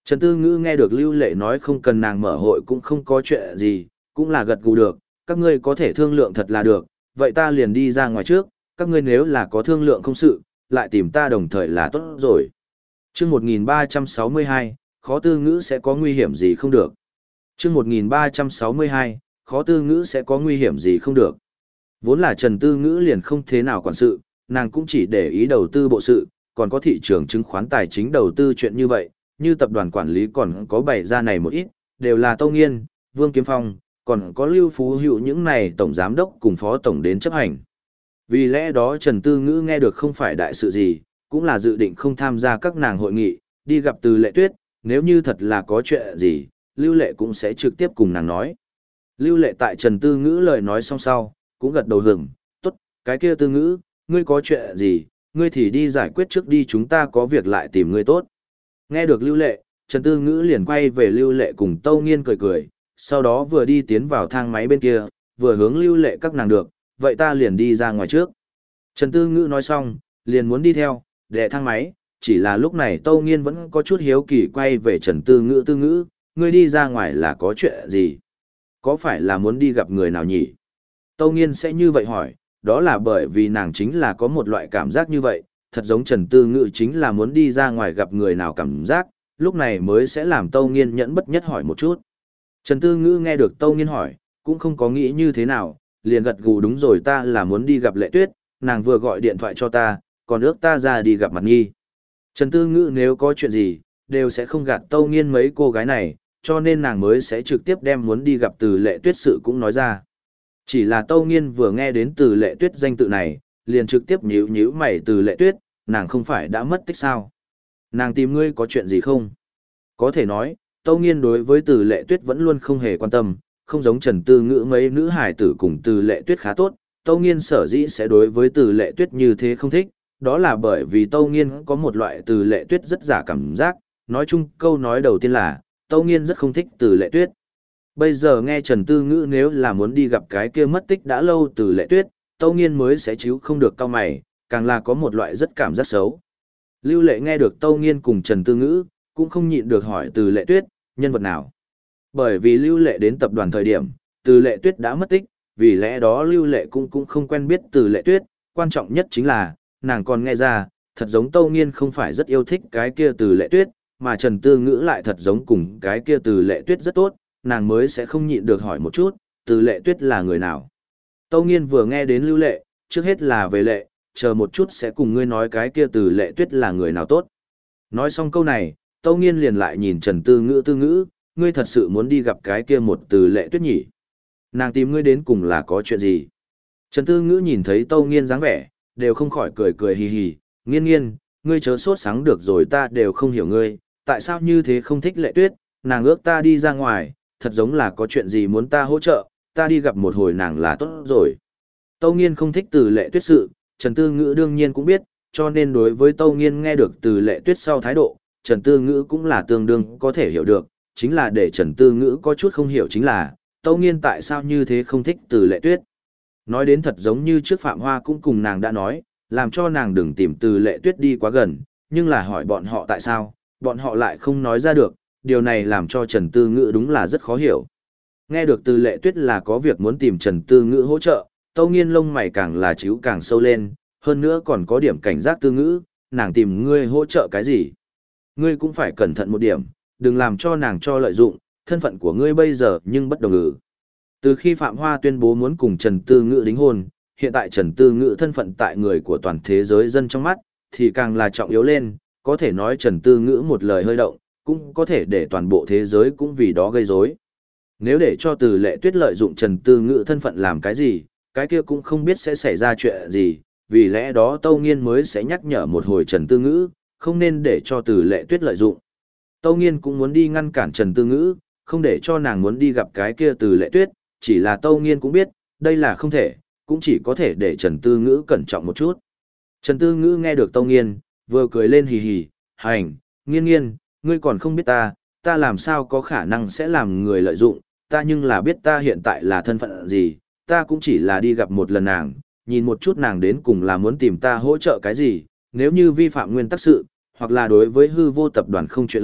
Trần Tư Ngữ nghe được Lưu Lệ nói không cần nàng mở hội cũng không có chuyện gì, cũng là gật gù được, các ngươi có thể thương lượng thật là được, vậy ta liền đi ra ngoài trước, các ngươi nếu là có thương lượng không sự, lại tìm ta đồng thời là tốt rồi. Chương 1362, khó Tư Ngữ sẽ có nguy hiểm gì không được. Chương 1362, khó Tư Ngữ sẽ có nguy hiểm gì không được. Vốn là Trần Tư Ngữ liền không thế nào quản sự, nàng cũng chỉ để ý đầu tư bộ sự, còn có thị trường chứng khoán tài chính đầu tư chuyện như vậy, như tập đoàn quản lý còn có bày ra này một ít, đều là Tâu Nghiên, Vương Kiếm Phong, còn có Lưu Phú Hữu những này tổng giám đốc cùng phó tổng đến chấp hành. Vì lẽ đó Trần Tư Ngữ nghe được không phải đại sự gì, cũng là dự định không tham gia các nàng hội nghị, đi gặp Từ Lệ Tuyết, nếu như thật là có chuyện gì, Lưu Lệ cũng sẽ trực tiếp cùng nàng nói. Lưu Lệ tại Trần Tư Ngữ lời nói xong sau, cũng gật đầu hưởng, tốt, cái kia Tư Ngữ, ngươi có chuyện gì, ngươi thì đi giải quyết trước đi, chúng ta có việc lại tìm ngươi tốt. Nghe được Lưu Lệ, Trần Tư Ngữ liền quay về Lưu Lệ cùng Tâu Nghiên cười cười, sau đó vừa đi tiến vào thang máy bên kia, vừa hướng Lưu Lệ các nàng được, vậy ta liền đi ra ngoài trước. Trần Tư Ngữ nói xong, liền muốn đi theo, đệ thang máy, chỉ là lúc này Tâu Nghiên vẫn có chút hiếu kỳ quay về Trần Tư Ngữ, ngươi đi ra ngoài là có chuyện gì? Có phải là muốn đi gặp người nào nhỉ? Tâu Nghiên sẽ như vậy hỏi, đó là bởi vì nàng chính là có một loại cảm giác như vậy, thật giống Trần Tư Ngữ chính là muốn đi ra ngoài gặp người nào cảm giác, lúc này mới sẽ làm Tâu Nghiên nhẫn bất nhất hỏi một chút. Trần Tư Ngữ nghe được Tâu Nghiên hỏi, cũng không có nghĩ như thế nào, liền gật gù đúng rồi, ta là muốn đi gặp Lệ Tuyết, nàng vừa gọi điện thoại cho ta, còn ước ta ra đi gặp mặt nghi. Trần Tư Ngữ nếu có chuyện gì, đều sẽ không gạt Tâu Nghiên mấy cô gái này, cho nên nàng mới sẽ trực tiếp đem muốn đi gặp Từ Lệ Tuyết sự cũng nói ra. Chỉ là Tâu Nghiên vừa nghe đến Từ Lệ Tuyết danh tự này, liền trực tiếp nhíu mày, Từ Lệ Tuyết, nàng không phải đã mất tích sao? Nàng tìm ngươi có chuyện gì không? Có thể nói, Tâu Nghiên đối với Từ Lệ Tuyết vẫn luôn không hề quan tâm, không giống Trần Tư Ngữ mấy nữ hải tử cùng Từ Lệ Tuyết khá tốt, Tâu Nghiên sở dĩ sẽ đối với Từ Lệ Tuyết như thế không thích, đó là bởi vì Tâu Nghiên có một loại Từ Lệ Tuyết rất giả cảm giác, nói chung câu nói đầu tiên là, Tâu Nghiên rất không thích Từ Lệ Tuyết. Bây giờ nghe Trần Tư Ngữ nếu là muốn đi gặp cái kia mất tích đã lâu Từ Lệ Tuyết, Tâu Nghiên mới sẽ chíu không được cau mày, càng là có một loại rất cảm giác xấu. Lưu Lệ nghe được Tâu Nghiên cùng Trần Tư Ngữ, cũng không nhịn được hỏi Từ Lệ Tuyết, nhân vật nào. Bởi vì Lưu Lệ đến tập đoàn thời điểm, Từ Lệ Tuyết đã mất tích, vì lẽ đó Lưu Lệ cũng không quen biết Từ Lệ Tuyết, quan trọng nhất chính là, nàng còn nghe ra, thật giống Tâu Nghiên không phải rất yêu thích cái kia Từ Lệ Tuyết, mà Trần Tư Ngữ lại thật giống cùng cái kia Từ Lệ Tuyết rất tốt, nàng mới sẽ không nhịn được hỏi một chút, Từ Lệ Tuyết là người nào. Tâu Nghiên vừa nghe đến Lưu Lệ, trước hết là về Lệ, chờ một chút sẽ cùng ngươi nói cái kia Từ Lệ Tuyết là người nào tốt. Nói xong câu này, Tâu Nghiên liền lại nhìn Trần Tư Ngữ, ngươi thật sự muốn đi gặp cái kia một Từ Lệ Tuyết nhỉ? Nàng tìm ngươi đến cùng là có chuyện gì? Trần Tư Ngữ nhìn thấy Tâu Nghiên dáng vẻ, đều không khỏi cười cười hì hì, Nghiên, ngươi chớ sốt sáng được rồi, ta đều không hiểu ngươi, tại sao như thế không thích Lệ Tuyết, nàng ước ta đi ra ngoài, thật giống là có chuyện gì muốn ta hỗ trợ, ta đi gặp một hồi nàng là tốt rồi. Tâu Nghiên không thích Từ Lệ Tuyết sự, Trần Tư Ngữ đương nhiên cũng biết, cho nên đối với Tâu Nghiên nghe được Từ Lệ Tuyết sau thái độ, Trần Tư Ngữ cũng là tương đương có thể hiểu được, chính là để Trần Tư Ngữ có chút không hiểu chính là, Tâu Nghiên tại sao như thế không thích Từ Lệ Tuyết. Nói đến thật giống như trước Phạm Hoa cũng cùng nàng đã nói, làm cho nàng đừng tìm Từ Lệ Tuyết đi quá gần, nhưng là hỏi bọn họ tại sao, bọn họ lại không nói ra được, điều này làm cho Trần Tư Ngữ đúng là rất khó hiểu. Nghe được Từ Lệ Tuyết là có việc muốn tìm Trần Tư Ngữ hỗ trợ, Tâu Nghiên lông mày càng là chíu càng sâu lên, hơn nữa còn có điểm cảnh giác Tư Ngữ, nàng tìm ngươi hỗ trợ cái gì? Ngươi cũng phải cẩn thận một điểm, đừng làm cho nàng cho lợi dụng, thân phận của ngươi bây giờ nhưng bất đồng ngữ. Từ khi Phạm Hoa tuyên bố muốn cùng Trần Tư Ngữ đính hôn, hiện tại Trần Tư Ngữ thân phận tại người của toàn thế giới dân trong mắt, thì càng là trọng yếu lên, có thể nói Trần Tư Ngữ một lời hơi động, cũng có thể để toàn bộ thế giới cũng vì đó gây rối. Nếu để cho Từ Lệ Tuyết lợi dụng Trần Tư Ngữ thân phận làm cái gì, cái kia cũng không biết sẽ xảy ra chuyện gì, vì lẽ đó Tâu Nghiên mới sẽ nhắc nhở một hồi Trần Tư Ngữ, không nên để cho Từ Lệ Tuyết lợi dụng. Tâu Nghiên cũng muốn đi ngăn cản Trần Tư Ngữ, không để cho nàng muốn đi gặp cái kia Từ Lệ Tuyết, chỉ là Tâu Nghiên cũng biết, đây là không thể, cũng chỉ có thể để Trần Tư Ngữ cẩn trọng một chút. Trần Tư Ngữ nghe được Tâu Nghiên, vừa cười lên hì hì, hành, Nghiên, ngươi còn không biết ta làm sao có khả năng sẽ làm người lợi dụng, ta nhưng là biết ta hiện tại là thân phận gì, ta cũng chỉ là đi gặp một lần nàng, nhìn một chút nàng đến cùng là muốn tìm ta hỗ trợ cái gì, nếu như vi phạm nguyên tắc sự, hoặc là đối với hư vô tập đoàn không chuyện lợi,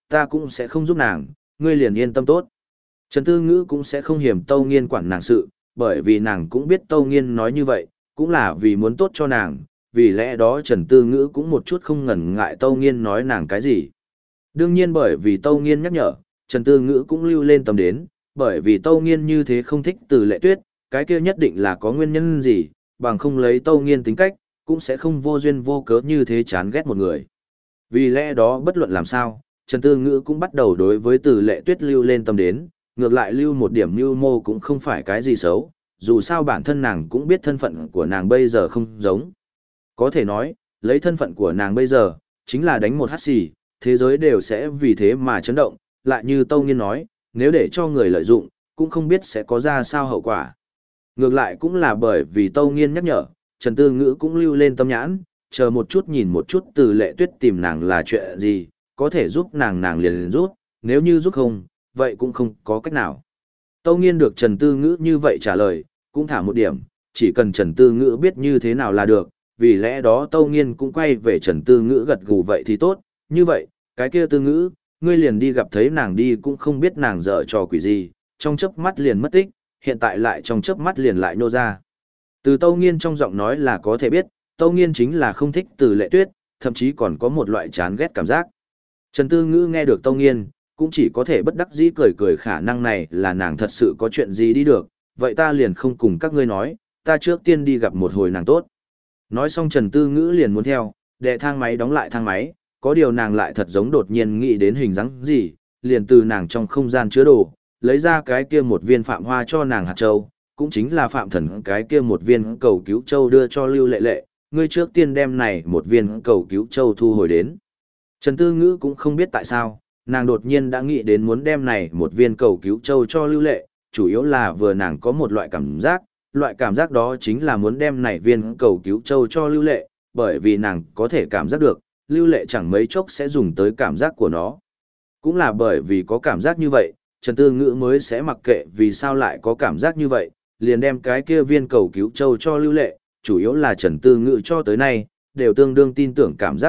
ta cũng sẽ không giúp nàng, ngươi liền yên tâm tốt. Trần Tư Ngữ cũng sẽ không hiểm Tâu Nghiên quản nàng sự, bởi vì nàng cũng biết Tâu Nghiên nói như vậy, cũng là vì muốn tốt cho nàng, vì lẽ đó Trần Tư Ngữ cũng một chút không ngần ngại Tâu Nghiên nói nàng cái gì. Đương nhiên bởi vì Tâu Nghiên nhắc nhở, Trần Tư Ngữ cũng lưu lên tâm đến, bởi vì Tâu Nghiên như thế không thích Từ Lệ Tuyết, cái kia nhất định là có nguyên nhân gì, bằng không lấy Tâu Nghiên tính cách, cũng sẽ không vô duyên vô cớ như thế chán ghét một người. Vì lẽ đó bất luận làm sao, Trần Tư Ngữ cũng bắt đầu đối với Từ Lệ Tuyết lưu lên tâm đến, ngược lại lưu một điểm mưu mô cũng không phải cái gì xấu, dù sao bản thân nàng cũng biết thân phận của nàng bây giờ không giống. Có thể nói, lấy thân phận của nàng bây giờ, chính là đánh một hắt xì, thế giới đều sẽ vì thế mà chấn động, lại như Tâu Nghiên nói, nếu để cho người lợi dụng, cũng không biết sẽ có ra sao hậu quả. Ngược lại cũng là bởi vì Tâu Nghiên nhắc nhở, Trần Tư Ngữ cũng lưu lên tâm nhãn, chờ một chút nhìn một chút Từ Lệ Tuyết tìm nàng là chuyện gì, có thể giúp nàng liền giúp, nếu như giúp không, vậy cũng không có cách nào. Tâu Nghiên được Trần Tư Ngữ như vậy trả lời, cũng thả một điểm, chỉ cần Trần Tư Ngữ biết như thế nào là được, vì lẽ đó Tâu Nghiên cũng quay về Trần Tư Ngữ gật gù vậy thì tốt, như vậy, cái kia Tư Ngữ, ngươi liền đi gặp thấy nàng đi cũng không biết nàng dở trò quỷ gì, trong chớp mắt liền mất tích, hiện tại lại trong chớp mắt liền lại nô ra. Từ Tâu Nghiên trong giọng nói là có thể biết, Tâu Nghiên chính là không thích Từ Lệ Tuyết, thậm chí còn có một loại chán ghét cảm giác. Trần Tư Ngữ nghe được Tâu Nghiên, cũng chỉ có thể bất đắc dĩ cười cười, khả năng này là nàng thật sự có chuyện gì đi được, vậy ta liền không cùng các ngươi nói, ta trước tiên đi gặp một hồi nàng tốt. Nói xong Trần Tư Ngữ liền muốn theo, đệ thang máy đóng lại thang máy, có điều nàng lại thật giống đột nhiên nghĩ đến hình dáng gì, liền từ nàng trong không gian chứa đồ, lấy ra cái kia một viên Phạm Hoa cho nàng hạt châu, cũng chính là Phạm Thần cái kia một viên cầu cứu châu đưa cho Lưu Lệ Lệ, ngươi trước tiên đem này một viên cầu cứu châu thu hồi đến. Trần Tư Ngữ cũng không biết tại sao, nàng đột nhiên đã nghĩ đến muốn đem này một viên cầu cứu châu cho Lưu Lệ, chủ yếu là vừa nàng có một loại cảm giác đó chính là muốn đem này viên cầu cứu châu cho Lưu Lệ, bởi vì nàng có thể cảm giác được, Lưu Lệ chẳng mấy chốc sẽ dùng tới cảm giác của nó. Cũng là bởi vì có cảm giác như vậy, Trần Tư Ngữ mới sẽ mặc kệ vì sao lại có cảm giác như vậy, liền đem cái kia viên cầu cứu châu cho Lưu Lệ, chủ yếu là Trần Tư Ngữ cho tới nay, đều tương đương tin tưởng cảm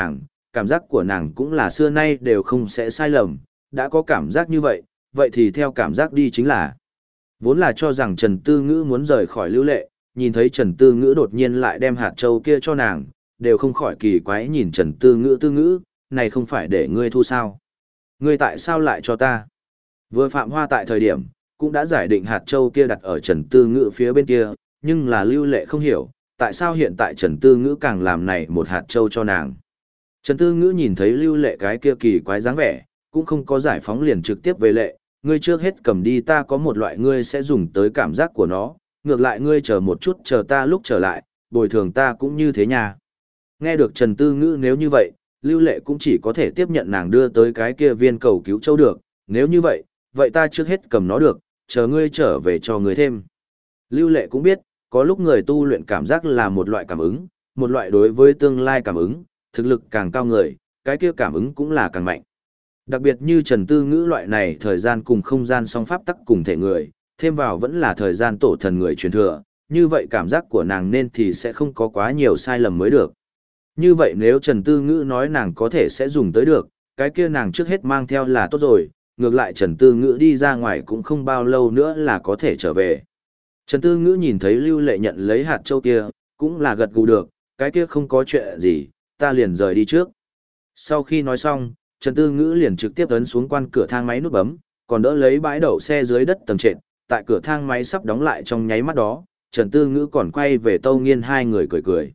giác của nàng cũng là xưa nay đều không sẽ sai lầm, đã có cảm giác như vậy, vậy thì theo cảm giác đi chính là. Vốn là cho rằng Trần Tư Ngữ muốn rời khỏi Lưu Lệ, nhìn thấy Trần Tư Ngữ đột nhiên lại đem hạt châu kia cho nàng, đều không khỏi kỳ quái nhìn Trần Tư Ngữ, này không phải để ngươi thu sao? Ngươi tại sao lại cho ta? Vừa Phạm Hoa tại thời điểm, cũng đã giải định hạt châu kia đặt ở Trần Tư Ngữ phía bên kia, nhưng là Lưu Lệ không hiểu, tại sao hiện tại Trần Tư Ngữ càng làm này một hạt châu cho nàng. Trần Tư Ngữ nhìn thấy Lưu Lệ cái kia kỳ quái dáng vẻ, cũng không có giải phóng liền trực tiếp về Lệ, ngươi trước hết cầm đi, ta có một loại ngươi sẽ dùng tới cảm giác của nó, ngược lại ngươi chờ một chút, chờ ta lúc trở lại, bồi thường ta cũng như thế nha. Nghe được Trần Tư Ngữ nếu như vậy, Lưu Lệ cũng chỉ có thể tiếp nhận nàng đưa tới cái kia viên cầu cứu châu được, nếu như vậy, vậy ta trước hết cầm nó được, chờ ngươi trở về cho ngươi thêm. Lưu Lệ cũng biết, có lúc người tu luyện cảm giác là một loại cảm ứng, một loại đối với tương lai cảm ứng, thực lực càng cao người, cái kia cảm ứng cũng là càng mạnh. Đặc biệt như Trần Tư Ngữ loại này thời gian cùng không gian song pháp tắc cùng thể người, thêm vào vẫn là thời gian tổ thần người truyền thừa, như vậy cảm giác của nàng nên thì sẽ không có quá nhiều sai lầm mới được. Như vậy nếu Trần Tư Ngữ nói nàng có thể sẽ dùng tới được, cái kia nàng trước hết mang theo là tốt rồi, ngược lại Trần Tư Ngữ đi ra ngoài cũng không bao lâu nữa là có thể trở về. Trần Tư Ngữ nhìn thấy Lưu Lệ nhận lấy hạt châu kia, cũng là gật gù được, cái kia không có chuyện gì, ta liền rời đi trước. Sau khi nói xong, Trần Tư Ngữ liền trực tiếp ấn xuống quan cửa thang máy nút bấm, còn đỡ lấy bãi đậu xe dưới đất tầng trệt, tại cửa thang máy sắp đóng lại trong nháy mắt đó, Trần Tư Ngữ còn quay về Tâu Nghiên hai người cười cười.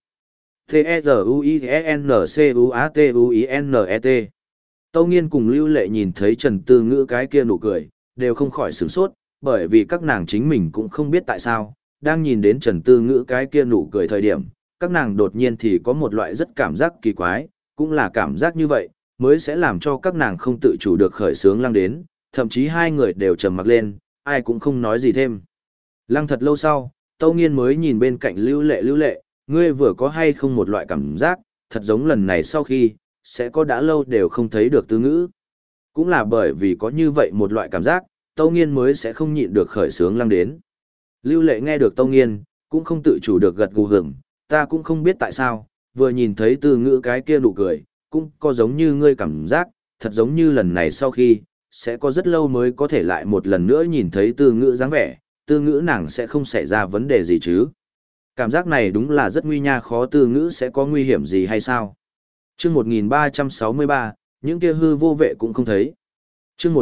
T-E-Z-U-I-N-C-U-A-T-U-I-N-E-T. Tâu Nghiên cùng Lưu Lệ nhìn thấy Trần Tư Ngữ cái kia nụ cười, đều không khỏi sửng sốt, bởi vì các nàng chính mình cũng không biết tại sao, đang nhìn đến Trần Tư Ngữ cái kia nụ cười thời điểm, các nàng đột nhiên thì có một loại rất cảm giác kỳ quái, cũng là cảm giác như vậy, mới sẽ làm cho các nàng không tự chủ được khởi sướng lăng đến, thậm chí hai người đều trầm mặc lên, ai cũng không nói gì thêm. Lăng thật lâu sau, Tâu Nghiên mới nhìn bên cạnh Lưu Lệ, ngươi vừa có hay không một loại cảm giác, thật giống lần này sau khi, sẽ có đã lâu đều không thấy được Tư Ngữ. Cũng là bởi vì có như vậy một loại cảm giác, Tâu Nghiên mới sẽ không nhịn được khởi sướng lăng đến. Lưu Lệ nghe được Tâu Nghiên, cũng không tự chủ được gật gù hưởng, ta cũng không biết tại sao, vừa nhìn thấy Tư Ngữ cái kia nụ cười, cũng có giống như ngươi cảm giác, thật giống như lần này sau khi, sẽ có rất lâu mới có thể lại một lần nữa nhìn thấy Tư Ngữ dáng vẻ, Tư Ngữ nàng sẽ không xảy ra vấn đề gì chứ. Cảm giác này đúng là rất nguy nha, khó Tư Ngữ sẽ có nguy hiểm gì hay sao? Chương 1363, những kia hư vô vệ cũng không thấy. Chương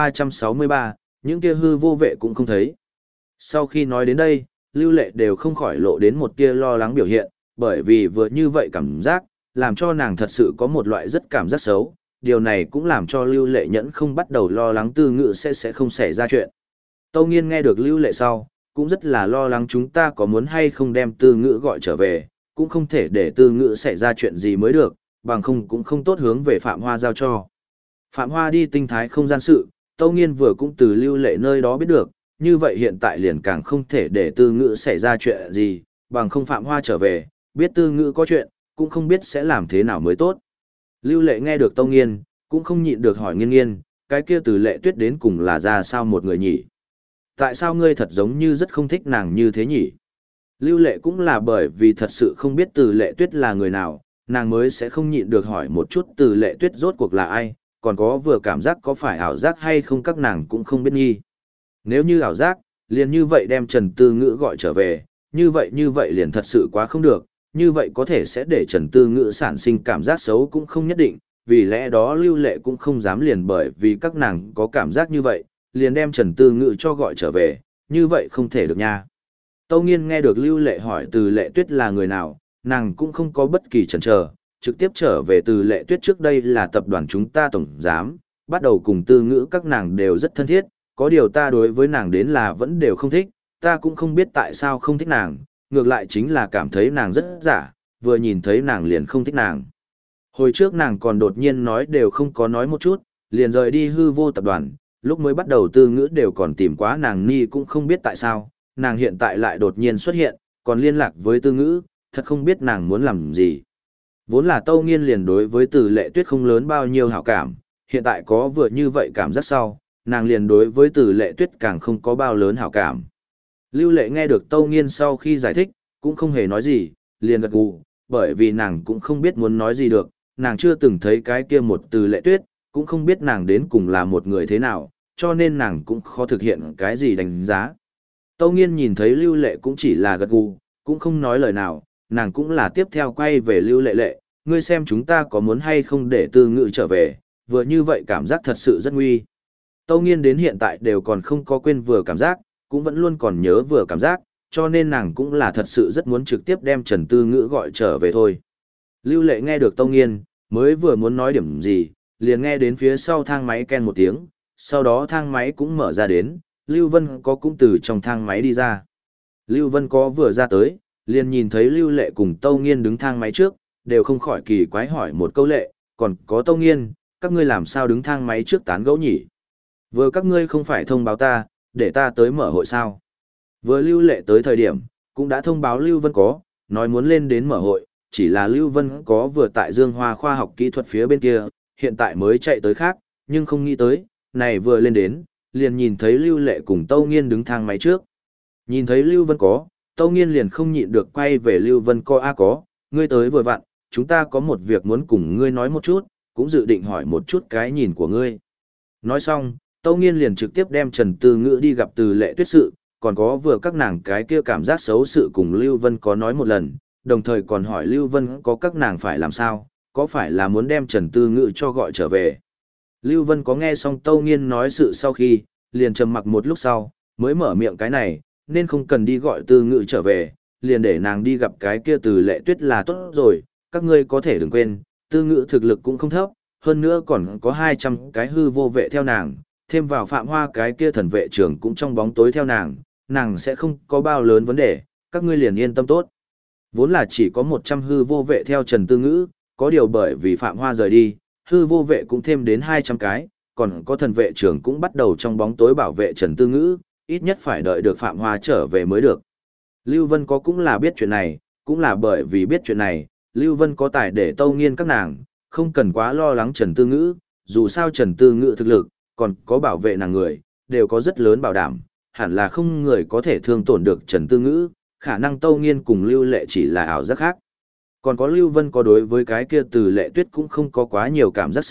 1363, những kia hư vô vệ cũng không thấy. Sau khi nói đến đây, Lưu Lệ đều không khỏi lộ đến một tia lo lắng biểu hiện, bởi vì vừa như vậy cảm giác, làm cho nàng thật sự có một loại rất cảm giác xấu. Điều này cũng làm cho Lưu Lệ nhẫn không bắt đầu lo lắng Tư Ngữ sẽ không xảy ra chuyện. Tâu Nghiên nghe được Lưu Lệ sau, cũng rất là lo lắng chúng ta có muốn hay không đem Tư Ngữ gọi trở về, cũng không thể để Tư Ngữ xảy ra chuyện gì mới được, bằng không cũng không tốt hướng về Phạm Hoa giao cho. Phạm Hoa đi tinh thái không gian sự, Tâu Nghiên vừa cũng từ Lưu Lệ nơi đó biết được, như vậy hiện tại liền càng không thể để Tư Ngữ xảy ra chuyện gì, bằng không Phạm Hoa trở về, biết Tư Ngữ có chuyện, cũng không biết sẽ làm thế nào mới tốt. Lưu Lệ nghe được Tâu Nghiên, cũng không nhịn được hỏi Nghiên Nghiên, cái kia Từ Lệ Tuyết đến cùng là ra sao một người nhỉ? Tại sao ngươi thật giống như rất không thích nàng như thế nhỉ? Lưu Lệ cũng là bởi vì thật sự không biết Từ Lệ Tuyết là người nào, nàng mới sẽ không nhịn được hỏi một chút Từ Lệ Tuyết rốt cuộc là ai, còn có vừa cảm giác có phải ảo giác hay không các nàng cũng không biết nghi. Nếu như ảo giác, liền như vậy đem Trần Tư Ngữ gọi trở về, như vậy liền thật sự quá không được, như vậy có thể sẽ để Trần Tư Ngữ sản sinh cảm giác xấu cũng không nhất định, vì lẽ đó Lưu Lệ cũng không dám liền bởi vì các nàng có cảm giác như vậy, liền đem Trần Tư Ngữ cho gọi trở về, như vậy không thể được nha. Tâu Nghiên nghe được Lưu Lệ hỏi Từ Lệ Tuyết là người nào, nàng cũng không có bất kỳ chần chờ, trực tiếp trở về Từ Lệ Tuyết trước đây là tập đoàn chúng ta tổng giám, bắt đầu cùng Tư Ngữ các nàng đều rất thân thiết, có điều ta đối với nàng đến là vẫn đều không thích, ta cũng không biết tại sao không thích nàng, ngược lại chính là cảm thấy nàng rất giả, vừa nhìn thấy nàng liền không thích nàng. Hồi trước nàng còn đột nhiên nói đều không có nói một chút, liền rời đi hư vô tập đoàn, lúc mới bắt đầu Tư Ngữ đều còn tìm quá nàng ni cũng không biết tại sao, nàng hiện tại lại đột nhiên xuất hiện, còn liên lạc với Tư Ngữ, thật không biết nàng muốn làm gì. Vốn là Tâu Nghiên liền đối với Từ Lệ Tuyết không lớn bao nhiêu hảo cảm, hiện tại có vừa như vậy cảm giác sau, nàng liền đối với Từ Lệ Tuyết càng không có bao lớn hảo cảm. Lưu Lệ nghe được Tâu Nghiên sau khi giải thích, cũng không hề nói gì, liền gật gù, bởi vì nàng cũng không biết muốn nói gì được, nàng chưa từng thấy cái kia một Từ Lệ Tuyết, cũng không biết nàng đến cùng là một người thế nào, cho nên nàng cũng khó thực hiện cái gì đánh giá. Tâu Nghiên nhìn thấy Lưu Lệ cũng chỉ là gật gù, cũng không nói lời nào, nàng cũng là tiếp theo quay về Lưu Lệ Lệ, ngươi xem chúng ta có muốn hay không để Tư Ngữ trở về, vừa như vậy cảm giác thật sự rất nguy. Tâu Nghiên đến hiện tại đều còn không có quên vừa cảm giác, cũng vẫn luôn còn nhớ vừa cảm giác, cho nên nàng cũng là thật sự rất muốn trực tiếp đem Trần Tư Ngữ gọi trở về thôi. Lưu Lệ nghe được Tâu Nghiên, mới vừa muốn nói điểm gì, liền nghe đến phía sau thang máy ken một tiếng, sau đó thang máy cũng mở ra đến, Lưu Vân có cũng từ trong thang máy đi ra. Lưu Vân có vừa ra tới, liền nhìn thấy Lưu Lệ cùng Tâu Nghiên đứng thang máy trước, đều không khỏi kỳ quái hỏi một câu Lệ, còn có Tâu Nghiên, các ngươi làm sao đứng thang máy trước tán gẫu nhỉ? Vừa các ngươi không phải thông báo ta, để ta tới mở hội sao? Vừa Lưu Lệ tới thời điểm, cũng đã thông báo Lưu Vân có, nói muốn lên đến mở hội, chỉ là Lưu Vân có vừa tại Dương Hoa khoa học kỹ thuật phía bên kia, hiện tại mới chạy tới khác, nhưng không nghĩ tới, này vừa lên đến, liền nhìn thấy Lưu Lệ cùng Tâu Nghiên đứng thang máy trước. Nhìn thấy Lưu Vân có, Tâu Nghiên liền không nhịn được quay về Lưu Vân có, ngươi tới vừa vặn, chúng ta có một việc muốn cùng ngươi nói một chút, cũng dự định hỏi một chút cái nhìn của ngươi. Nói xong, Tâu Nghiên liền trực tiếp đem Trần Tư Ngữ đi gặp Từ Lệ Tuyết sự, còn có vừa các nàng cái kia cảm giác xấu sự cùng Lưu Vân có nói một lần, đồng thời còn hỏi Lưu Vân có các nàng phải làm sao, có phải là muốn đem Trần Tư Ngữ cho gọi trở về. Lưu Vân có nghe xong Tâu Nghiên nói sự sau khi, liền trầm mặc một lúc sau, mới mở miệng cái này, nên không cần đi gọi Tư Ngữ trở về, liền để nàng đi gặp cái kia Từ Lệ Tuyết là tốt rồi, các ngươi có thể đừng quên, Tư Ngữ thực lực cũng không thấp, hơn nữa còn có 200 cái hư vô vệ theo nàng, thêm vào Phạm Hoa cái kia thần vệ trưởng cũng trong bóng tối theo nàng sẽ không có bao lớn vấn đề, các ngươi liền yên tâm tốt. Vốn là chỉ có 100 hư vô vệ theo Trần Tư Ngữ, có điều bởi vì Phạm Hoa rời đi, hư vô vệ cũng thêm đến 200 cái, còn có thần vệ trưởng cũng bắt đầu trong bóng tối bảo vệ Trần Tư Ngữ, ít nhất phải đợi được Phạm Hoa trở về mới được. Lưu Vân có cũng là biết chuyện này, cũng là bởi vì biết chuyện này, Lưu Vân có tài để Tâu Nghiên các nàng, không cần quá lo lắng Trần Tư Ngữ, dù sao Trần Tư Ngữ thực lực, còn có bảo vệ nàng người, đều có rất lớn bảo đảm, hẳn là không người có thể thương tổn được Trần Tư Ngữ, khả năng Tâu Nghiên cùng Lưu Lệ chỉ là ảo giác khác. Còn có Lưu Vân có đối với cái kia Từ Lệ Tuyết cũng không có quá nhiều cảm giác xấu,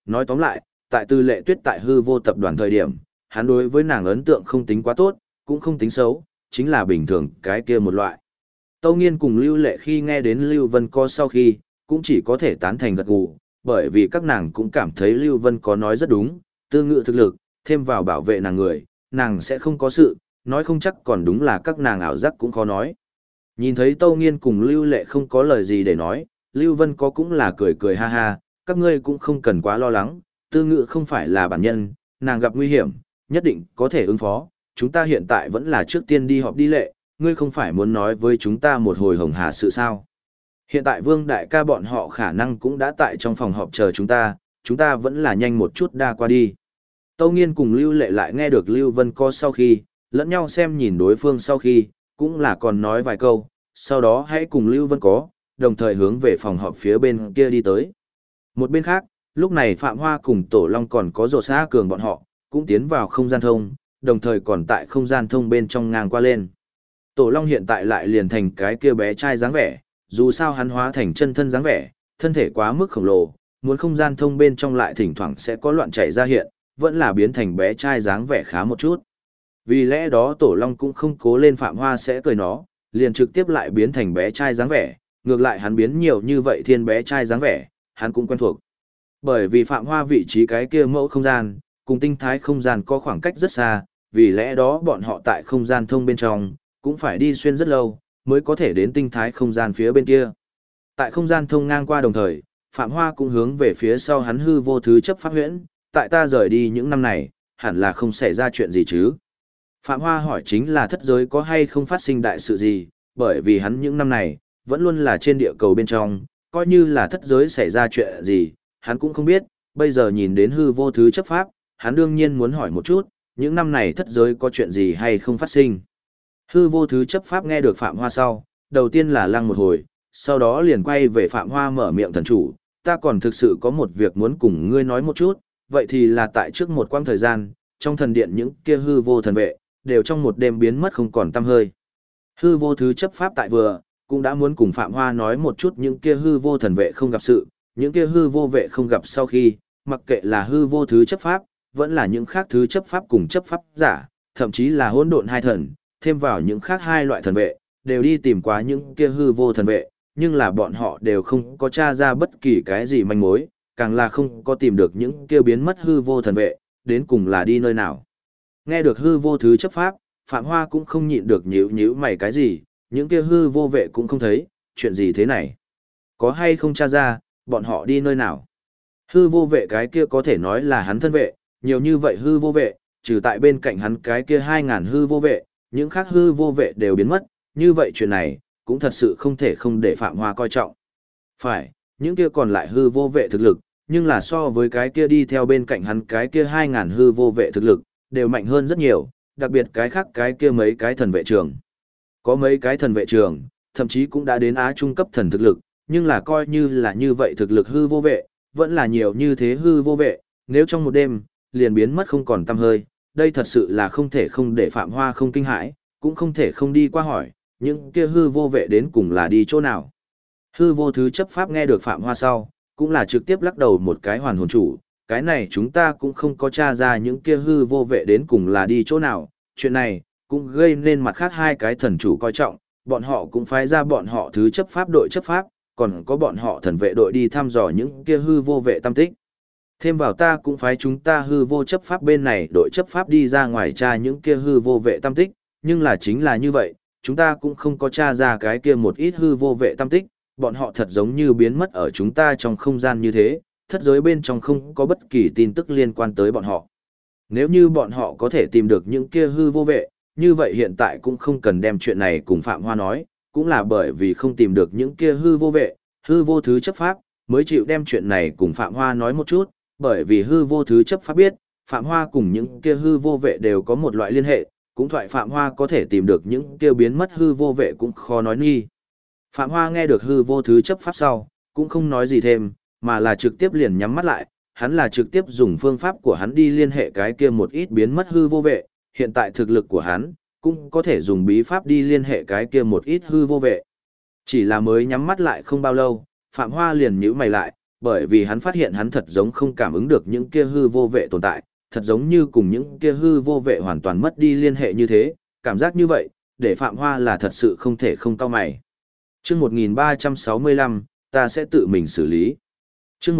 Nói tóm lại, tại Tư Lệ Tuyết tại hư vô tập đoàn thời điểm, hắn đối với nàng ấn tượng không tính quá tốt, cũng không tính xấu, chính là bình thường cái kia một loại. Tâu Nghiên cùng Lưu Lệ khi nghe đến Lưu Vân Co sau khi, cũng chỉ có thể tán thành gật gù, bởi vì các nàng cũng cảm thấy Lưu Vân có nói rất đúng, tư ngự thực lực, thêm vào bảo vệ nàng người, nàng sẽ không có sự, nói không chắc còn đúng là các nàng ảo giác cũng khó nói. Nhìn thấy Tâu Nghiên cùng Lưu Lệ không có lời gì để nói, Lưu Vân có cũng là cười cười ha ha, các ngươi cũng không cần quá lo lắng, tư ngự không phải là bản nhân, nàng gặp nguy hiểm, nhất định có thể ứng phó, chúng ta hiện tại vẫn là trước tiên đi họp đi Lệ, ngươi không phải muốn nói với chúng ta một hồi hồng hà sự sao. Hiện tại Vương Đại ca bọn họ khả năng cũng đã tại trong phòng họp chờ chúng ta vẫn là nhanh một chút đa qua đi. Tâu Nghiên cùng Lưu Lệ lại nghe được Lưu Vân Co sau khi, lẫn nhau xem nhìn đối phương sau khi, cũng là còn nói vài câu, sau đó hãy cùng Lưu Vân có, đồng thời hướng về phòng họp phía bên kia đi tới. Một bên khác, lúc này Phạm Hoa cùng Tổ Long còn có Rột Xã Cường bọn họ, cũng tiến vào không gian thông, đồng thời còn tại không gian thông bên trong ngang qua lên. Tổ Long hiện tại lại liền thành cái kia bé trai dáng vẻ, dù sao hắn hóa thành chân thân dáng vẻ, thân thể quá mức khổng lồ, muốn không gian thông bên trong lại thỉnh thoảng sẽ có loạn chảy ra hiện, vẫn là biến thành bé trai dáng vẻ khá một chút. Vì lẽ đó Tổ Long cũng không cố lên Phạm Hoa sẽ cười nó, liền trực tiếp lại biến thành bé trai dáng vẻ, ngược lại hắn biến nhiều như vậy thiên bé trai dáng vẻ, hắn cũng quen thuộc. Bởi vì Phạm Hoa vị trí cái kia mẫu không gian, cùng tinh thái không gian có khoảng cách rất xa, vì lẽ đó bọn họ tại không gian thông bên trong, cũng phải đi xuyên rất lâu, mới có thể đến tinh thái không gian phía bên kia. Tại không gian thông ngang qua đồng thời, Phạm Hoa cũng hướng về phía sau hắn hư vô thứ chấp pháp huyễn, tại ta rời đi những năm này, hẳn là không xảy ra chuyện gì chứ. Phạm Hoa hỏi chính là thất giới có hay không phát sinh đại sự gì, bởi vì hắn những năm này, vẫn luôn là trên địa cầu bên trong, coi như là thất giới xảy ra chuyện gì, hắn cũng không biết, bây giờ nhìn đến hư vô thứ chấp pháp, hắn đương nhiên muốn hỏi một chút, những năm này thất giới có chuyện gì hay không phát sinh. Hư vô thứ chấp pháp nghe được Phạm Hoa sau, đầu tiên là lăng một hồi, sau đó liền quay về Phạm Hoa mở miệng thần chủ, ta còn thực sự có một việc muốn cùng ngươi nói một chút, vậy thì là tại trước một quãng thời gian, trong thần điện những kia hư vô thần vệ, đều trong một đêm biến mất không còn tăm hơi. Hư vô thứ chấp pháp tại vừa, cũng đã muốn cùng Phạm Hoa nói một chút những kia hư vô thần vệ không gặp sự, những kia hư vô vệ không gặp sau khi, mặc kệ là hư vô thứ chấp pháp, vẫn là những khác thứ chấp pháp cùng chấp pháp giả, thậm chí là hỗn độn hai thần, thêm vào những khác hai loại thần vệ, đều đi tìm qua những kia hư vô thần vệ, nhưng là bọn họ đều không có tra ra bất kỳ cái gì manh mối, càng là không có tìm được những kia biến mất hư vô thần vệ, đến cùng là đi nơi nào. Nghe được hư vô thứ chấp pháp, Phạm Hoa cũng không nhịn được nhíu nhíu mày cái gì, những kia hư vô vệ cũng không thấy, chuyện gì thế này? Có hay không tra ra, bọn họ đi nơi nào? Hư vô vệ cái kia có thể nói là hắn thân vệ, nhiều như vậy hư vô vệ, trừ tại bên cạnh hắn cái kia 2.000 hư vô vệ, những khác hư vô vệ đều biến mất, như vậy chuyện này, cũng thật sự không thể không để Phạm Hoa coi trọng. Phải, những kia còn lại hư vô vệ thực lực, nhưng là so với cái kia đi theo bên cạnh hắn cái kia 2.000 hư vô vệ thực lực, đều mạnh hơn rất nhiều, đặc biệt cái khác cái kia mấy cái thần vệ trường. Có mấy cái thần vệ trường, thậm chí cũng đã đến Á trung cấp thần thực lực, nhưng là coi như là như vậy thực lực hư vô vệ, vẫn là nhiều như thế hư vô vệ, nếu trong một đêm, liền biến mất không còn tăm hơi, đây thật sự là không thể không để Phạm Hoa không kinh hãi, cũng không thể không đi qua hỏi, những kia hư vô vệ đến cùng là đi chỗ nào. Hư vô thứ chấp pháp nghe được Phạm Hoa sau, cũng là trực tiếp lắc đầu một cái hoàn hồn chủ, cái này chúng ta cũng không có tra ra những kia hư vô vệ đến cùng là đi chỗ nào, chuyện này cũng gây nên mặt khác hai cái thần chủ coi trọng, bọn họ cũng phái ra bọn họ thứ chấp pháp đội chấp pháp, còn có bọn họ thần vệ đội đi thăm dò những kia hư vô vệ tâm tích. Thêm vào ta cũng phái chúng ta hư vô chấp pháp bên này đội chấp pháp đi ra ngoài tra những kia hư vô vệ tâm tích, nhưng là chính là như vậy, chúng ta cũng không có tra ra cái kia một ít hư vô vệ tâm tích, bọn họ thật giống như biến mất ở chúng ta trong không gian như thế, thất giới bên trong không có bất kỳ tin tức liên quan tới bọn họ. Nếu như bọn họ có thể tìm được những kia hư vô vệ, như vậy hiện tại cũng không cần đem chuyện này cùng Phạm Hoa nói, cũng là bởi vì không tìm được những kia hư vô vệ, hư vô thứ chấp pháp, mới chịu đem chuyện này cùng Phạm Hoa nói một chút, bởi vì hư vô thứ chấp pháp biết, Phạm Hoa cùng những kia hư vô vệ đều có một loại liên hệ, cũng thoại Phạm Hoa có thể tìm được những kia biến mất hư vô vệ cũng khó nói nghi. Phạm Hoa nghe được hư vô thứ chấp pháp sau, cũng không nói gì thêm, mà là trực tiếp liền nhắm mắt lại, hắn là trực tiếp dùng phương pháp của hắn đi liên hệ cái kia một ít biến mất hư vô vệ, hiện tại thực lực của hắn, cũng có thể dùng bí pháp đi liên hệ cái kia một ít hư vô vệ. Chỉ là mới nhắm mắt lại không bao lâu, Phạm Hoa liền nhíu mày lại, bởi vì hắn phát hiện hắn thật giống không cảm ứng được những kia hư vô vệ tồn tại, thật giống như cùng những kia hư vô vệ hoàn toàn mất đi liên hệ như thế, cảm giác như vậy, để Phạm Hoa là thật sự không thể không cau mày. Chương 1365, ta sẽ tự mình xử lý. Chương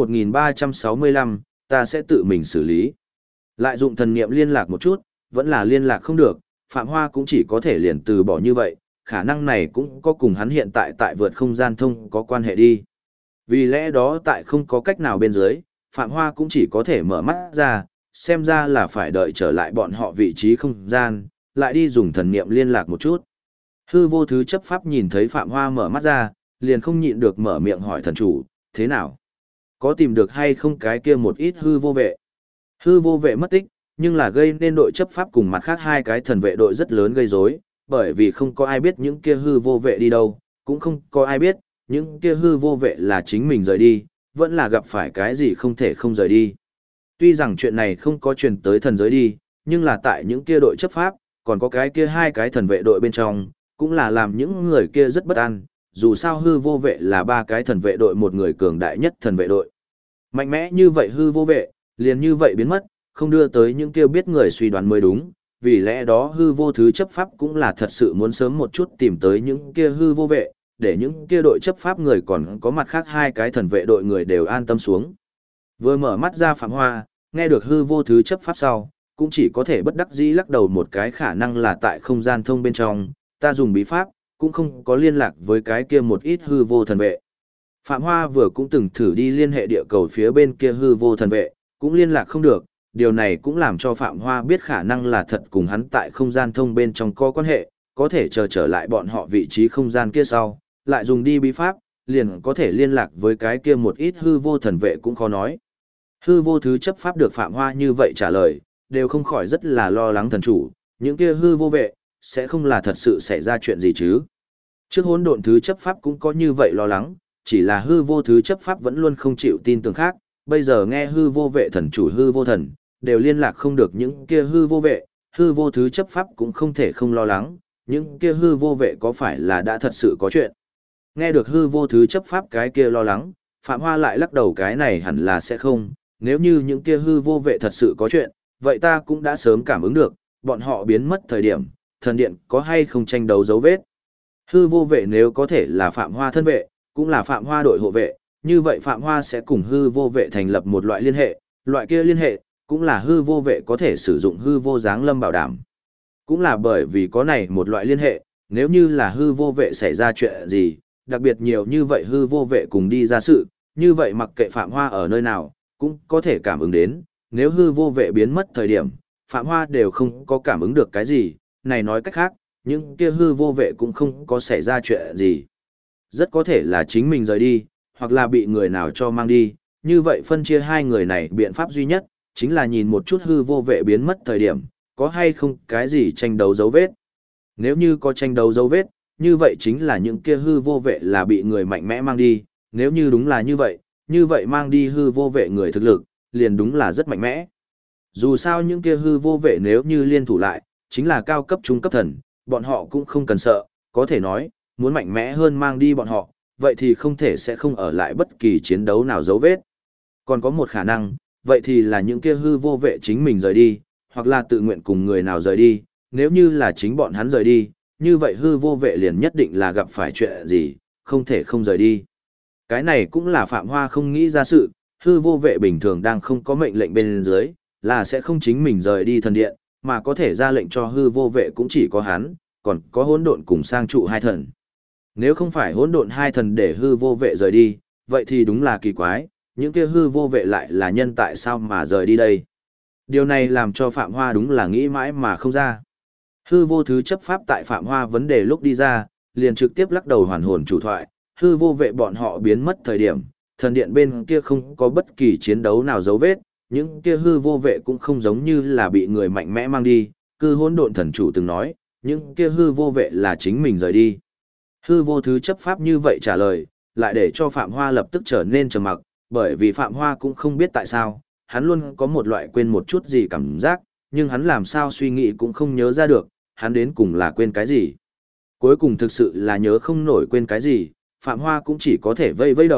1365, ta sẽ tự mình xử lý. Lại dụng thần niệm liên lạc một chút, vẫn là liên lạc không được, Phạm Hoa cũng chỉ có thể liền từ bỏ như vậy, khả năng này cũng có cùng hắn hiện tại vượt không gian thông có quan hệ đi. Vì lẽ đó tại không có cách nào bên dưới, Phạm Hoa cũng chỉ có thể mở mắt ra, xem ra là phải đợi trở lại bọn họ vị trí không gian, lại đi dùng thần niệm liên lạc một chút. Hư vô thứ chấp pháp nhìn thấy Phạm Hoa mở mắt ra, liền không nhịn được mở miệng hỏi thần chủ, thế nào? Có tìm được hay không cái kia một ít hư vô vệ? Hư vô vệ mất tích, nhưng là gây nên đội chấp pháp cùng mặt khác hai cái thần vệ đội rất lớn gây rối, bởi vì không có ai biết những kia hư vô vệ đi đâu, cũng không có ai biết những kia hư vô vệ là chính mình rời đi, vẫn là gặp phải cái gì không thể không rời đi. Tuy rằng chuyện này không có truyền tới thần giới đi, nhưng là tại những kia đội chấp pháp, còn có cái kia hai cái thần vệ đội bên trong, cũng là làm những người kia rất bất an, dù sao hư vô vệ là ba cái thần vệ đội một người cường đại nhất thần vệ đội. Mạnh mẽ như vậy hư vô vệ, liền như vậy biến mất, không đưa tới những kia biết người suy đoán mới đúng, vì lẽ đó hư vô thứ chấp pháp cũng là thật sự muốn sớm một chút tìm tới những kia hư vô vệ, để những kia đội chấp pháp người còn có mặt khác hai cái thần vệ đội người đều an tâm xuống. Vừa mở mắt ra Phạm Hoa, nghe được hư vô thứ chấp pháp sau, cũng chỉ có thể bất đắc dĩ lắc đầu một cái khả năng là tại không gian thông bên trong, ta dùng bí pháp, cũng không có liên lạc với cái kia một ít hư vô thần vệ. Phạm Hoa vừa cũng từng thử đi liên hệ địa cầu phía bên kia hư vô thần vệ, cũng liên lạc không được, điều này cũng làm cho Phạm Hoa biết khả năng là thật cùng hắn tại không gian thông bên trong có quan hệ, có thể chờ trở lại bọn họ vị trí không gian kia sau, lại dùng đi bí pháp, liền có thể liên lạc với cái kia một ít hư vô thần vệ cũng khó nói. Hư vô thứ chấp pháp được Phạm Hoa như vậy trả lời, đều không khỏi rất là lo lắng thần chủ, những kia hư vô vệ, sẽ không là thật sự xảy ra chuyện gì chứ. Trước hỗn độn thứ chấp pháp cũng có như vậy lo lắng, chỉ là hư vô thứ chấp pháp vẫn luôn không chịu tin tưởng khác, bây giờ nghe hư vô vệ thần chủ hư vô thần, đều liên lạc không được những kia hư vô vệ, hư vô thứ chấp pháp cũng không thể không lo lắng, những kia hư vô vệ có phải là đã thật sự có chuyện. Nghe được hư vô thứ chấp pháp cái kia lo lắng, Phạm Hoa lại lắc đầu cái này hẳn là sẽ không, nếu như những kia hư vô vệ thật sự có chuyện, vậy ta cũng đã sớm cảm ứng được, bọn họ biến mất thời điểm, thần điện có hay không tranh đấu dấu vết. Hư vô vệ nếu có thể là Phạm Hoa thân vệ, cũng là Phạm Hoa đội hộ vệ, như vậy Phạm Hoa sẽ cùng hư vô vệ thành lập một loại liên hệ, loại kia liên hệ, cũng là hư vô vệ có thể sử dụng hư vô giáng lâm bảo đảm. Cũng là bởi vì có này một loại liên hệ, nếu như là hư vô vệ xảy ra chuyện gì, đặc biệt nhiều như vậy hư vô vệ cùng đi ra sự, như vậy mặc kệ Phạm Hoa ở nơi nào, cũng có thể cảm ứng đến, nếu hư vô vệ biến mất thời điểm, Phạm Hoa đều không có cảm ứng được cái gì, này nói cách khác, những kia hư vô vệ cũng không có xảy ra chuyện gì. Rất có thể là chính mình rời đi, hoặc là bị người nào cho mang đi, như vậy phân chia hai người này biện pháp duy nhất, chính là nhìn một chút hư vô vệ biến mất thời điểm, có hay không cái gì tranh đấu dấu vết. Nếu như có tranh đấu dấu vết, như vậy chính là những kia hư vô vệ là bị người mạnh mẽ mang đi, nếu như đúng là như vậy mang đi hư vô vệ người thực lực, liền đúng là rất mạnh mẽ. Dù sao những kia hư vô vệ nếu như liên thủ lại, chính là cao cấp trung cấp thần, bọn họ cũng không cần sợ, có thể nói, muốn mạnh mẽ hơn mang đi bọn họ, vậy thì không thể sẽ không ở lại bất kỳ chiến đấu nào dấu vết. Còn có một khả năng, vậy thì là những kia hư vô vệ chính mình rời đi, hoặc là tự nguyện cùng người nào rời đi, nếu như là chính bọn hắn rời đi, như vậy hư vô vệ liền nhất định là gặp phải chuyện gì, không thể không rời đi. Cái này cũng là Phạm Hoa không nghĩ ra sự, hư vô vệ bình thường đang không có mệnh lệnh bên dưới, là sẽ không chính mình rời đi thần điện, mà có thể ra lệnh cho hư vô vệ cũng chỉ có hắn, còn có hỗn độn cùng sang trụ hai thần. Nếu không phải hỗn độn hai thần để hư vô vệ rời đi, vậy thì đúng là kỳ quái, những kia hư vô vệ lại là nhân tại sao mà rời đi đây. Điều này làm cho Phạm Hoa đúng là nghĩ mãi mà không ra. Hư vô thứ chấp pháp tại Phạm Hoa vấn đề lúc đi ra, liền trực tiếp lắc đầu hoàn hồn chủ thoại, hư vô vệ bọn họ biến mất thời điểm, thần điện bên kia không có bất kỳ chiến đấu nào dấu vết, những kia hư vô vệ cũng không giống như là bị người mạnh mẽ mang đi, cư hỗn độn thần chủ từng nói, những kia hư vô vệ là chính mình rời đi. Hư vô thứ chấp pháp như vậy trả lời, lại để cho Phạm Hoa lập tức trở nên trầm mặc, bởi vì Phạm Hoa cũng không biết tại sao, hắn luôn có một loại quên một chút gì cảm giác, nhưng hắn làm sao suy nghĩ cũng không nhớ ra được, hắn đến cùng là quên cái gì. Cuối cùng thực sự là nhớ không nổi quên cái gì, Phạm Hoa cũng chỉ có thể vây vây đầu,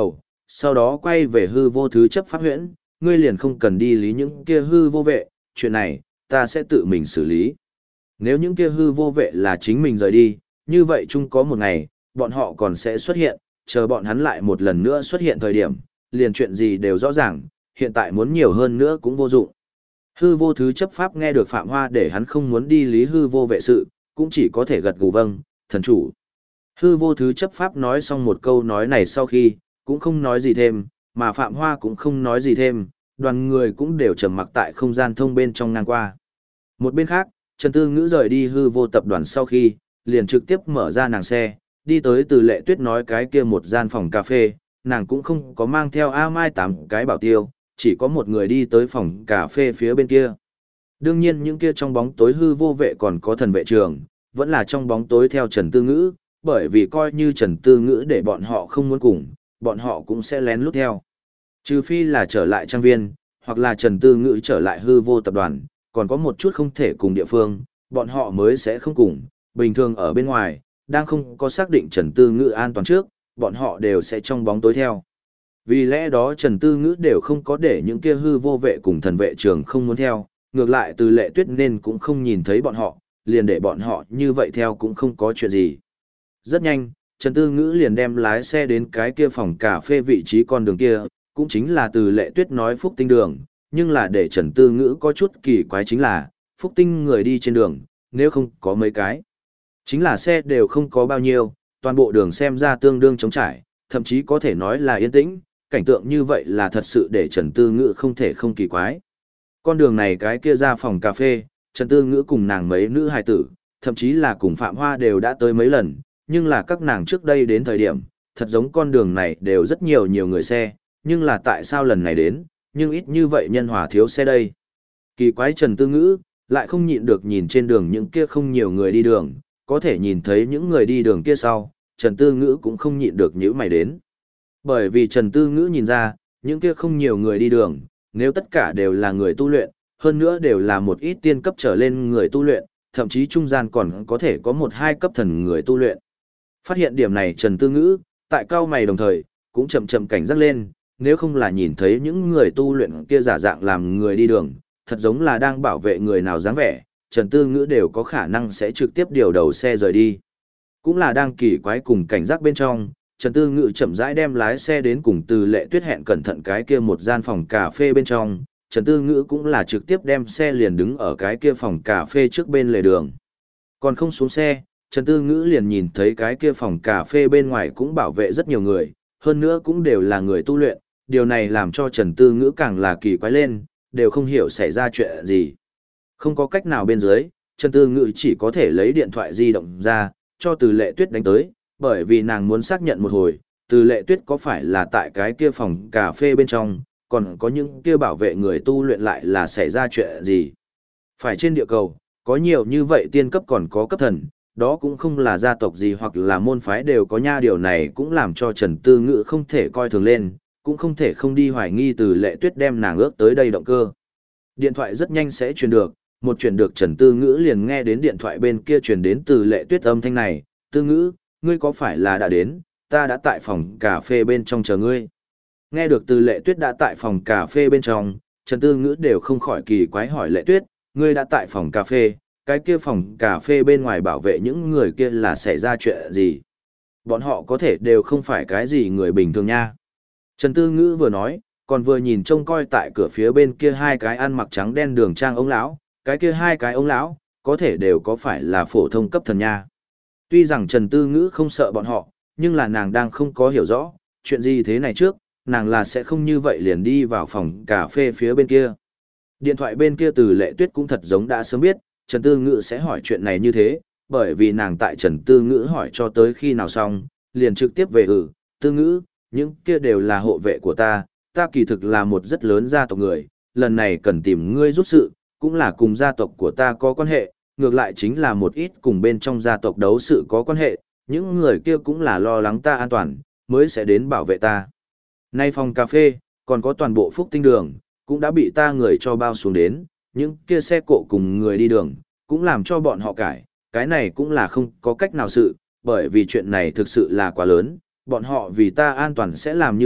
sau đó quay về hư vô thứ chấp pháp huyễn, ngươi liền không cần đi lý những kia hư vô vệ, chuyện này, ta sẽ tự mình xử lý. Nếu những kia hư vô vệ là chính mình rời đi, như vậy chung có một ngày, bọn họ còn sẽ xuất hiện, chờ bọn hắn lại một lần nữa xuất hiện thời điểm, liền chuyện gì đều rõ ràng, hiện tại muốn nhiều hơn nữa cũng vô dụng. Hư vô thứ chấp pháp nghe được Phạm Hoa để hắn không muốn đi lý hư vô vệ sự, cũng chỉ có thể gật gù vâng, thần chủ. Hư vô thứ chấp pháp nói xong một câu nói này sau khi, cũng không nói gì thêm, mà Phạm Hoa cũng không nói gì thêm, đoàn người cũng đều trầm mặc tại không gian thông bên trong ngang qua. Một bên khác, Trần Tư Ngữ rời đi hư vô tập đoàn sau khi, liền trực tiếp mở ra nàng xe, đi tới Từ Lệ Tuyết nói cái kia một gian phòng cà phê, nàng cũng không có mang theo A Mai 8 cái bảo tiêu, chỉ có một người đi tới phòng cà phê phía bên kia. Đương nhiên những kia trong bóng tối hư vô vệ còn có thần vệ trường, vẫn là trong bóng tối theo Trần Tư Ngữ, bởi vì coi như Trần Tư Ngữ để bọn họ không muốn cùng, bọn họ cũng sẽ lén lút theo. Trừ phi là trở lại trang viên, hoặc là Trần Tư Ngữ trở lại hư vô tập đoàn, còn có một chút không thể cùng địa phương, bọn họ mới sẽ không cùng. Bình thường ở bên ngoài, đang không có xác định Trần Tư Ngữ an toàn trước, bọn họ đều sẽ trong bóng tối theo. Vì lẽ đó Trần Tư Ngữ đều không có để những kia hư vô vệ cùng thần vệ trường không muốn theo, ngược lại Từ Lệ Tuyết nên cũng không nhìn thấy bọn họ, liền để bọn họ như vậy theo cũng không có chuyện gì. Rất nhanh, Trần Tư Ngữ liền đem lái xe đến cái kia phòng cà phê vị trí con đường kia, cũng chính là Từ Lệ Tuyết nói Phúc Tinh đường, nhưng là để Trần Tư Ngữ có chút kỳ quái chính là, Phúc Tinh người đi trên đường, nếu không có mấy cái. Chính là xe đều không có bao nhiêu, toàn bộ đường xem ra tương đương trống trải, thậm chí có thể nói là yên tĩnh, cảnh tượng như vậy là thật sự để Trần Tư Ngữ không thể không kỳ quái. Con đường này cái kia ra phòng cà phê, Trần Tư Ngữ cùng nàng mấy nữ hài tử, thậm chí là cùng Phạm Hoa đều đã tới mấy lần, nhưng là các nàng trước đây đến thời điểm, thật giống con đường này đều rất nhiều người xe, nhưng là tại sao lần này đến, nhưng ít như vậy nhân hòa thiếu xe đây. Kỳ quái Trần Tư Ngữ, lại không nhịn được nhìn trên đường những kia không nhiều người đi đường, có thể nhìn thấy những người đi đường kia sau, Trần Tư Ngữ cũng không nhịn được nhíu mày đến. Bởi vì Trần Tư Ngữ nhìn ra, những kia không nhiều người đi đường, nếu tất cả đều là người tu luyện, hơn nữa đều là một ít tiên cấp trở lên người tu luyện, thậm chí trung gian còn có thể có 1-2 cấp thần người tu luyện. Phát hiện điểm này Trần Tư Ngữ, tại cao mày đồng thời, cũng chậm chậm cảnh giác lên, nếu không là nhìn thấy những người tu luyện kia giả dạng làm người đi đường, thật giống là đang bảo vệ người nào dáng vẻ, Trần Tư Ngữ đều có khả năng sẽ trực tiếp điều đầu xe rời đi. Cũng là đang kỳ quái cùng cảnh giác bên trong, Trần Tư Ngữ chậm rãi đem lái xe đến cùng Từ Lệ Tuyết hẹn cẩn thận cái kia một gian phòng cà phê bên trong, Trần Tư Ngữ cũng là trực tiếp đem xe liền đứng ở cái kia phòng cà phê trước bên lề đường. Còn không xuống xe, Trần Tư Ngữ liền nhìn thấy cái kia phòng cà phê bên ngoài cũng bảo vệ rất nhiều người, hơn nữa cũng đều là người tu luyện, điều này làm cho Trần Tư Ngữ càng là kỳ quái lên, đều không hiểu xảy ra chuyện gì. Không có cách nào bên dưới, Trần Tư Ngữ chỉ có thể lấy điện thoại di động ra, cho Từ Lệ Tuyết đánh tới, bởi vì nàng muốn xác nhận một hồi, Từ Lệ Tuyết có phải là tại cái kia phòng cà phê bên trong, còn có những kia bảo vệ người tu luyện lại là xảy ra chuyện gì. Phải trên địa cầu, có nhiều như vậy tiên cấp còn có cấp thần, đó cũng không là gia tộc gì hoặc là môn phái đều có nha, điều này cũng làm cho Trần Tư Ngữ không thể coi thường lên, cũng không thể không đi hoài nghi Từ Lệ Tuyết đem nàng ước tới đây động cơ. Điện thoại rất nhanh sẽ truyền được, một truyền được Trần Tư Ngữ liền nghe đến điện thoại bên kia truyền đến Từ Lệ Tuyết âm thanh này, Tư Ngữ, ngươi có phải là đã đến, ta đã tại phòng cà phê bên trong chờ ngươi. Nghe được Từ Lệ Tuyết đã tại phòng cà phê bên trong, Trần Tư Ngữ đều không khỏi kỳ quái hỏi Lệ Tuyết, ngươi đã tại phòng cà phê, cái kia phòng cà phê bên ngoài bảo vệ những người kia là xảy ra chuyện gì? Bọn họ có thể đều không phải cái gì người bình thường nha. Trần Tư Ngữ vừa nói, còn vừa nhìn trông coi tại cửa phía bên kia 2 cái ăn mặc trắng đen đường trang ông lão, cái kia 2 cái ông lão, có thể đều có phải là phổ thông cấp thần nha. Tuy rằng Trần Tư Ngữ không sợ bọn họ, nhưng là nàng đang không có hiểu rõ, chuyện gì thế này trước, nàng là sẽ không như vậy liền đi vào phòng cà phê phía bên kia. Điện thoại bên kia Từ Lệ Tuyết cũng thật giống đã sớm biết, Trần Tư Ngữ sẽ hỏi chuyện này như thế, bởi vì nàng tại Trần Tư Ngữ hỏi cho tới khi nào xong, liền trực tiếp về Tư Ngữ, những kia đều là hộ vệ của ta kỳ thực là một rất lớn gia tộc người, lần này cần tìm ngươi giúp sự, cũng là cùng gia tộc của ta có quan hệ, ngược lại chính là một ít cùng bên trong gia tộc đấu sự có quan hệ, những người kia cũng là lo lắng ta an toàn, mới sẽ đến bảo vệ ta. Nay phòng cà phê, còn có toàn bộ Phúc Tinh đường, cũng đã bị ta người cho bao xuống đến, những kia xe cộ cùng người đi đường, cũng làm cho bọn họ cải, cái này cũng là không có cách nào sự, bởi vì chuyện này thực sự là quá lớn, bọn họ vì ta an toàn sẽ làm như vậy,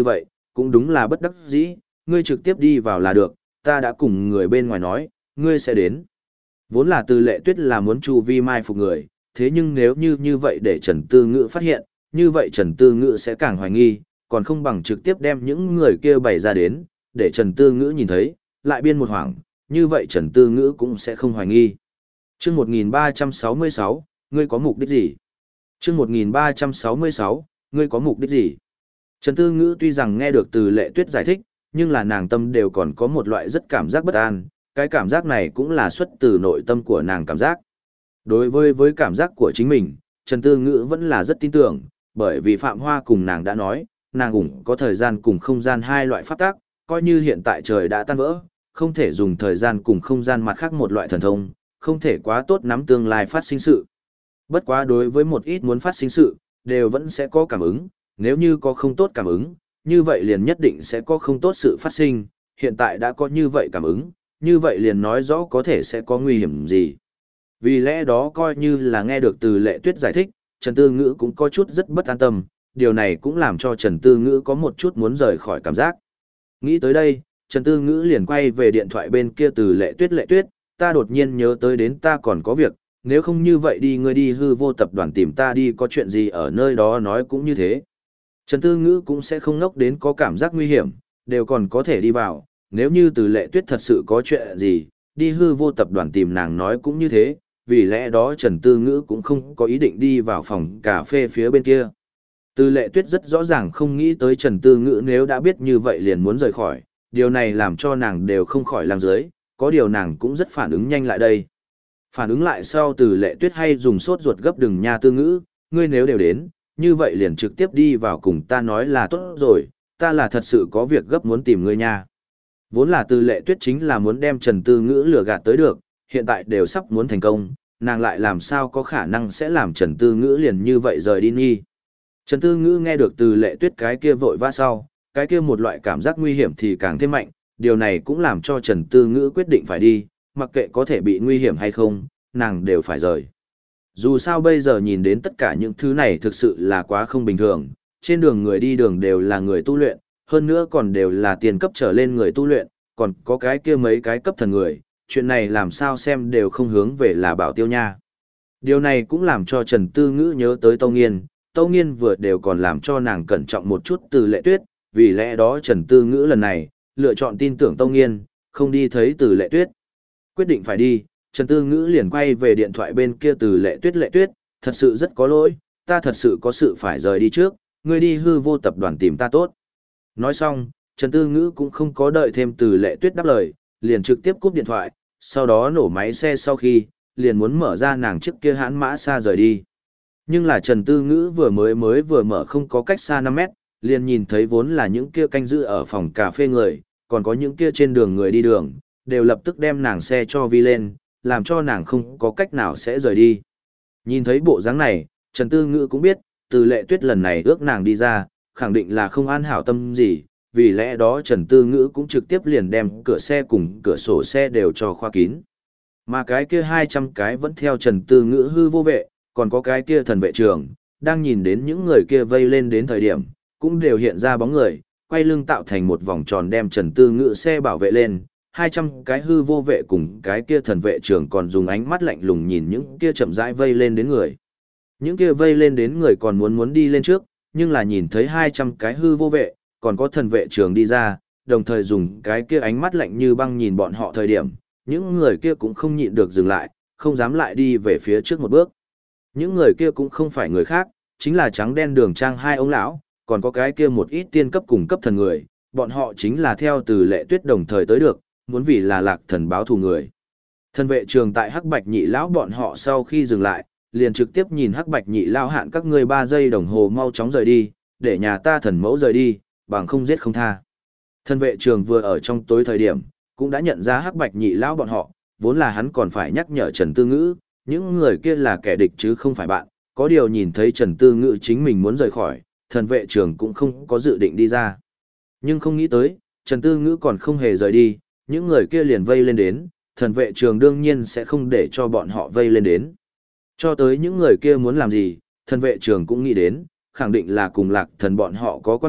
cũng đúng là bất đắc dĩ, ngươi trực tiếp đi vào là được, ta đã cùng người bên ngoài nói, ngươi sẽ đến. Vốn là Từ Lệ Tuyết là muốn Chu Vi mai phục người, thế nhưng nếu như vậy để Trần Tư Ngữ phát hiện, như vậy Trần Tư Ngữ sẽ càng hoài nghi, còn không bằng trực tiếp đem những người kia bày ra đến, để Trần Tư Ngữ nhìn thấy, lại biên một hoảng, như vậy Trần Tư Ngữ cũng sẽ không hoài nghi. Chương 1366, ngươi có mục đích gì? Chương 1366, ngươi có mục đích gì? Trần Tư Ngữ tuy rằng nghe được Từ Lệ Tuyết giải thích, nhưng là nàng tâm đều còn có một loại rất cảm giác bất an, cái cảm giác này cũng là xuất từ nội tâm của nàng cảm giác. Đối với cảm giác của chính mình, Trần Tư Ngữ vẫn là rất tin tưởng, bởi vì Phạm Hoa cùng nàng đã nói, nàng cũng có thời gian cùng không gian hai loại pháp tác, coi như hiện tại trời đã tan vỡ, không thể dùng thời gian cùng không gian mặt khác một loại thần thông, không thể quá tốt nắm tương lai phát sinh sự. Bất quá đối với một ít muốn phát sinh sự, đều vẫn sẽ có cảm ứng, nếu như có không tốt cảm ứng, như vậy liền nhất định sẽ có không tốt sự phát sinh, hiện tại đã có như vậy cảm ứng, như vậy liền nói rõ có thể sẽ có nguy hiểm gì. Vì lẽ đó coi như là nghe được Từ Lệ Tuyết giải thích, Trần Tư Ngữ cũng có chút rất bất an tâm, điều này cũng làm cho Trần Tư Ngữ có một chút muốn rời khỏi cảm giác. Nghĩ tới đây, Trần Tư Ngữ liền quay về điện thoại bên kia Từ Lệ Tuyết, ta đột nhiên nhớ tới đến ta còn có việc, nếu không như vậy đi ngươi đi hư vô tập đoàn tìm ta đi có chuyện gì ở nơi đó nói cũng như thế. Trần Tư Ngữ cũng sẽ không ngốc đến có cảm giác nguy hiểm, đều còn có thể đi vào, nếu như Từ Lệ Tuyết thật sự có chuyện gì, đi hư vô tập đoàn tìm nàng nói cũng như thế, vì lẽ đó Trần Tư Ngữ cũng không có ý định đi vào phòng cà phê phía bên kia. Từ Lệ Tuyết rất rõ ràng không nghĩ tới Trần Tư Ngữ nếu đã biết như vậy liền muốn rời khỏi, điều này làm cho nàng đều không khỏi làm dưới, có điều nàng cũng rất phản ứng nhanh lại đây. Phản ứng lại sau Từ Lệ Tuyết hay dùng sốt ruột gấp đừng nha Tư Ngữ, ngươi nếu đều đến, như vậy liền trực tiếp đi vào cùng ta nói là tốt rồi, ta là thật sự có việc gấp muốn tìm ngươi nha. Vốn là Từ Lệ Tuyết chính là muốn đem Trần Tư Ngữ lừa gạt tới được, hiện tại đều sắp muốn thành công, nàng lại làm sao có khả năng sẽ làm Trần Tư Ngữ liền như vậy rời đi nghi. Trần Tư Ngữ nghe được Từ Lệ Tuyết cái kia vội vã sau, cái kia một loại cảm giác nguy hiểm thì càng thêm mạnh, điều này cũng làm cho Trần Tư Ngữ quyết định phải đi, mặc kệ có thể bị nguy hiểm hay không, nàng đều phải rời. Dù sao bây giờ nhìn đến tất cả những thứ này thực sự là quá không bình thường, trên đường người đi đường đều là người tu luyện, hơn nữa còn đều là tiền cấp trở lên người tu luyện, còn có cái kia mấy cái cấp thần người, chuyện này làm sao xem đều không hướng về là bảo tiêu nha. Điều này cũng làm cho Trần Tư Ngữ nhớ tới Tâu Nghiên vừa đều còn làm cho nàng cẩn trọng một chút Từ Lệ Tuyết, vì lẽ đó Trần Tư Ngữ lần này, lựa chọn tin tưởng Tâu Nghiên, không đi thấy Từ Lệ Tuyết. Quyết định phải đi, Trần Tư Ngữ liền quay về điện thoại bên kia Từ Lệ Tuyết, thật sự rất có lỗi, ta thật sự có sự phải rời đi trước, ngươi đi hư vô tập đoàn tìm ta tốt. Nói xong, Trần Tư Ngữ cũng không có đợi thêm Từ Lệ Tuyết đáp lời, liền trực tiếp cúp điện thoại, sau đó nổ máy xe sau khi, liền muốn mở ra nàng trước kia hãn mã xa rời đi. Nhưng là Trần Tư Ngữ vừa mở không có cách xa 5 mét, liền nhìn thấy vốn là những kia canh giữ ở phòng cà phê người, còn có những kia trên đường người đi đường, đều lập tức đem nàng xe cho vi lên, làm cho nàng không có cách nào sẽ rời đi. Nhìn thấy bộ dáng này, Trần Tư Ngữ cũng biết, Từ Lệ Tuyết lần này ước nàng đi ra, khẳng định là không an hảo tâm gì, vì lẽ đó Trần Tư Ngữ cũng trực tiếp liền đem cửa xe cùng cửa sổ xe đều cho khoa kín. Mà cái kia 200 cái vẫn theo Trần Tư Ngữ hư vô vệ, còn có cái kia thần vệ trường, đang nhìn đến những người kia vây lên đến thời điểm, cũng đều hiện ra bóng người, quay lưng tạo thành một vòng tròn đem Trần Tư Ngữ xe bảo vệ lên. 200 cái hư vô vệ cùng cái kia thần vệ trưởng còn dùng ánh mắt lạnh lùng nhìn những kia chậm rãi vây lên đến người. Những kia vây lên đến người còn muốn đi lên trước, nhưng là nhìn thấy 200 cái hư vô vệ, còn có thần vệ trưởng đi ra, đồng thời dùng cái kia ánh mắt lạnh như băng nhìn bọn họ thời điểm, những người kia cũng không nhịn được dừng lại, không dám lại đi về phía trước một bước. Những người kia cũng không phải người khác, chính là trắng đen đường trang hai ông lão, còn có cái kia một ít tiên cấp cùng cấp thần người, bọn họ chính là theo Từ Lệ Tuyết đồng thời tới được, muốn vì là Lạc Thần báo thù người. Thần vệ trường tại Hắc Bạch Nhị lão bọn họ sau khi dừng lại, liền trực tiếp nhìn Hắc Bạch Nhị lão hạn các ngươi 3 giây đồng hồ mau chóng rời đi, để nhà ta thần mẫu rời đi, bằng không giết không tha. Thần vệ trường vừa ở trong tối thời điểm, cũng đã nhận ra Hắc Bạch Nhị lão bọn họ, vốn là hắn còn phải nhắc nhở Trần Tư Ngữ, những người kia là kẻ địch chứ không phải bạn, có điều nhìn thấy Trần Tư Ngữ chính mình muốn rời khỏi, thần vệ trường cũng không có dự định đi ra. Nhưng không nghĩ tới, Trần Tư Ngữ còn không hề rời đi, những người kia liền vây lên đến, thần vệ trường đương nhiên sẽ không để cho bọn họ vây lên đến. Cho tới những người kia muốn làm gì, thần vệ trường cũng nghĩ đến, khẳng định là cùng Lạc Thần bọn họ có quan hệ,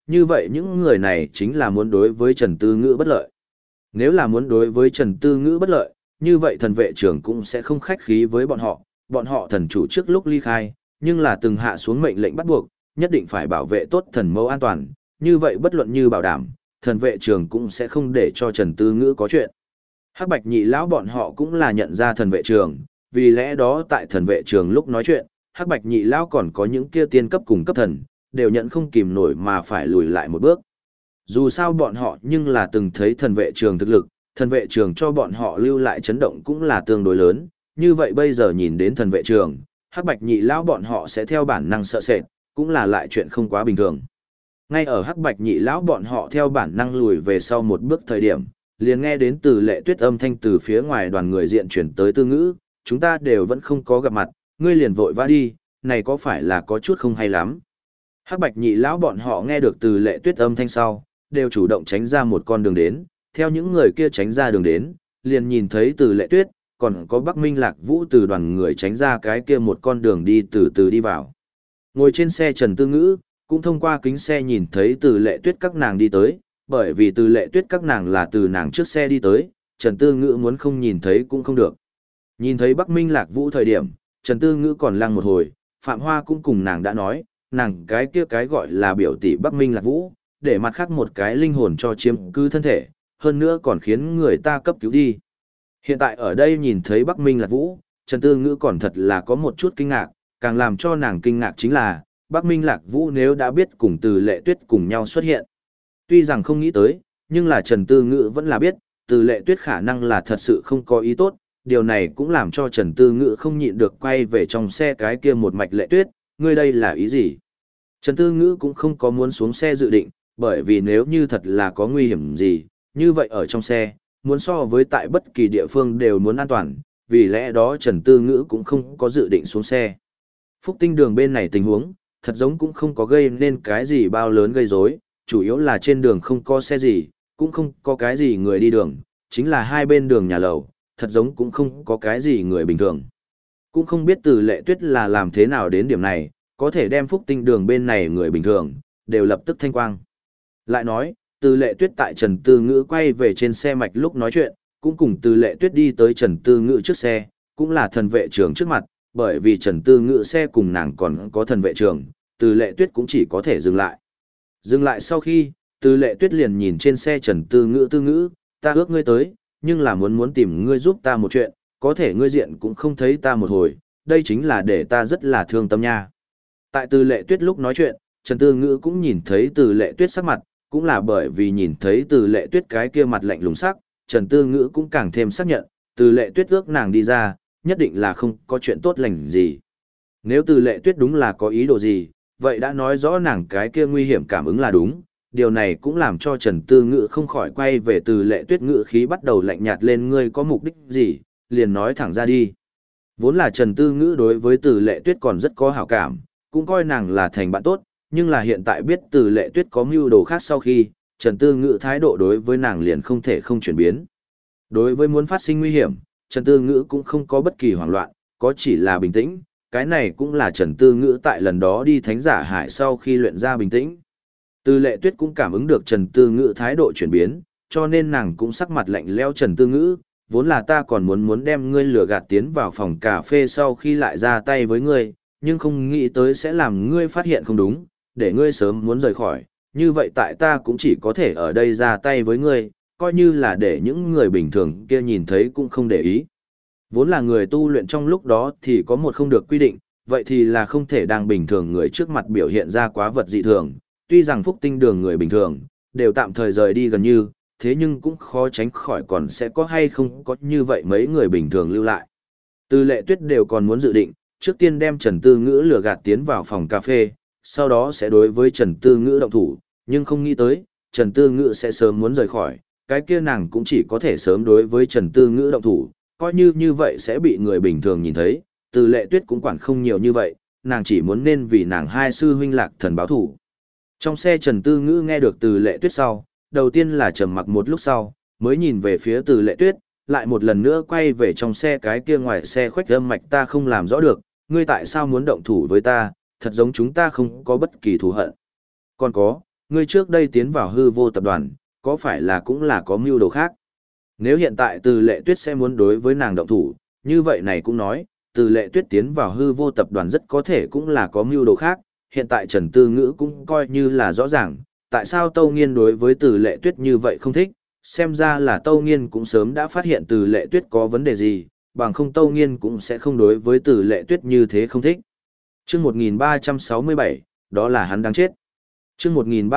như vậy những người này chính là muốn đối với Trần Tư Ngữ bất lợi. Nếu là muốn đối với Trần Tư Ngữ bất lợi, như vậy thần vệ trưởng cũng sẽ không khách khí với bọn họ thần chủ trước lúc ly khai, nhưng là từng hạ xuống mệnh lệnh bắt buộc, nhất định phải bảo vệ tốt thần mẫu an toàn, như vậy bất luận như bảo đảm, thần vệ trường cũng sẽ không để cho Trần Tư Ngữ có chuyện. Hắc Bạch Nhị lão bọn họ cũng là nhận ra thần vệ trường, vì lẽ đó tại thần vệ trường lúc nói chuyện, Hắc Bạch Nhị lão còn có những kia tiên cấp cùng cấp thần, đều nhận không kìm nổi mà phải lùi lại một bước. Dù sao bọn họ nhưng là từng thấy thần vệ trường thực lực, thần vệ trường cho bọn họ lưu lại chấn động cũng là tương đối lớn, như vậy bây giờ nhìn đến thần vệ trường, Hắc Bạch Nhị lão bọn họ sẽ theo bản năng sợ sệt, cũng là lại chuyện không quá bình thường. Ngay ở Hắc Bạch Nhị lão bọn họ theo bản năng lùi về sau một bước thời điểm, liền nghe đến từ Lệ Tuyết âm thanh từ phía ngoài đoàn người diện chuyển tới Tư Ngữ, chúng ta đều vẫn không có gặp mặt, ngươi liền vội vã đi, này có phải là có chút không hay lắm. Hắc Bạch Nhị lão bọn họ nghe được từ Lệ Tuyết âm thanh sau, đều chủ động tránh ra một con đường đến, theo những người kia tránh ra đường đến, liền nhìn thấy từ Lệ Tuyết, còn có Bắc Minh Lạc Vũ từ đoàn người tránh ra cái kia một con đường đi từ từ đi vào. Ngồi trên xe Trần Tư Ngữ, cũng thông qua kính xe nhìn thấy từ Lệ Tuyết các nàng đi tới, bởi vì từ Lệ Tuyết các nàng là từ nàng trước xe đi tới, Trần Tư Ngữ muốn không nhìn thấy cũng không được. Nhìn thấy Bắc Minh Lạc Vũ thời điểm, Trần Tư Ngữ còn lăng một hồi, Phạm Hoa cũng cùng nàng đã nói, nàng cái kia cái gọi là biểu tỷ Bắc Minh Lạc Vũ, để mặt khác một cái linh hồn cho chiếm cứ thân thể, hơn nữa còn khiến người ta cấp cứu đi. Hiện tại ở đây nhìn thấy Bắc Minh Lạc Vũ, Trần Tư Ngữ còn thật là có một chút kinh ngạc, càng làm cho nàng kinh ngạc chính là, Bắc Minh Lạc Vũ nếu đã biết cùng từ Lệ Tuyết cùng nhau xuất hiện. Tuy rằng không nghĩ tới, nhưng là Trần Tư Ngữ vẫn là biết, từ Lệ Tuyết khả năng là thật sự không có ý tốt, điều này cũng làm cho Trần Tư Ngữ không nhịn được quay về trong xe cái kia một mạch Lệ Tuyết, ngươi đây là ý gì? Trần Tư Ngữ cũng không có muốn xuống xe dự định, bởi vì nếu như thật là có nguy hiểm gì, như vậy ở trong xe, muốn so với tại bất kỳ địa phương đều muốn an toàn, vì lẽ đó Trần Tư Ngữ cũng không có dự định xuống xe. Phúc Tinh đường bên này tình huống, thật giống cũng không có gây nên cái gì bao lớn gây rối, chủ yếu là trên đường không có xe gì, cũng không có cái gì người đi đường, chính là hai bên đường nhà lầu, thật giống cũng không có cái gì người bình thường. Cũng không biết từ Lệ Tuyết là làm thế nào đến điểm này, có thể đem Phúc Tinh đường bên này người bình thường, đều lập tức thanh quang. Lại nói, từ Lệ Tuyết tại Trần Tư Ngữ quay về trên xe mạch lúc nói chuyện, cũng cùng từ Lệ Tuyết đi tới Trần Tư Ngữ trước xe, cũng là thần vệ trưởng trước mặt, bởi vì Trần Tư Ngữ xe cùng nàng còn có thần vệ trưởng, từ Lệ Tuyết cũng chỉ có thể dừng lại. Dừng lại sau khi, từ Lệ Tuyết liền nhìn trên xe Trần Tư Ngữ, ta ước ngươi tới, nhưng là muốn tìm ngươi giúp ta một chuyện, có thể ngươi diện cũng không thấy ta một hồi, đây chính là để ta rất là thương tâm nha. Tại từ Lệ Tuyết lúc nói chuyện, Trần Tư Ngữ cũng nhìn thấy từ Lệ Tuyết sắc mặt, cũng là bởi vì nhìn thấy từ Lệ Tuyết cái kia mặt lạnh lùng sắc, Trần Tư Ngữ cũng càng thêm xác nhận, từ Lệ Tuyết ước nàng đi ra, nhất định là không có chuyện tốt lành gì. Nếu từ Lệ Tuyết đúng là có ý đồ gì, vậy đã nói rõ nàng cái kia nguy hiểm cảm ứng là đúng, điều này cũng làm cho Trần Tư Ngữ không khỏi quay về từ Lệ Tuyết ngữ khí bắt đầu lạnh nhạt lên, ngươi có mục đích gì, liền nói thẳng ra đi. Vốn là Trần Tư Ngữ đối với từ Lệ Tuyết còn rất có hảo cảm, cũng coi nàng là thành bạn tốt, nhưng là hiện tại biết từ Lệ Tuyết có mưu đồ khác sau khi, Trần Tư Ngữ thái độ đối với nàng liền không thể không chuyển biến. Đối với muốn phát sinh nguy hiểm, Trần Tư Ngữ cũng không có bất kỳ hoảng loạn, có chỉ là bình tĩnh, cái này cũng là Trần Tư Ngữ tại lần đó đi Thánh Giả Hải sau khi luyện ra bình tĩnh. Từ Lệ Tuyết cũng cảm ứng được Trần Tư Ngữ thái độ chuyển biến, cho nên nàng cũng sắc mặt lạnh lẽo. Trần Tư Ngữ, vốn là ta còn muốn đem ngươi lừa gạt tiến vào phòng cà phê sau khi lại ra tay với ngươi, nhưng không nghĩ tới sẽ làm ngươi phát hiện không đúng, để ngươi sớm muốn rời khỏi, như vậy tại ta cũng chỉ có thể ở đây ra tay với ngươi, coi như là để những người bình thường kia nhìn thấy cũng không để ý. Vốn là người tu luyện trong lúc đó thì có một không được quy định, vậy thì là không thể đang bình thường người trước mặt biểu hiện ra quá vật dị thường, tuy rằng Phúc Tinh đường người bình thường, đều tạm thời rời đi gần như, thế nhưng cũng khó tránh khỏi còn sẽ có hay không có như vậy mấy người bình thường lưu lại. Từ Lệ Tuyết đều còn muốn dự định, trước tiên đem Trần Tư Ngữ lừa gạt tiến vào phòng cà phê, sau đó sẽ đối với Trần Tư Ngữ động thủ, nhưng không nghĩ tới, Trần Tư Ngữ sẽ sớm muốn rời khỏi, cái kia nàng cũng chỉ có thể sớm đối với Trần Tư Ngữ động thủ, coi như vậy sẽ bị người bình thường nhìn thấy, Từ Lệ Tuyết cũng quản không nhiều như vậy, nàng chỉ muốn nên vì nàng hai sư huynh Lạc Thần báo thủ. Trong xe Trần Tư Ngữ nghe được Từ Lệ Tuyết sau, đầu tiên là trầm mặc một lúc sau, mới nhìn về phía Từ Lệ Tuyết, lại một lần nữa quay về trong xe cái kia ngoài xe khuếch âm mạch, ta không làm rõ được, ngươi tại sao muốn động thủ với ta, thật giống chúng ta không có bất kỳ thù hận. Còn có, ngươi trước đây tiến vào hư vô tập đoàn, có phải là cũng là có mưu đồ khác? Nếu hiện tại Từ Lệ Tuyết sẽ muốn đối với nàng động thủ, như vậy này cũng nói, Từ Lệ Tuyết tiến vào hư vô tập đoàn rất có thể cũng là có mưu đồ khác, hiện tại Trần Tư Ngữ cũng coi như là rõ ràng, tại sao Tâu Nghiên đối với Từ Lệ Tuyết như vậy không thích, xem ra là Tâu Nghiên cũng sớm đã phát hiện Từ Lệ Tuyết có vấn đề gì, bằng không Tâu Nghiên cũng sẽ không đối với Từ Lệ Tuyết như thế không thích. Chương 1367, đó là hắn đáng chết. Chương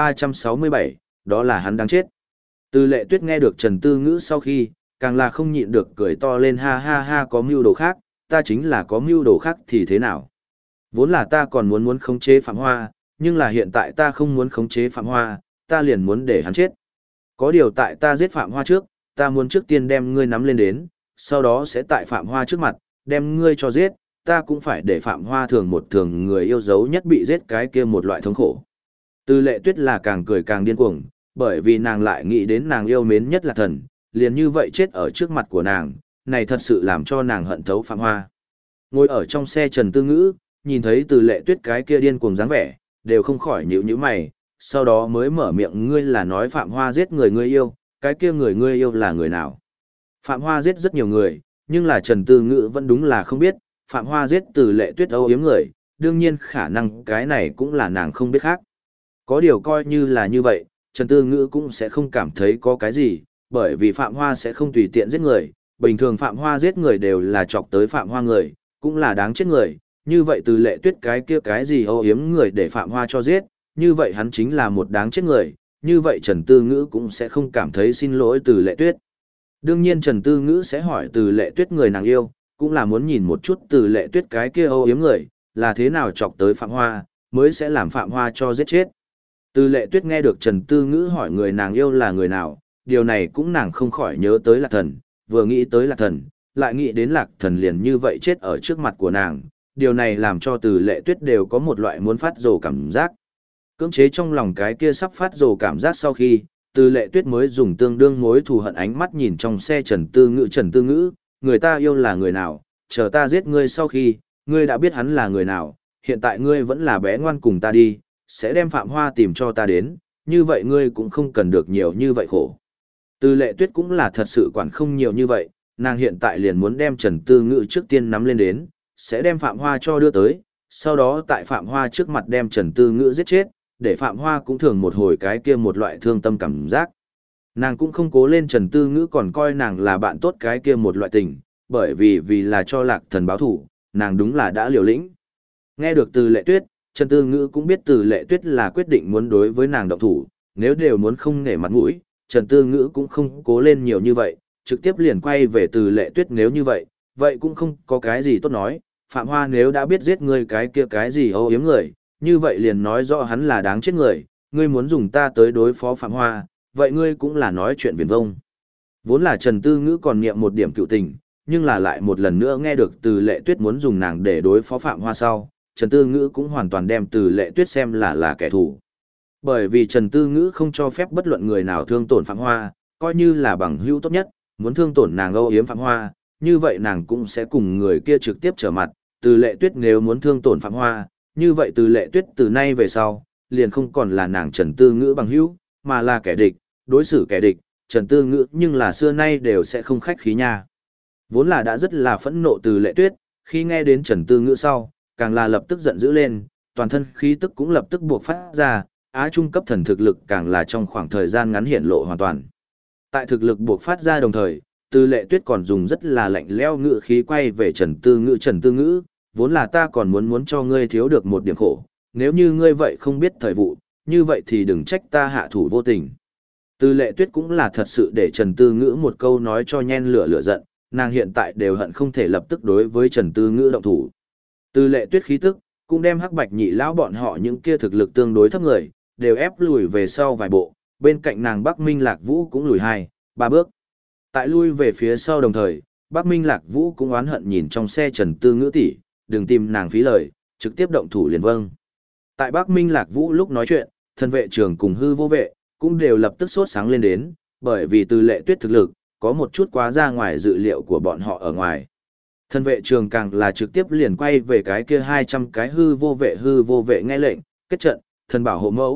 1367, đó là hắn đáng chết. Từ Lệ Tuyết nghe được Trần Tư Ngữ sau khi, càng là không nhịn được cười to lên ha ha ha, có mưu đồ khác, ta chính là có mưu đồ khác thì thế nào? Vốn là ta còn muốn khống chế Phạm Hoa, nhưng là hiện tại ta không muốn khống chế Phạm Hoa, ta liền muốn để hắn chết. Có điều tại ta giết Phạm Hoa trước, ta muốn trước tiên đem ngươi nắm lên đến, sau đó sẽ tại Phạm Hoa trước mặt, đem ngươi cho giết, ta cũng phải để Phạm Hoa thường người yêu dấu nhất bị giết cái kia một loại thống khổ. Từ Lệ Tuyết là càng cười càng điên cuồng, bởi vì nàng lại nghĩ đến nàng yêu mến nhất là thần, liền như vậy chết ở trước mặt của nàng, này thật sự làm cho nàng hận thấu Phạm Hoa. Ngồi ở trong xe Trần Tư Ngữ, nhìn thấy Từ Lệ Tuyết cái kia điên cuồng dáng vẻ, đều không khỏi nhíu mày, sau đó mới mở miệng, ngươi là nói Phạm Hoa giết người ngươi yêu, cái kia người ngươi yêu là người nào? Phạm Hoa giết rất nhiều người, nhưng là Trần Tư Ngữ vẫn đúng là không biết, Phạm Hoa giết Từ Lệ Tuyết âu yếm người, đương nhiên khả năng cái này cũng là nàng không biết khác. Có điều coi như là như vậy, Trần Tư Ngữ cũng sẽ không cảm thấy có cái gì, bởi vì Phạm Hoa sẽ không tùy tiện giết người, bình thường Phạm Hoa giết người đều là chọc tới Phạm Hoa người, cũng là đáng chết người, như vậy Từ Lệ Tuyết cái kia cái gì âu yếm người để Phạm Hoa cho giết, như vậy hắn chính là một đáng chết người, như vậy Trần Tư Ngữ cũng sẽ không cảm thấy xin lỗi Từ Lệ Tuyết. Đương nhiên Trần Tư Ngữ sẽ hỏi Từ Lệ Tuyết người nàng yêu, cũng là muốn nhìn một chút Từ Lệ Tuyết cái kia âu yếm người, là thế nào chọc tới Phạm Hoa, mới sẽ làm Phạm Hoa cho giết chết. Từ Lệ Tuyết nghe được Trần Tư Ngữ hỏi người nàng yêu là người nào, điều này cũng nàng không khỏi nhớ tới Lạc Thần, vừa nghĩ tới Lạc Thần, lại nghĩ đến Lạc Thần liền như vậy chết ở trước mặt của nàng, điều này làm cho Từ Lệ Tuyết đều có một loại muốn phát rồ cảm giác. Cưỡng chế trong lòng cái kia sắp phát rồ cảm giác sau khi, Từ Lệ Tuyết mới dùng tương đương mối thù hận ánh mắt nhìn trong xe Trần Tư Ngữ, người ta yêu là người nào, chờ ta giết ngươi sau khi, ngươi đã biết hắn là người nào, hiện tại ngươi vẫn là bé ngoan cùng ta đi, sẽ đem Phạm Hoa tìm cho ta đến, như vậy ngươi cũng không cần được nhiều như vậy khổ. Từ Lệ Tuyết cũng là thật sự quản không nhiều như vậy, nàng hiện tại liền muốn đem Trần Tư Ngữ trước tiên nắm lên đến, sẽ đem Phạm Hoa cho đưa tới, sau đó tại Phạm Hoa trước mặt đem Trần Tư Ngữ giết chết, để Phạm Hoa cũng thường một hồi cái kia một loại thương tâm cảm giác. Nàng cũng không cố lên Trần Tư Ngữ còn coi nàng là bạn tốt cái kia một loại tình, bởi vì là cho Lạc Thần báo thủ, nàng đúng là đã liều lĩnh. Nghe được Từ Lệ Tuyết, Trần Tư Ngữ cũng biết Từ Lệ Tuyết là quyết định muốn đối với nàng động thủ, nếu đều muốn không nể mặt mũi, Trần Tư Ngữ cũng không cố lên nhiều như vậy, trực tiếp liền quay về Từ Lệ Tuyết, nếu như vậy, vậy cũng không có cái gì tốt nói, Phạm Hoa nếu đã biết giết ngươi cái kia cái gì âu yếm người, như vậy liền nói rõ hắn là đáng chết người, ngươi muốn dùng ta tới đối phó Phạm Hoa, vậy ngươi cũng là nói chuyện viển vông. Vốn là Trần Tư Ngữ còn niệm một điểm cựu tình, nhưng là lại một lần nữa nghe được Từ Lệ Tuyết muốn dùng nàng để đối phó Phạm Hoa sau, Trần Tư Ngữ cũng hoàn toàn đem Từ Lệ Tuyết xem là kẻ thù. Bởi vì Trần Tư Ngữ không cho phép bất luận người nào thương tổn Phạm Hoa, coi như là bằng hữu tốt nhất, muốn thương tổn nàng âu yếm Phạm Hoa, như vậy nàng cũng sẽ cùng người kia trực tiếp trở mặt. Từ Lệ Tuyết nếu muốn thương tổn Phạm Hoa, như vậy Từ Lệ Tuyết từ nay về sau, liền không còn là nàng Trần Tư Ngữ bằng hữu, mà là kẻ địch, đối xử kẻ địch, Trần Tư Ngữ nhưng là xưa nay đều sẽ không khách khí nha. Vốn là đã rất là phẫn nộ Từ Lệ Tuyết, khi nghe đến Trần Tư Ngữ sau, càng là lập tức giận dữ lên, toàn thân khí tức cũng lập tức buộc phát ra, á trung cấp thần thực lực càng là trong khoảng thời gian ngắn hiện lộ hoàn toàn. Tại thực lực buộc phát ra đồng thời, Từ Lệ Tuyết còn dùng rất là lạnh lẽo ngữ khí quay về Trần Tư Ngữ, vốn là ta còn muốn cho ngươi thiếu được một điểm khổ, nếu như ngươi vậy không biết thời vụ, như vậy thì đừng trách ta hạ thủ vô tình. Từ Lệ Tuyết cũng là thật sự để Trần Tư Ngữ một câu nói cho nhen lửa giận, nàng hiện tại đều hận không thể lập tức đối với Trần Tư Ngữ động thủ. Từ Lệ Tuyết khí tức, cũng đem Hắc Bạch Nhị lão bọn họ những kia thực lực tương đối thấp người, đều ép lùi về sau vài bộ, bên cạnh nàng Bắc Minh Lạc Vũ cũng lùi 2-3 bước. Tại lui về phía sau đồng thời, Bắc Minh Lạc Vũ cũng oán hận nhìn trong xe Trần Tư Ngữ tỷ, đừng tìm nàng phí lời, trực tiếp động thủ liền vâng. Tại Bắc Minh Lạc Vũ lúc nói chuyện, thân vệ trưởng cùng hư vô vệ, cũng đều lập tức sốt sáng lên đến, bởi vì Từ Lệ Tuyết thực lực, có một chút quá ra ngoài dự liệu của bọn họ ở ngoài. Thân vệ trường càng là trực tiếp liền quay về cái kia 200 cái hư vô vệ nghe lệnh, kết trận, thần bảo hộ mẫu,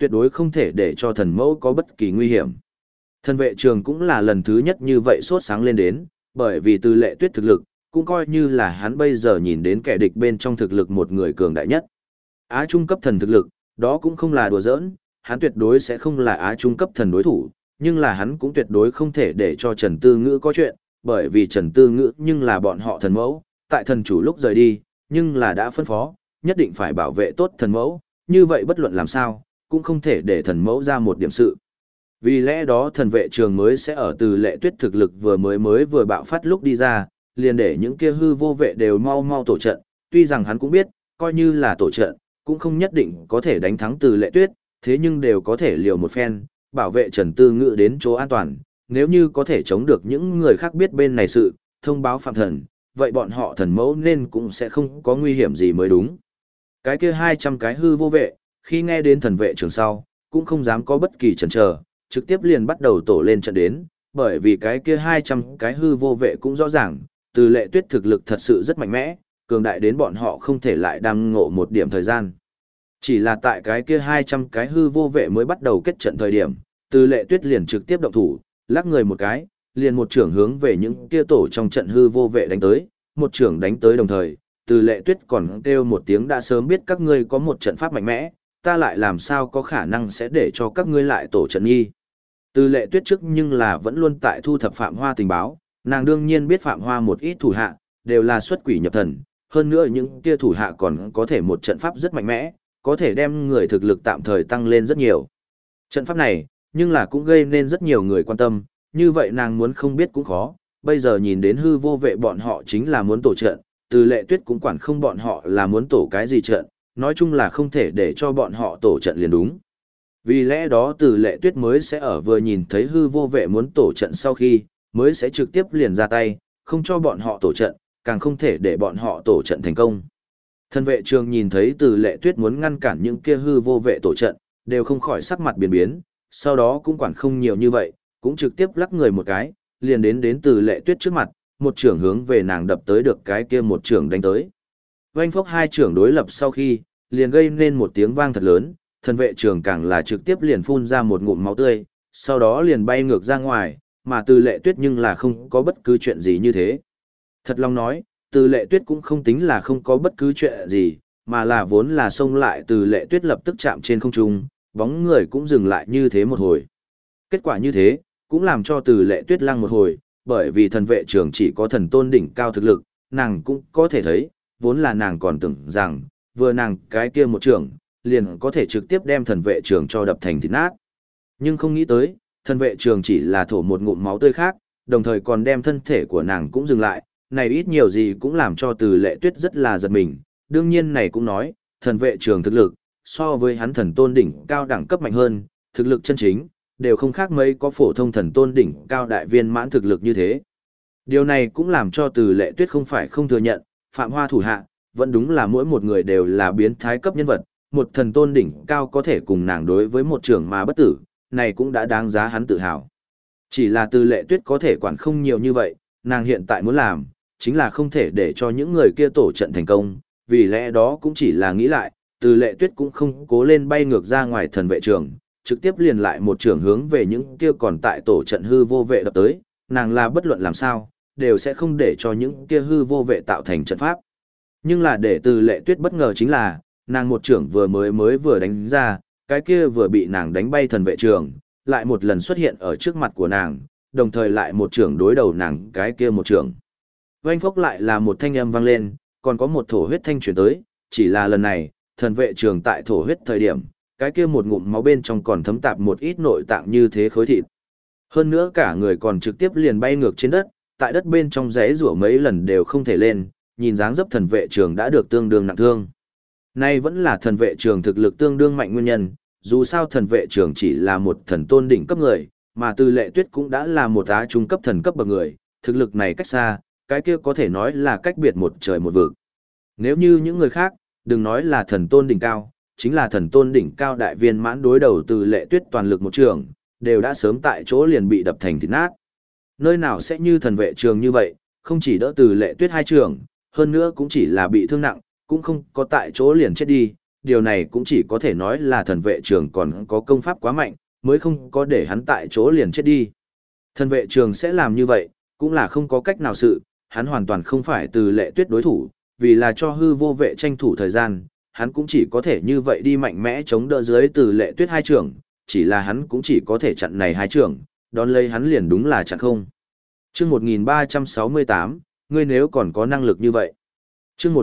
tuyệt đối không thể để cho thần mẫu có bất kỳ nguy hiểm. Thần vệ trường cũng là lần thứ nhất như vậy sốt sáng lên đến, bởi vì Từ Lệ Tuyết thực lực, cũng coi như là hắn bây giờ nhìn đến kẻ địch bên trong thực lực một người cường đại nhất. Á trung cấp thần thực lực, đó cũng không là đùa giỡn, hắn tuyệt đối sẽ không là Á trung cấp thần đối thủ, nhưng là hắn cũng tuyệt đối không thể để cho Trần Tư Ngữ có chuyện, bởi vì Trần Tư Ngữ nhưng là bọn họ thần mẫu, tại thần chủ lúc rời đi, nhưng là đã phân phó, nhất định phải bảo vệ tốt thần mẫu, như vậy bất luận làm sao, cũng không thể để thần mẫu ra một điểm sự. Vì lẽ đó thần vệ trường mới sẽ ở Từ Lệ Tuyết thực lực vừa bạo phát lúc đi ra, liền để những kia hư vô vệ đều mau mau tổ trận, tuy rằng hắn cũng biết, coi như là tổ trận, cũng không nhất định có thể đánh thắng Từ Lệ Tuyết, thế nhưng đều có thể liều một phen, bảo vệ Trần Tư Ngữ đến chỗ an toàn, nếu như có thể chống được những người khác biết bên này sự, thông báo phạm thần, vậy bọn họ thần mẫu nên cũng sẽ không có nguy hiểm gì mới đúng. Cái kia 200 cái hư vô vệ, khi nghe đến thần vệ trường sau, cũng không dám có bất kỳ chần chờ, trực tiếp liền bắt đầu tổ lên trận đến, bởi vì cái kia 200 cái hư vô vệ cũng rõ ràng, Từ Lệ Tuyết thực lực thật sự rất mạnh mẽ, cường đại đến bọn họ không thể lại đam ngộ một điểm thời gian. Chỉ là tại cái kia 200 cái hư vô vệ mới bắt đầu kết trận thời điểm, Từ Lệ Tuyết liền trực tiếp động thủ, lắc người một cái, liền một trưởng hướng về những kia tổ trong trận hư vô vệ đánh tới, một trưởng đánh tới đồng thời, Từ Lệ Tuyết còn kêu một tiếng đã sớm biết các ngươi có một trận pháp mạnh mẽ, ta lại làm sao có khả năng sẽ để cho các ngươi lại tổ trận nghi. Từ Lệ Tuyết trước nhưng là vẫn luôn tại thu thập Phạm Hoa tình báo, nàng đương nhiên biết Phạm Hoa một ít thủ hạ, đều là xuất quỷ nhập thần, hơn nữa những kia thủ hạ còn có thể một trận pháp rất mạnh mẽ, có thể đem người thực lực tạm thời tăng lên rất nhiều. Trận pháp này, nhưng là cũng gây nên rất nhiều người quan tâm, như vậy nàng muốn không biết cũng khó, bây giờ nhìn đến hư vô vệ bọn họ chính là muốn tổ trận, Từ Lệ Tuyết cũng quản không bọn họ là muốn tổ cái gì trận, nói chung là không thể để cho bọn họ tổ trận liền đúng. Vì lẽ đó Từ Lệ Tuyết mới sẽ ở vừa nhìn thấy hư vô vệ muốn tổ trận sau khi, mới sẽ trực tiếp liền ra tay, không cho bọn họ tổ trận, càng không thể để bọn họ tổ trận thành công. Thần vệ trường nhìn thấy Từ Lệ Tuyết muốn ngăn cản những kia hư vô vệ tổ trận, đều không khỏi sắc mặt biến biến, sau đó cũng quản không nhiều như vậy, cũng trực tiếp lắc người một cái, liền đến Từ Lệ Tuyết trước mặt, một trưởng hướng về nàng đập tới được cái kia một trưởng đánh tới. Oanh phốc hai trưởng đối lập sau khi, liền gây nên một tiếng vang thật lớn, thần vệ trường càng là trực tiếp liền phun ra một ngụm máu tươi, sau đó liền bay ngược ra ngoài, mà Từ Lệ Tuyết nhưng là không có bất cứ chuyện gì như thế. Thật lòng nói, Từ Lệ Tuyết cũng không tính là không có bất cứ chuyện gì, mà là vốn là xông lại Từ Lệ Tuyết lập tức chạm trên không trung, bóng người cũng dừng lại như thế một hồi. Kết quả như thế, cũng làm cho Từ Lệ Tuyết lăng một hồi, bởi vì thần vệ trường chỉ có thần tôn đỉnh cao thực lực, nàng cũng có thể thấy, vốn là nàng còn tưởng rằng, vừa nàng cái kia một trường, liền có thể trực tiếp đem thần vệ trường cho đập thành thịt nát. Nhưng không nghĩ tới, thần vệ trường chỉ là thổ một ngụm máu tươi khác, đồng thời còn đem thân thể của nàng cũng dừng lại, này ít nhiều gì cũng làm cho Từ Lệ Tuyết rất là giật mình, đương nhiên này cũng nói, thần vệ trường thực lực, so với hắn thần tôn đỉnh cao đẳng cấp mạnh hơn, thực lực chân chính, đều không khác mấy có phổ thông thần tôn đỉnh cao đại viên mãn thực lực như thế. Điều này cũng làm cho Từ Lệ Tuyết không phải không thừa nhận, Phạm Hoa thủ hạ, vẫn đúng là mỗi một người đều là biến thái cấp nhân vật, một thần tôn đỉnh cao có thể cùng nàng đối với một trưởng mà bất tử, này cũng đã đáng giá hắn tự hào. Chỉ là Từ Lệ Tuyết có thể quản không nhiều như vậy, nàng hiện tại muốn làm, chính là không thể để cho những người kia tổ trận thành công, vì lẽ đó cũng chỉ là nghĩ lại, Từ Lệ Tuyết cũng không cố lên bay ngược ra ngoài thần vệ trường, trực tiếp liền lại một trưởng hướng về những kia còn tại tổ trận hư vô vệ đập tới, nàng là bất luận làm sao, đều sẽ không để cho những kia hư vô vệ tạo thành trận pháp. Nhưng là để Từ Lệ Tuyết bất ngờ chính là, nàng một trưởng vừa đánh ra, cái kia vừa bị nàng đánh bay thần vệ trường, lại một lần xuất hiện ở trước mặt của nàng, đồng thời lại một trưởng đối đầu nàng cái kia một trưởng. Oanh phốc lại là một thanh âm vang lên, còn có một thổ huyết thanh chuyển tới, chỉ là lần này, thần vệ trường tại thổ huyết thời điểm, cái kia một ngụm máu bên trong còn thấm tạp một ít nội tạng như thế khối thịt. Hơn nữa cả người còn trực tiếp liền bay ngược trên đất, tại đất bên trong rẽ rủa mấy lần đều không thể lên, nhìn dáng dấp thần vệ trường đã được tương đương nặng thương. Nay vẫn là thần vệ trường thực lực tương đương mạnh nguyên nhân, dù sao thần vệ trường chỉ là một thần tôn đỉnh cấp người, mà Từ Lệ Tuyết cũng đã là một á trung cấp thần cấp bậc người, thực lực này cách xa, cái kia có thể nói là cách biệt một trời một vực. Nếu như những người khác, đừng nói là thần tôn đỉnh cao, chính là thần tôn đỉnh cao đại viên mãn đối đầu Từ Lệ Tuyết toàn lực một trường, đều đã sớm tại chỗ liền bị đập thành thịt nát. Nơi nào sẽ như thần vệ trường như vậy, không chỉ đỡ Từ Lệ Tuyết hai trường, hơn nữa cũng chỉ là bị thương nặng, cũng không có tại chỗ liền chết đi, điều này cũng chỉ có thể nói là thần vệ trường còn có công pháp quá mạnh, mới không có để hắn tại chỗ liền chết đi. Thần vệ trường sẽ làm như vậy, cũng là không có cách nào sự, hắn hoàn toàn không phải Từ Lệ Tuyết đối thủ, vì là cho hư vô vệ tranh thủ thời gian, hắn cũng chỉ có thể như vậy đi mạnh mẽ chống đỡ dưới Từ Lệ Tuyết hai trưởng, chỉ là hắn cũng chỉ có thể chặn này hai trưởng, đón lấy hắn liền đúng là chặn không. Chương 1368, ngươi nếu còn có năng lực như vậy. Chương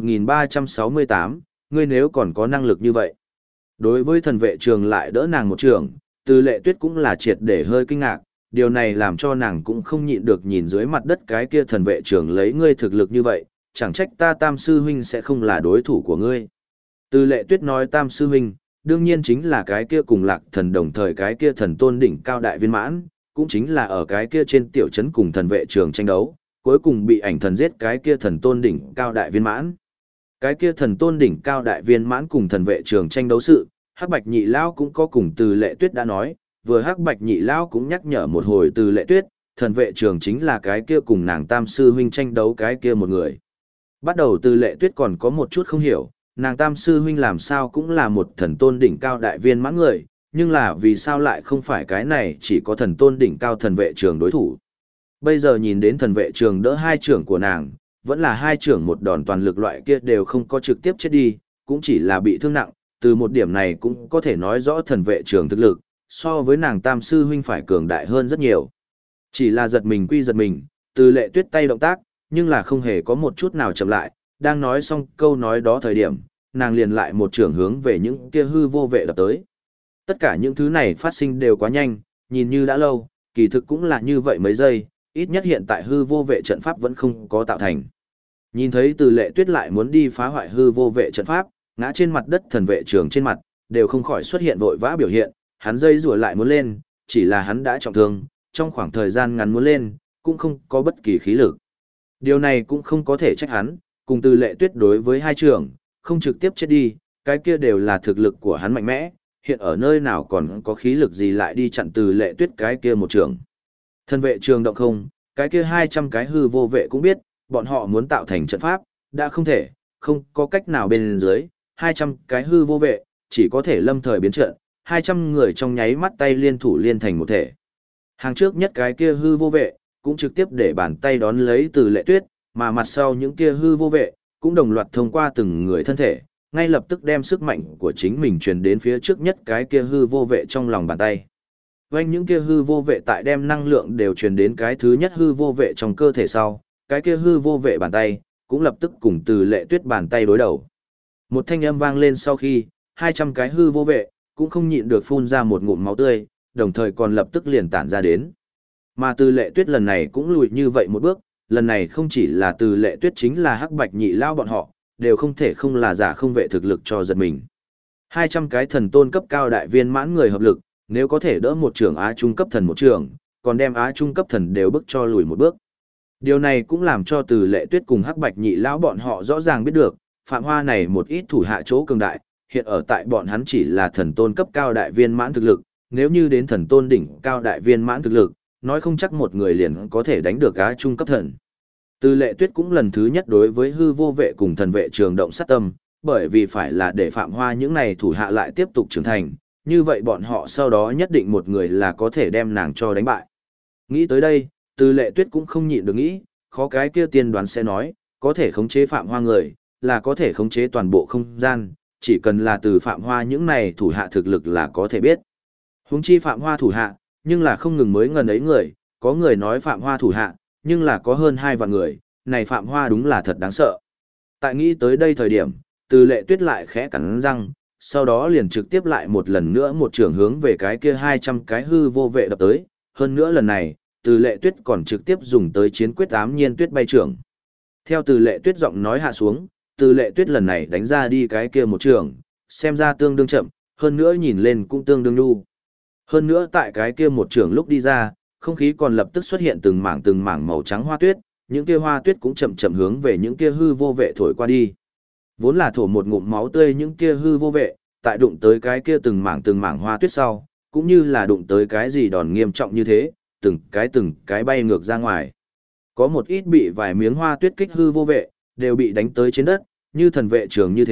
1368, ngươi nếu còn có năng lực như vậy. Đối với thần vệ trường lại đỡ nàng một trường, Từ Lệ Tuyết cũng là triệt để hơi kinh ngạc, điều này làm cho nàng cũng không nhịn được nhìn dưới mặt đất cái kia thần vệ trường lấy ngươi thực lực như vậy, chẳng trách ta Tam sư huynh sẽ không là đối thủ của ngươi. Từ Lệ Tuyết nói Tam sư huynh, đương nhiên chính là cái kia cùng Lạc Thần đồng thời cái kia thần tôn đỉnh cao đại viên mãn, cũng chính là ở cái kia trên tiểu trấn cùng thần vệ trường tranh đấu, cuối cùng bị ảnh thần giết cái kia thần tôn đỉnh cao đại viên mãn. Cái kia thần tôn đỉnh cao đại viên mãn cùng thần vệ trường tranh đấu sự, Hắc Bạch Nhị Lão cũng có cùng Từ Lệ Tuyết đã nói, vừa Hắc Bạch Nhị Lão cũng nhắc nhở một hồi Từ Lệ Tuyết, thần vệ trường chính là cái kia cùng nàng Tam sư huynh tranh đấu cái kia một người. Bắt đầu Từ Lệ Tuyết còn có một chút không hiểu, nàng Tam sư huynh làm sao cũng là một thần tôn đỉnh cao đại viên mãn người, nhưng là vì sao lại không phải cái này chỉ có thần tôn đỉnh cao thần vệ trường đối thủ. Bây giờ nhìn đến thần vệ trường đỡ hai trưởng của nàng, vẫn là hai trưởng một đòn toàn lực loại kia đều không có trực tiếp chết đi, cũng chỉ là bị thương nặng, từ một điểm này cũng có thể nói rõ thần vệ trường thực lực, so với nàng Tam sư huynh phải cường đại hơn rất nhiều. Chỉ là giật mình quy giật mình, Từ Lệ Tuyết tay động tác, nhưng là không hề có một chút nào chậm lại, đang nói xong câu nói đó thời điểm, nàng liền lại một trưởng hướng về những kia hư vô vệ đập tới. Tất cả những thứ này phát sinh đều quá nhanh, nhìn như đã lâu, kỳ thực cũng là như vậy mấy giây, ít nhất hiện tại hư vô vệ trận pháp vẫn không có tạo thành. Nhìn thấy Từ Lệ Tuyết lại muốn đi phá hoại hư vô vệ trận pháp, ngã trên mặt đất thần vệ trường trên mặt, đều không khỏi xuất hiện vội vã biểu hiện, hắn dây rùa lại muốn lên, chỉ là hắn đã trọng thương, trong khoảng thời gian ngắn muốn lên, cũng không có bất kỳ khí lực. Điều này cũng không có thể trách hắn, cùng Từ Lệ Tuyết đối với hai trường, không trực tiếp chết đi, cái kia đều là thực lực của hắn mạnh mẽ, hiện ở nơi nào còn có khí lực gì lại đi chặn Từ Lệ Tuyết cái kia một trường. Thần vệ trường động không, cái kia 200 cái hư vô vệ cũng biết, bọn họ muốn tạo thành trận pháp, đã không thể, không có cách nào bên dưới, 200 cái hư vô vệ, chỉ có thể lâm thời biến trận, 200 người trong nháy mắt tay liên thủ liên thành một thể. Hàng trước nhất cái kia hư vô vệ, cũng trực tiếp để bàn tay đón lấy Từ Lệ Tuyết, mà mặt sau những kia hư vô vệ, cũng đồng loạt thông qua từng người thân thể, ngay lập tức đem sức mạnh của chính mình truyền đến phía trước nhất cái kia hư vô vệ trong lòng bàn tay. Vành những kia hư vô vệ tại đem năng lượng đều truyền đến cái thứ nhất hư vô vệ trong cơ thể sau, cái kia hư vô vệ bàn tay, cũng lập tức cùng Từ Lệ Tuyết bàn tay đối đầu. Một thanh âm vang lên sau khi, 200 cái hư vô vệ, cũng không nhịn được phun ra một ngụm máu tươi, đồng thời còn lập tức liền tản ra đến. Mà Từ Lệ Tuyết lần này cũng lùi như vậy một bước, lần này không chỉ là Từ Lệ Tuyết chính là Hắc Bạch Nhị Lao bọn họ, đều không thể không là giả không vệ thực lực cho giật mình. 200 cái thần tôn cấp cao đại viên mãn người hợp lực, nếu có thể đỡ một trưởng Á trung cấp thần một trưởng, còn đem Á trung cấp thần đều bức cho lùi một bước. Điều này cũng làm cho Từ Lệ Tuyết cùng Hắc Bạch Nhị Lão bọn họ rõ ràng biết được, Phạm Hoa này một ít thủ hạ chỗ cường đại, hiện ở tại bọn hắn chỉ là thần tôn cấp cao đại viên mãn thực lực, nếu như đến thần tôn đỉnh cao đại viên mãn thực lực, nói không chắc một người liền có thể đánh được Á trung cấp thần. Từ Lệ Tuyết cũng lần thứ nhất đối với hư vô vệ cùng thần vệ trường động sát tâm, bởi vì phải là để Phạm Hoa những này thủ hạ lại tiếp tục trưởng thành, như vậy bọn họ sau đó nhất định một người là có thể đem nàng cho đánh bại. Nghĩ tới đây, Từ Lệ Tuyết cũng không nhịn được nghĩ, khó cái kia tiên đoán sẽ nói, có thể khống chế Phạm Hoa người, là có thể khống chế toàn bộ không gian, chỉ cần là từ Phạm Hoa những này thủ hạ thực lực là có thể biết. Huống chi Phạm Hoa thủ hạ, nhưng là không ngừng mới ngần ấy người, có người nói Phạm Hoa thủ hạ, nhưng là có hơn 2 vạn người, này Phạm Hoa đúng là thật đáng sợ. Tại nghĩ tới đây thời điểm, Từ Lệ Tuyết lại khẽ cắn răng, sau đó liền trực tiếp lại một lần nữa một trường hướng về cái kia 200 cái hư vô vệ đập tới, hơn nữa lần này, Từ Lệ Tuyết còn trực tiếp dùng tới chiến quyết ám nhiên tuyết bay trưởng. Theo Từ Lệ Tuyết giọng nói hạ xuống, Từ Lệ Tuyết lần này đánh ra đi cái kia một trường, xem ra tương đương chậm, hơn nữa nhìn lên cũng tương đương nhu. Hơn nữa tại cái kia một trường lúc đi ra, không khí còn lập tức xuất hiện từng mảng màu trắng hoa tuyết, những kia hoa tuyết cũng chậm chậm hướng về những kia hư vô vệ thổi qua đi. Vốn là thổ một ngụm máu tươi những kia hư vô vệ, tại đụng tới cái kia từng mảng hoa tuyết sau, cũng như là đụng tới cái gì đòn nghiêm trọng như thế, từng cái bay ngược ra ngoài. Có một ít bị vài miếng hoa tuyết kích hư vô vệ, đều bị đánh tới trên đất, như thần vệ trường như thế,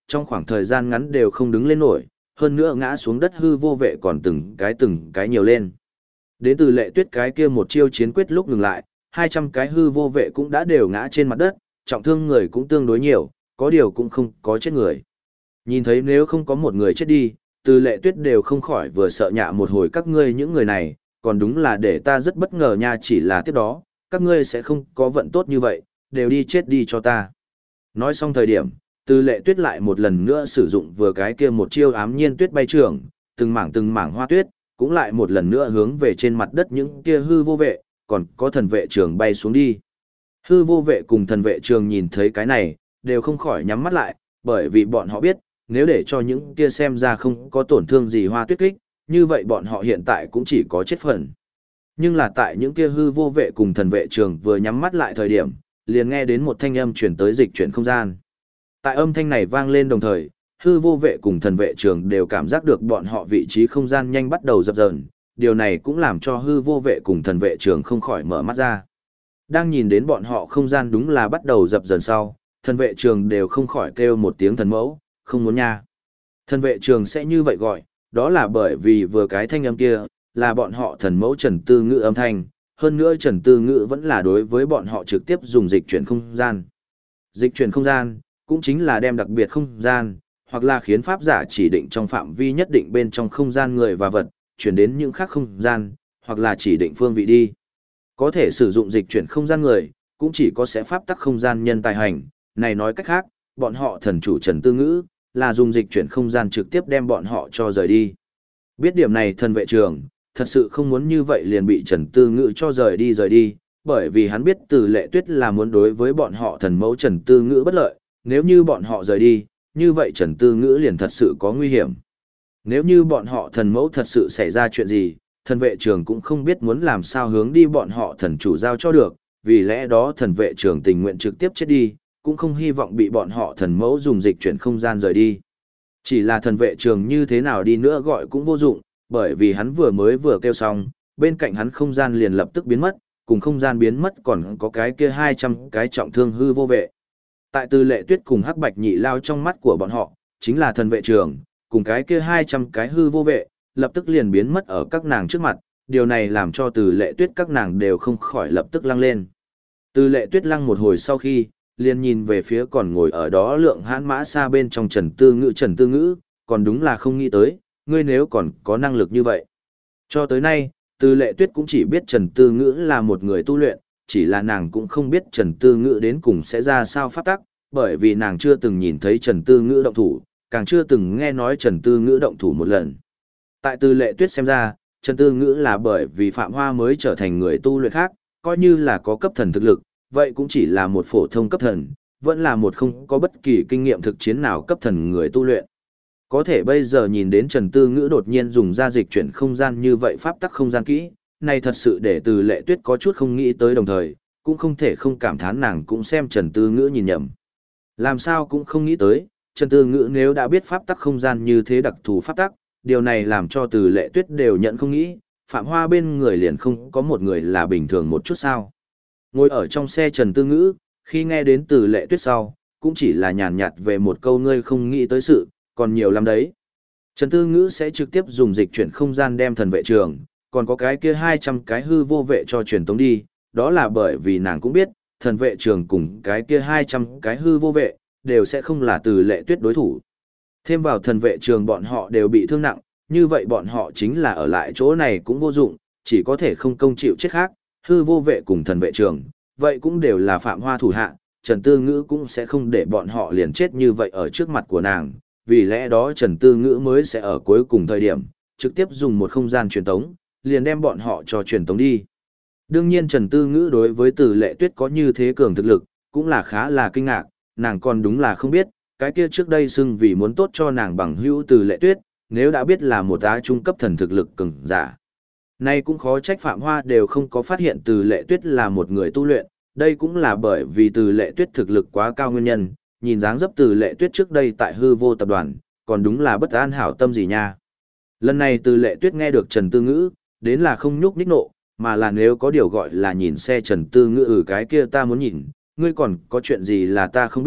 trong khoảng thời gian ngắn đều không đứng lên nổi, hơn nữa ngã xuống đất hư vô vệ còn từng cái nhiều lên. Đến từ Lệ Tuyết cái kia một chiêu chiến quyết lúc ngừng lại, 200 cái hư vô vệ cũng đã đều ngã trên mặt đất, trọng thương người cũng tương đối nhiều, có điều cũng không có chết người. Nhìn thấy nếu không có một người chết đi, từ Lệ Tuyết đều không khỏi vừa sợ nhạ một hồi các ngươi những người này, còn đúng là để ta rất bất ngờ nha, chỉ là tiếp đó, các ngươi sẽ không có vận tốt như vậy, đều đi chết đi cho ta. Nói xong thời điểm, từ Lệ Tuyết lại một lần nữa sử dụng vừa cái kia một chiêu ám nhiên tuyết bay trường, từng mảng hoa tuyết, cũng lại một lần nữa hướng về trên mặt đất những kia hư vô vệ, còn có thần vệ trường bay xuống đi. Hư vô vệ cùng thần vệ trường nhìn thấy cái này, đều không khỏi nhắm mắt lại, bởi vì bọn họ biết, nếu để cho những kia xem ra không có tổn thương gì hoa tuyết kích, như vậy bọn họ hiện tại cũng chỉ có chết phần. Nhưng là tại những kia hư vô vệ cùng thần vệ trường vừa nhắm mắt lại thời điểm, liền nghe đến một thanh âm chuyển tới dịch chuyển không gian. Tại âm thanh này vang lên đồng thời, hư vô vệ cùng thần vệ trường đều cảm giác được bọn họ vị trí không gian nhanh bắt đầu dập dờn, điều này cũng làm cho hư vô vệ cùng thần vệ trường không khỏi mở mắt ra. Đang nhìn đến bọn họ không gian đúng là bắt đầu dập dần sau, thần vệ trường đều không khỏi kêu một tiếng thần mẫu, không muốn nha. Thần vệ trường sẽ như vậy gọi, đó là bởi vì vừa cái thanh âm kia, là bọn họ thần mẫu Trần Tư Ngữ âm thanh, hơn nữa Trần Tư Ngữ vẫn là đối với bọn họ trực tiếp dùng dịch chuyển không gian. Dịch chuyển không gian, cũng chính là đem đặc biệt không gian, hoặc là khiến pháp giả chỉ định trong phạm vi nhất định bên trong không gian người và vật, chuyển đến những khác không gian, hoặc là chỉ định phương vị đi. Có thể sử dụng dịch chuyển không gian người, cũng chỉ có sẽ pháp tắc không gian nhân tài hành, này nói cách khác, bọn họ thần chủ Trần Tư Ngữ, là dùng dịch chuyển không gian trực tiếp đem bọn họ cho rời đi. Biết điểm này thần vệ trường, thật sự không muốn như vậy liền bị Trần Tư Ngữ cho rời đi, bởi vì hắn biết từ Lệ Tuyết là muốn đối với bọn họ thần mẫu Trần Tư Ngữ bất lợi, nếu như bọn họ rời đi, như vậy Trần Tư Ngữ liền thật sự có nguy hiểm. Nếu như bọn họ thần mẫu thật sự xảy ra chuyện gì, thần vệ trường cũng không biết muốn làm sao hướng đi bọn họ thần chủ giao cho được, vì lẽ đó thần vệ trường tình nguyện trực tiếp chết đi, cũng không hy vọng bị bọn họ thần mẫu dùng dịch chuyển không gian rời đi. Chỉ là thần vệ trường như thế nào đi nữa gọi cũng vô dụng, bởi vì hắn vừa kêu xong, bên cạnh hắn không gian liền lập tức biến mất, cùng không gian biến mất còn có cái kia 200 cái trọng thương hư vô vệ. Tại Từ Lệ Tuyết cùng Hắc Bạch Nhị Lao trong mắt của bọn họ, chính là thần vệ trường, cùng cái kia 200 cái hư vô vệ, lập tức liền biến mất ở các nàng trước mặt, điều này làm cho Từ Lệ Tuyết các nàng đều không khỏi lập tức lăng lên. Từ Lệ Tuyết lăng một hồi sau khi, liền nhìn về phía còn ngồi ở đó Lượng Hãn Mã xa bên trong Trần Tư Ngữ, còn đúng là không nghĩ tới, ngươi nếu còn có năng lực như vậy. Cho tới nay, Từ Lệ Tuyết cũng chỉ biết Trần Tư Ngữ là một người tu luyện, chỉ là nàng cũng không biết Trần Tư Ngữ đến cùng sẽ ra sao pháp tắc, bởi vì nàng chưa từng nhìn thấy Trần Tư Ngữ động thủ, càng chưa từng nghe nói Trần Tư Ngữ động thủ một lần. Tại Từ Lệ Tuyết xem ra, Trần Tư Ngữ là bởi vì Phạm Hoa mới trở thành người tu luyện khác, coi như là có cấp thần thực lực, vậy cũng chỉ là một phổ thông cấp thần, vẫn là một không có bất kỳ kinh nghiệm thực chiến nào cấp thần người tu luyện. Có thể bây giờ nhìn đến Trần Tư Ngữ đột nhiên dùng ra dịch chuyển không gian như vậy pháp tắc không gian kỹ, này thật sự để Từ Lệ Tuyết có chút không nghĩ tới đồng thời, cũng không thể không cảm thán nàng cũng xem Trần Tư Ngữ nhìn nhầm. Làm sao cũng không nghĩ tới, Trần Tư Ngữ nếu đã biết pháp tắc không gian như thế đặc thù pháp tắc, điều này làm cho Từ Lệ Tuyết đều nhận không nghĩ, Phạm Hoa bên người liền không có một người là bình thường một chút sao. Ngồi ở trong xe Trần Tư Ngữ, khi nghe đến Từ Lệ Tuyết sau, cũng chỉ là nhàn nhạt về một câu ngươi không nghĩ tới sự, còn nhiều lắm đấy. Trần Tư Ngữ sẽ trực tiếp dùng dịch chuyển không gian đem thần vệ trường, còn có cái kia 200 cái hư vô vệ cho truyền tống đi, đó là bởi vì nàng cũng biết, thần vệ trường cùng cái kia 200 cái hư vô vệ, đều sẽ không là Từ Lệ Tuyết đối thủ. Thêm vào thần vệ trường bọn họ đều bị thương nặng, như vậy bọn họ chính là ở lại chỗ này cũng vô dụng, chỉ có thể không công chịu chết khác, hư vô vệ cùng thần vệ trường, vậy cũng đều là Phạm Hoa thủ hạ, Trần Tư Ngữ cũng sẽ không để bọn họ liền chết như vậy ở trước mặt của nàng, vì lẽ đó Trần Tư Ngữ mới sẽ ở cuối cùng thời điểm, trực tiếp dùng một không gian truyền tống, liền đem bọn họ cho truyền tống đi. Đương nhiên Trần Tư Ngữ đối với Từ Lệ Tuyết có như thế cường thực lực, cũng là khá là kinh ngạc, nàng còn đúng là không biết, cái kia trước đây xưng vì muốn tốt cho nàng bằng hữu Từ Lệ Tuyết, nếu đã biết là một á trung cấp thần thực lực cường giả. Nay cũng khó trách Phạm Hoa đều không có phát hiện Từ Lệ Tuyết là một người tu luyện, đây cũng là bởi vì Từ Lệ Tuyết thực lực quá cao nguyên nhân, nhìn dáng dấp Từ Lệ Tuyết trước đây tại Hư Vô tập đoàn, còn đúng là bất an hảo tâm gì nha. Lần này Từ Lệ Tuyết nghe được Trần Tư Ngữ, đến là không nhúc nhích nộ, mà là nếu có điều gọi là nhìn xe Trần Tư Ngữ cái kia ta muốn nhìn, ngươi còn có chuyện gì là ta không biết,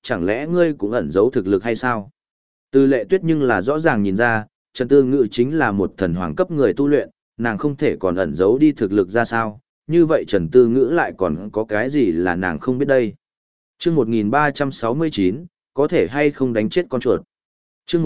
chẳng lẽ ngươi cũng ẩn giấu thực lực hay sao? Từ Lệ Tuyết nhưng là rõ ràng nhìn ra, Trần Tư Ngữ chính là một thần hoàng cấp người tu luyện, nàng không thể còn ẩn giấu đi thực lực ra sao, như vậy Trần Tư Ngữ lại còn có cái gì là nàng không biết đây. Chương 1369, có thể hay không đánh chết con chuột. Chương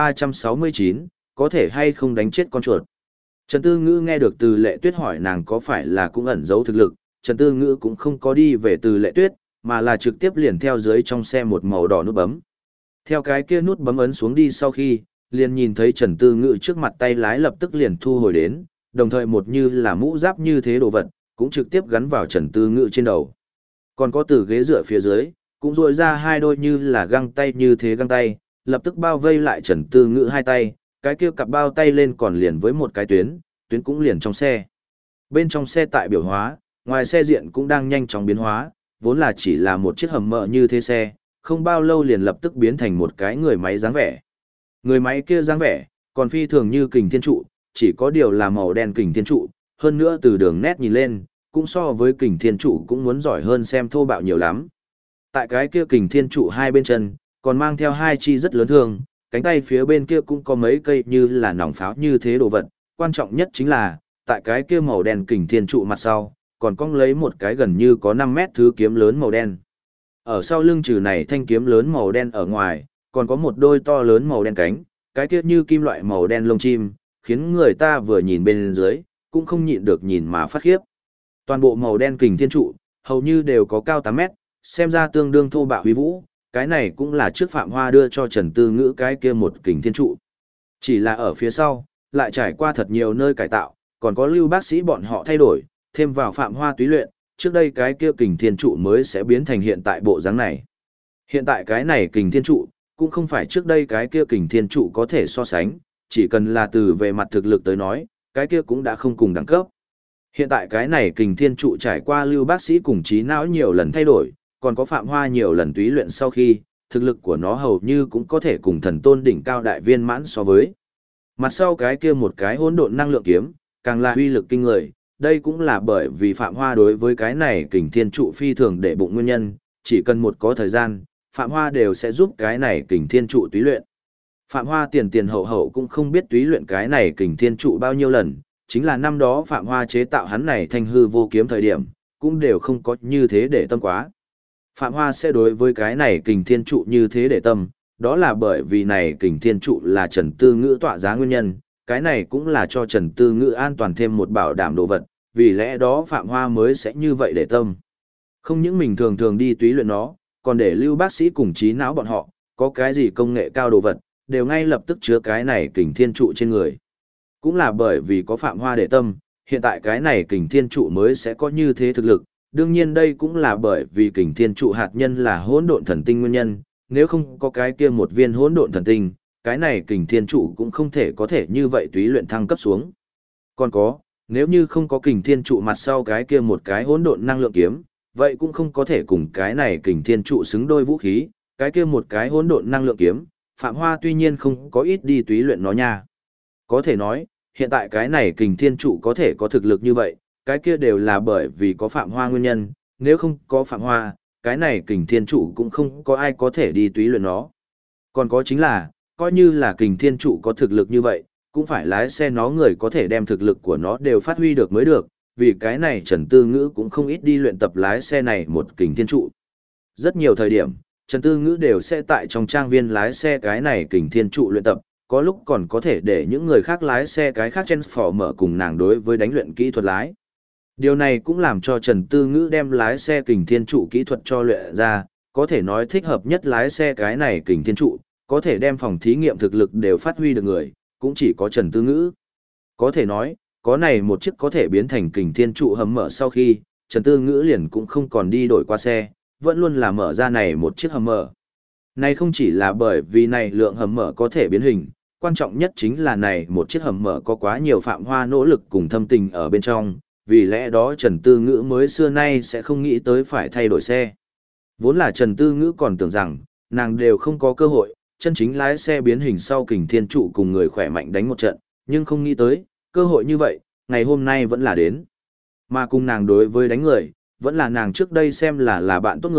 1369, có thể hay không đánh chết con chuột. Trần Tư Ngữ nghe được Từ Lệ Tuyết hỏi nàng có phải là cũng ẩn giấu thực lực, Trần Tư Ngữ cũng không có đi về Từ Lệ Tuyết, mà là trực tiếp liền theo dưới trong xe một màu đỏ nút bấm. Theo cái kia nút bấm ấn xuống đi sau khi, liền nhìn thấy Trần Tư Ngữ trước mặt tay lái lập tức liền thu hồi đến, đồng thời một như là mũ giáp như thế đồ vật, cũng trực tiếp gắn vào Trần Tư Ngữ trên đầu. Còn có từ ghế dựa phía dưới, cũng rôi ra hai đôi như là găng tay như thế găng tay, lập tức bao vây lại Trần Tư Ngữ hai tay, cái kia cặp bao tay lên còn liền với một cái tuyến cũng liền trong xe. Bên trong xe tại biểu hóa, ngoài xe diện cũng đang nhanh chóng biến hóa, vốn là chỉ là một chiếc hầm mỡ như thế xe, không bao lâu liền lập tức biến thành một cái người máy dáng vẻ. Người máy kia dáng vẻ, còn phi thường như kình thiên trụ, chỉ có điều là màu đen kình thiên trụ, hơn nữa từ đường nét nhìn lên, cũng so với kình thiên trụ cũng muốn giỏi hơn xem thô bạo nhiều lắm. Tại cái kia kình thiên trụ hai bên chân, còn mang theo hai chi rất lớn thương, cánh tay phía bên kia cũng có mấy cây như là nòng pháo như thế đồ vật, quan trọng nhất chính là, tại cái kia màu đen kình thiên trụ mặt sau, còn cong lấy một cái gần như có 5 mét thứ kiếm lớn màu đen. Ở sau lưng trừ này thanh kiếm lớn màu đen ở ngoài, còn có một đôi to lớn màu đen cánh, cái kia như kim loại màu đen lông chim, khiến người ta vừa nhìn bên dưới, cũng không nhịn được nhìn mà phát khiếp. Toàn bộ màu đen kình thiên trụ, hầu như đều có cao 8 mét, xem ra tương đương thô bạo huy vũ, cái này cũng là trước Phạm Hoa đưa cho Trần Tư Ngữ cái kia một kình thiên trụ. Chỉ là ở phía sau, lại trải qua thật nhiều nơi cải tạo, còn có lưu bác sĩ bọn họ thay đổi, thêm vào Phạm Hoa túy luyện, trước đây cái kia kình thiên trụ mới sẽ biến thành hiện tại bộ dáng này. Hiện tại cái này kình thiên trụ, cũng không phải trước đây cái kia kình thiên trụ có thể so sánh, chỉ cần là từ về mặt thực lực tới nói, cái kia cũng đã không cùng đẳng cấp. Hiện tại cái này kình thiên trụ trải qua lưu bác sĩ cùng trí não nhiều lần thay đổi, còn có Phạm Hoa nhiều lần túy luyện sau khi, thực lực của nó hầu như cũng có thể cùng thần tôn đỉnh cao đại viên mãn so với. Mặt sau cái kia một cái hỗn độn năng lượng kiếm, càng là uy lực kinh người, đây cũng là bởi vì Phạm Hoa đối với cái này kình thiên trụ phi thường để bụng nguyên nhân, chỉ cần một có thời gian, Phạm Hoa đều sẽ giúp cái này kình thiên trụ túy luyện. Phạm Hoa tiền hậu hậu cũng không biết túy luyện cái này kình thiên trụ bao nhiêu lần, chính là năm đó Phạm Hoa chế tạo hắn này thanh hư vô kiếm thời điểm, cũng đều không có như thế để tâm quá. Phạm Hoa sẽ đối với cái này kình thiên trụ như thế để tâm, đó là bởi vì này kình thiên trụ là Trần Tư Ngữ tọa giá nguyên nhân, cái này cũng là cho Trần Tư Ngữ an toàn thêm một bảo đảm đồ vật, vì lẽ đó Phạm Hoa mới sẽ như vậy để tâm. Không những mình thường đi túy luyện nó, còn để lưu bác sĩ cùng trí não bọn họ, có cái gì công nghệ cao đồ vật, đều ngay lập tức chứa cái này kình thiên trụ trên người. Cũng là bởi vì có Phạm Hoa để tâm, hiện tại cái này kình thiên trụ mới sẽ có như thế thực lực, đương nhiên đây cũng là bởi vì kình thiên trụ hạt nhân là hỗn độn thần tinh nguyên nhân, nếu không có cái kia một viên hỗn độn thần tinh, cái này kình thiên trụ cũng không thể có thể như vậy túy luyện thăng cấp xuống. Còn có, nếu như không có kình thiên trụ mặt sau cái kia một cái hỗn độn năng lượng kiếm, vậy cũng không có thể cùng cái này kình thiên trụ xứng đôi vũ khí, cái kia một cái hỗn độn năng lượng kiếm, Phạm Hoa tuy nhiên không có ít đi túy luyện nó nha. Có thể nói, hiện tại cái này kình thiên trụ có thể có thực lực như vậy, cái kia đều là bởi vì có Phạm Hoa nguyên nhân, nếu không có Phạm Hoa, cái này kình thiên trụ cũng không có ai có thể đi túy luyện nó. Còn có chính là, coi như là kình thiên trụ có thực lực như vậy, cũng phải lái xe nó người có thể đem thực lực của nó đều phát huy được mới được, vì cái này Trần Tư Ngữ cũng không ít đi luyện tập lái xe này một kình thiên trụ. Rất nhiều thời điểm, Trần Tư Ngữ đều sẽ tại trong trang viên lái xe cái này kình thiên trụ luyện tập, có lúc còn có thể để những người khác lái xe cái khác Transformer cùng nàng đối với đánh luyện kỹ thuật lái. Điều này cũng làm cho Trần Tư Ngữ đem lái xe kình thiên trụ kỹ thuật cho luyện ra, có thể nói thích hợp nhất lái xe cái này kình thiên trụ, có thể đem phòng thí nghiệm thực lực đều phát huy được người, cũng chỉ có Trần Tư Ngữ. Có thể nói, có này một chiếc có thể biến thành kình thiên trụ hầm mở sau khi, Trần Tư Ngữ liền cũng không còn đi đổi qua xe, vẫn luôn là mở ra này một chiếc hầm mở. Này không chỉ là bởi vì này lượng hầm mở có thể biến hình, quan trọng nhất chính là này một chiếc hầm mở có quá nhiều Phạm Hoa nỗ lực cùng thâm tình ở bên trong, vì lẽ đó Trần Tư Ngữ mới xưa nay sẽ không nghĩ tới phải thay đổi xe. Vốn là Trần Tư Ngữ còn tưởng rằng, nàng đều không có cơ hội, chân chính lái xe biến hình sau kình thiên trụ cùng người khỏe mạnh đánh một trận, nhưng không nghĩ tới, cơ hội như vậy, ngày hôm nay vẫn là đến. Mà cùng nàng đối với đánh người, vẫn là nàng trước đây xem là bạn tốt người,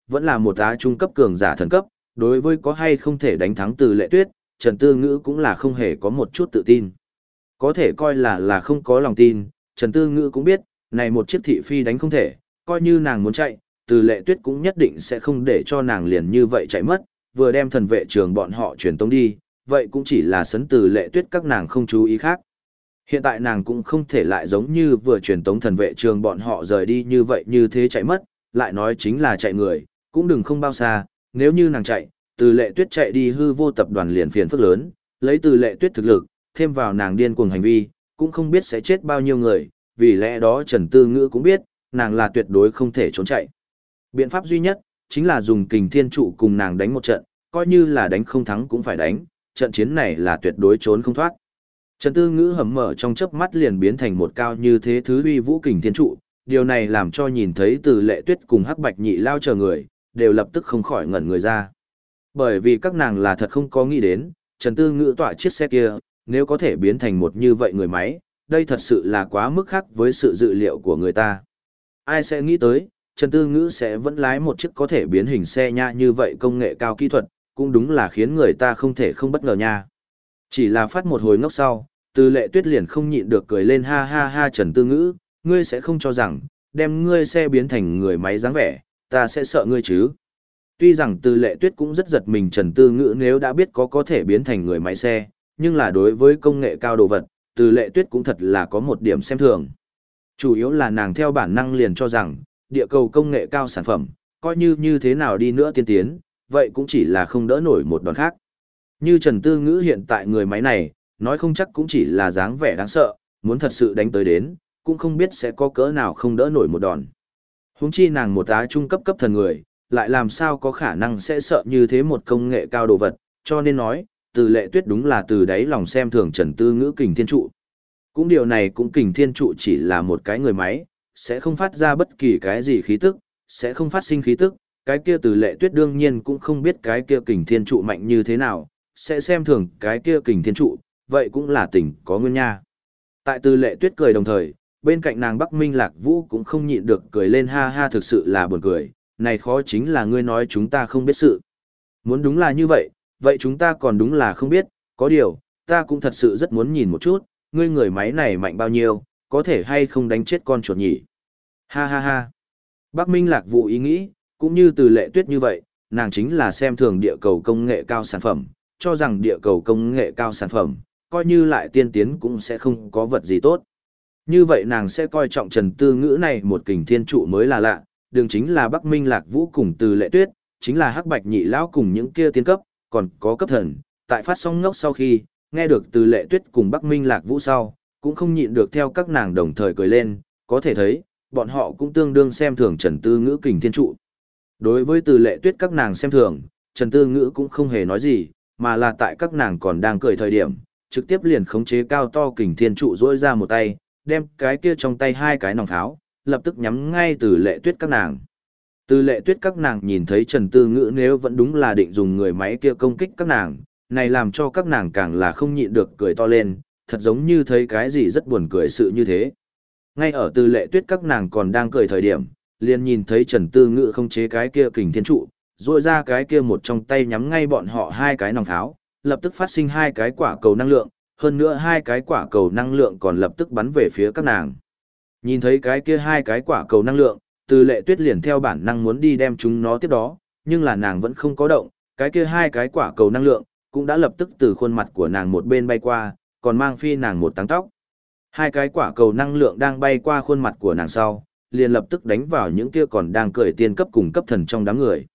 vẫn là một á trung cấp cường giả thần cấp, đối với có hay không thể đánh thắng Từ Lệ Tuyết, Trần Tư Ngữ cũng là không hề có một chút tự tin. Có thể coi là không có lòng tin, Trần Tư Ngữ cũng biết, này một chiếc thị phi đánh không thể, coi như nàng muốn chạy, Từ Lệ Tuyết cũng nhất định sẽ không để cho nàng liền như vậy chạy mất, vừa đem thần vệ trường bọn họ truyền tống đi, vậy cũng chỉ là sấn Từ Lệ Tuyết các nàng không chú ý khác. Hiện tại nàng cũng không thể lại giống như vừa truyền tống thần vệ trường bọn họ rời đi như vậy như thế chạy mất, lại nói chính là chạy người, cũng đừng không bao xa, nếu như nàng chạy, Từ Lệ Tuyết chạy đi hư vô tập đoàn liền phiền phức lớn, lấy Từ Lệ Tuyết thực lực, thêm vào nàng điên cuồng hành vi, cũng không biết sẽ chết bao nhiêu người, vì lẽ đó Trần Tư Ngữ cũng biết, nàng là tuyệt đối không thể trốn chạy. Biện pháp duy nhất, chính là dùng kình thiên trụ cùng nàng đánh một trận, coi như là đánh không thắng cũng phải đánh, trận chiến này là tuyệt đối trốn không thoát. Trần Tư Ngữ hầm mở trong chớp mắt liền biến thành một cao như thế thứ uy vũ kình thiên trụ, điều này làm cho nhìn thấy Từ Lệ Tuyết cùng Hắc Bạch Nhị Lao chờ người, đều lập tức không khỏi ngẩn người ra. Bởi vì các nàng là thật không có nghĩ đến, Trần Tư Ngữ tọa chiếc xe kia, nếu có thể biến thành một như vậy người máy, đây thật sự là quá mức khác với sự dự liệu của người ta. Ai sẽ nghĩ tới, Trần Tư Ngữ sẽ vẫn lái một chiếc có thể biến hình xe nha như vậy công nghệ cao kỹ thuật, cũng đúng là khiến người ta không thể không bất ngờ nha. Chỉ là phát một hồi ngốc sau, Từ Lệ Tuyết liền không nhịn được cười lên ha ha ha Trần Tư Ngữ, ngươi sẽ không cho rằng, đem ngươi xe biến thành người máy dáng vẻ, ta sẽ sợ ngươi chứ. Tuy rằng Từ Lệ Tuyết cũng rất giật mình Trần Tư Ngữ nếu đã biết có thể biến thành người máy xe, nhưng là đối với công nghệ cao đồ vật, Từ Lệ Tuyết cũng thật là có một điểm xem thường. Chủ yếu là nàng theo bản năng liền cho rằng, địa cầu công nghệ cao sản phẩm, coi như thế nào đi nữa tiên tiến, vậy cũng chỉ là không đỡ nổi một đòn khác. Như Trần Tư Ngữ hiện tại người máy này, nói không chắc cũng chỉ là dáng vẻ đáng sợ, muốn thật sự đánh tới đến, cũng không biết sẽ có cỡ nào không đỡ nổi một đòn. Huống chi nàng một á trung cấp cấp thần người, lại làm sao có khả năng sẽ sợ như thế một công nghệ cao đồ vật, cho nên nói, Từ Lệ Tuyết đúng là từ đáy lòng xem thường Trần Tư Ngữ kình thiên trụ. Cũng điều này cũng kình thiên trụ chỉ là một cái người máy, sẽ không phát ra bất kỳ cái gì khí tức, sẽ không phát sinh khí tức, cái kia Từ Lệ Tuyết đương nhiên cũng không biết cái kia kình thiên trụ mạnh như thế nào, sẽ xem thường cái kia kình thiên trụ, vậy cũng là tình có nguyên nha. Tại Từ Lệ Tuyết cười đồng thời, bên cạnh nàng Bắc Minh Lạc Vũ cũng không nhịn được cười lên ha ha thực sự là buồn cười, này khó chính là ngươi nói chúng ta không biết sự. Muốn đúng là như vậy, vậy chúng ta còn đúng là không biết, có điều, ta cũng thật sự rất muốn nhìn một chút, ngươi người máy này mạnh bao nhiêu, có thể hay không đánh chết con chuột nhỉ. Ha ha ha. Bắc Minh Lạc Vũ ý nghĩ, cũng như Từ Lệ Tuyết như vậy, nàng chính là xem thường địa cầu công nghệ cao sản phẩm, cho rằng địa cầu công nghệ cao sản phẩm, coi như lại tiên tiến cũng sẽ không có vật gì tốt. Như vậy nàng sẽ coi trọng Trần Tư Ngữ này một kình thiên trụ mới là lạ, đường chính là Bắc Minh Lạc Vũ cùng Từ Lệ Tuyết, chính là Hắc Bạch Nhị Lão cùng những kia tiên cấp, còn có cấp thần, tại phát sóng ngốc sau khi, nghe được Từ Lệ Tuyết cùng Bắc Minh Lạc Vũ sau, cũng không nhịn được theo các nàng đồng thời cười lên, có thể thấy, bọn họ cũng tương đương xem thường Trần Tư Ngữ kình thiên trụ. Đối với Từ Lệ Tuyết các nàng xem thường, Trần Tư Ngữ cũng không hề nói gì, mà là tại các nàng còn đang cười thời điểm, trực tiếp liền khống chế cao to kình thiên trụ rỗi ra một tay, đem cái kia trong tay hai cái nòng pháo, lập tức nhắm ngay Từ Lệ Tuyết các nàng. Từ Lệ Tuyết các nàng nhìn thấy Trần Tư Ngữ nếu vẫn đúng là định dùng người máy kia công kích các nàng, này làm cho các nàng càng là không nhịn được cười to lên, thật giống như thấy cái gì rất buồn cười sự như thế. Ngay ở Từ Lệ Tuyết các nàng còn đang cười thời điểm, liền nhìn thấy Trần Tư Ngữ không chế cái kia kình thiên trụ, rũa ra cái kia một trong tay nhắm ngay bọn họ hai cái nòng pháo, lập tức phát sinh hai cái quả cầu năng lượng, hơn nữa hai cái quả cầu năng lượng còn lập tức bắn về phía các nàng. Nhìn thấy cái kia hai cái quả cầu năng lượng, Từ Lệ Tuyết liền theo bản năng muốn đi đem chúng nó tiếp đó, nhưng là nàng vẫn không có động, cái kia hai cái quả cầu năng lượng cũng đã lập tức từ khuôn mặt của nàng một bên bay qua, còn mang phi nàng một táng tóc. Hai cái quả cầu năng lượng đang bay qua khuôn mặt của nàng sau, liền lập tức đánh vào những kia còn đang cười tiên cấp cùng cấp thần trong đám người.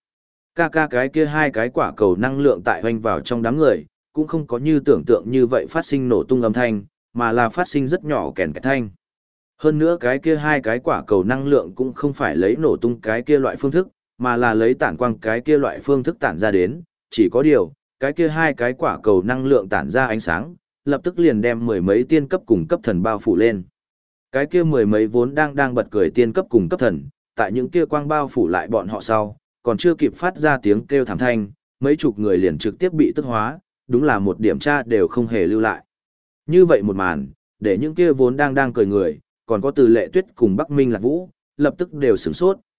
Cái kia hai cái quả cầu năng lượng tại hoành vào trong đám người, cũng không có như tưởng tượng như vậy phát sinh nổ tung âm thanh, mà là phát sinh rất nhỏ kèn kẹt thanh. Hơn nữa cái kia hai cái quả cầu năng lượng cũng không phải lấy nổ tung cái kia loại phương thức, mà là lấy tản quang cái kia loại phương thức tản ra đến, chỉ có điều, cái kia hai cái quả cầu năng lượng tản ra ánh sáng, lập tức liền đem mười mấy tiên cấp cùng cấp thần bao phủ lên. Cái kia mười mấy vốn đang bật cười tiên cấp cùng cấp thần, tại những kia quang bao phủ lại bọn họ sau, còn chưa kịp phát ra tiếng kêu thảm thanh, mấy chục người liền trực tiếp bị tức hóa, đúng là một điểm tra đều không hề lưu lại. Như vậy một màn, để những kia vốn đang cười người, còn có Từ Lệ Tuyết cùng Bắc Minh Lạc Vũ, lập tức đều sửng sốt,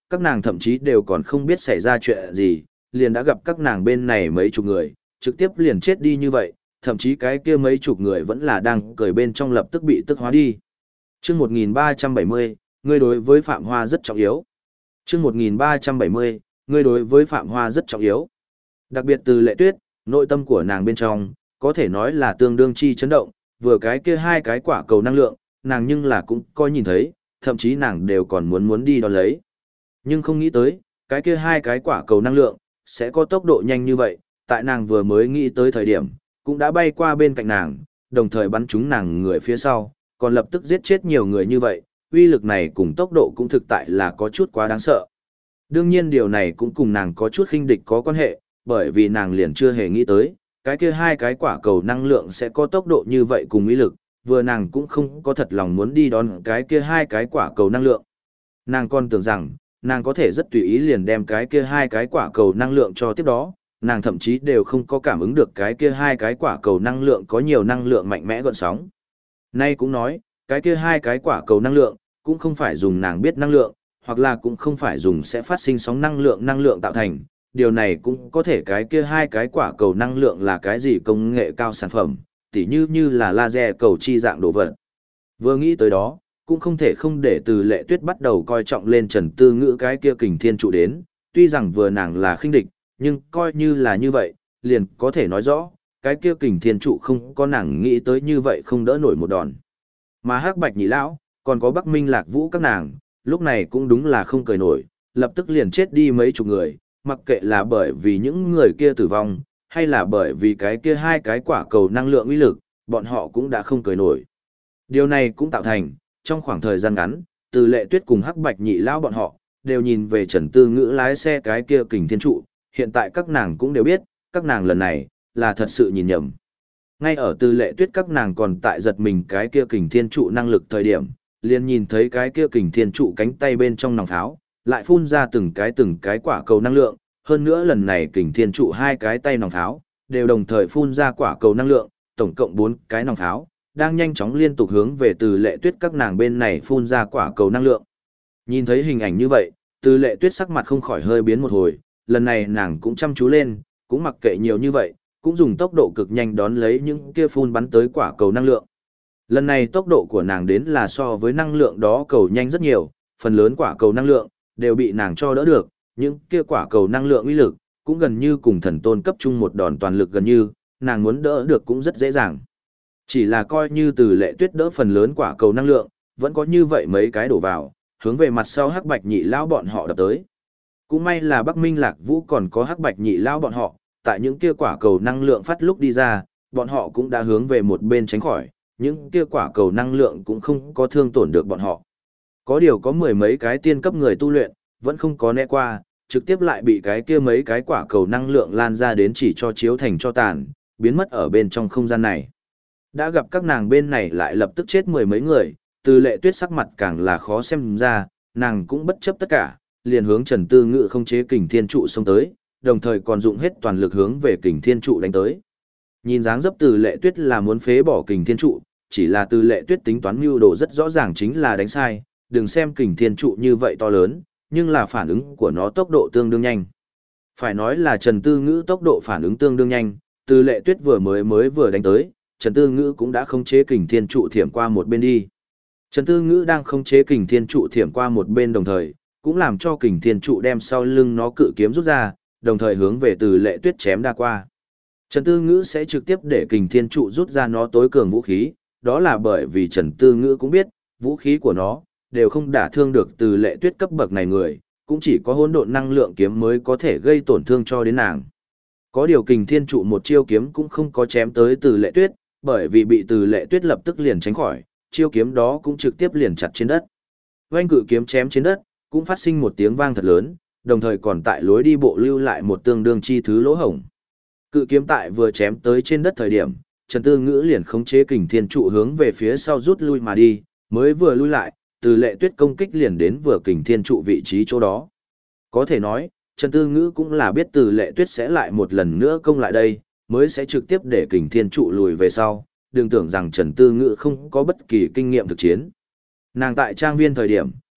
các nàng thậm chí đều còn không biết xảy ra chuyện gì, liền đã gặp các nàng bên này mấy chục người, trực tiếp liền chết đi như vậy, thậm chí cái kia mấy chục người vẫn là đang cười bên trong lập tức bị tức hóa đi. Chương 1370, ngươi đối với Phạm Hoa rất trọng yếu. Chương 1370, ngươi đối với Phạm Hoa rất trọng yếu. Đặc biệt từ Lệ Tuyết, nội tâm của nàng bên trong, có thể nói là tương đương chi chấn động, vừa cái kia hai cái quả cầu năng lượng, nàng nhưng là cũng coi nhìn thấy, thậm chí nàng đều còn muốn đi đón lấy. Nhưng không nghĩ tới, cái kia hai cái quả cầu năng lượng, sẽ có tốc độ nhanh như vậy, tại nàng vừa mới nghĩ tới thời điểm, cũng đã bay qua bên cạnh nàng, đồng thời bắn trúng nàng người phía sau, còn lập tức giết chết nhiều người như vậy, uy lực này cùng tốc độ cũng thực tại là có chút quá đáng sợ. Đương nhiên điều này cũng cùng nàng có chút khinh địch có quan hệ, bởi vì nàng liền chưa hề nghĩ tới, cái kia hai cái quả cầu năng lượng sẽ có tốc độ như vậy cùng uy lực, vừa nàng cũng không có thật lòng muốn đi đón cái kia hai cái quả cầu năng lượng. Nàng còn tưởng rằng, nàng có thể rất tùy ý liền đem cái kia hai cái quả cầu năng lượng cho tiếp đó, nàng thậm chí đều không có cảm ứng được cái kia hai cái quả cầu năng lượng có nhiều năng lượng mạnh mẽ gợn sóng. Nay cũng nói, cái kia hai cái quả cầu năng lượng, cũng không phải dùng nàng biết năng lượng, hoặc là cũng không phải dùng sẽ phát sinh sóng năng lượng tạo thành, điều này cũng có thể cái kia hai cái quả cầu năng lượng là cái gì công nghệ cao sản phẩm, tỉ như là laser cầu chi dạng đồ vật. Vừa nghĩ tới đó, cũng không thể không để từ Lệ Tuyết bắt đầu coi trọng lên Trần Tư Ngữ cái kia kình thiên trụ đến, tuy rằng vừa nàng là khinh địch, nhưng coi như là như vậy, liền có thể nói rõ, cái kia kình thiên trụ không có nàng nghĩ tới như vậy không đỡ nổi một đòn. Mà Hắc Bạch Nhị Lão, còn có Bắc Minh Lạc Vũ các nàng, lúc này cũng đúng là không cười nổi, lập tức liền chết đi mấy chục người, mặc kệ là bởi vì những người kia tử vong, hay là bởi vì cái kia hai cái quả cầu năng lượng uy lực, bọn họ cũng đã không cười nổi. Điều này cũng tạo thành, trong khoảng thời gian ngắn, từ Lệ Tuyết cùng Hắc Bạch Nhị Lão bọn họ, đều nhìn về Trần Tư Ngữ lái xe cái kia kình thiên trụ, hiện tại các nàng cũng đều biết, các nàng lần này, là thật sự nhìn nhầm. Ngay ở Từ Lệ Tuyết các nàng còn tại giật mình cái kia kình thiên trụ năng lực thời điểm, liền nhìn thấy cái kia kình thiên trụ cánh tay bên trong nòng pháo, lại phun ra từng cái quả cầu năng lượng, hơn nữa lần này kình thiên trụ hai cái tay nòng pháo, đều đồng thời phun ra quả cầu năng lượng, tổng cộng 4 cái nòng pháo, đang nhanh chóng liên tục hướng về Từ Lệ Tuyết các nàng bên này phun ra quả cầu năng lượng. Nhìn thấy hình ảnh như vậy, Từ Lệ Tuyết sắc mặt không khỏi hơi biến một hồi, lần này nàng cũng chăm chú lên, cũng mặc kệ nhiều như vậy, cũng dùng tốc độ cực nhanh đón lấy những kia phun bắn tới quả cầu năng lượng. Lần này tốc độ của nàng đến là so với năng lượng đó cầu nhanh rất nhiều, phần lớn quả cầu năng lượng đều bị nàng cho đỡ được, những kia quả cầu năng lượng uy lực cũng gần như cùng thần tôn cấp trung một đòn toàn lực gần như, nàng muốn đỡ được cũng rất dễ dàng. Chỉ là coi như Từ Lệ Tuyết đỡ phần lớn quả cầu năng lượng, vẫn có như vậy mấy cái đổ vào, hướng về mặt sau Hắc Bạch Nhị Lão bọn họ đập tới. Cũng may là Bắc Minh Lạc Vũ còn có Hắc Bạch Nhị Lão bọn họ, tại những kia quả cầu năng lượng phát lúc đi ra, bọn họ cũng đã hướng về một bên tránh khỏi, những kia quả cầu năng lượng cũng không có thương tổn được bọn họ. Có điều có mười mấy cái tiên cấp người tu luyện, vẫn không có né qua, trực tiếp lại bị cái kia mấy cái quả cầu năng lượng lan ra đến chỉ cho chiếu thành cho tàn, biến mất ở bên trong không gian này. Đã gặp các nàng bên này lại lập tức chết mười mấy người, Từ Lệ Tuyết sắc mặt càng là khó xem ra, nàng cũng bất chấp tất cả, liền hướng Trần Tư Ngữ không chế kình thiên trụ xông tới, đồng thời còn dụng hết toàn lực hướng về kình thiên trụ đánh tới. Nhìn dáng dấp Từ Lệ Tuyết là muốn phế bỏ kình thiên trụ, chỉ là Từ Lệ Tuyết tính toán mưu đồ rất rõ ràng chính là đánh sai, đừng xem kình thiên trụ như vậy to lớn, nhưng là phản ứng của nó tốc độ tương đương nhanh. Phải nói là Trần Tư Ngữ tốc độ phản ứng tương đương nhanh, Từ Lệ Tuyết vừa đánh tới, Trần Tư Ngữ cũng đã khống chế kình thiên trụ thiểm qua một bên đi. Trần Tư Ngữ đang khống chế kình thiên trụ thiểm qua một bên đồng thời, cũng làm cho kình thiên trụ đem sau lưng nó cự kiếm rút ra, đồng thời hướng về Từ Lệ Tuyết chém đa qua. Trần Tư Ngữ sẽ trực tiếp để kình thiên trụ rút ra nó tối cường vũ khí, đó là bởi vì Trần Tư Ngữ cũng biết, vũ khí của nó đều không đả thương được Từ Lệ Tuyết cấp bậc này người, cũng chỉ có hỗn độn năng lượng kiếm mới có thể gây tổn thương cho đến nàng. Có điều kình thiên trụ một chiêu kiếm cũng không có chém tới Từ Lệ Tuyết, bởi vì bị Từ Lệ Tuyết lập tức liền tránh khỏi, chiêu kiếm đó cũng trực tiếp liền chặt trên đất. Oanh cự kiếm chém trên đất, cũng phát sinh một tiếng vang thật lớn, đồng thời còn tại lối đi bộ lưu lại một tương đương chi thứ lỗ hổng. Cự kiếm tại vừa chém tới trên đất thời điểm, Trần Tư Ngữ liền khống chế kình thiên trụ hướng về phía sau rút lui mà đi, mới vừa lui lại, Từ Lệ Tuyết công kích liền đến vừa kình thiên trụ vị trí chỗ đó. Có thể nói, Trần Tư Ngữ cũng là biết Từ Lệ Tuyết sẽ lại một lần nữa công lại đây, mới sẽ trực tiếp để kình thiên trụ lùi về sau, đừng tưởng rằng Trần Tư Ngữ không có bất kỳ kinh nghiệm thực chiến. Nàng tại trang viên thời điểm,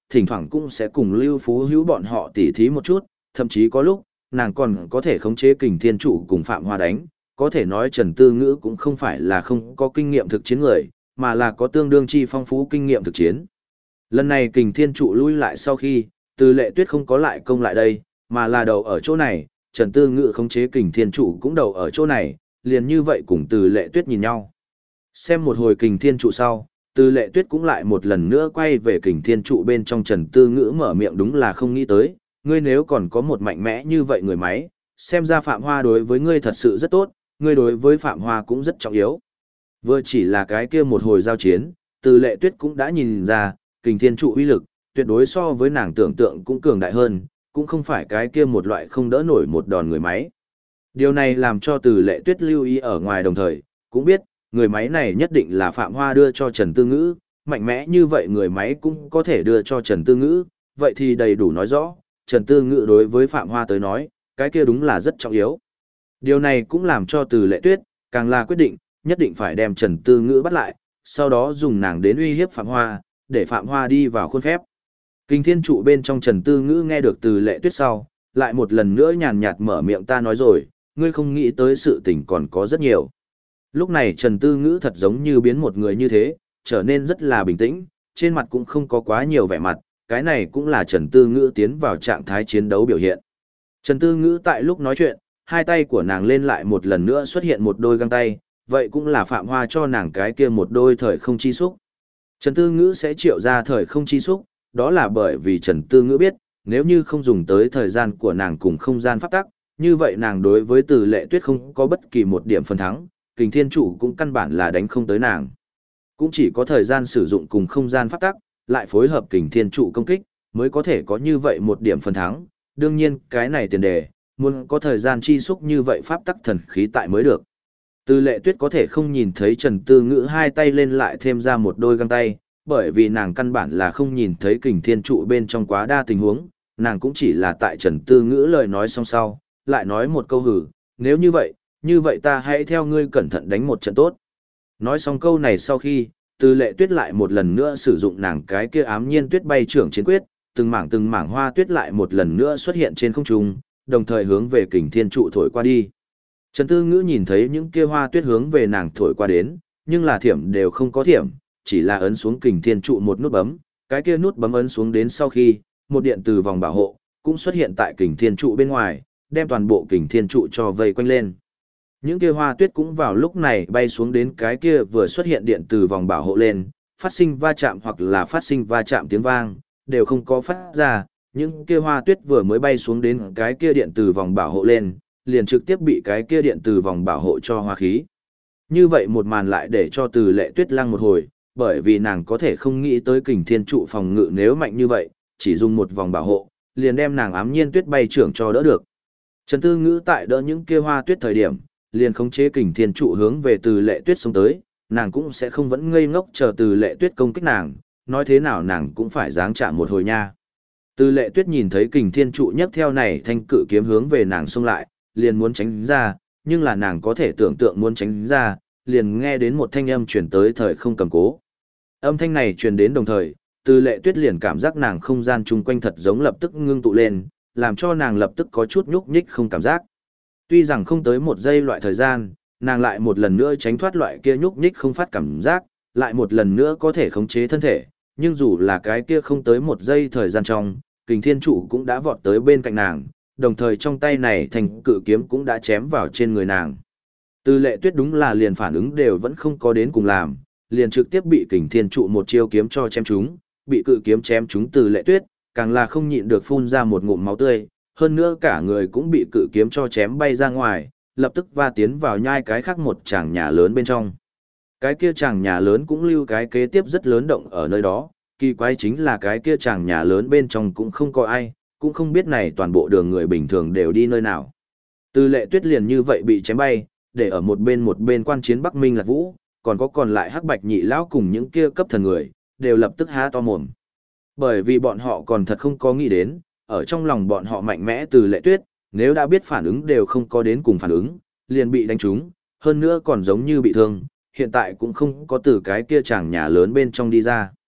thỉnh thoảng cũng sẽ cùng Lưu Phú Hữu bọn họ tỉ thí một chút, thậm chí có lúc, nàng còn có thể khống chế Kình Thiên Trụ cùng Phạm Hoa đánh, có thể nói Trần Tư Ngữ cũng không phải là không có kinh nghiệm thực chiến người, mà là có tương đương chi phong phú kinh nghiệm thực chiến. Lần này Kình Thiên Trụ lui lại sau khi, Từ Lệ Tuyết không có lại công lại đây, mà là đầu ở chỗ này, Trần Tư Ngữ khống chế Kình Thiên Trụ cũng đầu ở chỗ này, liền như vậy cùng Từ Lệ Tuyết nhìn nhau. Xem một hồi Kình Thiên Trụ sau, Từ Lệ Tuyết cũng lại một lần nữa quay về Kình Thiên Trụ bên trong. Trần Tư Ngữ mở miệng đúng là không nghĩ tới, ngươi nếu còn có một mạnh mẽ như vậy người máy, xem ra Phạm Hoa đối với ngươi thật sự rất tốt, ngươi đối với Phạm Hoa cũng rất trọng yếu. Vừa chỉ là cái kia một hồi giao chiến, Từ Lệ Tuyết cũng đã nhìn ra, Kình Thiên Trụ uy lực, tuyệt đối so với nàng tưởng tượng cũng cường đại hơn, cũng không phải cái kia một loại không đỡ nổi một đòn người máy. Điều này làm cho Từ Lệ Tuyết lưu ý ở ngoài, đồng thời, cũng biết, người máy này nhất định là Phạm Hoa đưa cho Trần Tư Ngữ, mạnh mẽ như vậy người máy cũng có thể đưa cho Trần Tư Ngữ, vậy thì đầy đủ nói rõ, Trần Tư Ngữ đối với Phạm Hoa tới nói, cái kia đúng là rất trọng yếu. Điều này cũng làm cho Từ Lệ Tuyết, càng là quyết định, nhất định phải đem Trần Tư Ngữ bắt lại, sau đó dùng nàng đến uy hiếp Phạm Hoa, để Phạm Hoa đi vào khuôn phép. Kình Thiên Trụ bên trong Trần Tư Ngữ nghe được Từ Lệ Tuyết sau, lại một lần nữa nhàn nhạt mở miệng, ta nói rồi, ngươi không nghĩ tới sự tình còn có rất nhiều. Lúc này Trần Tư Ngữ thật giống như biến một người như thế, trở nên rất là bình tĩnh, trên mặt cũng không có quá nhiều vẻ mặt, cái này cũng là Trần Tư Ngữ tiến vào trạng thái chiến đấu biểu hiện. Trần Tư Ngữ tại lúc nói chuyện, hai tay của nàng lên lại một lần nữa xuất hiện một đôi găng tay, vậy cũng là Phạm Hoa cho nàng cái kia một đôi thời không chi xúc. Trần Tư Ngữ sẽ triệu ra thời không chi xúc, đó là bởi vì Trần Tư Ngữ biết, nếu như không dùng tới thời gian của nàng cùng không gian pháp tắc, như vậy nàng đối với Từ Lệ Tuyết không có bất kỳ một điểm phần thắng, Kình Thiên Trụ cũng căn bản là đánh không tới nàng. Cũng chỉ có thời gian sử dụng cùng không gian pháp tắc, lại phối hợp Kình Thiên Trụ công kích, mới có thể có như vậy một điểm phần thắng. Đương nhiên, cái này tiền đề, muốn có thời gian chi xúc như vậy pháp tắc thần khí tại mới được. Từ Lệ Tuyết có thể không nhìn thấy Trần Tư Ngữ hai tay lên lại thêm ra một đôi găng tay, bởi vì nàng căn bản là không nhìn thấy Kình Thiên Trụ bên trong quá đa tình huống, nàng cũng chỉ là tại Trần Tư Ngữ lời nói xong sau, lại nói một câu hử, nếu như vậy ta hãy theo ngươi cẩn thận đánh một trận tốt. Nói xong câu này sau khi, Từ Lệ Tuyết lại một lần nữa sử dụng nàng cái kia ám nhiên tuyết bay trưởng chiến quyết, từng mảng hoa tuyết lại một lần nữa xuất hiện trên không trung, đồng thời hướng về Kình Thiên Trụ thổi qua đi. Trần Tư Ngữ nhìn thấy những kia hoa tuyết hướng về nàng thổi qua đến, nhưng là thiểm đều không có thiểm, chỉ là ấn xuống Kình Thiên Trụ một nút bấm, cái kia nút bấm ấn xuống đến sau khi, một điện từ vòng bảo hộ cũng xuất hiện tại Kình Thiên Trụ bên ngoài, đem toàn bộ Kình Thiên Trụ cho vây quanh lên. Những kia hoa tuyết cũng vào lúc này bay xuống đến cái kia vừa xuất hiện điện từ vòng bảo hộ lên, phát sinh va chạm hoặc là phát sinh va chạm tiếng vang, đều không có phát ra, những kia hoa tuyết vừa mới bay xuống đến cái kia điện từ vòng bảo hộ lên, liền trực tiếp bị cái kia điện từ vòng bảo hộ cho hóa khí. Như vậy một màn lại để cho Từ Lệ Tuyết lăng một hồi, bởi vì nàng có thể không nghĩ tới Kình Thiên Trụ phòng ngự nếu mạnh như vậy, chỉ dùng một vòng bảo hộ, liền đem nàng ám nhiên tuyết bay trưởng cho đỡ được. Trần Tư Ngữ tại đỡ những kia hoa tuyết thời điểm, liền khống chế Kình Thiên Trụ hướng về Từ Lệ Tuyết xông tới, nàng cũng sẽ không vẫn ngây ngốc chờ Từ Lệ Tuyết công kích nàng, nói thế nào nàng cũng phải giáng trả một hồi nha. Từ Lệ Tuyết nhìn thấy Kình Thiên Trụ nhấc theo này thanh cự kiếm hướng về nàng xông lại, liền muốn tránh ra, nhưng là nàng có thể tưởng tượng muốn tránh ra, liền nghe đến một thanh âm truyền tới thời không cầm cố. Âm thanh này truyền đến đồng thời, Từ Lệ Tuyết liền cảm giác nàng không gian chung quanh thật giống lập tức ngưng tụ lên, làm cho nàng lập tức có chút nhúc nhích không cảm giác. Tuy rằng không tới một giây loại thời gian, nàng lại một lần nữa tránh thoát loại kia nhúc nhích không phát cảm giác, lại một lần nữa có thể khống chế thân thể, nhưng dù là cái kia không tới một giây thời gian trong, Kình Thiên Trụ cũng đã vọt tới bên cạnh nàng, đồng thời trong tay này thành cự kiếm cũng đã chém vào trên người nàng. Từ Lệ Tuyết đúng là liền phản ứng đều vẫn không có đến cùng làm, liền trực tiếp bị Kình Thiên Trụ một chiêu kiếm cho chém trúng, bị cự kiếm chém trúng Từ Lệ Tuyết, càng là không nhịn được phun ra một ngụm máu tươi, hơn nữa cả người cũng bị cự kiếm cho chém bay ra ngoài, lập tức va tiến vào nhai cái khác một tràng nhà lớn bên trong. Cái kia tràng nhà lớn cũng lưu cái kế tiếp rất lớn động ở nơi đó, kỳ quái chính là cái kia tràng nhà lớn bên trong cũng không có ai, cũng không biết này toàn bộ đường người bình thường đều đi nơi nào. Từ Lệ Tuyết liền như vậy bị chém bay, để ở một bên quan chiến Bắc Minh Lạc Vũ, còn có còn lại Hắc Bạch Nhị lão cùng những kia cấp thần người, đều lập tức há to mồm. Bởi vì bọn họ còn thật không có nghĩ đến, ở trong lòng bọn họ mạnh mẽ Từ Lệ Tuyết, nếu đã biết phản ứng đều không có đến cùng phản ứng, liền bị đánh trúng, hơn nữa còn giống như bị thương, hiện tại cũng không có từ cái kia tràng nhà lớn bên trong đi ra.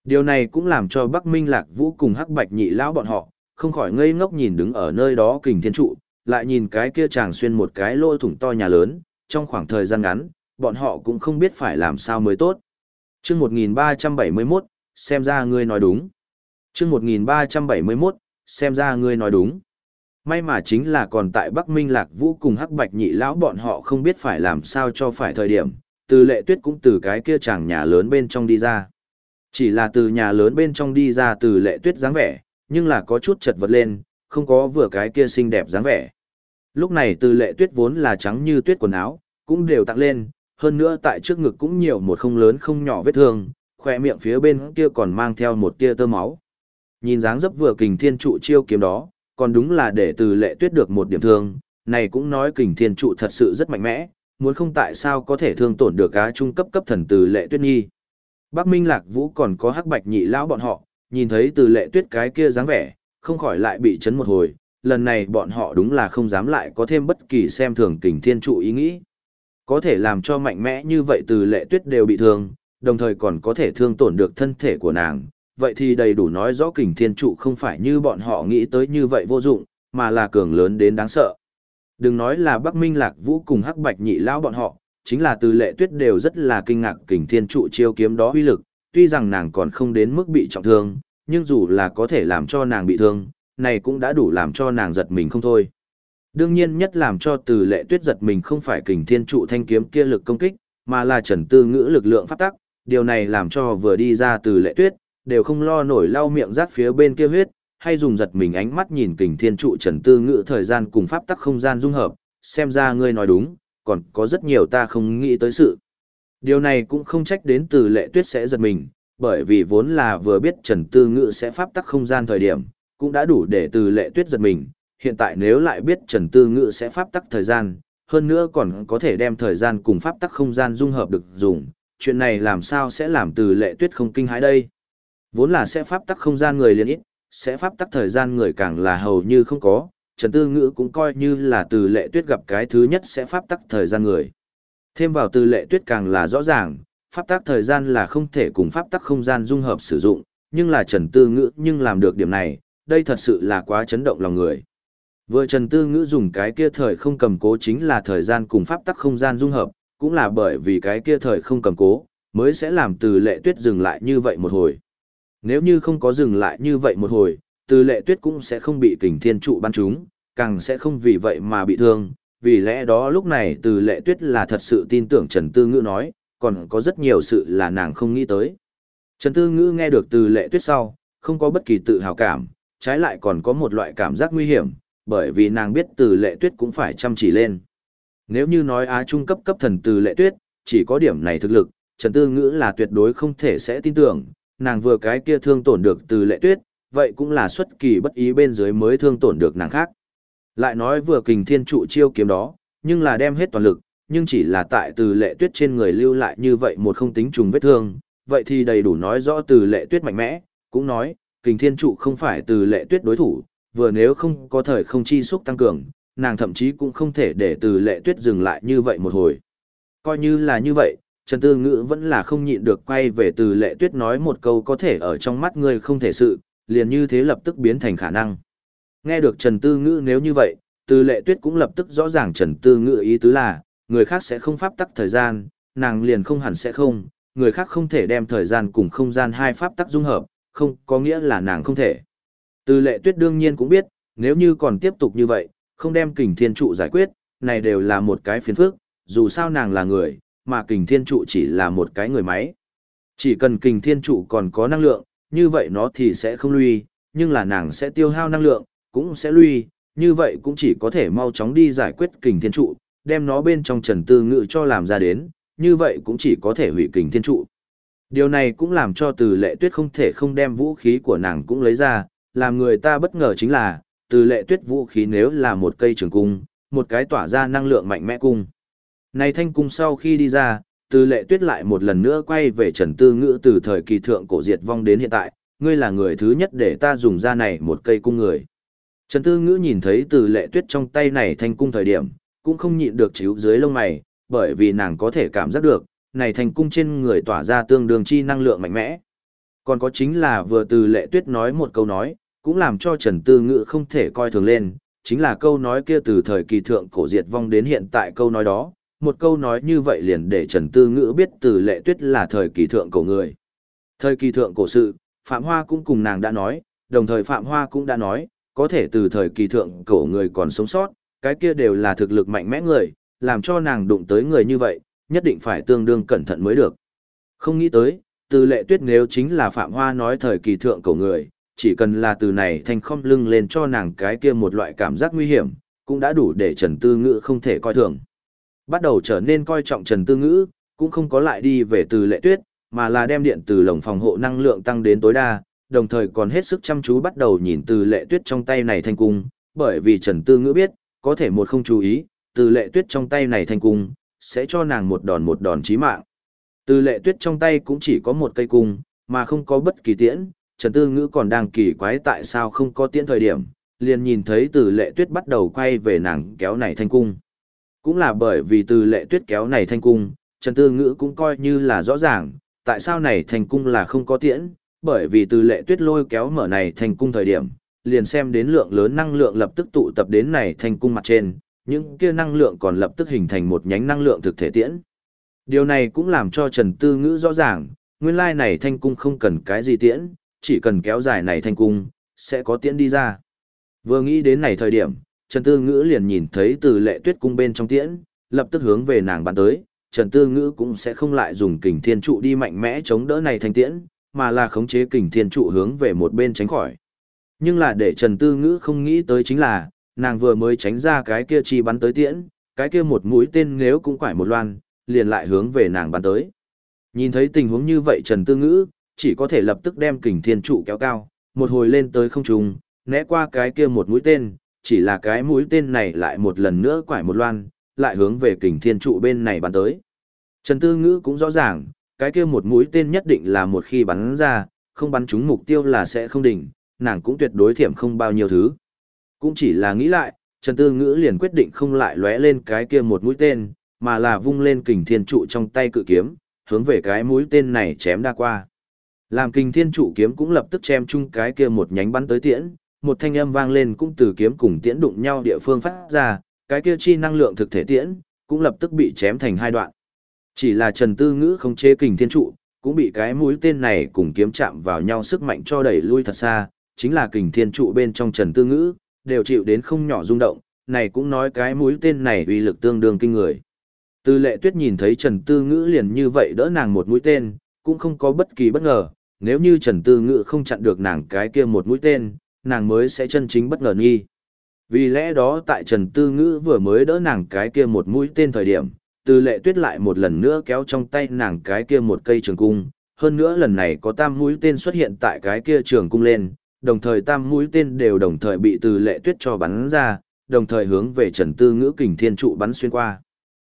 Điều này cũng làm cho Bắc Minh Lạc Vũ cùng Hắc Bạch Nhị lão bọn họ, không khỏi ngây ngốc nhìn đứng ở nơi đó Kình Thiên Trụ, lại nhìn cái kia chàng xuyên một cái lỗ thủng to nhà lớn, trong khoảng thời gian ngắn, bọn họ cũng không biết phải làm sao mới tốt. Chương 1371, xem ra ngươi nói đúng. Chương 1371, xem ra ngươi nói đúng. May mà chính là còn tại Bắc Minh Lạc Vũ cùng Hắc Bạch Nhị lão bọn họ không biết phải làm sao cho phải thời điểm, Từ Lệ Tuyết cũng từ cái kia chàng nhà lớn bên trong đi ra. Chỉ là từ nhà lớn bên trong đi ra Từ Lệ Tuyết dáng vẻ, nhưng là có chút chật vật lên, không có vừa cái kia xinh đẹp dáng vẻ. Lúc này Từ Lệ Tuyết vốn là trắng như tuyết quần áo, cũng đều tặng lên, hơn nữa tại trước ngực cũng nhiều một không lớn không nhỏ vết thương, khỏe miệng phía bên kia còn mang theo một tia tơ máu. Nhìn dáng dấp vừa Kình Thiên Trụ chiêu kiếm đó, còn đúng là để Từ Lệ Tuyết được một điểm thương, này cũng nói Kình Thiên Trụ thật sự rất mạnh mẽ, muốn không tại sao có thể thương tổn được cá trung cấp cấp thần Từ Lệ Tuyết nhi. Bắc Minh Lạc Vũ còn có Hắc Bạch Nhị lão bọn họ, nhìn thấy Từ Lệ Tuyết cái kia dáng vẻ, không khỏi lại bị chấn một hồi, lần này bọn họ đúng là không dám lại có thêm bất kỳ xem thường Kình Thiên Trụ ý nghĩ. Có thể làm cho mạnh mẽ như vậy Từ Lệ Tuyết đều bị thương, đồng thời còn có thể thương tổn được thân thể của nàng, vậy thì đầy đủ nói rõ Kình Thiên Trụ không phải như bọn họ nghĩ tới như vậy vô dụng, mà là cường lớn đến đáng sợ. Đừng nói là Bắc Minh Lạc Vũ cùng Hắc Bạch Nhị lão bọn họ, chính là Từ Lệ Tuyết đều rất là kinh ngạc Kình Thiên Trụ chiêu kiếm đó uy lực, tuy rằng nàng còn không đến mức bị trọng thương, nhưng dù là có thể làm cho nàng bị thương, này cũng đã đủ làm cho nàng giật mình không thôi. Đương nhiên nhất làm cho Từ Lệ Tuyết giật mình không phải Kình Thiên Trụ thanh kiếm kia lực công kích, mà là Trần Tư Ngữ lực lượng pháp tắc, điều này làm cho vừa đi ra Từ Lệ Tuyết, đều không lo nổi lau miệng rác phía bên kia huyết, hay dùng giật mình ánh mắt nhìn Kình Thiên Trụ Trần Tư Ngữ thời gian cùng pháp tắc không gian dung hợp, xem ra ngươi nói đúng, còn có rất nhiều ta không nghĩ tới sự. Điều này cũng không trách đến Từ Lệ Tuyết sẽ giật mình, bởi vì vốn là vừa biết Trần Tư Ngữ sẽ pháp tắc không gian thời điểm, cũng đã đủ để Từ Lệ Tuyết giật mình, hiện tại nếu lại biết Trần Tư Ngữ sẽ pháp tắc thời gian, hơn nữa còn có thể đem thời gian cùng pháp tắc không gian dung hợp được dùng, chuyện này làm sao sẽ làm Từ Lệ Tuyết không kinh hãi đây. Vốn là sẽ pháp tắc không gian người liền ít, sẽ pháp tắc thời gian người càng là hầu như không có, Trần Tư Ngữ cũng coi như là Từ Lệ Tuyết gặp cái thứ nhất sẽ pháp tắc thời gian người. Thêm vào Từ Lệ Tuyết càng là rõ ràng, pháp tắc thời gian là không thể cùng pháp tắc không gian dung hợp sử dụng, nhưng là Trần Tư Ngữ nhưng làm được điểm này, đây thật sự là quá chấn động lòng người. Vừa Trần Tư Ngữ dùng cái kia thời không cầm cố chính là thời gian cùng pháp tắc không gian dung hợp, cũng là bởi vì cái kia thời không cầm cố, mới sẽ làm Từ Lệ Tuyết dừng lại như vậy một hồi. Nếu như không có dừng lại như vậy một hồi, Từ Lệ Tuyết cũng sẽ không bị Kình Thiên Trụ bắn trúng, càng sẽ không vì vậy mà bị thương, vì lẽ đó lúc này Từ Lệ Tuyết là thật sự tin tưởng Trần Tư Ngữ nói, còn có rất nhiều sự là nàng không nghĩ tới. Trần Tư Ngữ nghe được Từ Lệ Tuyết sau, không có bất kỳ tự hào cảm, trái lại còn có một loại cảm giác nguy hiểm, bởi vì nàng biết Từ Lệ Tuyết cũng phải chăm chỉ lên. Nếu như nói Á Trung cấp cấp thần Từ Lệ Tuyết, chỉ có điểm này thực lực, Trần Tư Ngữ là tuyệt đối không thể sẽ tin tưởng, nàng vừa cái kia thương tổn được Từ Lệ Tuyết, vậy cũng là xuất kỳ bất ý bên dưới mới thương tổn được nàng khác. Lại nói vừa Kình Thiên Trụ chiêu kiếm đó, nhưng là đem hết toàn lực, nhưng chỉ là tại Từ Lệ Tuyết trên người lưu lại như vậy một không tính trùng vết thương, vậy thì đầy đủ nói rõ Từ Lệ Tuyết mạnh mẽ, cũng nói, Kình Thiên Trụ không phải Từ Lệ Tuyết đối thủ, vừa nếu không có thời không chi xúc tăng cường, nàng thậm chí cũng không thể để Từ Lệ Tuyết dừng lại như vậy một hồi. Coi như là như vậy, Trần Tư Ngữ vẫn là không nhịn được quay về Từ Lệ Tuyết nói một câu có thể ở trong mắt ngươi không thể sự, liền như thế lập tức biến thành khả năng. Nghe được Trần Tư Ngữ nếu như vậy, Từ Lệ Tuyết cũng lập tức rõ ràng Trần Tư Ngữ ý tứ là, người khác sẽ không pháp tắc thời gian, nàng liền không hẳn sẽ không, người khác không thể đem thời gian cùng không gian hai pháp tắc dung hợp, không có nghĩa là nàng không thể. Từ Lệ Tuyết đương nhiên cũng biết, nếu như còn tiếp tục như vậy, không đem Kình Thiên Trụ giải quyết, này đều là một cái phiền phức, dù sao nàng là người, mà Kình Thiên Trụ chỉ là một cái người máy. Chỉ cần Kình Thiên Trụ còn có năng lượng, như vậy nó thì sẽ không lui, nhưng là nàng sẽ tiêu hao năng lượng, cũng sẽ lui, như vậy cũng chỉ có thể mau chóng đi giải quyết Kình Thiên Trụ, đem nó bên trong Trần Tư Ngữ cho làm ra đến, như vậy cũng chỉ có thể hủy Kình Thiên Trụ. Điều này cũng làm cho Từ Lệ Tuyết không thể không đem vũ khí của nàng cũng lấy ra, làm người ta bất ngờ chính là, Từ Lệ Tuyết vũ khí nếu là một cây trường cung, một cái tỏa ra năng lượng mạnh mẽ cung. Này thanh cung sau khi đi ra, Từ Lệ Tuyết lại một lần nữa quay về Trần Tư Ngữ từ thời kỳ thượng cổ diệt vong đến hiện tại, ngươi là người thứ nhất để ta dùng ra này một cây cung người. Trần Tư Ngữ nhìn thấy Từ Lệ Tuyết trong tay này thanh cung thời điểm, cũng không nhịn được chíu dưới lông mày, bởi vì nàng có thể cảm giác được, này thanh cung trên người tỏa ra tương đương chi năng lượng mạnh mẽ. Còn có chính là vừa Từ Lệ Tuyết nói một câu nói, cũng làm cho Trần Tư Ngữ không thể coi thường lên, chính là câu nói kia từ thời kỳ thượng cổ diệt vong đến hiện tại câu nói đó, một câu nói như vậy liền để Trần Tư Ngữ biết Từ Lệ Tuyết là thời kỳ thượng cổ người. Thời kỳ thượng cổ sự, Phạm Hoa cũng cùng nàng đã nói, đồng thời Phạm Hoa cũng đã nói, có thể từ thời kỳ thượng cổ người còn sống sót, cái kia đều là thực lực mạnh mẽ người, làm cho nàng đụng tới người như vậy, nhất định phải tương đương cẩn thận mới được. Không nghĩ tới, Từ Lệ Tuyết nếu chính là Phạm Hoa nói thời kỳ thượng cổ người, chỉ cần là từ này thành khom lưng lên cho nàng cái kia một loại cảm giác nguy hiểm, cũng đã đủ để Trần Tư Ngữ không thể coi thường. Bắt đầu trở nên coi trọng Trần Tư Ngữ, cũng không có lại đi về Từ Lệ Tuyết, mà là đem điện từ lồng phòng hộ năng lượng tăng đến tối đa, đồng thời còn hết sức chăm chú bắt đầu nhìn Từ Lệ Tuyết trong tay này thanh cung, bởi vì Trần Tư Ngữ biết, có thể một không chú ý, Từ Lệ Tuyết trong tay này thanh cung, sẽ cho nàng một đòn chí mạng. Từ Lệ Tuyết trong tay cũng chỉ có một cây cung, mà không có bất kỳ tiễn, Trần Tư Ngữ còn đang kỳ quái tại sao không có tiễn thời điểm, liền nhìn thấy Từ Lệ Tuyết bắt đầu quay về nàng kéo này thanh cung. Cũng là bởi vì Từ Lệ Tuyết kéo này thanh cung, Trần Tư Ngữ cũng coi như là rõ ràng, tại sao này thanh cung là không có tiễn, bởi vì Từ Lệ Tuyết lôi kéo mở này thanh cung thời điểm, liền xem đến lượng lớn năng lượng lập tức tụ tập đến này thanh cung mặt trên, những kia năng lượng còn lập tức hình thành một nhánh năng lượng thực thể tiễn. Điều này cũng làm cho Trần Tư Ngữ rõ ràng, nguyên lai này thanh cung không cần cái gì tiễn, chỉ cần kéo dài này thanh cung, sẽ có tiễn đi ra. Vừa nghĩ đến này thời điểm, Trần Tư Ngữ liền nhìn thấy Từ Lệ Tuyết cung bên trong tiễn, lập tức hướng về nàng bắn tới, Trần Tư Ngữ cũng sẽ không lại dùng kình thiên trụ đi mạnh mẽ chống đỡ này thanh tiễn, mà là khống chế kình thiên trụ hướng về một bên tránh khỏi. Nhưng là để Trần Tư Ngữ không nghĩ tới chính là, nàng vừa mới tránh ra cái kia chi bắn tới tiễn, cái kia một mũi tên nếu cũng quải một loan, liền lại hướng về nàng bắn tới. Nhìn thấy tình huống như vậy Trần Tư Ngữ, chỉ có thể lập tức đem kình thiên trụ kéo cao, một hồi lên tới không trung, né qua cái kia một mũi tên, chỉ là cái mũi tên này lại một lần nữa quải một loan, lại hướng về kình thiên trụ bên này bắn tới. Trần Tư Ngữ cũng rõ ràng, cái kia một mũi tên nhất định là một khi bắn ra, không bắn trúng mục tiêu là sẽ không đỉnh, nàng cũng tuyệt đối thiểm không bao nhiêu thứ. Cũng chỉ là nghĩ lại, Trần Tư Ngữ liền quyết định không lại lóe lên cái kia một mũi tên, mà là vung lên kình thiên trụ trong tay cự kiếm, hướng về cái mũi tên này chém đa qua. Làm kình thiên trụ kiếm cũng lập tức chém chung cái kia một nhánh bắn tới tiễn, một thanh âm vang lên cũng từ kiếm cùng tiễn đụng nhau địa phương phát ra, cái kia chi năng lượng thực thể tiễn, cũng lập tức bị chém thành hai đoạn. Chỉ là Trần Tư Ngữ không chế kình thiên trụ, cũng bị cái mũi tên này cùng kiếm chạm vào nhau sức mạnh cho đẩy lui thật xa, chính là kình thiên trụ bên trong Trần Tư Ngữ, đều chịu đến không nhỏ rung động, này cũng nói cái mũi tên này uy lực tương đương kinh người. Từ Lệ Tuyết nhìn thấy Trần Tư Ngữ liền như vậy đỡ nàng một mũi tên, cũng không có bất kỳ bất ngờ, nếu như Trần Tư Ngữ không chặn được nàng cái kia một mũi tên, nàng mới sẽ chân chính bất ngờ nghi. Vì lẽ đó tại Trần Tư Ngữ vừa mới đỡ nàng cái kia một mũi tên thời điểm, Từ Lệ Tuyết lại một lần nữa kéo trong tay nàng cái kia một cây trường cung, hơn nữa lần này có tam mũi tên xuất hiện tại cái kia trường cung lên, đồng thời tam mũi tên đều đồng thời bị Từ Lệ Tuyết cho bắn ra, đồng thời hướng về Trần Tư Ngữ kình thiên trụ bắn xuyên qua.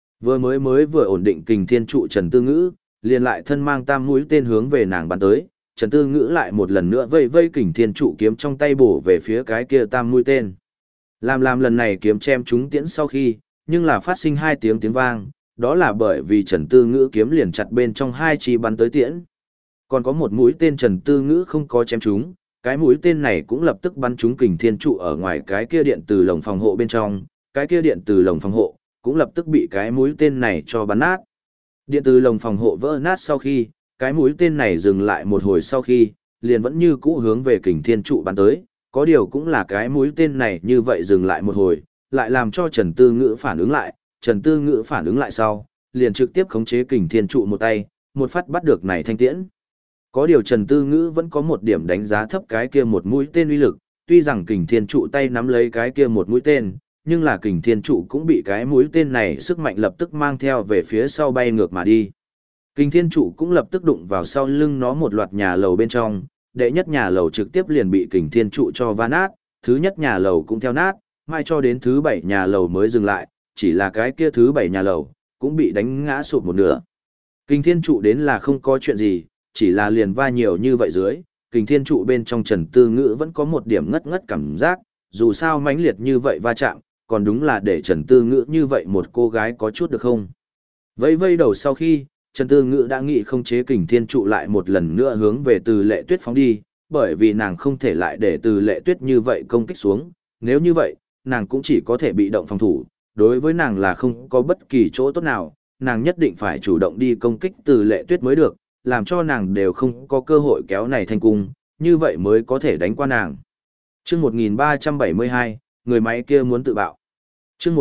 Vừa ổn định kình thiên trụ Trần Tư Ngữ, liền lại thân mang tam mũi tên hướng về nàng bắn tới, Trần Tư Ngữ lại một lần nữa vây kình thiên trụ kiếm trong tay bổ về phía cái kia tam mũi tên. Làm lần này kiếm chém trúng tiễn sau khi, nhưng là phát sinh hai tiếng vang, đó là bởi vì Trần Tư Ngữ kiếm liền chặt bên trong hai chi bắn tới tiễn. Còn có một mũi tên Trần Tư Ngữ không có chém trúng, cái mũi tên này cũng lập tức bắn trúng kình thiên trụ ở ngoài cái kia điện từ lồng phòng hộ bên trong, cái kia điện từ lồng phòng hộ cũng lập tức bị cái mũi tên này cho bắn nát. Điện từ lồng phòng hộ vỡ nát sau khi, cái mũi tên này dừng lại một hồi sau khi, liền vẫn như cũ hướng về kình thiên trụ bắn tới, có điều cũng là cái mũi tên này như vậy dừng lại một hồi, lại làm cho Trần Tư Ngữ phản ứng lại, Trần Tư Ngữ phản ứng lại sau, liền trực tiếp khống chế kình thiên trụ một tay, một phát bắt được này thanh tiễn. Có điều Trần Tư Ngữ vẫn có một điểm đánh giá thấp cái kia một mũi tên uy lực, tuy rằng kình thiên trụ tay nắm lấy cái kia một mũi tên, nhưng là kình thiên trụ cũng bị cái mũi tên này sức mạnh lập tức mang theo về phía sau bay ngược mà đi. Kình thiên trụ cũng lập tức đụng vào sau lưng nó một loạt nhà lầu bên trong, đệ nhất nhà lầu trực tiếp liền bị kình thiên trụ cho va nát, thứ nhất nhà lầu cũng theo nát, mai cho đến thứ bảy nhà lầu mới dừng lại, chỉ là cái kia thứ bảy nhà lầu cũng bị đánh ngã sụp một nửa. Kình thiên trụ đến là không có chuyện gì, chỉ là liền va nhiều như vậy dưới, kình thiên trụ bên trong Trần Tư Ngữ vẫn có một điểm ngất ngất cảm giác, dù sao mãnh liệt như vậy va chạm, còn đúng là để Trần Tư Ngữ như vậy một cô gái có chút được không. Vây đầu sau khi, Trần Tư Ngữ đã nghĩ không chế kình thiên trụ lại một lần nữa hướng về Từ Lệ Tuyết phóng đi, bởi vì nàng không thể lại để Từ Lệ Tuyết như vậy công kích xuống, nếu như vậy, nàng cũng chỉ có thể bị động phòng thủ, đối với nàng là không có bất kỳ chỗ tốt nào, nàng nhất định phải chủ động đi công kích Từ Lệ Tuyết mới được, làm cho nàng đều không có cơ hội kéo này thành cung, như vậy mới có thể đánh qua nàng. Chương 1372, người máy kia muốn tự bạo. Chương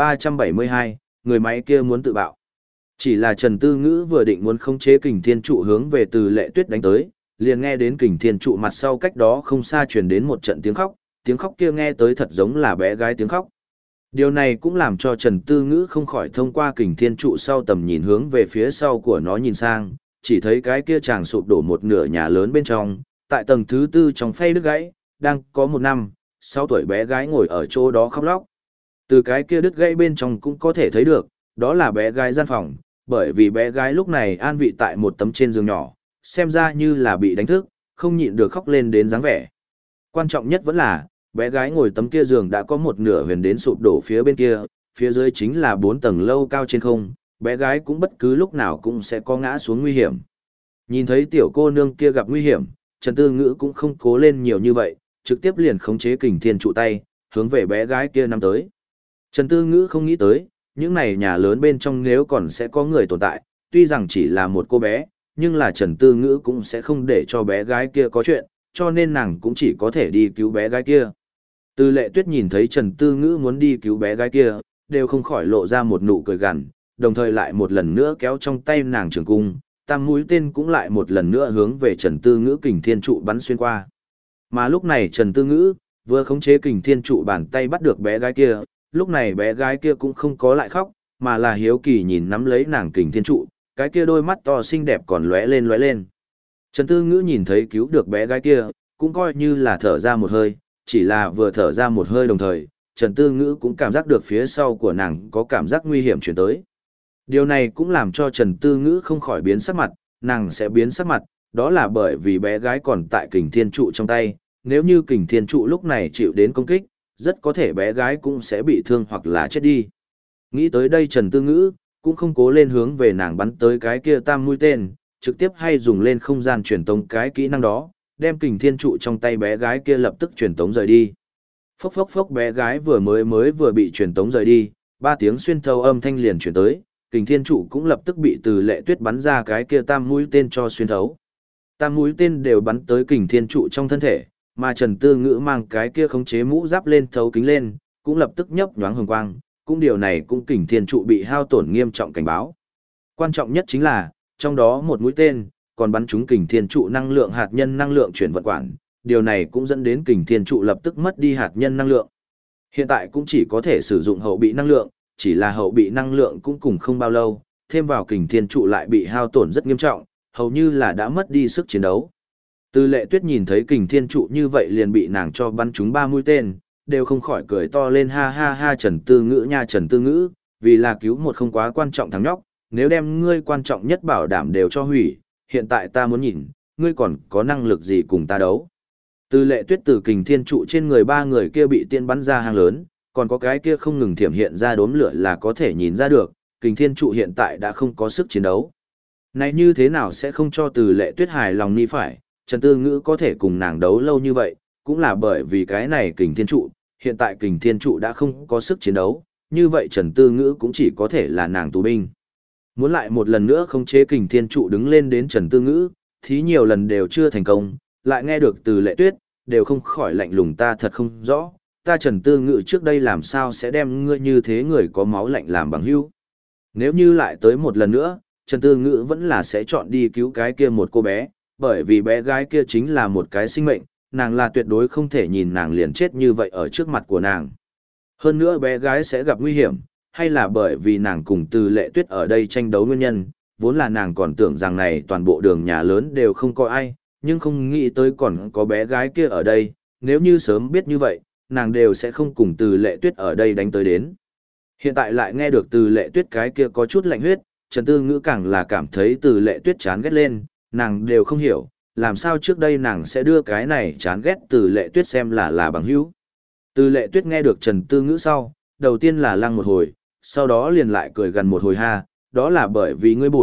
1372, người máy kia muốn tự bạo. Chỉ là Trần Tư Ngữ vừa định muốn khống chế kình thiên trụ hướng về Từ Lệ Tuyết đánh tới, liền nghe đến kình thiên trụ mặt sau cách đó không xa truyền đến một trận tiếng khóc kia nghe tới thật giống là bé gái tiếng khóc. Điều này cũng làm cho Trần Tư Ngữ không khỏi thông qua kình thiên trụ sau tầm nhìn hướng về phía sau của nó nhìn sang, chỉ thấy cái kia chàng sụp đổ một nửa nhà lớn bên trong, tại tầng thứ tư trong phay đứt gãy, đang có một năm, 6 tuổi bé gái ngồi ở chỗ đó khóc lóc. Từ cái kia đứt gãy bên trong cũng có thể thấy được, đó là bé gái gian phòng, bởi vì bé gái lúc này an vị tại một tấm trên giường nhỏ, xem ra như là bị đánh thức, không nhịn được khóc lên đến dáng vẻ. Quan trọng nhất vẫn là, bé gái ngồi tấm kia giường đã có một nửa huyền đến sụp đổ phía bên kia, phía dưới chính là 4 tầng lâu cao trên không, bé gái cũng bất cứ lúc nào cũng sẽ có ngã xuống nguy hiểm. Nhìn thấy tiểu cô nương kia gặp nguy hiểm, Trần Tư Ngữ cũng không cố lên nhiều như vậy, trực tiếp liền khống chế kình thiên trụ tay, hướng về bé gái kia nắm tới. Trần Tư Ngữ không nghĩ tới, những này nhà lớn bên trong nếu còn sẽ có người tồn tại, tuy rằng chỉ là một cô bé, nhưng là Trần Tư Ngữ cũng sẽ không để cho bé gái kia có chuyện, cho nên nàng cũng chỉ có thể đi cứu bé gái kia. Từ Lệ Tuyết nhìn thấy Trần Tư Ngữ muốn đi cứu bé gái kia, đều không khỏi lộ ra một nụ cười gằn, đồng thời lại một lần nữa kéo trong tay nàng trường cung, tam mũi tên cũng lại một lần nữa hướng về Trần Tư Ngữ kình thiên trụ bắn xuyên qua. Mà lúc này Trần Tư Ngữ vừa khống chế kình thiên trụ bàn tay bắt được bé gái kia, lúc này bé gái kia cũng không có lại khóc, mà là hiếu kỳ nhìn nắm lấy nàng kình thiên trụ, cái kia đôi mắt to xinh đẹp còn lóe lên lóe lên. Trần Tư Ngữ nhìn thấy cứu được bé gái kia, cũng coi như là thở ra một hơi, chỉ là vừa thở ra một hơi đồng thời, Trần Tư Ngữ cũng cảm giác được phía sau của nàng có cảm giác nguy hiểm chuyển tới. Điều này cũng làm cho Trần Tư Ngữ không khỏi biến sắc mặt, nàng sẽ biến sắc mặt, đó là bởi vì bé gái còn tại kình thiên trụ trong tay, nếu như kình thiên trụ lúc này chịu đến công kích, rất có thể bé gái cũng sẽ bị thương hoặc là chết đi. Nghĩ tới đây Trần Tư Ngữ cũng không cố lên hướng về nàng bắn tới cái kia tam mũi tên, trực tiếp hay dùng lên không gian truyền tống cái kỹ năng đó, đem kình thiên trụ trong tay bé gái kia lập tức truyền tống rời đi. Phốc phốc phốc bé gái vừa bị truyền tống rời đi, 3 tiếng xuyên thấu âm thanh liền truyền tới, kình thiên trụ cũng lập tức bị Từ Lệ Tuyết bắn ra cái kia tam mũi tên cho xuyên thấu. Tam mũi tên đều bắn tới kình thiên trụ trong thân thể, mà Trần Tư Ngữ mang cái kia khống chế mũ giáp lên thấu kính lên, cũng lập tức nhấp nhoáng hồng quang, cũng điều này cũng kình thiên trụ bị hao tổn nghiêm trọng cảnh báo. Quan trọng nhất chính là, trong đó một mũi tên, còn bắn trúng kình thiên trụ năng lượng hạt nhân năng lượng chuyển vận quản, điều này cũng dẫn đến kình thiên trụ lập tức mất đi hạt nhân năng lượng. Hiện tại cũng chỉ có thể sử dụng hậu bị năng lượng, chỉ là hậu bị năng lượng cũng cùng không bao lâu, thêm vào kình thiên trụ lại bị hao tổn rất nghiêm trọng, hầu như là đã mất đi sức chiến đấu. Từ Lệ Tuyết nhìn thấy kình thiên trụ như vậy liền bị nàng cho bắn trúng 3 mũi tên, đều không khỏi cười to lên ha ha ha Trần Tư Ngữ nha Trần Tư Ngữ, vì là cứu một không quá quan trọng thằng nhóc, nếu đem ngươi quan trọng nhất bảo đảm đều cho hủy, hiện tại ta muốn nhìn, ngươi còn có năng lực gì cùng ta đấu. Từ Lệ Tuyết từ kình thiên trụ trên người 3 người kia bị tiên bắn ra hang lớn, còn có cái kia không ngừng thiểm hiện ra đốm lửa là có thể nhìn ra được, kình thiên trụ hiện tại đã không có sức chiến đấu. Này như thế nào sẽ không cho Từ Lệ Tuyết hài lòng ni phải, Trần Tư Ngữ có thể cùng nàng đấu lâu như vậy, cũng là bởi vì cái này kình thiên trụ, hiện tại kình thiên trụ đã không có sức chiến đấu, như vậy Trần Tư Ngữ cũng chỉ có thể là nàng tù binh. Muốn lại một lần nữa khống chế kình thiên trụ đứng lên đến Trần Tư Ngữ, thí nhiều lần đều chưa thành công, lại nghe được Từ Lệ Tuyết, đều không khỏi lạnh lùng ta thật không rõ, ta Trần Tư Ngữ trước đây làm sao sẽ đem ngươi như thế người có máu lạnh làm bằng hữu. Nếu như lại tới một lần nữa, Trần Tư Ngữ vẫn là sẽ chọn đi cứu cái kia một cô bé, bởi vì bé gái kia chính là một cái sinh mệnh, nàng là tuyệt đối không thể nhìn nàng liền chết như vậy ở trước mặt của nàng. Hơn nữa bé gái sẽ gặp nguy hiểm, hay là bởi vì nàng cùng Từ Lệ Tuyết ở đây tranh đấu nguyên nhân, vốn là nàng còn tưởng rằng này toàn bộ đường nhà lớn đều không có ai, nhưng không nghĩ tới còn có bé gái kia ở đây, nếu như sớm biết như vậy, nàng đều sẽ không cùng Từ Lệ Tuyết ở đây đánh tới đến. Hiện tại lại nghe được Từ Lệ Tuyết cái kia có chút lạnh huyết, Trần Tư Ngữ càng là cảm thấy Từ Lệ Tuyết chán ghét lên, nàng đều không hiểu, làm sao trước đây nàng sẽ đưa cái này chán ghét Từ Lệ Tuyết xem là bằng hữu. Từ Lệ Tuyết nghe được Trần Tư Ngữ sau, đầu tiên là lăng một hồi, sau đó liền lại cười gần một hồi ha, đó là bởi vì ngươi buồn,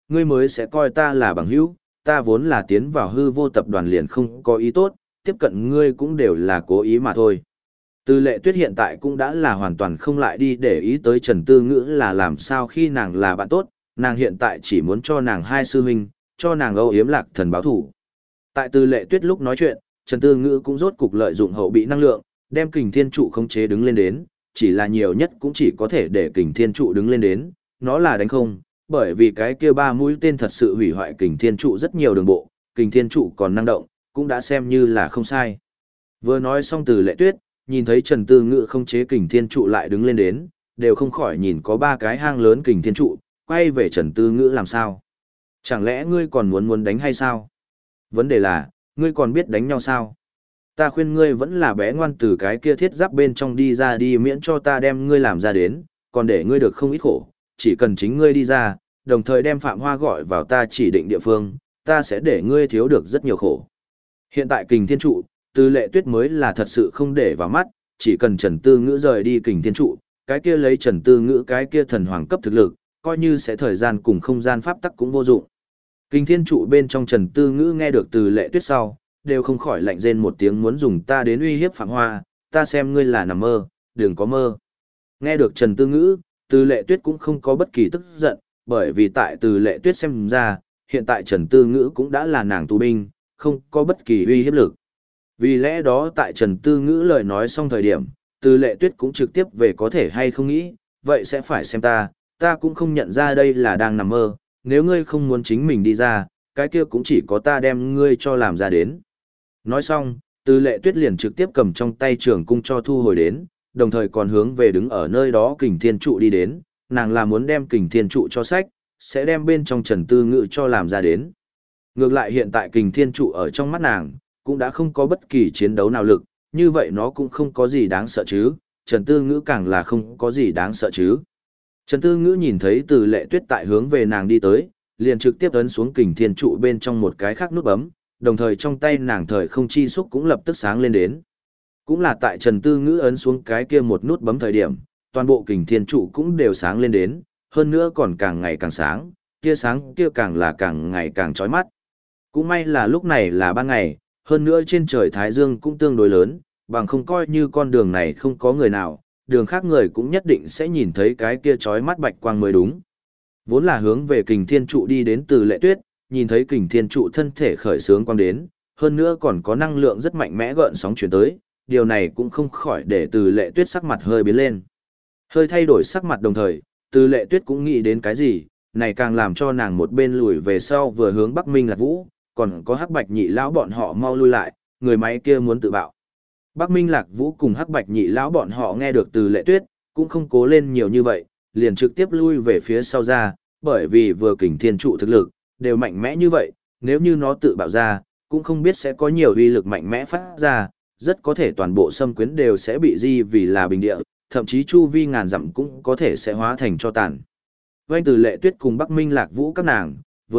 ngươi mới sẽ coi ta là bằng hữu, ta vốn là tiến vào hư vô tập đoàn liền không có ý tốt, tiếp cận ngươi cũng đều là cố ý mà thôi. Từ Lệ Tuyết hiện tại cũng đã là hoàn toàn không lại đi để ý tới Trần Tư Ngữ là làm sao khi nàng là bạn tốt, nàng hiện tại chỉ muốn cho nàng hai sư huynh, cho nàng âu yếm lạc thần báo thủ. Tại Từ Lệ Tuyết lúc nói chuyện, Trần Tư Ngữ cũng rốt cục lợi dụng hậu bị năng lượng, đem Kình Thiên trụ khống chế đứng lên đến, chỉ là nhiều nhất cũng chỉ có thể để Kình Thiên trụ đứng lên đến, nó là đánh không, bởi vì cái kia ba mũi tên thật sự hủy hoại Kình Thiên trụ rất nhiều đường bộ, Kình Thiên trụ còn năng động, cũng đã xem như là không sai. Vừa nói xong Từ Lệ Tuyết, nhìn thấy Trần Tư Ngữ khống chế Kình Thiên trụ lại đứng lên đến, đều không khỏi nhìn có ba cái hang lớn Kình Thiên trụ, quay về Trần Tư Ngữ làm sao? Chẳng lẽ ngươi còn muốn đánh hay sao? Vấn đề là, ngươi còn biết đánh nhau sao? Ta khuyên ngươi vẫn là bé ngoan từ cái kia thiết giáp bên trong đi ra đi miễn cho ta đem ngươi làm ra đến, còn để ngươi được không ít khổ, chỉ cần chính ngươi đi ra, đồng thời đem Phạm Hoa gọi vào ta chỉ định địa phương, ta sẽ để ngươi thiếu được rất nhiều khổ. Hiện tại Kình Thiên trụ, Từ Lệ Tuyết mới là thật sự không để vào mắt, chỉ cần Trần Tư Ngữ rời đi Kình Thiên trụ, cái kia lấy Trần Tư Ngữ cái kia thần hoàng cấp thực lực, coi như sẽ thời gian cùng không gian pháp tắc cũng vô dụng. Kình Thiên trụ bên trong Trần Tư Ngữ nghe được Từ Lệ Tuyết sau, đều không khỏi lạnh rên một tiếng muốn dùng ta đến uy hiếp Phạm Hoa, ta xem ngươi là nằm mơ, đừng có mơ. Nghe được Trần Tư Ngữ, Từ Lệ Tuyết cũng không có bất kỳ tức giận, bởi vì tại Từ Lệ Tuyết xem ra, hiện tại Trần Tư Ngữ cũng đã là nàng tù binh, không có bất kỳ uy hiếp lực. Vì lẽ đó tại Trần Tư Ngữ lời nói xong thời điểm, Từ Lệ Tuyết cũng trực tiếp về có thể hay không nghĩ, vậy sẽ phải xem ta cũng không nhận ra đây là đang nằm mơ, nếu ngươi không muốn chính mình đi ra, cái kia cũng chỉ có ta đem ngươi cho làm ra đến. Nói xong, Từ Lệ Tuyết liền trực tiếp cầm trong tay trường cung cho thu hồi đến, đồng thời còn hướng về đứng ở nơi đó Kình Thiên trụ đi đến, nàng là muốn đem Kình Thiên trụ cho sách, sẽ đem bên trong Trần Tư Ngữ cho làm ra đến. Ngược lại hiện tại Kình Thiên trụ ở trong mắt nàng, cũng đã không có bất kỳ chiến đấu nào lực, như vậy nó cũng không có gì đáng sợ chứ, Trần Tư Ngữ càng là không có gì đáng sợ chứ. Trần Tư Ngữ nhìn thấy Từ Lệ Tuyết tại hướng về nàng đi tới, liền trực tiếp ấn xuống Kình Thiên trụ bên trong một cái khác nút bấm, đồng thời trong tay nàng thời không chi xúc cũng lập tức sáng lên đến. Cũng là tại Trần Tư Ngữ ấn xuống cái kia một nút bấm thời điểm, toàn bộ Kình Thiên trụ cũng đều sáng lên đến, hơn nữa còn càng ngày càng sáng, tia sáng kia càng là càng ngày càng chói mắt. Cũng may là lúc này là ban ngày, hơn nữa trên trời Thái Dương cũng tương đối lớn, bằng không coi như con đường này không có người nào, đường khác người cũng nhất định sẽ nhìn thấy cái kia chói mắt bạch quang mới đúng. Vốn là hướng về Kình Thiên trụ đi đến Từ Lệ Tuyết, nhìn thấy Kình Thiên trụ thân thể khởi sướng quang đến, hơn nữa còn có năng lượng rất mạnh mẽ gợn sóng chuyển tới, điều này cũng không khỏi để Từ Lệ Tuyết sắc mặt hơi biến lên. Hơi thay đổi sắc mặt đồng thời, Từ Lệ Tuyết cũng nghĩ đến cái gì, này càng làm cho nàng một bên lùi về sau vừa hướng Bắc Minh Lạc Vũ, còn có Hắc Bạch Nhị lão bọn họ mau lui lại, người máy kia muốn tự bạo. Bắc Minh Lạc Vũ cùng Hắc Bạch Nhị lão bọn họ nghe được Từ Lệ Tuyết, cũng không cố lên nhiều như vậy, liền trực tiếp lui về phía sau ra, bởi vì vừa Kình Thiên trụ thực lực đều mạnh mẽ như vậy, nếu như nó tự bạo ra, cũng không biết sẽ có nhiều uy lực mạnh mẽ phát ra, rất có thể toàn bộ xâm quyến đều sẽ bị di vì là bình địa, thậm chí chu vi ngàn dặm cũng có thể sẽ hóa thành cho tàn. Vành Từ Lệ Tuyết cùng Bắc Minh Lạc Vũ các nàng,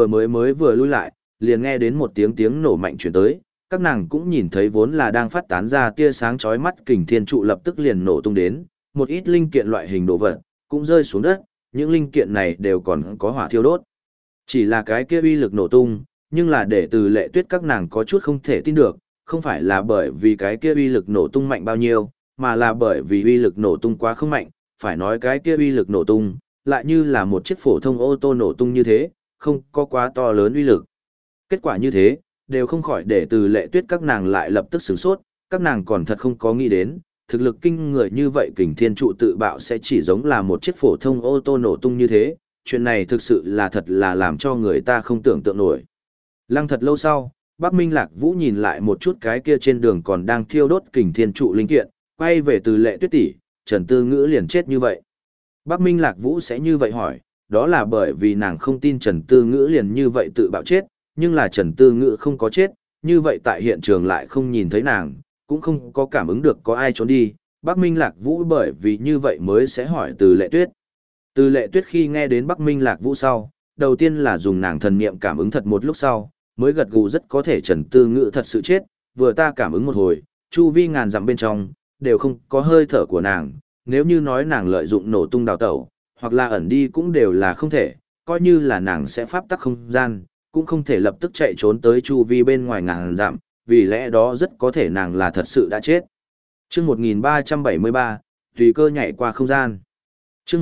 vừa lui lại, liền nghe đến một tiếng nổ mạnh truyền tới, các nàng cũng nhìn thấy vốn là đang phát tán ra tia sáng chói mắt Kình Thiên trụ lập tức liền nổ tung đến, một ít linh kiện loại hình đồ vật cũng rơi xuống đất, những linh kiện này đều còn có hỏa thiêu đốt. Chỉ là cái kia uy lực nổ tung, nhưng là để Từ Lệ Tuyết các nàng có chút không thể tin được, không phải là bởi vì cái kia uy lực nổ tung mạnh bao nhiêu, mà là bởi vì uy lực nổ tung quá không mạnh, phải nói cái kia uy lực nổ tung, lại như là một chiếc phổ thông ô tô nổ tung như thế, không có quá to lớn uy lực. Kết quả như thế, đều không khỏi để Từ Lệ Tuyết các nàng lại lập tức sửng sốt, các nàng còn thật không có nghĩ đến, thực lực kinh người như vậy Kình Thiên trụ tự bạo sẽ chỉ giống là một chiếc phổ thông ô tô nổ tung như thế, chuyện này thực sự là thật là làm cho người ta không tưởng tượng nổi. Lăng thật lâu sau, Bắc Minh Lạc Vũ nhìn lại một chút cái kia trên đường còn đang thiêu đốt Kình Thiên trụ linh kiện, quay về Từ Lệ Tuyết tỷ, Trần Tư Ngữ liền chết như vậy. Bắc Minh Lạc Vũ sẽ như vậy hỏi, đó là bởi vì nàng không tin Trần Tư Ngữ liền như vậy tự bạo chết, nhưng là Trần Tư Ngữ không có chết, như vậy tại hiện trường lại không nhìn thấy nàng, cũng không có cảm ứng được có ai trốn đi. Bắc Minh Lạc Vũ bởi vì như vậy mới sẽ hỏi Từ Lệ Tuyết. Từ Lệ Tuyết khi nghe đến Bắc Minh Lạc Vũ sau, đầu tiên là dùng nàng thần niệm cảm ứng thật một lúc sau, mới gật gù rất có thể Trần Tư Ngữ thật sự chết, vừa ta cảm ứng một hồi, chu vi ngàn dặm bên trong, đều không có hơi thở của nàng, nếu như nói nàng lợi dụng nổ tung đào tẩu, hoặc là ẩn đi cũng đều là không thể, coi như là nàng sẽ pháp tắc không gian, cũng không thể lập tức chạy trốn tới chu vi bên ngoài ngàn dặm, vì lẽ đó rất có thể nàng là thật sự đã chết. Chương 1373, tùy cơ nhảy qua không gian. Chương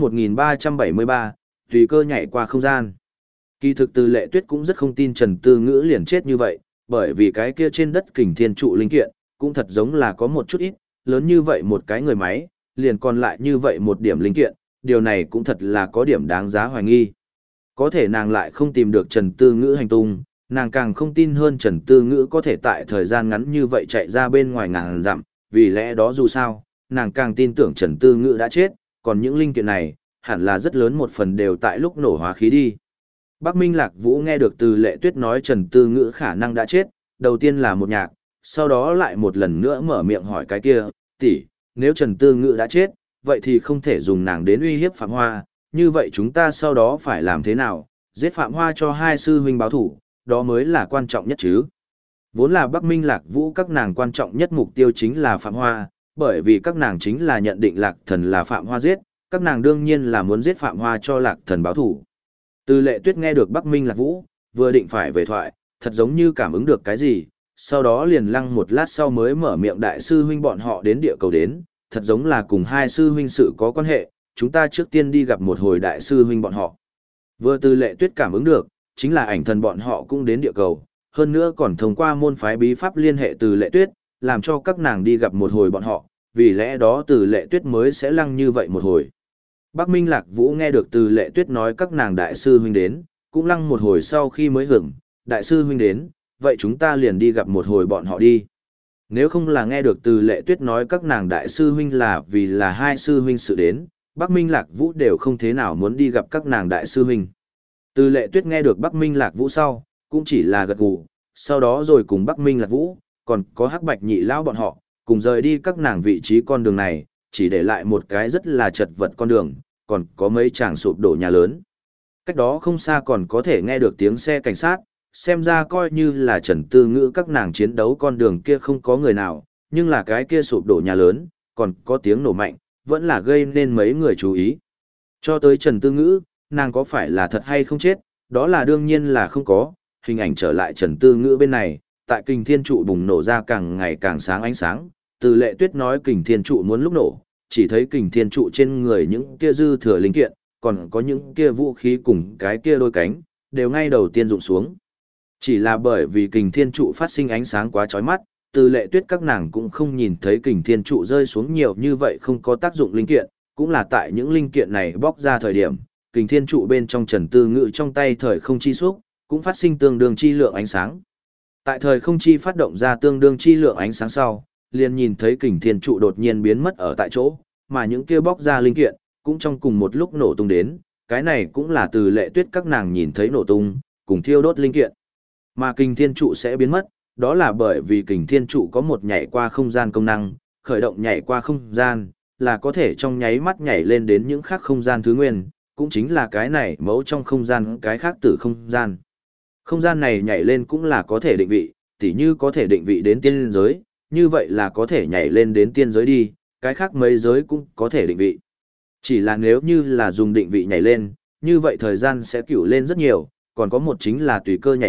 1373, tùy cơ nhảy qua không gian. Kỳ thực Từ Lệ Tuyết cũng rất không tin Trần Tư Ngữ liền chết như vậy, bởi vì cái kia trên đất Kình Thiên trụ linh kiện, cũng thật giống là có một chút ít, lớn như vậy một cái người máy, liền còn lại như vậy một điểm linh kiện, điều này cũng thật là có điểm đáng giá hoài nghi. Có thể nàng lại không tìm được Trần Tư Ngữ hành tung, nàng càng không tin hơn Trần Tư Ngữ có thể tại thời gian ngắn như vậy chạy ra bên ngoài ngàn dặm, vì lẽ đó dù sao, nàng càng tin tưởng Trần Tư Ngữ đã chết, còn những linh kiện này, hẳn là rất lớn một phần đều tại lúc nổ hóa khí đi. Bắc Minh Lạc Vũ nghe được Từ Lệ Tuyết nói Trần Tư Ngữ khả năng đã chết, đầu tiên là một nhạc, sau đó lại một lần nữa mở miệng hỏi cái kia, tỷ, nếu Trần Tư Ngữ đã chết, vậy thì không thể dùng nàng đến uy hiếp Phạm Hoa, như vậy chúng ta sau đó phải làm thế nào, giết Phạm Hoa cho hai sư huynh báo thủ, đó mới là quan trọng nhất chứ. Vốn là Bắc Minh Lạc Vũ các nàng quan trọng nhất mục tiêu chính là Phạm Hoa, bởi vì các nàng chính là nhận định Lạc Thần là Phạm Hoa giết, các nàng đương nhiên là muốn giết Phạm Hoa cho Lạc Thần báo thủ. Từ Lệ Tuyết nghe được Bắc Minh Lạc Vũ, vừa định phải về thoại, thật giống như cảm ứng được cái gì, sau đó liền lăng một lát sau mới mở miệng đại sư huynh bọn họ đến địa cầu đến, thật giống là cùng hai sư huynh sự có quan hệ, chúng ta trước tiên đi gặp một hồi đại sư huynh bọn họ. Vừa Từ Lệ Tuyết cảm ứng được, chính là ảnh thần bọn họ cũng đến địa cầu, hơn nữa còn thông qua môn phái bí pháp liên hệ Từ Lệ Tuyết, làm cho các nàng đi gặp một hồi bọn họ, vì lẽ đó Từ Lệ Tuyết mới sẽ lăng như vậy một hồi. Bắc Minh Lạc Vũ nghe được Từ Lệ Tuyết nói các nàng đại sư huynh đến, cũng lăng một hồi sau khi mới hưởng, đại sư huynh đến, vậy chúng ta liền đi gặp một hồi bọn họ đi. Nếu không là nghe được Từ Lệ Tuyết nói các nàng đại sư huynh là vì là hai sư huynh sự đến, Bắc Minh Lạc Vũ đều không thế nào muốn đi gặp các nàng đại sư huynh. Từ Lệ Tuyết nghe được Bắc Minh Lạc Vũ sau, cũng chỉ là gật gù, sau đó rồi cùng Bắc Minh Lạc Vũ, còn có Hắc Bạch Nhị Lão bọn họ, cùng rời đi các nàng vị trí con đường này, chỉ để lại một cái rất là chật vật con đường, còn có mấy tràng sụp đổ nhà lớn. Cách đó không xa còn có thể nghe được tiếng xe cảnh sát, xem ra coi như là Trần Tư Ngữ các nàng chiến đấu con đường kia không có người nào, nhưng là cái kia sụp đổ nhà lớn, còn có tiếng nổ mạnh, vẫn là gây nên mấy người chú ý. Cho tới Trần Tư Ngữ, nàng có phải là thật hay không chết, đó là đương nhiên là không có, hình ảnh trở lại Trần Tư Ngữ bên này, tại Kình Thiên trụ bùng nổ ra càng ngày càng sáng ánh sáng, Từ Lệ Tuyết nói Kình Thiên trụ muốn lúc nổ, chỉ thấy Kình Thiên trụ trên người những kia dư thừa linh kiện, còn có những kia vũ khí cùng cái kia đôi cánh, đều ngay đầu tiên rụng xuống. Chỉ là bởi vì Kình Thiên trụ phát sinh ánh sáng quá chói mắt, Từ Lệ Tuyết các nàng cũng không nhìn thấy Kình Thiên trụ rơi xuống nhiều như vậy không có tác dụng linh kiện, cũng là tại những linh kiện này bóc ra thời điểm, Kình Thiên trụ bên trong Trần Tư Ngữ trong tay thời không chi xúc, cũng phát sinh tương đương chi lượng ánh sáng. Tại thời không chi phát động ra tương đương chi lượng ánh sáng sau, liền nhìn thấy Kình Thiên trụ đột nhiên biến mất ở tại chỗ, mà những kia bóc ra linh kiện, cũng trong cùng một lúc nổ tung đến, cái này cũng là Từ Lệ Tuyết các nàng nhìn thấy nổ tung, cùng thiêu đốt linh kiện. Mà Kình Thiên trụ sẽ biến mất, đó là bởi vì Kình Thiên trụ có một nhảy qua không gian công năng, khởi động nhảy qua không gian, là có thể trong nháy mắt nhảy lên đến những khác không gian thứ nguyên, cũng chính là cái này mấu trong không gian cái khác tử không gian. Không gian này nhảy lên cũng là có thể định vị, tỉ như có thể định vị đến tiên giới, như vậy là có thể nhảy lên đến tiên giới đi, cái khác mấy giới cũng có thể định vị. Chỉ là nếu như là dùng định vị nhảy lên, như vậy thời gian sẽ cửu lên rất nhiều, còn có một chính là tùy cơ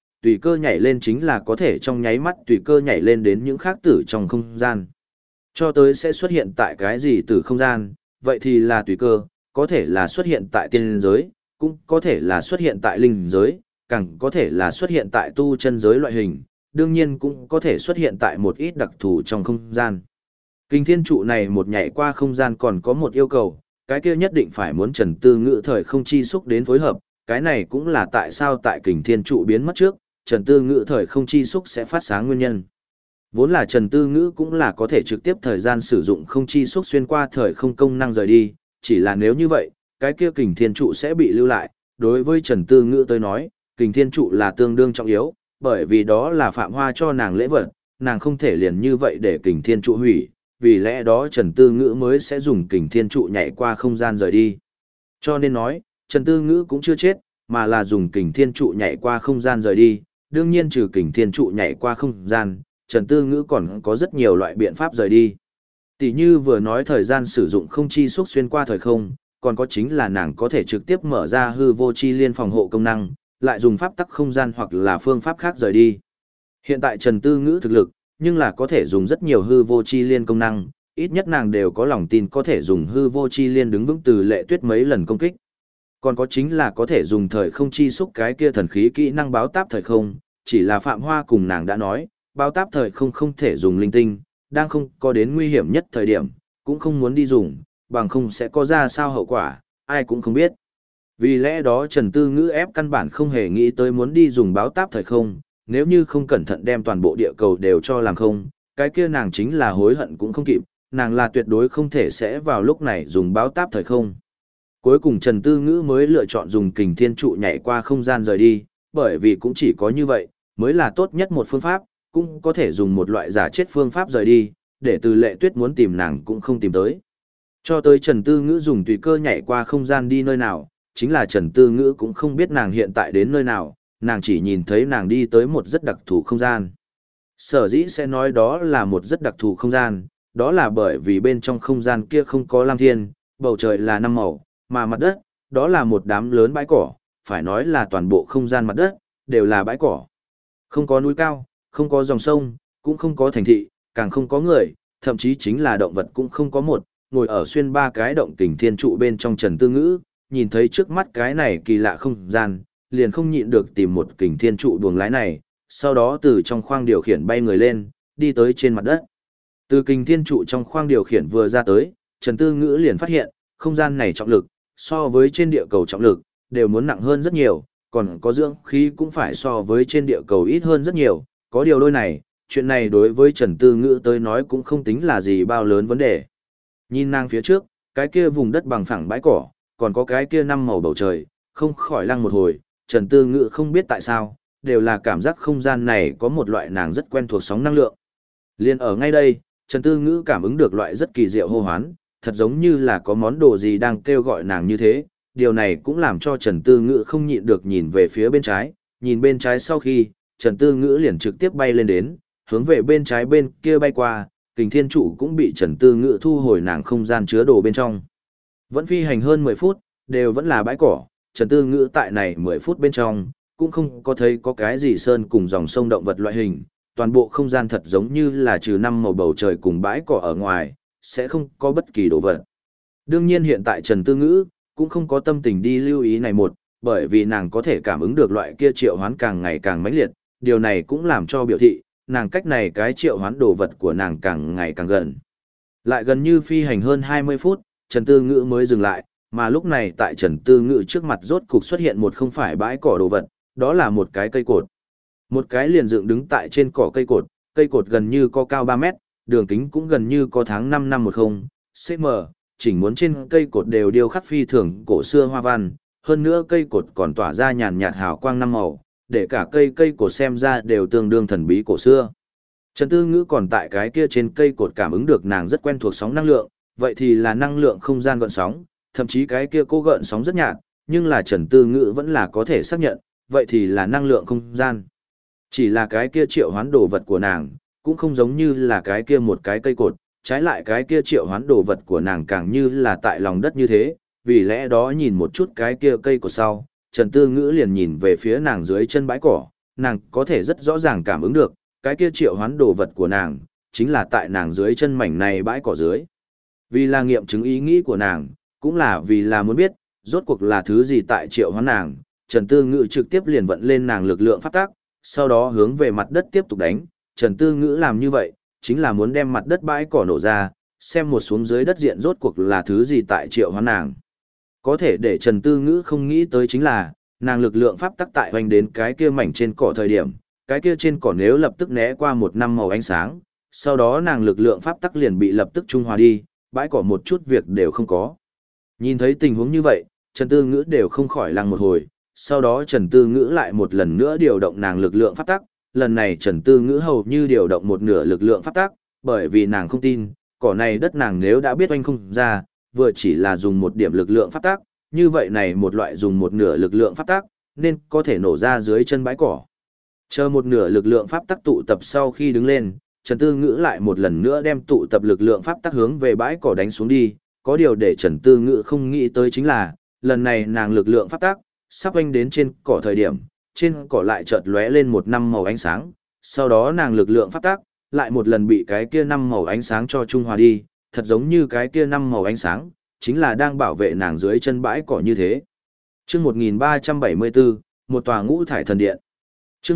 nhảy lên chính là có thể trong nháy mắt tùy cơ nhảy lên đến những khác tử trong không gian. Cho tới sẽ xuất hiện tại cái gì tử không gian, vậy thì là tùy cơ, có thể là xuất hiện tại tiên giới, cũng có thể là xuất hiện tại linh giới, càng có thể là xuất hiện tại tu chân giới loại hình, đương nhiên cũng có thể xuất hiện tại một ít đặc thù trong không gian. Kình Thiên trụ này một nhảy qua không gian còn có một yêu cầu, cái kia nhất định phải muốn Trần Tư Ngữ thời không chi xúc đến phối hợp, cái này cũng là tại sao tại Kình Thiên trụ biến mất trước, Trần Tư Ngữ thời không chi xúc sẽ phát sáng nguyên nhân. Vốn là Trần Tư Ngữ cũng là có thể trực tiếp thời gian sử dụng không chi xúc xuyên qua thời không công năng rời đi, chỉ là nếu như vậy, cái kia Kình Thiên trụ sẽ bị lưu lại, đối với Trần Tư Ngữ tới nói, Kình Thiên trụ là tương đương trọng yếu, bởi vì đó là Phạm Hoa cho nàng lễ vật, nàng không thể liền như vậy để Kình Thiên trụ hủy, vì lẽ đó Trần Tư Ngữ mới sẽ dùng Kình Thiên trụ nhảy qua không gian rời đi. Cho nên nói, Trần Tư Ngữ cũng chưa chết, mà là dùng Kình Thiên trụ nhảy qua không gian rời đi, đương nhiên trừ Kình Thiên trụ nhảy qua không gian, Trần Tư Ngữ còn có rất nhiều loại biện pháp rời đi. Tỷ như vừa nói thời gian sử dụng không chi xúc xuyên qua thời không, còn có chính là nàng có thể trực tiếp mở ra hư vô chi liên phòng hộ công năng, lại dùng pháp tắc không gian hoặc là phương pháp khác rời đi. Hiện tại Trần Tư Ngữ thực lực, nhưng là có thể dùng rất nhiều hư vô chi liên công năng, ít nhất nàng đều có lòng tin có thể dùng hư vô chi liên đứng vững từ Lệ Tuyết mấy lần công kích. Còn có chính là có thể dùng thời không chi xúc cái kia thần khí kỹ năng báo táp thời không, chỉ là Phạm Hoa cùng nàng đã nói, báo táp thời không thể dùng linh tinh, đang không có đến nguy hiểm nhất thời điểm, cũng không muốn đi dùng, bằng không sẽ có ra sao hậu quả, ai cũng không biết. Vì lẽ đó Trần Tư Ngữ ép căn bản không hề nghĩ tới muốn đi dùng báo táp thời không, nếu như không cẩn thận đem toàn bộ địa cầu đều cho làm không, cái kia nàng chính là hối hận cũng không kịp, nàng là tuyệt đối không thể sẽ vào lúc này dùng báo táp thời không. Cuối cùng Trần Tư Ngữ mới lựa chọn dùng kình thiên trụ nhảy qua không gian rời đi, bởi vì cũng chỉ có như vậy, mới là tốt nhất một phương pháp, cũng có thể dùng một loại giả chết phương pháp rời đi, để từ Lệ Tuyết muốn tìm nàng cũng không tìm tới. Cho tới Trần Tư Ngữ dùng tùy cơ nhảy qua không gian đi nơi nào, chính là Trần Tư Ngữ cũng không biết nàng hiện tại đến nơi nào, nàng chỉ nhìn thấy nàng đi tới một rất đặc thù không gian. Sở dĩ sẽ nói đó là một rất đặc thù không gian, đó là bởi vì bên trong không gian kia không có lam thiên, bầu trời là năm màu, mà mặt đất, đó là một đám lớn bãi cỏ, phải nói là toàn bộ không gian mặt đất, đều là bãi cỏ. Không có núi cao, không có dòng sông, cũng không có thành thị, càng không có người, thậm chí chính là động vật cũng không có một, ngồi ở xuyên ba cái động kình thiên trụ bên trong Trần Tư Ngữ, nhìn thấy trước mắt cái này kỳ lạ không gian, liền không nhịn được tìm một kình thiên trụ buồng lái này, sau đó từ trong khoang điều khiển bay người lên, đi tới trên mặt đất. Từ kình thiên trụ trong khoang điều khiển vừa ra tới, Trần Tư Ngữ liền phát hiện, không gian này trọng lực, so với trên địa cầu trọng lực, đều muốn nặng hơn rất nhiều, còn có dưỡng khí cũng phải so với trên địa cầu ít hơn rất nhiều, có điều đôi này, chuyện này đối với Trần Tư Ngữ tới nói cũng không tính là gì bao lớn vấn đề. Nhìn nàng phía trước, cái kia vùng đất bằng phẳng bãi cỏ, còn có cái kia năm màu bầu trời, không khỏi lăng một hồi, Trần Tư Ngữ không biết tại sao, đều là cảm giác không gian này có một loại nàng rất quen thuộc sóng năng lượng. Liên ở ngay đây, Trần Tư Ngữ cảm ứng được loại rất kỳ diệu hô hoán, thật giống như là có món đồ gì đang kêu gọi nàng như thế, điều này cũng làm cho Trần Tư Ngữ không nhịn được nhìn về phía bên trái, nhìn bên trái sau khi, Trần Tư Ngữ liền trực tiếp bay lên đến, hướng về bên trái bên kia bay qua, kình thiên trụ cũng bị Trần Tư Ngữ thu hồi nàng không gian chứa đồ bên trong. Vẫn phi hành hơn 10 phút, đều vẫn là bãi cỏ, Trần Tư Ngữ tại này 10 phút bên trong, cũng không có thấy có cái gì sơn cùng dòng sông động vật loại hình, toàn bộ không gian thật giống như là trừ năm màu bầu trời cùng bãi cỏ ở ngoài, sẽ không có bất kỳ đồ vật. Đương nhiên hiện tại Trần Tư Ngữ, cũng không có tâm tình đi lưu ý này một, bởi vì nàng có thể cảm ứng được loại kia triệu hoán càng ngày càng mãnh liệt, điều này cũng làm cho biểu thị, nàng cách này cái triệu hoán đồ vật của nàng càng ngày càng gần. Lại gần như phi hành hơn 20 phút, Trần Tư Ngữ mới dừng lại, mà lúc này tại Trần Tư Ngữ trước mặt rốt cục xuất hiện một không phải bãi cỏ đồ vật, đó là một cái cây cột. Một cái liền dựng đứng tại trên cỏ cây cột gần như có cao 3 mét, đường kính cũng gần như có tháng 5 năm 10 cm, chỉnh muốn trên cây cột đều điêu khắc phi thường cổ xưa hoa văn, hơn nữa cây cột còn tỏa ra nhàn nhạt hào quang năm màu, để cả cây cột xem ra đều tương đương thần bí cổ xưa. Trần Tư Ngữ còn tại cái kia trên cây cột cảm ứng được nàng rất quen thuộc sóng năng lượng, vậy thì là năng lượng không gian gợn sóng, thậm chí cái kia cô gợn sóng rất nhạt, nhưng là Trần Tư Ngữ vẫn là có thể xác nhận, vậy thì là năng lượng không gian. Chỉ là cái kia triệu hoán đồ vật của nàng, cũng không giống như là cái kia một cái cây cột, trái lại cái kia triệu hoán đồ vật của nàng càng như là tại lòng đất như thế, vì lẽ đó nhìn một chút cái kia cây cột sau, Trần Tư Ngữ liền nhìn về phía nàng dưới chân bãi cỏ, nàng có thể rất rõ ràng cảm ứng được, cái kia triệu hoán đồ vật của nàng, chính là tại nàng dưới chân mảnh này bãi cỏ dưới. Vì là nghiệm chứng ý nghĩ của nàng, cũng là vì là muốn biết, rốt cuộc là thứ gì tại triệu hoán nàng, Trần Tư Ngữ trực tiếp liền vận lên nàng lực lượng pháp tắc, sau đó hướng về mặt đất tiếp tục đánh, Trần Tư Ngữ làm như vậy, chính là muốn đem mặt đất bãi cỏ nổ ra, xem một xuống dưới đất diện rốt cuộc là thứ gì tại triệu hoán nàng. Có thể để Trần Tư Ngữ không nghĩ tới chính là, nàng lực lượng pháp tắc tại hoành đến cái kia mảnh trên cỏ thời điểm, cái kia trên cỏ nếu lập tức né qua một năm màu ánh sáng, sau đó nàng lực lượng pháp tắc liền bị lập tức trung hòa đi, bãi cỏ một chút việc đều không có. Nhìn thấy tình huống như vậy, Trần Tư Ngữ đều không khỏi lăng một hồi, sau đó Trần Tư Ngữ lại một lần nữa điều động nàng lực lượng pháp tắc, lần này Trần Tư Ngữ hầu như điều động một nửa lực lượng pháp tắc, bởi vì nàng không tin, cỏ này đất nàng nếu đã biết oanh không ra, vừa chỉ là dùng một điểm lực lượng pháp tắc, như vậy này một loại dùng một nửa lực lượng pháp tắc, nên có thể nổ ra dưới chân bãi cỏ. Chờ một nửa lực lượng pháp tắc tụ tập sau khi đứng lên, Trần Tư Ngữ lại một lần nữa đem tụ tập lực lượng pháp tắc hướng về bãi cỏ đánh xuống đi, có điều để Trần Tư Ngữ không nghĩ tới chính là, lần này nàng lực lượng pháp tắc, sắp anh đến trên cỏ thời điểm, trên cỏ lại chợt lóe lên một năm màu ánh sáng, sau đó nàng lực lượng pháp tắc, lại một lần bị cái kia năm màu ánh sáng cho trung hòa đi, thật giống như cái kia năm màu ánh sáng, chính là đang bảo vệ nàng dưới chân bãi cỏ như thế. Chương 1374, một tòa ngũ thải thần điện. Chương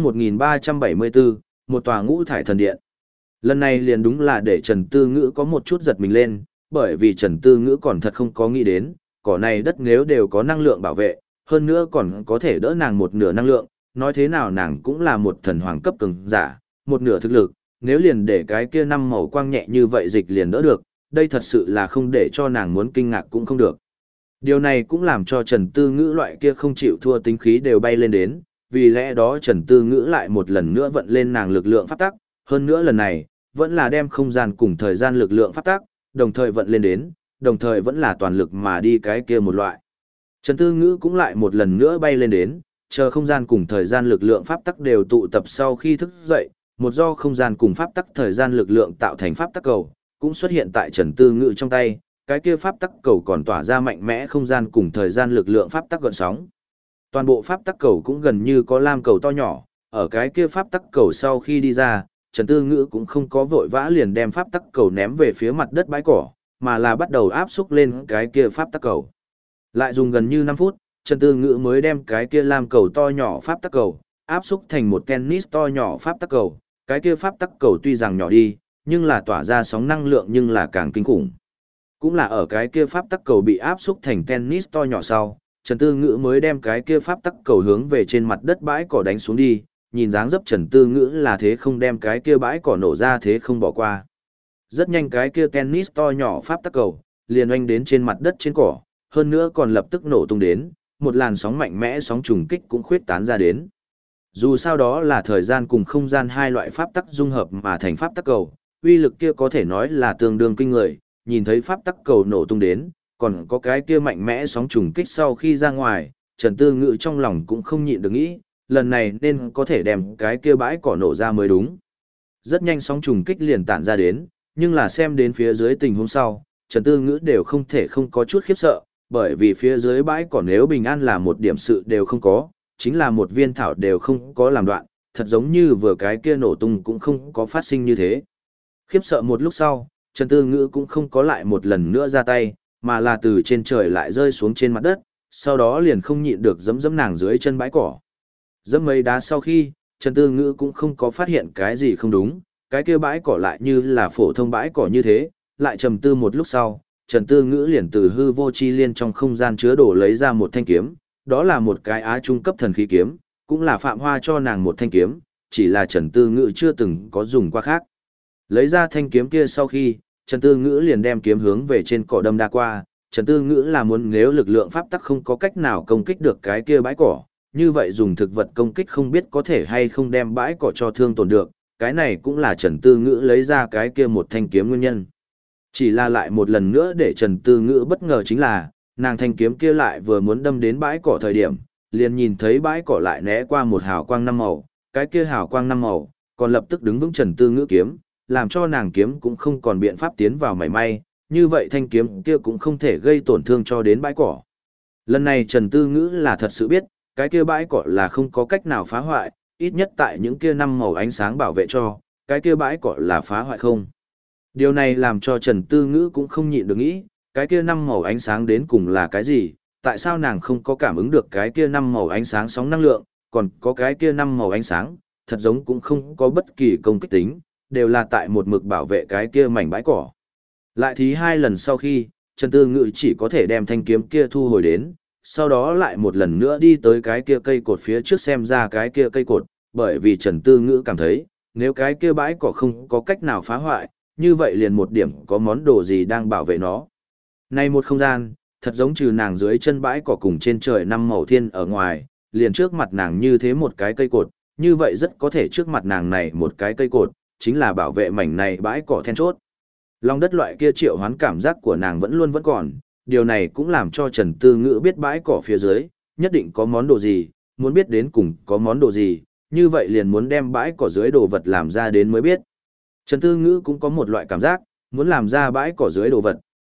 1374, một tòa ngũ thải thần điện. Lần này liền đúng là để Trần Tư Ngữ có một chút giật mình lên, bởi vì Trần Tư Ngữ còn thật không có nghĩ đến, cỏ này đất nếu đều có năng lượng bảo vệ, hơn nữa còn có thể đỡ nàng một nửa năng lượng, nói thế nào nàng cũng là một thần hoàng cấp cường giả, một nửa thực lực, nếu liền để cái kia năm màu quang nhẹ như vậy dịch liền đỡ được, đây thật sự là không để cho nàng muốn kinh ngạc cũng không được. Điều này cũng làm cho Trần Tư Ngữ loại kia không chịu thua tính khí đều bay lên đến, vì lẽ đó Trần Tư Ngữ lại một lần nữa vận lên nàng lực lượng pháp tắc, hơn nữa lần này, vẫn là đem không gian cùng thời gian lực lượng pháp tắc, đồng thời vận lên đến, đồng thời vẫn là toàn lực mà đi cái kia một loại. Trần Tư Ngữ cũng lại một lần nữa bay lên đến, chờ không gian cùng thời gian lực lượng pháp tắc đều tụ tập sau khi thức dậy, một do không gian cùng pháp tắc thời gian lực lượng tạo thành pháp tắc cầu, cũng xuất hiện tại Trần Tư Ngữ trong tay, cái kia pháp tắc cầu còn tỏa ra mạnh mẽ không gian cùng thời gian lực lượng pháp tắc gợn sóng. Toàn bộ pháp tắc cầu cũng gần như có lam cầu to nhỏ, ở cái kia pháp tắc cầu sau khi đi ra, Trần Tư Ngữ cũng không có vội vã liền đem pháp tắc cầu ném về phía mặt đất bãi cỏ, mà là bắt đầu áp xúc lên cái kia pháp tắc cầu. Lại dùng gần như 5 phút, Trần Tư Ngữ mới đem cái kia lam cầu to nhỏ pháp tắc cầu, áp xúc thành một tennis to nhỏ pháp tắc cầu, cái kia pháp tắc cầu tuy rằng nhỏ đi, nhưng là tỏa ra sóng năng lượng nhưng là càng kinh khủng. Cũng là ở cái kia pháp tắc cầu bị áp xúc thành tennis to nhỏ sau, Trần Tư Ngữ mới đem cái kia pháp tắc cầu hướng về trên mặt đất bãi cỏ đánh xuống đi, nhìn dáng dấp Trần Tư Ngữ là thế không đem cái kia bãi cỏ nổ ra thế không bỏ qua. Rất nhanh cái kia tennis to nhỏ pháp tắc cầu, liền oanh đến trên mặt đất trên cỏ, hơn nữa còn lập tức nổ tung đến, một làn sóng mạnh mẽ sóng trùng kích cũng khuyết tán ra đến. Dù sao đó là thời gian cùng không gian hai loại pháp tắc dung hợp mà thành pháp tắc cầu, uy lực kia có thể nói là tương đương kinh người, nhìn thấy pháp tắc cầu nổ tung đến, còn có cái kia mạnh mẽ sóng trùng kích sau khi ra ngoài, Trần Tư Ngữ trong lòng cũng không nhịn được nghĩ, lần này nên có thể đem cái kia bãi cỏ nổ ra mới đúng. Rất nhanh sóng trùng kích liền tản ra đến, nhưng là xem đến phía dưới tình huống sau, Trần Tư Ngữ đều không thể không có chút khiếp sợ, bởi vì phía dưới bãi cỏ nếu bình an là một điểm sự đều không có, chính là một viên thảo đều không có làm đoạn, thật giống như vừa cái kia nổ tung cũng không có phát sinh như thế. Khiếp sợ một lúc sau, Trần Tư Ngữ cũng không có lại một lần nữa ra tay, mà là từ trên trời lại rơi xuống trên mặt đất, sau đó liền không nhịn được giẫm giẫm nàng dưới chân bãi cỏ. Giẫm mấy đá sau khi, Trần Tư Ngữ cũng không có phát hiện cái gì không đúng, cái kia bãi cỏ lại như là phổ thông bãi cỏ như thế, lại trầm tư một lúc sau, Trần Tư Ngữ liền từ hư vô chi liên trong không gian chứa đồ lấy ra một thanh kiếm, đó là một cái á trung cấp thần khí kiếm, cũng là Phạm Hoa cho nàng một thanh kiếm, chỉ là Trần Tư Ngữ chưa từng có dùng qua khác. Lấy ra thanh kiếm kia sau khi, Trần Tư Ngữ liền đem kiếm hướng về trên cỏ đâm đa qua, Trần Tư Ngữ là muốn nếu lực lượng pháp tắc không có cách nào công kích được cái kia bãi cỏ, như vậy dùng thực vật công kích không biết có thể hay không đem bãi cỏ cho thương tổn được, cái này cũng là Trần Tư Ngữ lấy ra cái kia một thanh kiếm nguyên nhân. Chỉ là lại một lần nữa để Trần Tư Ngữ bất ngờ chính là, nàng thanh kiếm kia lại vừa muốn đâm đến bãi cỏ thời điểm, liền nhìn thấy bãi cỏ lại né qua một hào quang năm màu, cái kia hào quang năm màu, còn lập tức đứng vững Trần Tư Ngữ kiếm, làm cho nàng kiếm cũng không còn biện pháp tiến vào mảy may, như vậy thanh kiếm kia cũng không thể gây tổn thương cho đến bãi cỏ. Lần này Trần Tư Ngữ là thật sự biết, cái kia bãi cỏ là không có cách nào phá hoại, ít nhất tại những kia năm màu ánh sáng bảo vệ cho, cái kia bãi cỏ là phá hoại không. Điều này làm cho Trần Tư Ngữ cũng không nhịn được nghĩ, cái kia năm màu ánh sáng đến cùng là cái gì, tại sao nàng không có cảm ứng được cái kia năm màu ánh sáng sóng năng lượng, còn có cái kia năm màu ánh sáng, thật giống cũng không có bất kỳ công kích tính, đều là tại một mực bảo vệ cái kia mảnh bãi cỏ. Lại thí hai lần sau khi, Trần Tư Ngữ chỉ có thể đem thanh kiếm kia thu hồi đến, sau đó lại một lần nữa đi tới cái kia cây cột phía trước xem ra cái kia cây cột, bởi vì Trần Tư Ngữ cảm thấy, nếu cái kia bãi cỏ không có cách nào phá hoại, như vậy liền một điểm có món đồ gì đang bảo vệ nó. Này một không gian, thật giống trừ nàng dưới chân bãi cỏ cùng trên trời năm màu thiên ở ngoài, liền trước mặt nàng như thế một cái cây cột, như vậy rất có thể trước mặt nàng này một cái cây cột, chính là bảo vệ mảnh này bãi cỏ then chốt. Lòng đất loại kia triệu hoán cảm giác của nàng vẫn luôn vẫn còn, điều này cũng làm cho Trần Tư Ngữ biết bãi cỏ phía dưới, nhất định có món đồ gì, muốn biết đến cùng có món đồ gì, như vậy liền muốn đem bãi cỏ dưới đồ vật làm ra đến mới biết. Trần Tư Ngữ cũng có một loại cảm giác, muốn làm ra bãi cỏ dưới đồ vật,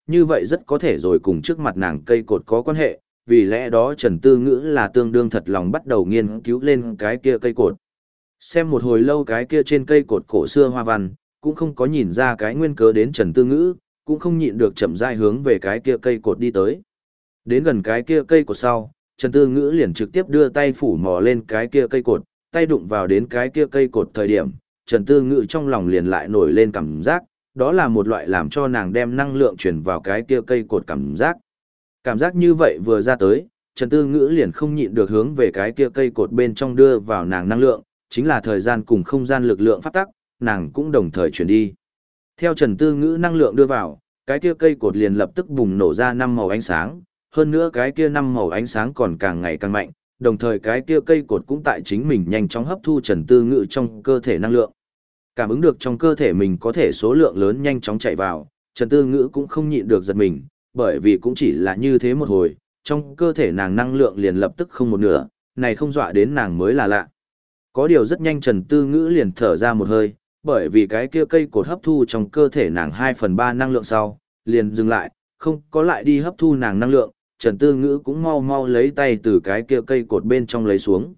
như vậy rất có thể rồi cùng trước mặt nàng cây cột có quan hệ, vì lẽ đó Trần Tư Ngữ là tương đương thật lòng bắt đầu nghiên cứu lên cái kia cây cột. Xem một hồi lâu cái kia trên cây cột cổ xưa hoa văn, cũng không có nhìn ra cái nguyên cớ đến Trần Tư Ngữ, cũng không nhịn được chậm rãi hướng về cái kia cây cột đi tới. Đến gần cái kia cây cột sau, Trần Tư Ngữ liền trực tiếp đưa tay phủ mò lên cái kia cây cột, tay đụng vào đến cái kia cây cột thời điểm, Trần Tư Ngữ trong lòng liền lại nổi lên cảm giác, đó là một loại làm cho nàng đem năng lượng chuyển vào cái kia cây cột cảm giác. Cảm giác như vậy vừa ra tới, Trần Tư Ngữ liền không nhịn được hướng về cái kia cây cột bên trong đưa vào nàng năng lượng, chính là thời gian cùng không gian lực lượng phát tắc, nàng cũng đồng thời chuyển đi. Theo Trần Tư Ngữ năng lượng đưa vào, cái kia cây cột liền lập tức bùng nổ ra 5 màu ánh sáng, hơn nữa cái kia 5 màu ánh sáng còn càng ngày càng mạnh, đồng thời cái kia cây cột cũng tại chính mình nhanh chóng hấp thu Trần Tư Ngữ trong cơ thể năng lượng. Cảm ứng được trong cơ thể mình có thể số lượng lớn nhanh chóng chạy vào, Trần Tư Ngữ cũng không nhịn được giật mình, bởi vì cũng chỉ là như thế một hồi, trong cơ thể nàng năng lượng liền lập tức không một nửa, này không dọa đến nàng mới là lạ. Có điều rất nhanh Trần Tư Ngữ liền thở ra một hơi, bởi vì cái kia cây cột hấp thu trong cơ thể nàng 2/3 năng lượng sau, liền dừng lại, không có lại đi hấp thu nàng năng lượng, Trần Tư Ngữ cũng mau mau lấy tay từ cái kia cây cột bên trong lấy xuống.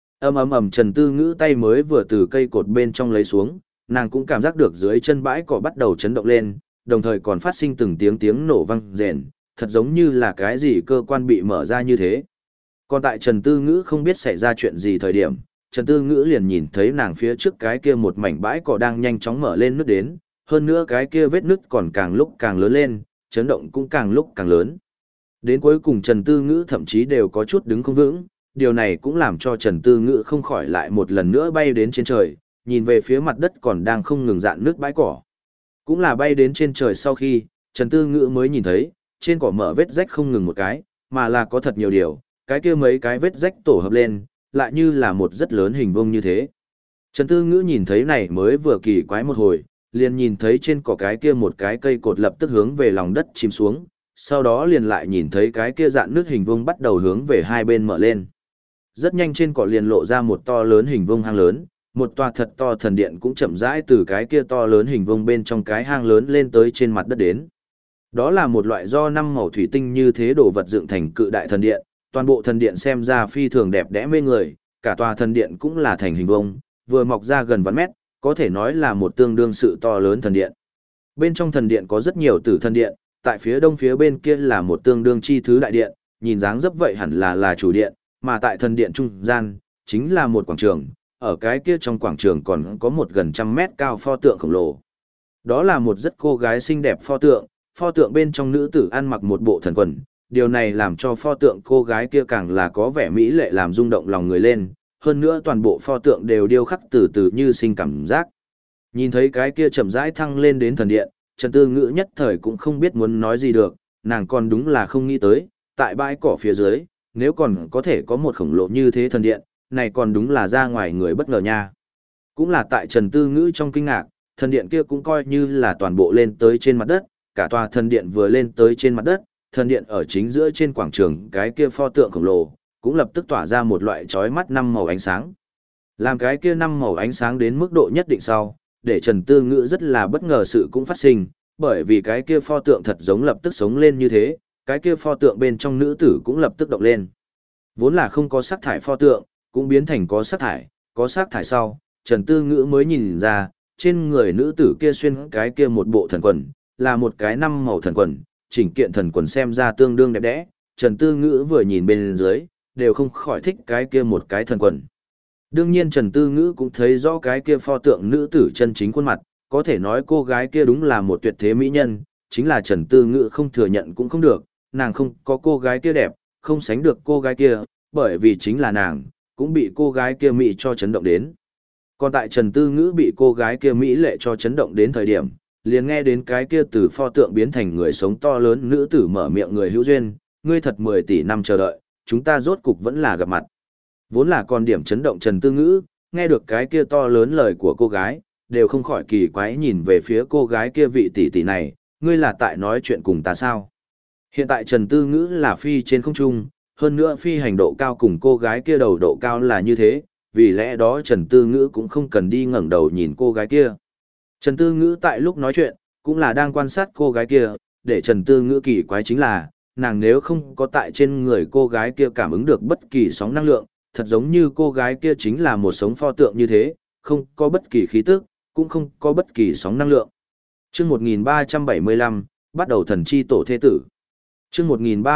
Ầm Trần Tư Ngữ tay mới vừa từ cây cột bên trong lấy xuống, nàng cũng cảm giác được dưới chân bãi cỏ bắt đầu chấn động lên, đồng thời còn phát sinh từng tiếng nổ vang rền, thật giống như là cái gì cơ quan bị mở ra như thế. Còn tại Trần Tư Ngữ không biết xảy ra chuyện gì thời điểm, Trần Tư Ngữ liền nhìn thấy nàng phía trước cái kia một mảnh bãi cỏ đang nhanh chóng mở lên nước đến, hơn nữa cái kia vết nứt còn càng lúc càng lớn lên, chấn động cũng càng lúc càng lớn. Đến cuối cùng Trần Tư Ngữ thậm chí đều có chút đứng không vững, điều này cũng làm cho Trần Tư Ngữ không khỏi lại một lần nữa bay đến trên trời, nhìn về phía mặt đất còn đang không ngừng dạn nước bãi cỏ. Cũng là bay đến trên trời sau khi, Trần Tư Ngữ mới nhìn thấy, trên cỏ mở vết rách không ngừng một cái, mà là có thật nhiều điều, cái kia mấy cái vết rách tổ hợp lên, lại như là một rất lớn hình vuông như thế. Trần Tư Ngữ nhìn thấy này mới vừa kỳ quái một hồi, liền nhìn thấy trên cỏ cái kia một cái cây cột lập tức hướng về lòng đất chìm xuống, sau đó liền lại nhìn thấy cái kia dạn nước hình vuông bắt đầu hướng về hai bên mở lên. Rất nhanh trên cỏ liền lộ ra một to lớn hình vuông hang lớn, một tòa thật to thần điện cũng chậm rãi từ cái kia to lớn hình vuông bên trong cái hang lớn lên tới trên mặt đất đến. Đó là một loại do 5 màu thủy tinh như thế đồ vật dựng thành cự đại thần điện, toàn bộ thần điện xem ra phi thường đẹp đẽ mê người, cả tòa thần điện cũng là thành hình vuông, vừa mọc ra gần vạn mét, có thể nói là một tương đương sự to lớn thần điện. Bên trong thần điện có rất nhiều tử thần điện, tại phía đông phía bên kia là một tương đương chi thứ đại điện, nhìn dáng dấp vậy hẳn là chủ điện, mà tại thần điện trung gian, chính là một quảng trường, ở cái kia trong quảng trường còn có một gần 100 mét cao pho tượng khổng lồ. Đó là một rất cô gái xinh đẹp pho tượng bên trong nữ tử ăn mặc một bộ thần quần, điều này làm cho pho tượng cô gái kia càng là có vẻ mỹ lệ làm rung động lòng người lên, hơn nữa toàn bộ pho tượng đều điêu khắc từ từ như sinh cảm giác. Nhìn thấy cái kia chậm rãi thăng lên đến thần điện, Trần Tư Ngữ nhất thời cũng không biết muốn nói gì được, nàng còn đúng là không nghĩ tới, tại bãi cỏ phía dưới, nếu còn có thể có một khổng lồ như thế thần điện, này còn đúng là ra ngoài người bất ngờ nha. Cũng là tại Trần Tư Ngữ trong kinh ngạc, thần điện kia cũng coi như là toàn bộ lên tới trên mặt đất, cả tòa thần điện vừa lên tới trên mặt đất, thần điện ở chính giữa trên quảng trường cái kia pho tượng khổng lồ, cũng lập tức tỏa ra một loại chói mắt 5 màu ánh sáng. Làm cái kia 5 màu ánh sáng đến mức độ nhất định sau, để Trần Tư Ngữ rất là bất ngờ sự cũng phát sinh, bởi vì cái kia pho tượng thật giống lập tức sống lên như thế, cái kia pho tượng bên trong nữ tử cũng lập tức động lên. Vốn là không có sắc thải pho tượng, cũng biến thành có sắc thải sau, Trần Tư Ngữ mới nhìn ra, trên người nữ tử kia xuyên cái kia một bộ thần quần, là một cái 5 màu thần quần, chỉnh kiện thần quần xem ra tương đương đẹp đẽ, Trần Tư Ngữ vừa nhìn bên dưới, đều không khỏi thích cái kia một cái thần quần. Đương nhiên Trần Tư Ngữ cũng thấy rõ cái kia pho tượng nữ tử chân chính khuôn mặt, có thể nói cô gái kia đúng là một tuyệt thế mỹ nhân, chính là Trần Tư Ngữ không thừa nhận cũng không được, nàng không có cô gái kia đẹp, không sánh được cô gái kia, bởi vì chính là nàng, cũng bị cô gái kia mỹ cho chấn động đến. Còn tại Trần Tư Ngữ bị cô gái kia mỹ lệ cho chấn động đến thời điểm, liền nghe đến cái kia từ pho tượng biến thành người sống to lớn nữ tử mở miệng người hữu duyên, ngươi thật 10 tỷ năm chờ đợi, chúng ta rốt cục vẫn là gặp mặt. Vốn là còn điểm chấn động Trần Tư Ngữ, nghe được cái kia to lớn lời của cô gái, đều không khỏi kỳ quái nhìn về phía cô gái kia vị tỷ tỷ này, ngươi là tại nói chuyện cùng ta sao? Hiện tại Trần Tư Ngữ là phi trên không trung, hơn nữa phi hành độ cao cùng cô gái kia đầu độ cao là như thế, vì lẽ đó Trần Tư Ngữ cũng không cần đi ngẩng đầu nhìn cô gái kia. Trần Tư Ngữ tại lúc nói chuyện, cũng là đang quan sát cô gái kia, để Trần Tư Ngữ kỳ quái chính là, nàng nếu không có tại trên người cô gái kia cảm ứng được bất kỳ sóng năng lượng, thật giống như cô gái kia chính là một sống pho tượng như thế, không có bất kỳ khí tức, cũng không có bất kỳ sóng năng lượng. Chương 1375, bắt đầu thần chi tổ thế tử. Chương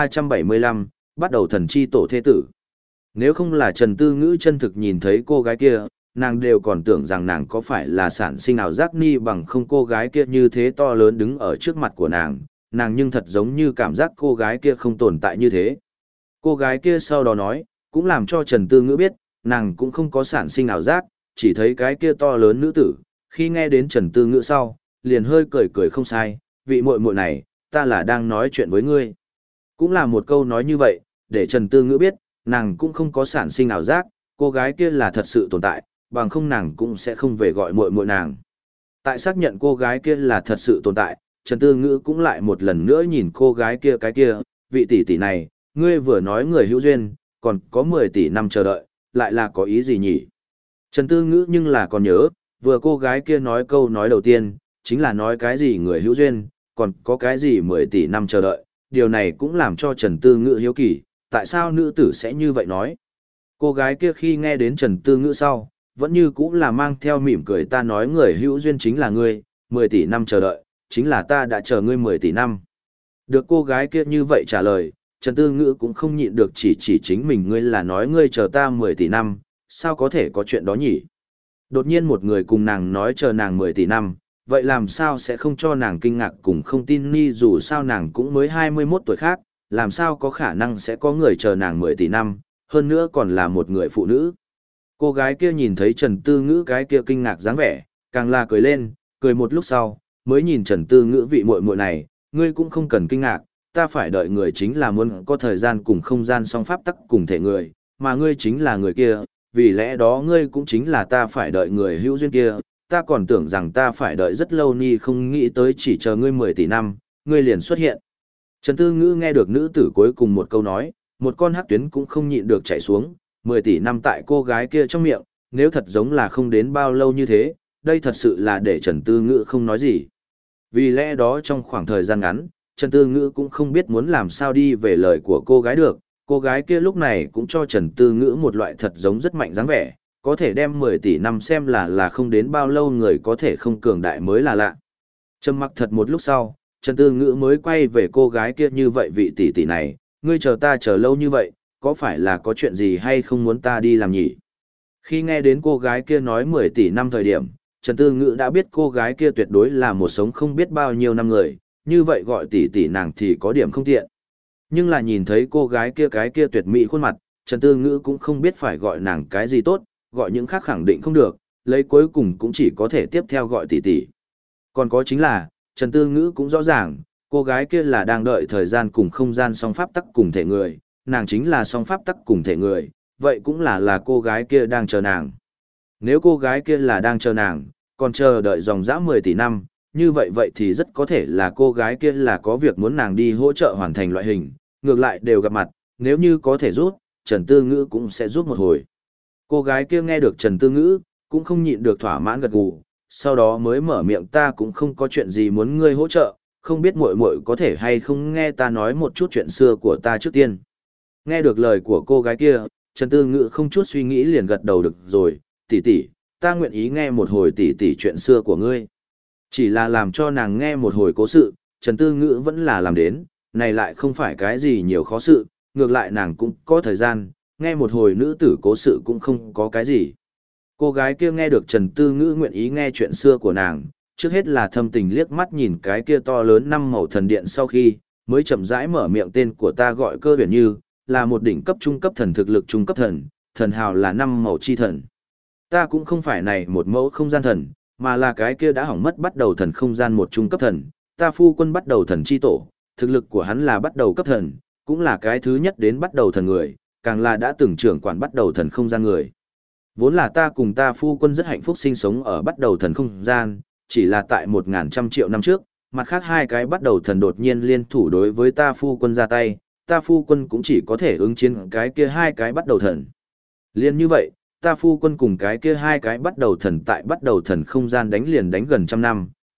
1375, bắt đầu thần chi tổ thế tử. Nếu không là Trần Tư Ngữ chân thực nhìn thấy cô gái kia, nàng đều còn tưởng rằng nàng có phải là sản sinh ảo giác ni bằng không cô gái kia như thế to lớn đứng ở trước mặt của nàng nhưng thật giống như cảm giác cô gái kia không tồn tại như thế. Cô gái kia sau đó nói, cũng làm cho Trần Tư Ngữ biết, nàng cũng không có sản sinh ảo giác, chỉ thấy cái kia to lớn nữ tử, khi nghe đến Trần Tư Ngữ sau, liền hơi cười cười không sai, vị muội muội này, ta là đang nói chuyện với ngươi. Cũng là một câu nói như vậy, để Trần Tư Ngữ biết, nàng cũng không có sản sinh ảo giác, cô gái kia là thật sự tồn tại, bằng không nàng cũng sẽ không về gọi muội muội nàng. Tại xác nhận cô gái kia là thật sự tồn tại, Trần Tư Ngữ cũng lại một lần nữa nhìn cô gái kia cái kia, vị tỷ tỷ này, ngươi vừa nói người hữu duyên, còn có 10 tỷ năm chờ đợi, lại là có ý gì nhỉ? Trần Tư Ngữ nhưng là còn nhớ, vừa cô gái kia nói câu nói đầu tiên, chính là nói cái gì người hữu duyên, còn có cái gì 10 tỷ năm chờ đợi, điều này cũng làm cho Trần Tư Ngữ hiếu kỳ, tại sao nữ tử sẽ như vậy nói? Cô gái kia khi nghe đến Trần Tư Ngữ sau, vẫn như cũng là mang theo mỉm cười, ta nói người hữu duyên chính là ngươi, 10 tỷ năm chờ đợi, chính là ta đã chờ ngươi 10 tỷ năm. Được cô gái kia như vậy trả lời, Trần Tư Ngữ cũng không nhịn được chỉ chính mình, ngươi là nói ngươi chờ ta 10 tỷ năm, sao có thể có chuyện đó nhỉ? Đột nhiên một người cùng nàng nói chờ nàng 10 tỷ năm, vậy làm sao sẽ không cho nàng kinh ngạc cùng không tin ni, dù sao nàng cũng mới 21 tuổi khác, làm sao có khả năng sẽ có người chờ nàng 10 tỷ năm, hơn nữa còn là một người phụ nữ. Cô gái kia nhìn thấy Trần Tư Ngữ cái kia kinh ngạc dáng vẻ, càng là cười lên, cười một lúc sau, mới nhìn Trần Tư Ngữ, vị muội muội này, ngươi cũng không cần kinh ngạc, ta phải đợi người chính là muốn có thời gian cùng không gian song pháp tắc cùng thể người, mà ngươi chính là người kia, vì lẽ đó ngươi cũng chính là ta phải đợi người hữu duyên kia, ta còn tưởng rằng ta phải đợi rất lâu ni, không nghĩ tới chỉ chờ ngươi 10 tỷ năm, ngươi liền xuất hiện. Trần Tư Ngữ nghe được nữ tử cuối cùng một câu nói, một con hắc tuyến cũng không nhịn được chảy xuống, 10 tỷ năm tại cô gái kia trong miệng, nếu thật giống là không đến bao lâu như thế, đây thật sự là để Trần Tư Ngữ không nói gì. Vì lẽ đó trong khoảng thời gian ngắn, Trần Tư Ngữ cũng không biết muốn làm sao đi về lời của cô gái được, cô gái kia lúc này cũng cho Trần Tư Ngữ một loại thật giống rất mạnh dáng vẻ, có thể đem 10 tỷ năm xem là không đến bao lâu người có thể không cường đại mới là lạ. Trầm mặc thật một lúc sau, Trần Tư Ngữ mới quay về cô gái kia, như vậy vị tỷ tỷ này, ngươi chờ ta chờ lâu như vậy, có phải là có chuyện gì hay không muốn ta đi làm nhỉ? Khi nghe đến cô gái kia nói 10 tỷ năm thời điểm, Trần Tư Ngữ đã biết cô gái kia tuyệt đối là một sống không biết bao nhiêu năm người, như vậy gọi tỷ tỷ nàng thì có điểm không tiện. Nhưng là nhìn thấy cô gái kia cái kia tuyệt mỹ khuôn mặt, Trần Tư Ngữ cũng không biết phải gọi nàng cái gì tốt, gọi những khác khẳng định không được, lấy cuối cùng cũng chỉ có thể tiếp theo gọi tỷ tỷ. Còn có chính là, Trần Tư Ngữ cũng rõ ràng, cô gái kia là đang đợi thời gian cùng không gian song pháp tắc cùng thể người, nàng chính là song pháp tắc cùng thể người, vậy cũng là cô gái kia đang chờ nàng. Nếu cô gái kia là đang chờ nàng, còn chờ đợi dòng dã 10 tỷ năm, như vậy thì rất có thể là cô gái kia là có việc muốn nàng đi hỗ trợ hoàn thành loại hình, ngược lại đều gặp mặt, nếu như có thể giúp, Trần Tư Ngữ cũng sẽ giúp một hồi. Cô gái kia nghe được Trần Tư Ngữ, cũng không nhịn được thỏa mãn gật gù, sau đó mới mở miệng, ta cũng không có chuyện gì muốn ngươi hỗ trợ, không biết muội muội có thể hay không nghe ta nói một chút chuyện xưa của ta trước tiên. Nghe được lời của cô gái kia, Trần Tư Ngữ không chút suy nghĩ liền gật đầu, được rồi, tỷ tỷ, ta nguyện ý nghe một hồi tỷ tỷ chuyện xưa của ngươi. Chỉ là làm cho nàng nghe một hồi cố sự, Trần Tư Ngữ vẫn là làm đến, này lại không phải cái gì nhiều khó sự, ngược lại nàng cũng có thời gian, nghe một hồi nữ tử cố sự cũng không có cái gì. Cô gái kia nghe được Trần Tư Ngữ nguyện ý nghe chuyện xưa của nàng, trước hết là thâm tình liếc mắt nhìn cái kia to lớn 5 màu thần điện, sau khi mới chậm rãi mở miệng, tên của ta gọi Cơ Huyền Như, là một đỉnh cấp trung cấp thần, thực lực trung cấp thần, thần hào là 5 màu chi thần. Ta cũng không phải này một mẫu không gian thần, mà là cái kia đã hỏng mất bắt đầu thần không gian một trung cấp thần, ta phu quân bắt đầu thần chi tổ, thực lực của hắn là bắt đầu cấp thần, cũng là cái thứ nhất đến bắt đầu thần người, càng là đã từng trưởng quản bắt đầu thần không gian người. Vốn là ta cùng ta phu quân rất hạnh phúc sinh sống ở bắt đầu thần không gian, chỉ là tại 1.100 triệu năm trước, mặt khác hai cái bắt đầu thần đột nhiên liên thủ đối với ta phu quân ra tay, ta phu quân cũng chỉ có thể ứng chiến cái kia hai cái bắt đầu thần. Liên như vậy, ta phu quân cùng cái kia hai cái bắt đầu thần tại bắt đầu thần không gian đánh liền đánh gần trăm năm,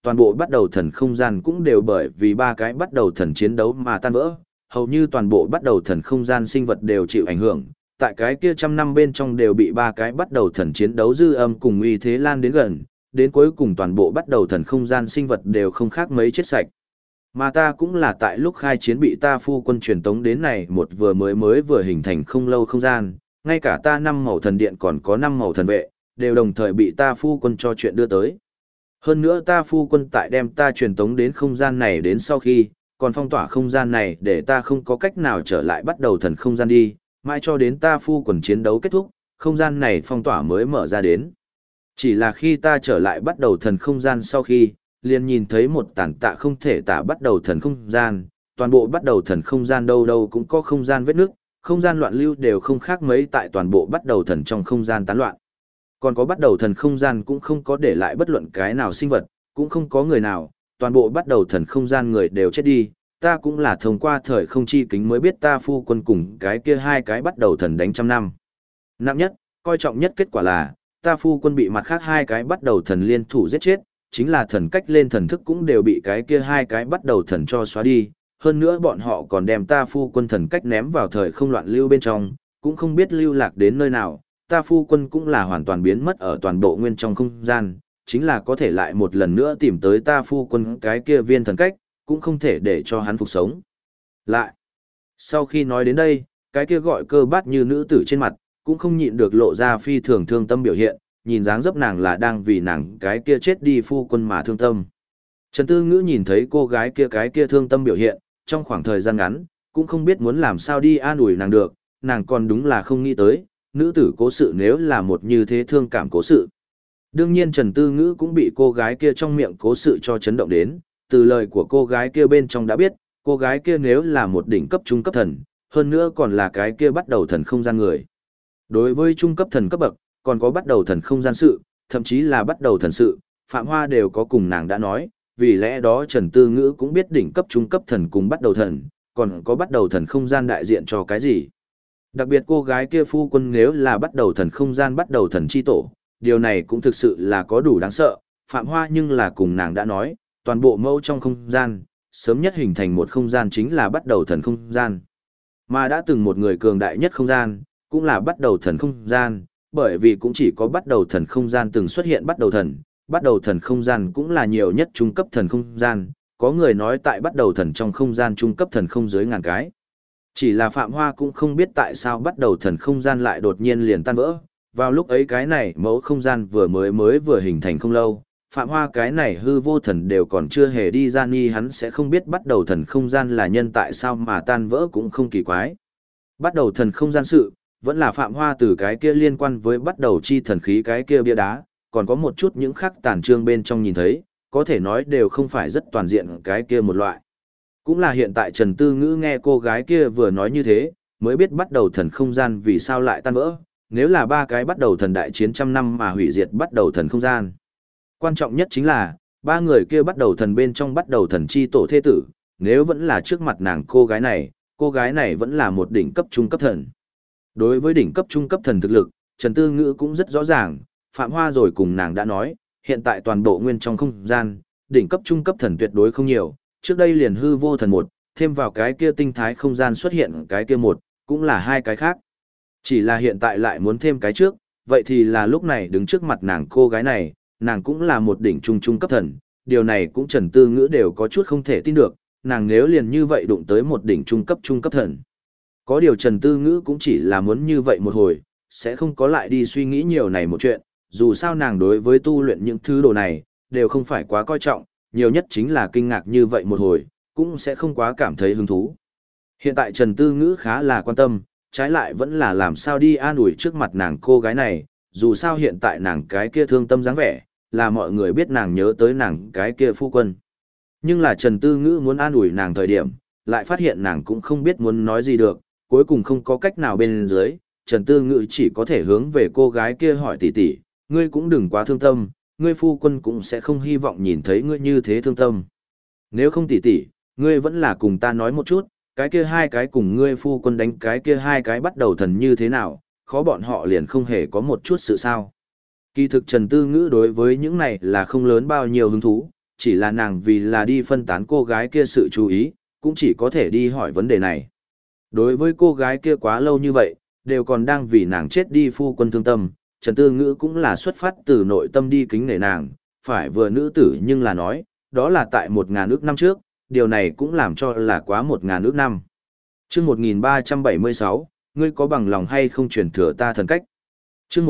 toàn bộ bắt đầu thần không gian cũng đều bởi vì ba cái bắt đầu thần chiến đấu mà tan vỡ, hầu như toàn bộ bắt đầu thần không gian sinh vật đều chịu ảnh hưởng, tại cái kia trăm năm bên trong đều bị ba cái bắt đầu thần chiến đấu dư âm cùng uy thế lan đến gần, đến cuối cùng toàn bộ bắt đầu thần không gian sinh vật đều không khác mấy chết sạch. Mà ta cũng là tại lúc khai chiến bị ta phu quân truyền tống đến này một vừa vừa hình thành không lâu không gian, ngay cả ta 5 màu thần điện còn có 5 màu thần vệ, đều đồng thời bị ta phu quân cho chuyện đưa tới. Hơn nữa ta phu quân tại đem ta truyền tống đến không gian này đến sau khi, còn phong tỏa không gian này để ta không có cách nào trở lại bắt đầu thần không gian đi, mãi cho đến ta phu quần chiến đấu kết thúc, không gian này phong tỏa mới mở ra đến. Chỉ là khi ta trở lại bắt đầu thần không gian sau khi, liền nhìn thấy một tàn tạ không thể tả bắt đầu thần không gian, toàn bộ bắt đầu thần không gian đâu đâu cũng có không gian vết nước, không gian loạn lưu đều không khác mấy tại toàn bộ bắt đầu thần trong không gian tán loạn. Còn có bắt đầu thần không gian cũng không có để lại bất luận cái nào sinh vật, cũng không có người nào, toàn bộ bắt đầu thần không gian người đều chết đi, ta cũng là thông qua thời không chi kính mới biết ta phu quân cùng cái kia hai cái bắt đầu thần đánh trăm năm. Nặng nhất, coi trọng nhất kết quả là, ta phu quân bị mặt khác hai cái bắt đầu thần liên thủ giết chết, chính là thần cách lên thần thức cũng đều bị cái kia hai cái bắt đầu thần cho xóa đi, hơn nữa bọn họ còn đem ta phu quân thần cách ném vào thời không loạn lưu bên trong, cũng không biết lưu lạc đến nơi nào, ta phu quân cũng là hoàn toàn biến mất ở toàn bộ nguyên trong không gian, chính là có thể lại một lần nữa tìm tới ta phu quân cái kia viên thần cách, cũng không thể để cho hắn phục sống. Lại, sau khi nói đến đây, cái kia gọi cơ bát như nữ tử trên mặt, cũng không nhịn được lộ ra phi thường thương tâm biểu hiện, nhìn dáng dấp nàng là đang vì nàng cái kia chết đi phu quân mà thương tâm. Trần Tư Ngữ nhìn thấy cô gái kia cái kia thương tâm biểu hiện, trong khoảng thời gian ngắn, cũng không biết muốn làm sao đi an ủi nàng được, nàng còn đúng là không nghĩ tới, nữ tử cố sự nếu là một như thế thương cảm cố sự. Đương nhiên Trần Tư Ngữ cũng bị cô gái kia trong miệng cố sự cho chấn động đến, từ lời của cô gái kia bên trong đã biết, cô gái kia nếu là một đỉnh cấp trung cấp thần, hơn nữa còn là cái kia bắt đầu thần không gian người. Đối với trung cấp thần cấp bậc, còn có bắt đầu thần không gian sự, thậm chí là bắt đầu thần sự, Phạm Hoa đều có cùng nàng đã nói, vì lẽ đó Trần Tư Ngữ cũng biết đỉnh cấp trung cấp thần cùng bắt đầu thần, còn có bắt đầu thần không gian đại diện cho cái gì. Đặc biệt cô gái kia phu quân nếu là bắt đầu thần không gian bắt đầu thần chi tổ, điều này cũng thực sự là có đủ đáng sợ, Phạm Hoa nhưng là cùng nàng đã nói, toàn bộ mẫu trong không gian, sớm nhất hình thành một không gian chính là bắt đầu thần không gian. Mà đã từng một người cường đại nhất không gian, cũng là bắt đầu thần không gian, bởi vì cũng chỉ có bắt đầu thần không gian từng xuất hiện bắt đầu thần không gian cũng là nhiều nhất trung cấp thần không gian, có người nói tại bắt đầu thần trong không gian trung cấp thần không dưới ngàn cái. Chỉ là Phạm Hoa cũng không biết tại sao bắt đầu thần không gian lại đột nhiên liền tan vỡ, vào lúc ấy cái này mẫu không gian vừa hình thành không lâu, Phạm Hoa cái này hư vô thần đều còn chưa hề đi ra nghi hắn sẽ không biết bắt đầu thần không gian là nhân tại sao mà tan vỡ cũng không kỳ quái. Bắt đầu thần không gian sự, vẫn là Phạm Hoa từ cái kia liên quan với bắt đầu chi thần khí cái kia bia đá, còn có một chút những khắc tàn trương bên trong nhìn thấy, có thể nói đều không phải rất toàn diện cái kia một loại. Cũng là hiện tại Trần Tư Ngữ nghe cô gái kia vừa nói như thế, mới biết bắt đầu thần không gian vì sao lại tan vỡ, nếu là ba cái bắt đầu thần đại chiến trăm năm mà hủy diệt bắt đầu thần không gian. Quan trọng nhất chính là, ba người kia bắt đầu thần bên trong bắt đầu thần chi tổ thế tử, nếu vẫn là trước mặt nàng cô gái này vẫn là một đỉnh cấp trung cấp thần. Đối với đỉnh cấp trung cấp thần thực lực, Trần Tư Ngữ cũng rất rõ ràng, Phạm Hoa rồi cùng nàng đã nói, hiện tại toàn bộ nguyên trong không gian, đỉnh cấp trung cấp thần tuyệt đối không nhiều, trước đây liền hư vô thần một, thêm vào cái kia tinh thái không gian xuất hiện cái kia một, cũng là hai cái khác. Chỉ là hiện tại lại muốn thêm cái trước, vậy thì là lúc này đứng trước mặt nàng cô gái này, nàng cũng là một đỉnh trung trung cấp thần, điều này cũng Trần Tư Ngữ đều có chút không thể tin được, nàng nếu liền như vậy đụng tới một đỉnh trung cấp thần. Có điều Trần Tư Ngữ cũng chỉ là muốn như vậy một hồi, sẽ không có lại đi suy nghĩ nhiều này một chuyện, dù sao nàng đối với tu luyện những thứ đồ này, đều không phải quá coi trọng, nhiều nhất chính là kinh ngạc như vậy một hồi, cũng sẽ không quá cảm thấy hứng thú. Hiện tại Trần Tư Ngữ khá là quan tâm, trái lại vẫn là làm sao đi an ủi trước mặt nàng cô gái này, dù sao hiện tại nàng cái kia thương tâm dáng vẻ, là mọi người biết nàng nhớ tới nàng cái kia phu quân. Nhưng là Trần Tư Ngữ muốn an ủi nàng thời điểm, lại phát hiện nàng cũng không biết muốn nói gì được, cuối cùng không có cách nào bên dưới, Trần Tư Ngữ chỉ có thể hướng về cô gái kia hỏi tỷ tỷ, ngươi cũng đừng quá thương tâm, ngươi phu quân cũng sẽ không hy vọng nhìn thấy ngươi như thế thương tâm. Nếu không tỷ tỷ, ngươi vẫn là cùng ta nói một chút, cái kia hai cái cùng ngươi phu quân đánh cái kia hai cái bắt đầu thần như thế nào, khó bọn họ liền không hề có một chút sự sao. Kỳ thực Trần Tư Ngữ đối với những này là không lớn bao nhiêu hứng thú, chỉ là nàng vì là đi phân tán cô gái kia sự chú ý, cũng chỉ có thể đi hỏi vấn đề này. Đối với cô gái kia quá lâu như vậy, đều còn đang vì nàng chết đi phu quân thương tâm, Trần Tư Ngữ cũng là xuất phát từ nội tâm đi kính nể nàng, phải vừa nữ tử nhưng là nói, đó là tại 1.000 ước năm trước, điều này cũng làm cho là quá 1.000 ước năm. Chương 1376, ngươi có bằng lòng hay không truyền thừa ta thần cách? Chương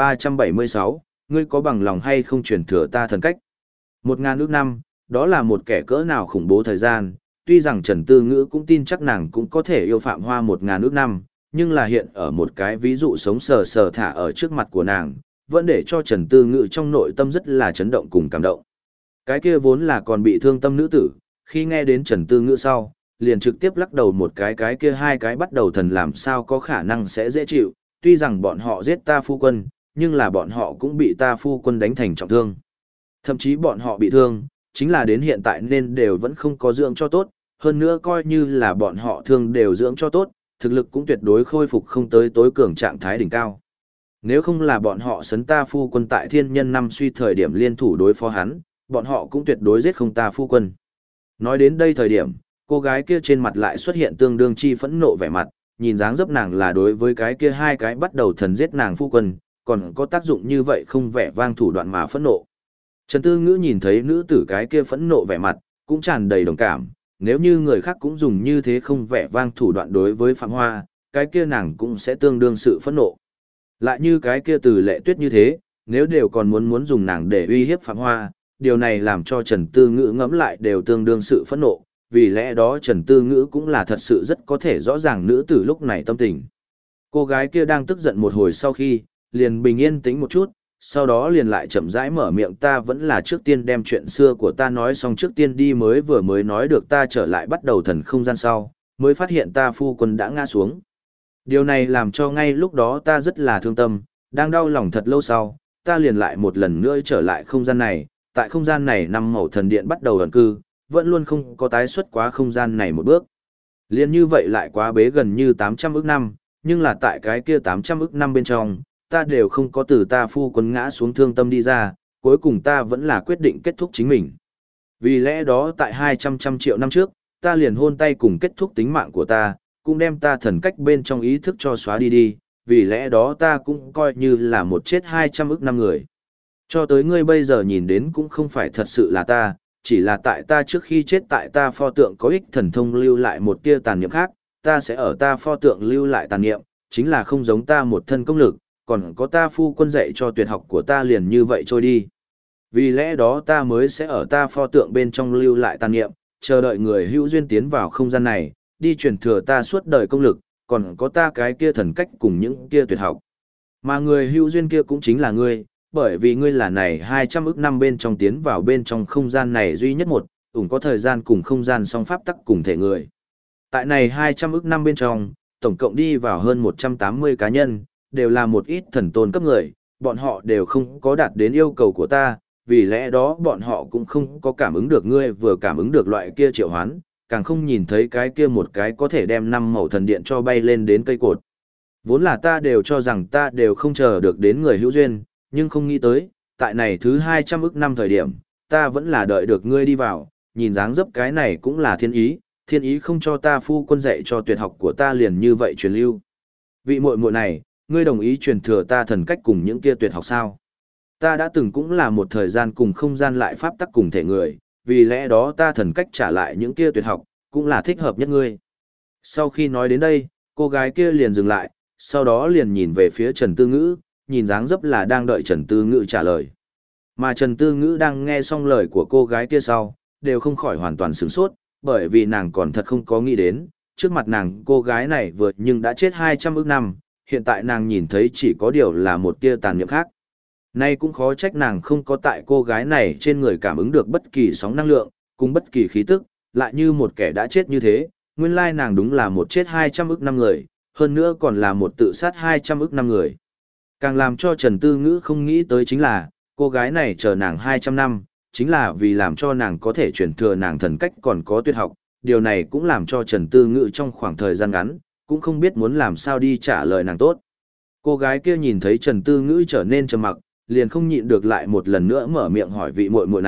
1376, ngươi có bằng lòng hay không truyền thừa ta thần cách? 1.000 ước năm, đó là một kẻ cỡ nào khủng bố thời gian, tuy rằng Trần Tư Ngữ cũng tin chắc nàng cũng có thể yêu Phạm Hoa 1.000 ước năm, nhưng là hiện ở một cái ví dụ sống sờ sờ thả ở trước mặt của nàng, vẫn để cho Trần Tư Ngữ trong nội tâm rất là chấn động cùng cảm động. Cái kia vốn là còn bị thương tâm nữ tử, khi nghe đến Trần Tư Ngữ sau, liền trực tiếp lắc đầu một cái kia hai cái bắt đầu thần làm sao có khả năng sẽ dễ chịu, tuy rằng bọn họ giết ta phu quân, nhưng là bọn họ cũng bị ta phu quân đánh thành trọng thương. Thậm chí bọn họ bị thương, chính là đến hiện tại nên đều vẫn không có dưỡng cho tốt, hơn nữa coi như là bọn họ thương đều dưỡng cho tốt, thực lực cũng tuyệt đối khôi phục không tới tối cường trạng thái đỉnh cao. Nếu không là bọn họ sấn ta phu quân tại thiên nhân năm suy thời điểm liên thủ đối phó hắn, bọn họ cũng tuyệt đối giết không ta phu quân. Nói đến đây thời điểm, cô gái kia trên mặt lại xuất hiện tương đương chi phẫn nộ vẻ mặt, nhìn dáng dấp nàng là đối với cái kia hai cái bắt đầu thần giết nàng phu quân, còn có tác dụng như vậy không vẻ vang thủ đoạn mà phẫn nộ. Trần Tư Ngữ nhìn thấy nữ tử cái kia phẫn nộ vẻ mặt, cũng tràn đầy đồng cảm, nếu như người khác cũng dùng như thế không vẻ vang thủ đoạn đối với Phạm Hoa, cái kia nàng cũng sẽ tương đương sự phẫn nộ. Lại như cái kia Từ Lệ Tuyết như thế, nếu đều còn muốn dùng nàng để uy hiếp Phạm Hoa, điều này làm cho Trần Tư Ngữ ngẫm lại đều tương đương sự phẫn nộ, vì lẽ đó Trần Tư Ngữ cũng là thật sự rất có thể rõ ràng nữ tử lúc này tâm tình. Cô gái kia đang tức giận một hồi sau khi, liền bình yên tĩnh một chút, sau đó liền lại chậm rãi mở miệng ta vẫn là trước tiên đem chuyện xưa của ta nói xong trước tiên đi mới nói được ta trở lại bắt đầu thần không gian sau, mới phát hiện ta phu quân đã ngã xuống. Điều này làm cho ngay lúc đó ta rất là thương tâm, đang đau lòng thật lâu sau, ta liền lại một lần nữa trở lại không gian này, tại không gian này năm màu thần điện bắt đầu ẩn cư, vẫn luôn không có tái xuất quá không gian này một bước. Liên như vậy lại quá bế gần như 800 ức năm, nhưng là tại cái kia 800 ức năm bên trong, ta đều không có từ ta phu quân ngã xuống thương tâm đi ra, cuối cùng ta vẫn là quyết định kết thúc chính mình. Vì lẽ đó tại 200 triệu năm trước, ta liền hôn tay cùng kết thúc tính mạng của ta, cũng đem ta thần cách bên trong ý thức cho xóa đi, vì lẽ đó ta cũng coi như là một chết 200 ức năm người. Cho tới ngươi bây giờ nhìn đến cũng không phải thật sự là ta, chỉ là tại ta trước khi chết tại ta pho tượng có ích thần thông lưu lại một tia tàn niệm khác, ta sẽ ở ta pho tượng lưu lại tàn niệm, chính là không giống ta một thân công lực, còn có ta phu quân dạy cho tuyệt học của ta liền như vậy trôi đi. Vì lẽ đó ta mới sẽ ở ta pho tượng bên trong lưu lại tàn niệm, chờ đợi người hữu duyên tiến vào không gian này, đi truyền thừa ta suốt đời công lực, còn có ta cái kia thần cách cùng những kia tuyệt học. Mà người hữu duyên kia cũng chính là ngươi, bởi vì ngươi là này 200 ức năm bên trong tiến vào bên trong không gian này duy nhất một, có thời gian cùng không gian song pháp tắc cùng thể người. Tại này 200 ức năm bên trong, tổng cộng đi vào hơn 180 cá nhân, đều là một ít thần tôn cấp người, bọn họ đều không có đạt đến yêu cầu của ta, vì lẽ đó bọn họ cũng không có cảm ứng được ngươi vừa cảm ứng được loại kia triệu hoán, càng không nhìn thấy cái kia một cái có thể đem 5 màu thần điện cho bay lên đến cây cột. Vốn là ta đều cho rằng ta đều không chờ được đến người hữu duyên, nhưng không nghĩ tới, tại này thứ 200 ức năm thời điểm, ta vẫn là đợi được ngươi đi vào, nhìn dáng dấp cái này cũng là thiên ý không cho ta phu quân dạy cho tuyệt học của ta liền như vậy truyền lưu. Vị muội muội này, ngươi đồng ý truyền thừa ta thần cách cùng những kia tuyệt học sao? Ta đã từng cũng là một thời gian cùng không gian lại pháp tắc cùng thể người, vì lẽ đó ta thần cách trả lại những kia tuyệt học, cũng là thích hợp nhất ngươi. Sau khi nói đến đây, cô gái kia liền dừng lại, sau đó liền nhìn về phía Trần Tư Ngữ, nhìn dáng dấp là đang đợi Trần Tư Ngữ trả lời. Mà Trần Tư Ngữ đang nghe xong lời của cô gái kia sau, đều không khỏi hoàn toàn sửng sốt, bởi vì nàng còn thật không có nghĩ đến, trước mặt nàng cô gái này vừa nhưng đã chết 200 ức năm, hiện tại nàng nhìn thấy chỉ có điều là một tia tàn niệm khác. Nay cũng khó trách nàng không có tại cô gái này trên người cảm ứng được bất kỳ sóng năng lượng, cùng bất kỳ khí tức, lại như một kẻ đã chết như thế, nguyên lai nàng đúng là một chết 200 ức năm người, hơn nữa còn là một tự sát 200 ức năm người. Càng làm cho Trần Tư Ngữ không nghĩ tới chính là, cô gái này chờ nàng 200 năm, chính là vì làm cho nàng có thể truyền thừa nàng thần cách còn có tuyệt học, điều này cũng làm cho Trần Tư Ngữ trong khoảng thời gian ngắn, cũng không biết muốn làm sao đi trả lời nàng tốt. Cô gái kia nhìn thấy Trần Tư Ngữ trở nên trầm mặc, liền không nhịn được lại một lần nữa mở miệng hỏi vị muội muội này,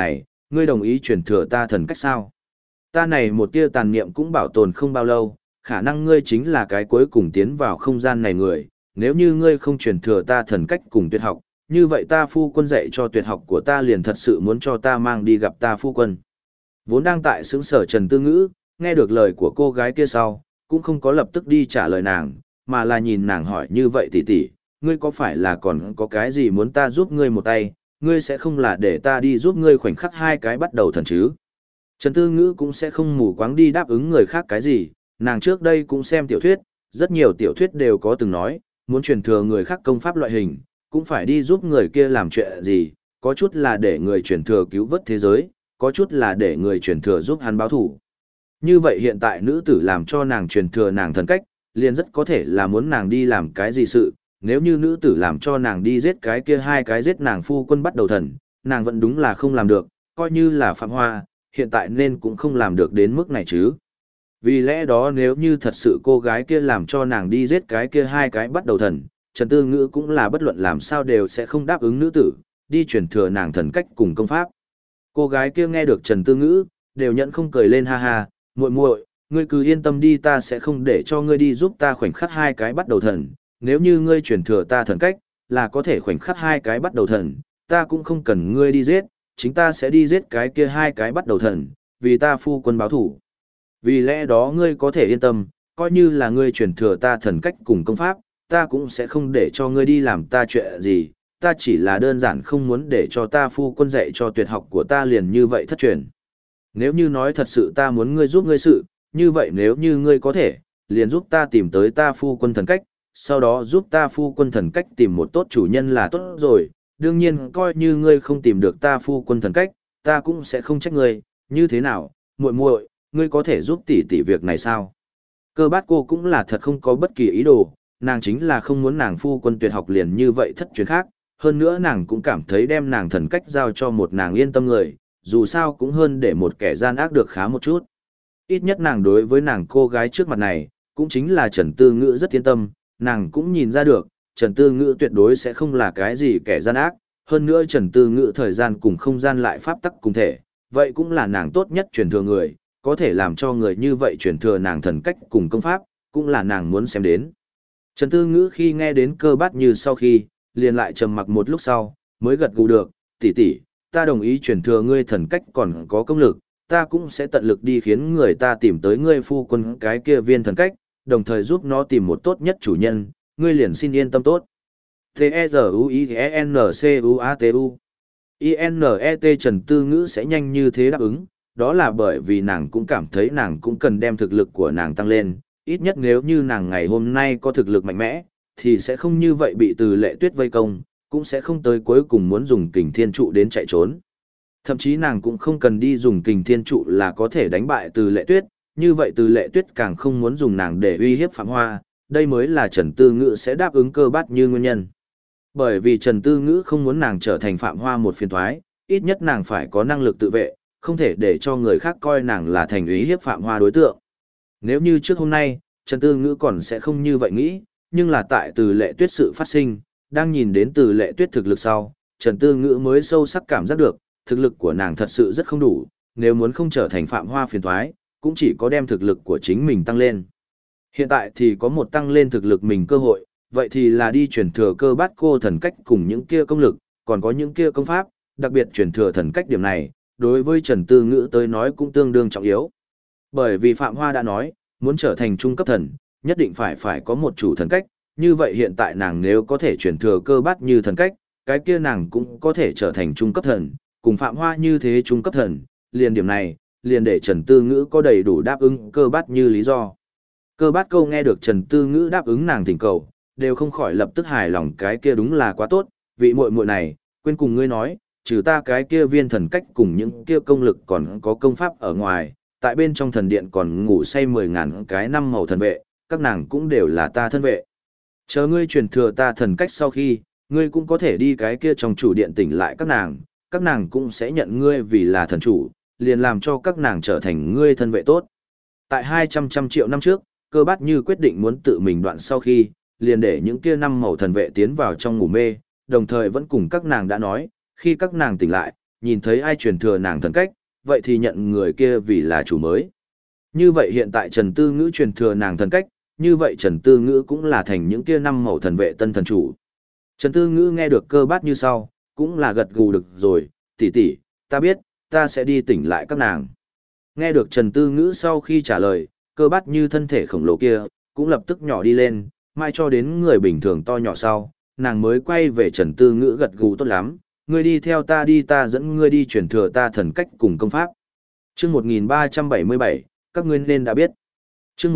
ngươi đồng ý truyền thừa ta thần cách sao? Ta này một tia tàn niệm cũng bảo tồn không bao lâu, khả năng ngươi chính là cái cuối cùng tiến vào không gian này người, nếu như ngươi không truyền thừa ta thần cách cùng tuyệt học, như vậy ta phu quân dạy cho tuyệt học của ta liền thật sự muốn cho ta mang đi gặp ta phu quân. Vốn đang tại xứng sở Trần Tư Ngữ, nghe được lời của cô gái kia sau, cũng không có lập tức đi trả lời nàng, mà là nhìn nàng hỏi như vậy tỷ tỷ, ngươi có phải là còn có cái gì muốn ta giúp ngươi một tay, ngươi sẽ không là để ta đi giúp ngươi khoảnh khắc hai cái bắt đầu thần chứ? Trần Tư Ngữ cũng sẽ không mù quáng đi đáp ứng người khác cái gì, nàng trước đây cũng xem tiểu thuyết, rất nhiều tiểu thuyết đều có từng nói, muốn truyền thừa người khác công pháp loại hình, cũng phải đi giúp người kia làm chuyện gì, có chút là để người truyền thừa cứu vớt thế giới, có chút là để người truyền thừa giúp hắn báo thủ. Như vậy hiện tại nữ tử làm cho nàng truyền thừa nàng thần cách, liền rất có thể là muốn nàng đi làm cái gì sự, nếu như nữ tử làm cho nàng đi giết cái kia hai cái giết nàng phu quân bắt đầu thần, nàng vẫn đúng là không làm được, coi như là Phạm Hoa, hiện tại nên cũng không làm được đến mức này chứ. Vì lẽ đó nếu như thật sự cô gái kia làm cho nàng đi giết cái kia hai cái bắt đầu thần, Trần Tư Ngữ cũng là bất luận làm sao đều sẽ không đáp ứng nữ tử, đi truyền thừa nàng thần cách cùng công pháp. Cô gái kia nghe được Trần Tư Ngữ, đều nhận không cười lên ha ha, muội muội, ngươi cứ yên tâm đi, ta sẽ không để cho ngươi đi giúp ta khoảnh khắc hai cái bắt đầu thần, nếu như ngươi truyền thừa ta thần cách, là có thể khoảnh khắc hai cái bắt đầu thần, ta cũng không cần ngươi đi giết, chính ta sẽ đi giết cái kia hai cái bắt đầu thần, vì ta phu quân báo thủ. Vì lẽ đó ngươi có thể yên tâm, coi như là ngươi truyền thừa ta thần cách cùng công pháp, ta cũng sẽ không để cho ngươi đi làm ta chuyện gì, ta chỉ là đơn giản không muốn để cho ta phu quân dạy cho tuyệt học của ta liền như vậy thất truyền. Nếu như nói thật sự ta muốn ngươi giúp ngươi sự, như vậy nếu như ngươi có thể, liền giúp ta tìm tới ta phu quân thần cách, sau đó giúp ta phu quân thần cách tìm một tốt chủ nhân là tốt rồi, đương nhiên coi như ngươi không tìm được ta phu quân thần cách, ta cũng sẽ không trách ngươi, như thế nào, muội muội, ngươi có thể giúp tỷ tỷ việc này sao? Cơ bát cô cũng là thật không có bất kỳ ý đồ, nàng chính là không muốn nàng phu quân tuyệt học liền như vậy thất truyền khác, hơn nữa nàng cũng cảm thấy đem nàng thần cách giao cho một nàng yên tâm người, dù sao cũng hơn để một kẻ gian ác được khá một chút. Ít nhất nàng đối với nàng cô gái trước mặt này, cũng chính là Trần Tư Ngữ rất yên tâm, nàng cũng nhìn ra được, Trần Tư Ngữ tuyệt đối sẽ không là cái gì kẻ gian ác, hơn nữa Trần Tư Ngữ thời gian cùng không gian lại pháp tắc cùng thể, vậy cũng là nàng tốt nhất truyền thừa người, có thể làm cho người như vậy truyền thừa nàng thần cách cùng công pháp, cũng là nàng muốn xem đến. Trần Tư Ngữ khi nghe đến Cơ Bát Như sau khi, liền lại trầm mặc một lúc sau, mới gật gù được, tỷ tỷ, ta đồng ý truyền thừa ngươi thần cách còn có công lực, ta cũng sẽ tận lực đi khiến người ta tìm tới ngươi phu quân cái kia viên thần cách, đồng thời giúp nó tìm một tốt nhất chủ nhân, ngươi liền xin yên tâm tốt. T-E-Z-U-I-N-C-U-A-T-U I-N-E-T Trần Tư Ngữ sẽ nhanh như thế đáp ứng, đó là bởi vì nàng cũng cảm thấy nàng cũng cần đem thực lực của nàng tăng lên, ít nhất nếu như nàng ngày hôm nay có thực lực mạnh mẽ, thì sẽ không như vậy bị Từ Lệ Tuyết vây công, cũng sẽ không tới cuối cùng muốn dùng Kình Thiên Trụ đến chạy trốn. Thậm chí nàng cũng không cần đi dùng Kình Thiên Trụ là có thể đánh bại Từ Lệ Tuyết, như vậy Từ Lệ Tuyết càng không muốn dùng nàng để uy hiếp Phạm Hoa, đây mới là Trần Tư Ngữ sẽ đáp ứng Cơ Bát Như nguyên nhân. Bởi vì Trần Tư Ngữ không muốn nàng trở thành Phạm Hoa một phiền toái, ít nhất nàng phải có năng lực tự vệ, không thể để cho người khác coi nàng là thành uy hiếp Phạm Hoa đối tượng. Nếu như trước hôm nay, Trần Tư Ngữ còn sẽ không như vậy nghĩ, nhưng là tại Từ Lệ Tuyết sự phát sinh, đang nhìn đến Từ Lệ Tuyết thực lực sau, Trần Tư Ngữ mới sâu sắc cảm giác được, thực lực của nàng thật sự rất không đủ, nếu muốn không trở thành Phạm Hoa phiền toái, cũng chỉ có đem thực lực của chính mình tăng lên. Hiện tại thì có một tăng lên thực lực mình cơ hội, vậy thì là đi truyền thừa Cơ Bát Cô thần cách cùng những kia công lực, còn có những kia công pháp, đặc biệt truyền thừa thần cách điểm này, đối với Trần Tư Ngữ tới nói cũng tương đương trọng yếu. Bởi vì Phạm Hoa đã nói, muốn trở thành trung cấp thần, nhất định phải có một chủ thần cách, như vậy hiện tại nàng nếu có thể truyền thừa Cơ Bát Như thần cách, cái kia nàng cũng có thể trở thành trung cấp thần, cùng Phạm Hoa như thế trung cấp thần, liền điểm này, liền để Trần Tư Ngữ có đầy đủ đáp ứng Cơ Bát Như lý do. Cơ Bát Câu nghe được Trần Tư Ngữ đáp ứng nàng thỉnh cầu, đều không khỏi lập tức hài lòng, cái kia đúng là quá tốt, vị muội muội này, quên cùng ngươi nói, trừ ta cái kia viên thần cách cùng những kia công lực còn có công pháp ở ngoài, tại bên trong thần điện còn ngủ say 10.000 cái năm màu thần vệ, các nàng cũng đều là ta thân vệ. Chờ ngươi truyền thừa ta thần cách sau khi, ngươi cũng có thể đi cái kia trong chủ điện tỉnh lại các nàng cũng sẽ nhận ngươi vì là thần chủ, liền làm cho các nàng trở thành ngươi thân vệ tốt. Tại 200 triệu năm trước, Cơ Bát Như quyết định muốn tự mình đoạn sau khi, liền để những kia năm màu thần vệ tiến vào trong ngủ mê, đồng thời vẫn cùng các nàng đã nói, khi các nàng tỉnh lại, nhìn thấy ai truyền thừa nàng thần cách, vậy thì nhận người kia vì là chủ mới. Như vậy hiện tại Trần Tư Ngữ truyền thừa nàng thần cách, như vậy Trần Tư Ngữ cũng là thành những kia năm màu thần vệ tân thần chủ. Trần Tư Ngữ nghe được Cơ Bát Như sau, cũng là gật gù được rồi, tỷ tỷ, ta biết, ta sẽ đi tỉnh lại các nàng. Nghe được Trần Tư Ngữ sau khi trả lời, Cơ Bát Như thân thể khổng lồ kia, cũng lập tức nhỏ đi lên, mai cho đến người bình thường to nhỏ sau, nàng mới quay về Trần Tư Ngữ gật gù tốt lắm, ngươi đi theo ta đi, ta dẫn ngươi đi truyền thừa ta thần cách cùng công pháp. Chương 1377, các ngươi nên đã biết. Chương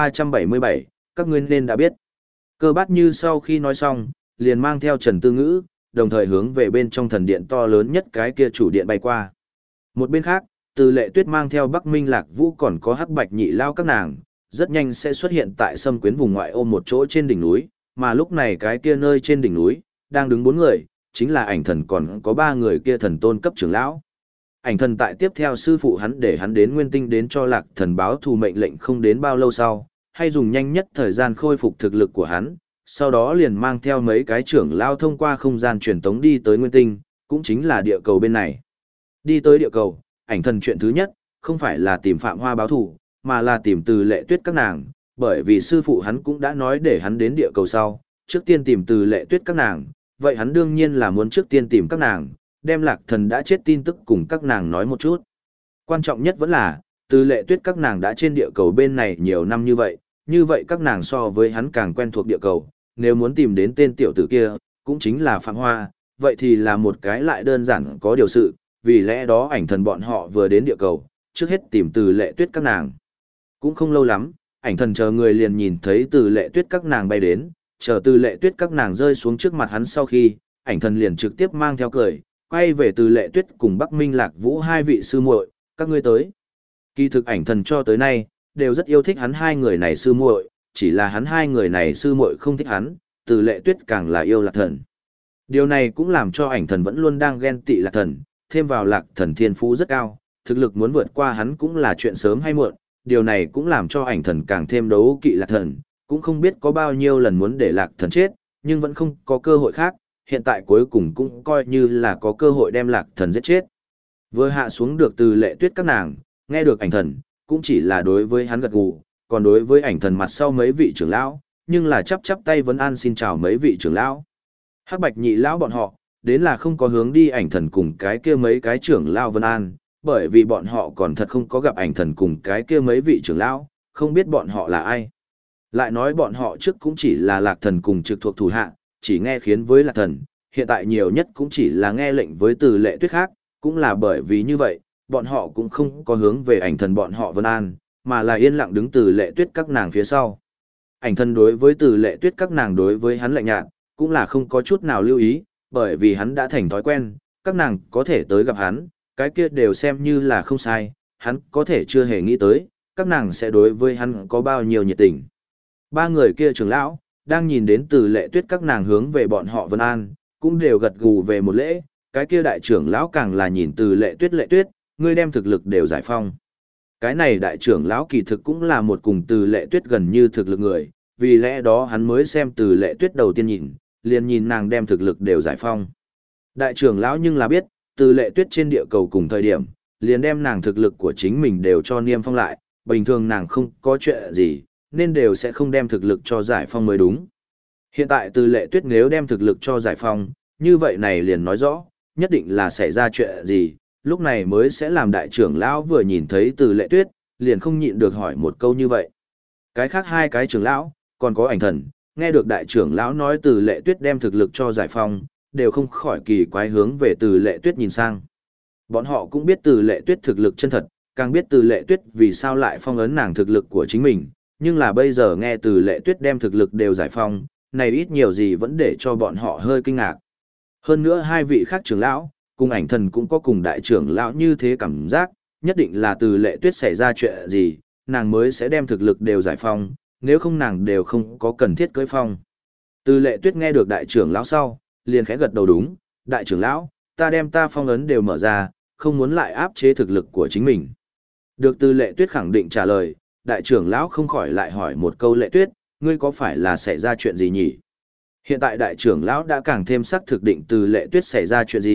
1377, các ngươi nên đã biết. Cơ Bát Như sau khi nói xong, liền mang theo Trần Tư Ngữ, đồng thời hướng về bên trong thần điện to lớn nhất cái kia chủ điện bay qua. Một bên khác, Từ Lệ Tuyết mang theo Bắc Minh Lạc Vũ còn có Hắc Bạch Nhị Lao các nàng, rất nhanh sẽ xuất hiện tại Sâm Quyến vùng ngoại ô một chỗ trên đỉnh núi, mà lúc này cái kia nơi trên đỉnh núi, đang đứng 4 người, chính là Ảnh Thần còn có 3 người kia thần tôn cấp trưởng lão. Ảnh Thần tại tiếp theo sư phụ hắn để hắn đến Nguyên Tinh đến cho Lạc Thần báo thù mệnh lệnh không đến bao lâu sau, hay dùng nhanh nhất thời gian khôi phục thực lực của hắn, sau đó liền mang theo mấy cái trưởng lão thông qua không gian truyền tống đi tới Nguyên Tinh, cũng chính là địa cầu bên này. Đi tới địa cầu, Ảnh Thần chuyện thứ nhất, không phải là tìm Phạm Hoa báo thù, mà là tìm Từ Lệ Tuyết các nàng, bởi vì sư phụ hắn cũng đã nói để hắn đến địa cầu sau, trước tiên tìm Từ Lệ Tuyết các nàng, vậy hắn đương nhiên là muốn trước tiên tìm các nàng, đem Lạc Thần đã chết tin tức cùng các nàng nói một chút. Quan trọng nhất vẫn là, Từ Lệ Tuyết các nàng đã trên địa cầu bên này nhiều năm như vậy các nàng so với hắn càng quen thuộc địa cầu, nếu muốn tìm đến tên tiểu tử kia, cũng chính là Phạm Hoa, vậy thì là một cái lại đơn giản có điều sự, vì lẽ đó Ảnh Thần bọn họ vừa đến địa cầu, trước hết tìm Từ Lệ Tuyết các nàng. Cũng không lâu lắm, Ảnh Thần chờ người liền nhìn thấy Từ Lệ Tuyết các nàng bay đến, chờ Từ Lệ Tuyết các nàng rơi xuống trước mặt hắn sau khi, Ảnh Thần liền trực tiếp mang theo cười, quay về Từ Lệ Tuyết cùng Bắc Minh Lạc Vũ hai vị sư muội, các ngươi tới. Kỳ thực Ảnh Thần cho tới nay đều rất yêu thích hắn hai người này sư muội, chỉ là hắn hai người này sư muội không thích hắn, Từ Lệ Tuyết càng là yêu Lạc Thần. Điều này cũng làm cho Ảnh Thần vẫn luôn đang ghen tị Lạc Thần, thêm vào Lạc Thần thiên phú rất cao, thực lực muốn vượt qua hắn cũng là chuyện sớm hay muộn, điều này cũng làm cho Ảnh Thần càng thêm đấu kỵ Lạc Thần, cũng không biết có bao nhiêu lần muốn để Lạc Thần chết, nhưng vẫn không có cơ hội khác, hiện tại cuối cùng cũng coi như là có cơ hội đem Lạc Thần giết chết. Vừa hạ xuống được Từ Lệ Tuyết các nàng, nghe được Ảnh Thần, cũng chỉ là đối với hắn gật gù, còn đối với Ảnh Thần mặt sau mấy vị trưởng lão, nhưng là chắp tay vấn an xin chào mấy vị trưởng lão. Hắc Bạch Nhị lão bọn họ, đến là không có hướng đi Ảnh Thần cùng cái kia mấy cái trưởng lão vấn an, bởi vì bọn họ còn thật không có gặp Ảnh Thần cùng cái kia mấy vị trưởng lão, không biết bọn họ là ai. Lại nói bọn họ trước cũng chỉ là Lạc Thần cùng trực thuộc thủ hạ, chỉ nghe khiến với Lạc Thần, hiện tại nhiều nhất cũng chỉ là nghe lệnh với Từ Lệ Tuyết khác, cũng là bởi vì như vậy, bọn họ cũng không có hướng về Ảnh Thần bọn họ vấn an, mà là yên lặng đứng Từ Lệ Tuyết các nàng phía sau. Ảnh Thần đối với Từ Lệ Tuyết các nàng đối với hắn lạnh nhạt, cũng là không có chút nào lưu ý, bởi vì hắn đã thành thói quen, các nàng có thể tới gặp hắn, cái kia đều xem như là không sai, hắn có thể chưa hề nghĩ tới, các nàng sẽ đối với hắn có bao nhiêu nhiệt tình. Ba người kia trưởng lão, đang nhìn đến Từ Lệ Tuyết các nàng hướng về bọn họ vấn an, cũng đều gật gù về một lễ, cái kia đại trưởng lão càng là nhìn Từ Lệ Tuyết, ngươi đem thực lực đều giải phong. Cái này đại trưởng lão kỳ thực cũng là một cùng Từ Lệ Tuyết gần như thực lực người, vì lẽ đó hắn mới xem Từ Lệ Tuyết đầu tiên nhìn, liền nhìn nàng đem thực lực đều giải phong. Đại trưởng lão nhưng là biết, Từ Lệ Tuyết trên địa cầu cùng thời điểm, liền đem nàng thực lực của chính mình đều cho niêm phong lại, bình thường nàng không có chuyện gì, nên đều sẽ không đem thực lực cho giải phong mới đúng. Hiện tại Từ Lệ Tuyết nếu đem thực lực cho giải phong, như vậy này liền nói rõ, nhất định là xảy ra chuyện gì, lúc này mới sẽ làm đại trưởng lão vừa nhìn thấy Từ Lệ Tuyết, liền không nhịn được hỏi một câu như vậy. Cái khác hai cái trưởng lão, còn có Ảnh Thần, nghe được đại trưởng lão nói Từ Lệ Tuyết đem thực lực cho giải phong, đều không khỏi kỳ quái hướng về Từ Lệ Tuyết nhìn sang. Bọn họ cũng biết Từ Lệ Tuyết thực lực chân thật, càng biết Từ Lệ Tuyết vì sao lại phong ấn nàng thực lực của chính mình, nhưng là bây giờ nghe Từ Lệ Tuyết đem thực lực đều giải phong, này ít nhiều gì vẫn để cho bọn họ hơi kinh ngạc. Hơn nữa hai vị khác trưởng lão, cùng Ảnh Thần cũng có cùng đại trưởng lão như thế cảm giác, nhất định là Từ Lệ Tuyết xảy ra chuyện gì, nàng mới sẽ đem thực lực đều giải phong, nếu không nàng đều không có cần thiết cưới phong. Từ Lệ Tuyết nghe được đại trưởng lão sau, liền khẽ gật đầu đúng, đại trưởng lão, ta đem ta phong ấn đều mở ra, không muốn lại áp chế thực lực của chính mình. Được Từ Lệ Tuyết khẳng định trả lời, đại trưởng lão không khỏi lại hỏi một câu Lệ Tuyết, ngươi có phải là xảy ra chuyện gì nhỉ? Hiện tại đại trưởng lão đã càng thêm xác thực định Từ Lệ Tuyết xảy ra chuyện gì,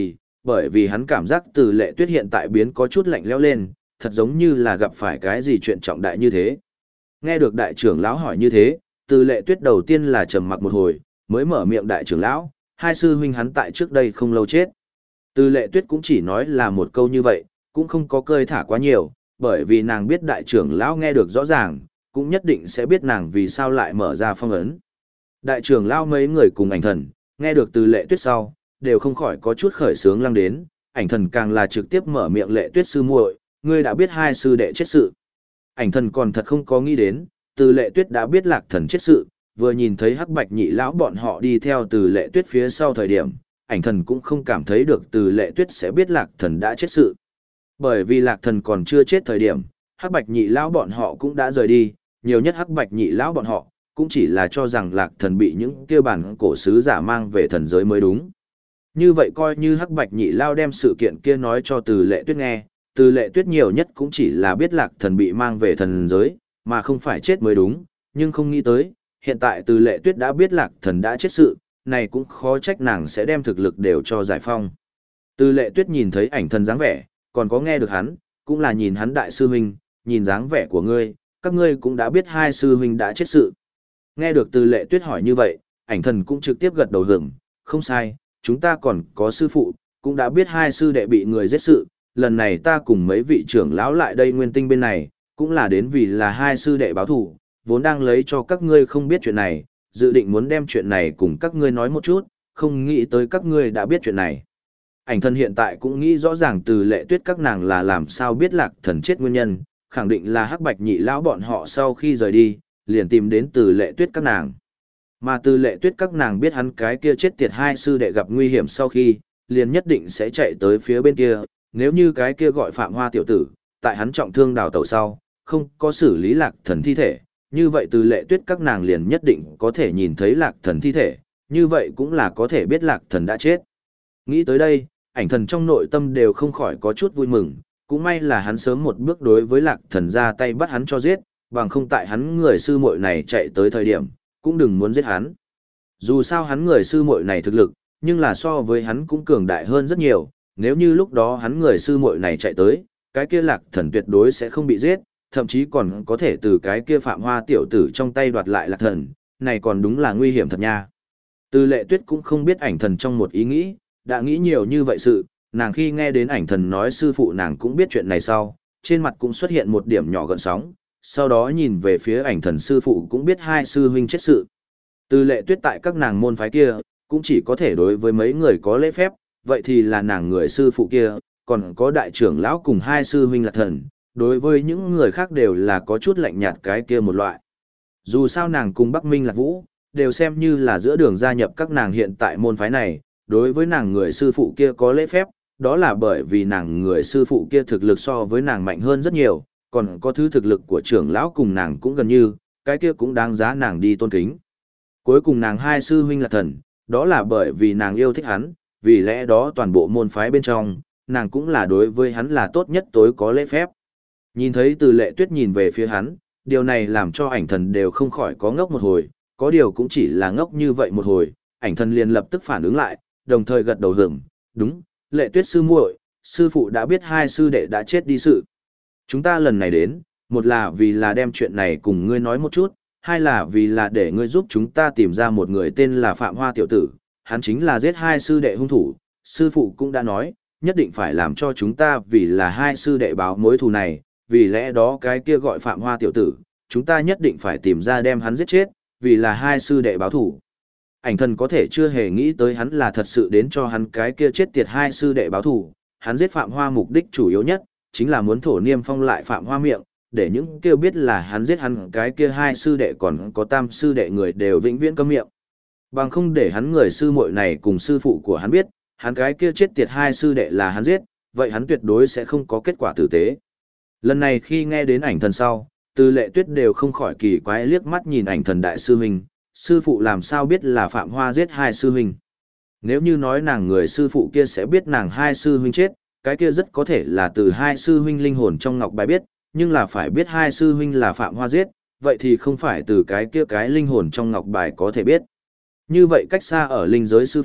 bởi vì hắn cảm giác Từ Lệ Tuyết hiện tại biến có chút lạnh lẽo lên, thật giống như là gặp phải cái gì chuyện trọng đại như thế. Nghe được đại trưởng lão hỏi như thế, Từ Lệ Tuyết đầu tiên là trầm mặc một hồi, mới mở miệng đại trưởng lão, hai sư huynh hắn tại trước đây không lâu chết. Từ Lệ Tuyết cũng chỉ nói là một câu như vậy, cũng không có cơi thả quá nhiều, bởi vì nàng biết đại trưởng lão nghe được rõ ràng, cũng nhất định sẽ biết nàng vì sao lại mở ra phong ấn. Đại trưởng lão mấy người cùng ảnh thần, nghe được Từ Lệ Tuyết sau, đều không khỏi có chút khởi sướng lăng đến, ảnh thần càng là trực tiếp mở miệng Lệ Tuyết sư muội, ngươi đã biết hai sư đệ chết sự. Ảnh thần còn thật không có nghĩ đến, Từ Lệ Tuyết đã biết Lạc Thần chết sự, vừa nhìn thấy Hắc Bạch Nhị lão bọn họ đi theo Từ Lệ Tuyết phía sau thời điểm, ảnh thần cũng không cảm thấy được Từ Lệ Tuyết sẽ biết Lạc Thần đã chết sự. Bởi vì Lạc Thần còn chưa chết thời điểm, Hắc Bạch Nhị lão bọn họ cũng đã rời đi, nhiều nhất Hắc Bạch Nhị lão bọn họ cũng chỉ là cho rằng Lạc Thần bị những kia bản cổ sứ giả mang về thần giới mới đúng. Như vậy coi như Hắc Bạch Nhị lão đem sự kiện kia nói cho Từ Lệ Tuyết nghe, Từ Lệ Tuyết nhiều nhất cũng chỉ là biết Lạc Thần bị mang về thần giới, mà không phải chết mới đúng, nhưng không nghĩ tới, hiện tại Từ Lệ Tuyết đã biết Lạc Thần đã chết sự, này cũng khó trách nàng sẽ đem thực lực đều cho giải phong. Từ Lệ Tuyết nhìn thấy ảnh thần dáng vẻ, còn có nghe được hắn, cũng là nhìn hắn đại sư huynh, nhìn dáng vẻ của ngươi, các ngươi cũng đã biết hai sư huynh đã chết sự. Nghe được Từ Lệ Tuyết hỏi như vậy, ảnh thần cũng trực tiếp gật đầu hưởng, không sai, chúng ta còn có sư phụ, cũng đã biết hai sư đệ bị người giết sự, lần này ta cùng mấy vị trưởng lão lại đây Nguyên Tinh bên này, cũng là đến vì là hai sư đệ báo thù, vốn đang lấy cho các ngươi không biết chuyện này, dự định muốn đem chuyện này cùng các ngươi nói một chút, không nghĩ tới các ngươi đã biết chuyện này. Ảnh thần hiện tại cũng nghĩ rõ ràng Từ Lệ Tuyết các nàng là làm sao biết Lạc Thần chết nguyên nhân, khẳng định là Hắc Bạch Nhị lão bọn họ sau khi rời đi, liền tìm đến Từ Lệ Tuyết các nàng. Mà Từ Lệ Tuyết các nàng biết hắn cái kia chết tiệt hai sư đệ gặp nguy hiểm sau khi, liền nhất định sẽ chạy tới phía bên kia, nếu như cái kia gọi Phạm Hoa tiểu tử, tại hắn trọng thương đào tẩu sau, không có xử lý Lạc Thần thi thể, như vậy Từ Lệ Tuyết các nàng liền nhất định có thể nhìn thấy Lạc Thần thi thể, như vậy cũng là có thể biết Lạc Thần đã chết. Nghĩ tới đây, ảnh thần trong nội tâm đều không khỏi có chút vui mừng, cũng may là hắn sớm một bước đối với Lạc Thần ra tay bắt hắn cho giết, bằng không tại hắn người sư muội này chạy tới thời điểm, cũng đừng muốn giết hắn. Dù sao hắn người sư muội này thực lực, nhưng là so với hắn cũng cường đại hơn rất nhiều, nếu như lúc đó hắn người sư muội này chạy tới, cái kia Lạc Thần tuyệt đối sẽ không bị giết, thậm chí còn có thể từ cái kia Phạm Hoa tiểu tử trong tay đoạt lại Lạc Thần, này còn đúng là nguy hiểm thật nha. Từ Lệ Tuyết cũng không biết ảnh thần trong một ý nghĩ, đã nghĩ nhiều như vậy sự, nàng khi nghe đến ảnh thần nói sư phụ nàng cũng biết chuyện này sau, trên mặt cũng xuất hiện một điểm nhỏ gợn sóng, sau đó nhìn về phía ảnh thần sư phụ cũng biết hai sư huynh chết sự. Từ Lệ Tuyết tại các nàng môn phái kia, cũng chỉ có thể đối với mấy người có lễ phép, vậy thì là nàng người sư phụ kia, còn có đại trưởng lão cùng hai sư huynh Lạc Thần, đối với những người khác đều là có chút lạnh nhạt cái kia một loại. Dù sao nàng cùng Bắc Minh Lạc Vũ, đều xem như là giữa đường gia nhập các nàng hiện tại môn phái này, đối với nàng người sư phụ kia có lễ phép, đó là bởi vì nàng người sư phụ kia thực lực so với nàng mạnh hơn rất nhiều, còn có thứ thực lực của trưởng lão cùng nàng cũng gần như, cái kia cũng đáng giá nàng đi tôn kính. Cuối cùng nàng hai sư huynh Lạc Thần, đó là bởi vì nàng yêu thích hắn, vì lẽ đó toàn bộ môn phái bên trong, nàng cũng là đối với hắn là tốt nhất tối có lễ phép. Nhìn thấy Từ Lệ Tuyết nhìn về phía hắn, điều này làm cho ảnh thần đều không khỏi có ngốc một hồi, có điều cũng chỉ là ngốc như vậy một hồi, ảnh thần liền lập tức phản ứng lại, đồng thời gật đầu hưởng, đúng, Lệ Tuyết sư muội, sư phụ đã biết hai sư đệ đã chết đi sự. Chúng ta lần này đến, một là vì là đem chuyện này cùng ngươi nói một chút, hai là vì là để ngươi giúp chúng ta tìm ra một người tên là Phạm Hoa tiểu tử, hắn chính là giết hai sư đệ hung thủ, sư phụ cũng đã nói, nhất định phải làm cho chúng ta vì là hai sư đệ báo mối thù này, vì lẽ đó cái kia gọi Phạm Hoa tiểu tử, chúng ta nhất định phải tìm ra đem hắn giết chết, vì là hai sư đệ báo thù. Ảnh thần có thể chưa hề nghĩ tới hắn là thật sự đến cho hắn cái kia chết tiệt hai sư đệ báo thù, hắn giết Phạm Hoa mục đích chủ yếu nhất, chính là muốn thổ niêm phong lại Phạm Hoa miệng, để những kêu biết là hắn giết hắn cái kia hai sư đệ còn có tam sư đệ người đều vĩnh viễn câm miệng. Bằng không để hắn người sư muội này cùng sư phụ của hắn biết, hắn cái kia chết tiệt hai sư đệ là hắn giết, vậy hắn tuyệt đối sẽ không có kết quả tử tế. Lần này khi nghe đến ảnh thần sau, Từ Lệ Tuyết đều không khỏi kỳ quái liếc mắt nhìn ảnh thần đại sư huynh, sư phụ làm sao biết là Phạm Hoa giết hai sư huynh. Nếu như nói nàng người sư phụ kia sẽ biết nàng hai sư huynh chết, cái kia rất có thể là từ hai sư huynh linh hồn trong ngọc bài biết, nhưng là phải biết hai sư huynh là Phạm Hoa giết, vậy thì không phải từ cái kia cái linh hồn trong ngọc bài có thể biết. Như vậy cách xa ở linh giới sư phụ,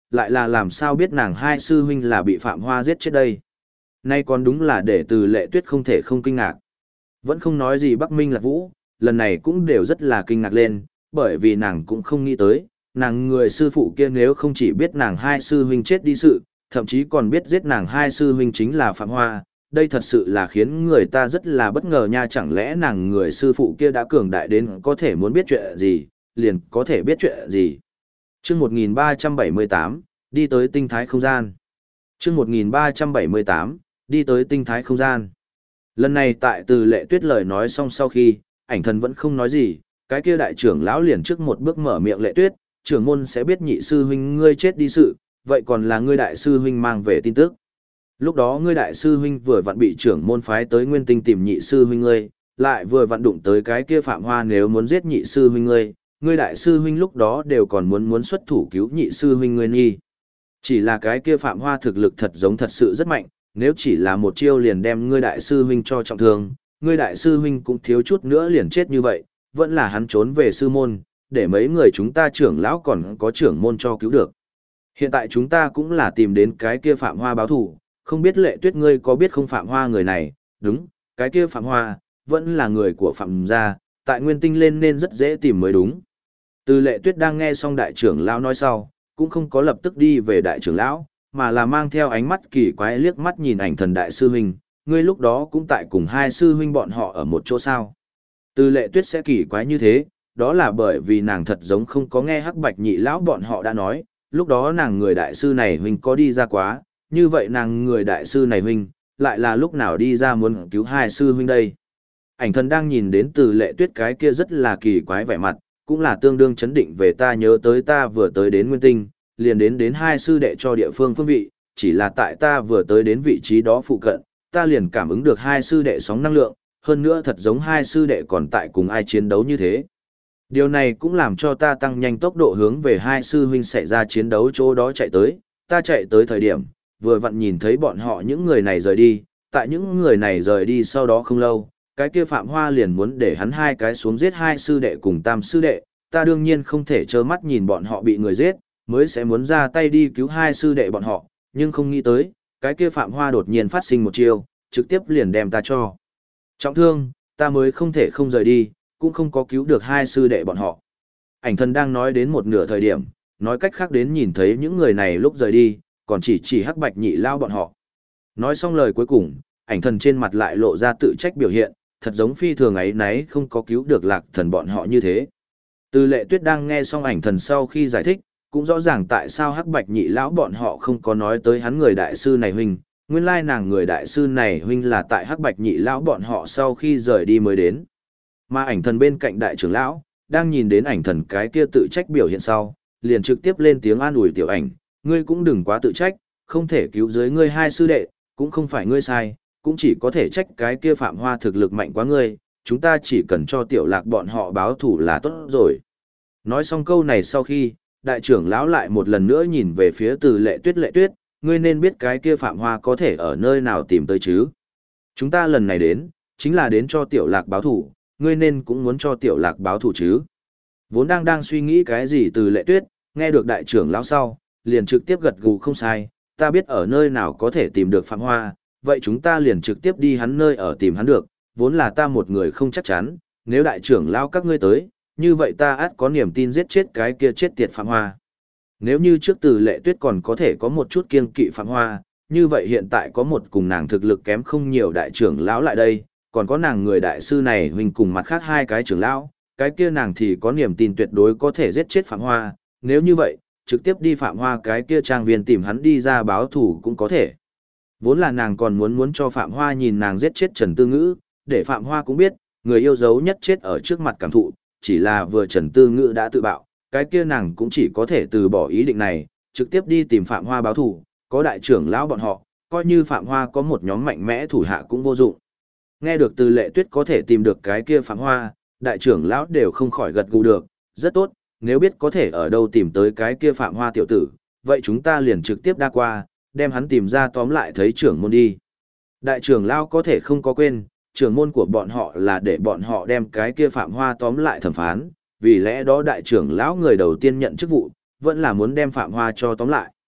lại là làm sao biết nàng hai sư huynh là bị Phạm Hoa giết chết đây. Nay còn đúng là để Từ Lệ Tuyết không thể không kinh ngạc. Vẫn không nói gì Bắc Minh Lạc Vũ, lần này cũng đều rất là kinh ngạc lên, bởi vì nàng cũng không nghĩ tới, nàng người sư phụ kia nếu không chỉ biết nàng hai sư huynh chết đi sự, thậm chí còn biết giết nàng hai sư huynh chính là Phạm Hoa, đây thật sự là khiến người ta rất là bất ngờ nha, chẳng lẽ nàng người sư phụ kia đã cường đại đến có thể muốn biết chuyện gì, liền có thể biết chuyện gì. Chương 1378, đi tới tinh thái không gian. Chương 1378, đi tới tinh thái không gian. Lần này tại Từ Lệ Tuyết lời nói xong sau khi, Ảnh Thần vẫn không nói gì, cái kia đại trưởng lão liền trước một bước mở miệng: Lệ Tuyết, trưởng môn sẽ biết nhị sư huynh ngươi chết đi sự, vậy còn là ngươi đại sư huynh mang về tin tức. Lúc đó ngươi đại sư huynh vừa vặn bị trưởng môn phái tới Nguyên Tinh tìm nhị sư huynh ngươi, lại vừa vặn đụng tới cái kia Phạm Hoa nếu muốn giết nhị sư huynh ngươi đại sư huynh lúc đó đều còn muốn xuất thủ cứu nhị sư huynh ngươi nghi. Chỉ là cái kia Phạm Hoa thực lực thật giống thật sự rất mạnh, nếu chỉ là một chiêu liền đem ngươi đại sư huynh cho trọng thương, ngươi đại sư huynh cũng thiếu chút nữa liền chết như vậy, vẫn là hắn trốn về sư môn, để mấy người chúng ta trưởng lão còn có trưởng môn cho cứu được. Hiện tại chúng ta cũng là tìm đến cái kia Phạm Hoa báo thù, không biết Lệ Tuyết ngươi có biết không Phạm Hoa người này, đúng, cái kia Phạm Hoa, vẫn là người của Phạm gia, tại Nguyên Tinh lên nên rất dễ tìm mới đúng. Từ Lệ Tuyết đang nghe xong đại trưởng lão nói sau, cũng không có lập tức đi về đại trưởng lão, mà là mang theo ánh mắt kỳ quái liếc mắt nhìn Ảnh Thần đại sư huynh, ngươi lúc đó cũng tại cùng hai sư huynh bọn họ ở một chỗ sao. Từ Lệ Tuyết sẽ kỳ quái như thế, đó là bởi vì nàng thật giống không có nghe Hắc Bạch nhị lão bọn họ đã nói, lúc đó nàng người đại sư này huynh có đi ra quá, như vậy nàng người đại sư này huynh, lại là lúc nào đi ra muốn cứu hai sư huynh đây. Ảnh Thần đang nhìn đến Từ Lệ Tuyết cái kia rất là kỳ quái vẻ mặt, cũng là tương đương chấn định về ta nhớ tới ta vừa tới đến Nguyên Tinh, liền đến hai sư đệ cho địa phương phương vị, chỉ là tại ta vừa tới đến vị trí đó phụ cận, ta liền cảm ứng được hai sư đệ sóng năng lượng, hơn nữa thật giống hai sư đệ còn tại cùng ai chiến đấu như thế. Điều này cũng làm cho ta tăng nhanh tốc độ hướng về hai sư huynh xảy ra chiến đấu chỗ đó chạy tới, ta chạy tới thời điểm, vừa vặn nhìn thấy bọn họ những người này rời đi, tại những người này rời đi sau đó không lâu, cái kia Phạm Hoa liền muốn để hắn hai cái xuống giết hai sư đệ cùng tam sư đệ, ta đương nhiên không thể trơ mắt nhìn bọn họ bị người giết, mới sẽ muốn ra tay đi cứu hai sư đệ bọn họ, nhưng không nghĩ tới, cái kia Phạm Hoa đột nhiên phát sinh một chiêu, trực tiếp liền đem ta cho trọng thương, ta mới không thể không rời đi, cũng không có cứu được hai sư đệ bọn họ. Ảnh Thần đang nói đến một nửa thời điểm, nói cách khác đến nhìn thấy những người này lúc rời đi, còn chỉ Hắc Bạch nhị lao bọn họ. Nói xong lời cuối cùng, Ảnh Thần trên mặt lại lộ ra tự trách biểu hiện, thật giống phi thường ấy nấy không có cứu được Lạc Thần bọn họ như thế. Từ Lệ Tuyết đang nghe xong Ảnh Thần sau khi giải thích, cũng rõ ràng tại sao Hắc Bạch nhị lão bọn họ không có nói tới hắn người đại sư này huynh, nguyên lai nàng người đại sư này huynh là tại Hắc Bạch nhị lão bọn họ sau khi rời đi mới đến. Mà Ảnh Thần bên cạnh đại trưởng lão, đang nhìn đến Ảnh Thần cái kia tự trách biểu hiện sau, liền trực tiếp lên tiếng an ủi Tiểu Ảnh, ngươi cũng đừng quá tự trách, không thể cứu dưới ngươi hai sư đệ, cũng không phải ngươi sai, cũng chỉ có thể trách cái kia Phạm Hoa thực lực mạnh quá ngươi, chúng ta chỉ cần cho Tiểu Lạc bọn họ báo thủ là tốt rồi. Nói xong câu này sau khi, đại trưởng lão lại một lần nữa nhìn về phía Từ Lệ Tuyết, ngươi nên biết cái kia Phạm Hoa có thể ở nơi nào tìm tới chứ. Chúng ta lần này đến, chính là đến cho Tiểu Lạc báo thủ, ngươi nên cũng muốn cho Tiểu Lạc báo thủ chứ. Vốn đang suy nghĩ cái gì Từ Lệ Tuyết, nghe được đại trưởng lão sau, liền trực tiếp gật gù không sai, ta biết ở nơi nào có thể tìm được Phạm Hoa, vậy chúng ta liền trực tiếp đi hắn nơi ở tìm hắn được, vốn là ta một người không chắc chắn, nếu đại trưởng lão các ngươi tới, như vậy ta ắt có niềm tin giết chết cái kia chết tiệt Phạm Hoa. Nếu như trước Từ Lệ Tuyết còn có thể có một chút kiêng kỵ Phạm Hoa, như vậy hiện tại có một cùng nàng thực lực kém không nhiều đại trưởng lão lại đây, còn có nàng người đại sư này huynh cùng mặt khác hai cái trưởng lão, cái kia nàng thì có niềm tin tuyệt đối có thể giết chết Phạm Hoa, nếu như vậy, trực tiếp đi Phạm Hoa cái kia trang viên tìm hắn đi ra báo thủ cũng có thể. Vốn là nàng còn muốn cho Phạm Hoa nhìn nàng giết chết Trần Tư Ngữ, để Phạm Hoa cũng biết, người yêu dấu nhất chết ở trước mặt cảm thụ, chỉ là vừa Trần Tư Ngữ đã tự bạo, cái kia nàng cũng chỉ có thể từ bỏ ý định này, trực tiếp đi tìm Phạm Hoa báo thủ, có đại trưởng lão bọn họ, coi như Phạm Hoa có một nhóm mạnh mẽ thủ hạ cũng vô dụng. Nghe được Từ Lệ Tuyết có thể tìm được cái kia Phạm Hoa, đại trưởng lão đều không khỏi gật gù được, rất tốt, nếu biết có thể ở đâu tìm tới cái kia Phạm Hoa tiểu tử, vậy chúng ta liền trực tiếp đa qua, đem hắn tìm ra tóm lại thấy trưởng môn đi. Đại trưởng lão có thể không có quên, trưởng môn của bọn họ là để bọn họ đem cái kia Phạm Hoa tóm lại thẩm phán, vì lẽ đó đại trưởng lão người đầu tiên nhận chức vụ, vẫn là muốn đem Phạm Hoa cho tóm lại.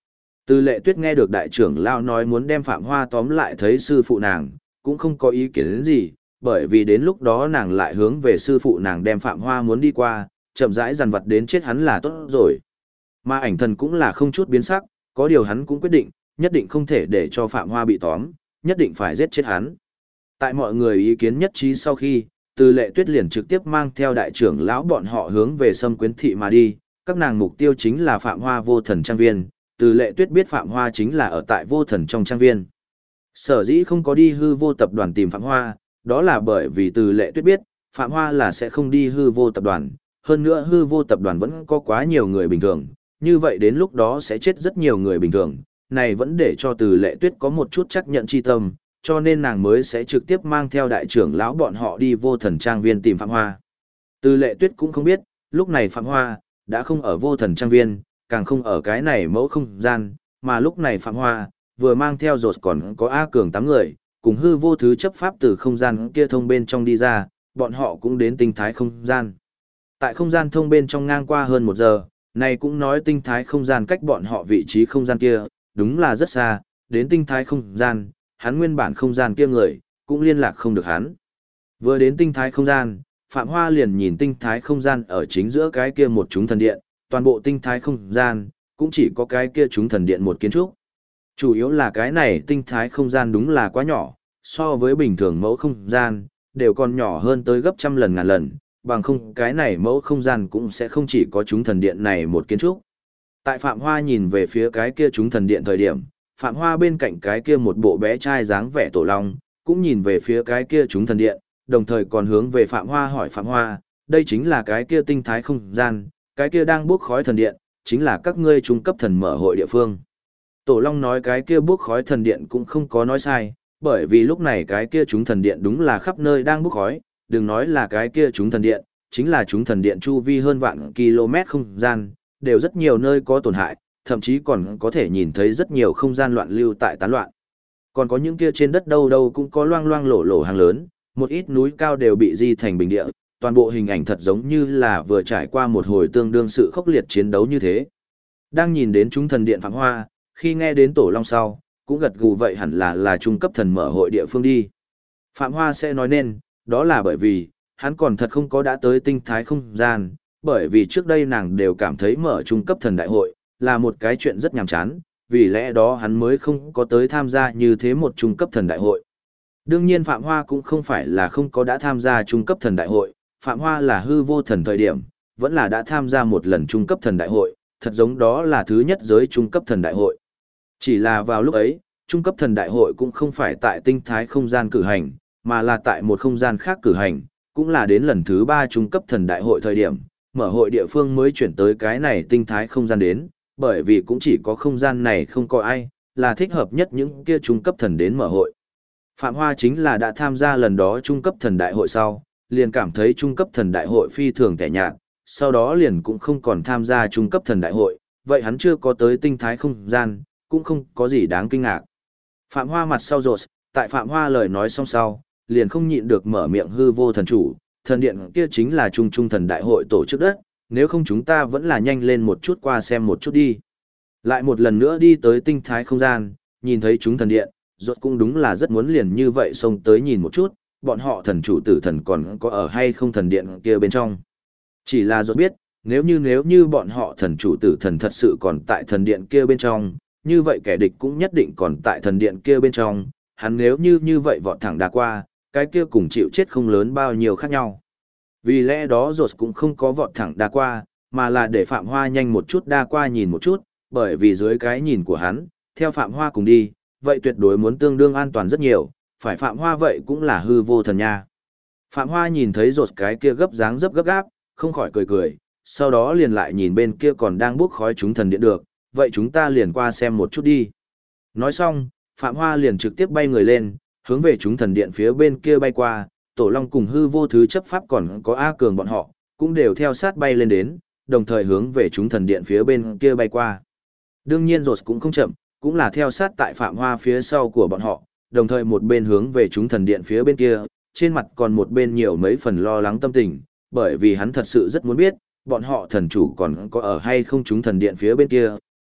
Từ Lệ Tuyết nghe được đại trưởng lão nói muốn đem Phạm Hoa tóm lại thấy sư phụ nàng, cũng không có ý kiến đến gì, bởi vì đến lúc đó nàng lại hướng về sư phụ nàng đem Phạm Hoa muốn đi qua, chậm rãi dằn vặt đến chết hắn là tốt rồi. Mà ảnh thần cũng là không chút biến sắc, có điều hắn cũng quyết định, nhất định không thể để cho Phạm Hoa bị tóm, nhất định phải giết chết hắn. Tại mọi người ý kiến nhất trí sau khi, Từ Lệ Tuyết liền trực tiếp mang theo đại trưởng lão bọn họ hướng về Sâm Quyến Thị mà đi, các nàng mục tiêu chính là Phạm Hoa Vô Thần Trang Viên, Từ Lệ Tuyết biết Phạm Hoa chính là ở tại Vô Thần trong trang viên. Sở dĩ không có đi hư vô tập đoàn tìm Phạm Hoa, đó là bởi vì Từ Lệ Tuyết biết, Phạm Hoa là sẽ không đi hư vô tập đoàn, hơn nữa hư vô tập đoàn vẫn có quá nhiều người bình thường, như vậy đến lúc đó sẽ chết rất nhiều người bình thường, này vẫn để cho Từ Lệ Tuyết có một chút chắc nhận chi tâm, cho nên nàng mới sẽ trực tiếp mang theo đại trưởng lão bọn họ đi Vô Thần trang viên tìm Phạm Hoa. Từ Lệ Tuyết cũng không biết, lúc này Phạm Hoa đã không ở Vô Thần trang viên, càng không ở cái này mẫu không gian, mà lúc này Phạm Hoa vừa mang theo rột còn có A Cường 8 người, cùng hư vô thứ chấp pháp từ không gian kia thông bên trong đi ra, bọn họ cũng đến tinh thái không gian. Tại không gian thông bên trong ngang qua hơn 1 giờ, này cũng nói tinh thái không gian cách bọn họ vị trí không gian kia, đúng là rất xa, đến tinh thái không gian, hắn nguyên bản không gian kia người, cũng liên lạc không được hắn. Vừa đến tinh thái không gian, Phạm Hoa liền nhìn tinh thái không gian ở chính giữa cái kia một chúng thần điện, toàn bộ tinh thái không gian, cũng chỉ có cái kia chúng thần điện một kiến trúc. Chủ yếu là cái này tinh thái không gian đúng là quá nhỏ, so với bình thường mẫu không gian, đều còn nhỏ hơn tới gấp trăm lần ngàn lần, bằng không cái này mẫu không gian cũng sẽ không chỉ có chúng thần điện này một kiến trúc. Tại Phạm Hoa nhìn về phía cái kia chúng thần điện thời điểm, Phạm Hoa bên cạnh cái kia một bộ bé trai dáng vẻ tổ long, cũng nhìn về phía cái kia chúng thần điện, đồng thời còn hướng về Phạm Hoa hỏi Phạm Hoa, đây chính là cái kia tinh thái không gian, cái kia đang bốc khói thần điện, chính là các ngươi trung cấp thần mở hội địa phương. Tổ Long nói cái kia bốc khói thần điện cũng không có nói sai, bởi vì lúc này cái kia chúng thần điện đúng là khắp nơi đang bốc khói, đừng nói là cái kia chúng thần điện, chính là chúng thần điện chu vi hơn vạn km không gian, đều rất nhiều nơi có tổn hại, thậm chí còn có thể nhìn thấy rất nhiều không gian loạn lưu tại tán loạn. Còn có những kia trên đất đâu đâu cũng có loang loang lổ lổ hàng lớn, một ít núi cao đều bị di thành bình địa, toàn bộ hình ảnh thật giống như là vừa trải qua một hồi tương đương sự khốc liệt chiến đấu như thế. Đang nhìn đến chúng thần điện Phạm Hoa, khi nghe đến Tổ Long sau, cũng gật gù vậy hẳn là trung cấp thần mở hội địa phương đi. Phạm Hoa sẽ nói nên, đó là bởi vì, hắn còn thật không có đã tới tinh thái không gian, bởi vì trước đây nàng đều cảm thấy mở trung cấp thần đại hội, là một cái chuyện rất nhàm chán, vì lẽ đó hắn mới không có tới tham gia như thế một trung cấp thần đại hội. Đương nhiên Phạm Hoa cũng không phải là không có đã tham gia trung cấp thần đại hội, Phạm Hoa là hư vô thần thời điểm, vẫn là đã tham gia một lần trung cấp thần đại hội, thật giống đó là thứ nhất giới trung cấp thần đại hội. Chỉ là vào lúc ấy, trung cấp thần đại hội cũng không phải tại tinh thái không gian cử hành, mà là tại một không gian khác cử hành, cũng là đến lần thứ 3 trung cấp thần đại hội thời điểm, mở hội địa phương mới chuyển tới cái này tinh thái không gian đến, bởi vì cũng chỉ có không gian này không có ai, là thích hợp nhất những kia trung cấp thần đến mở hội. Phạm Hoa chính là đã tham gia lần đó trung cấp thần đại hội sau, liền cảm thấy trung cấp thần đại hội phi thường kẻ nhạt, sau đó liền cũng không còn tham gia trung cấp thần đại hội, vậy hắn chưa có tới tinh thái không gian, cũng không có gì đáng kinh ngạc. Phạm Hoa mặt sau rột, tại Phạm Hoa lời nói xong sau, liền không nhịn được mở miệng hư vô thần chủ, thần điện kia chính là trung trung thần đại hội tổ chức đất, nếu không chúng ta vẫn là nhanh lên một chút qua xem một chút đi. Lại một lần nữa đi tới tinh thái không gian, nhìn thấy chúng thần điện, rốt cũng đúng là rất muốn liền như vậy xông tới nhìn một chút, bọn họ thần chủ tử thần còn có ở hay không thần điện kia bên trong. Chỉ là rốt biết, nếu như bọn họ thần chủ tử thần thật sự còn tại thần điện kia bên trong, như vậy kẻ địch cũng nhất định còn tại thần điện kia bên trong, hắn nếu như vậy vọt thẳng đá qua, cái kia cùng chịu chết không lớn bao nhiêu khác nhau. Vì lẽ đó rốt cũng không có vọt thẳng đá qua, mà là để Phạm Hoa nhanh một chút đá qua nhìn một chút, bởi vì dưới cái nhìn của hắn, theo Phạm Hoa cùng đi, vậy tuyệt đối muốn tương đương an toàn rất nhiều, phải Phạm Hoa vậy cũng là hư vô thần nha. Phạm Hoa nhìn thấy rột cái kia gấp dáng dấp gấp gáp, không khỏi cười cười, sau đó liền lại nhìn bên kia còn đang bốc khói chúng thần điện được, vậy chúng ta liền qua xem một chút đi. Nói xong, Phạm Hoa liền trực tiếp bay người lên, hướng về chúng thần điện phía bên kia bay qua, Tổ Long cùng hư vô thứ chấp pháp còn có A Cường bọn họ, cũng đều theo sát bay lên đến, đồng thời hướng về chúng thần điện phía bên kia bay qua. Đương nhiên rột cũng không chậm, cũng là theo sát tại Phạm Hoa phía sau của bọn họ, đồng thời một bên hướng về chúng thần điện phía bên kia, trên mặt còn một bên nhiều mấy phần lo lắng tâm tình, bởi vì hắn thật sự rất muốn biết, bọn họ thần chủ còn có ở hay không chúng thần điện phía bên kia,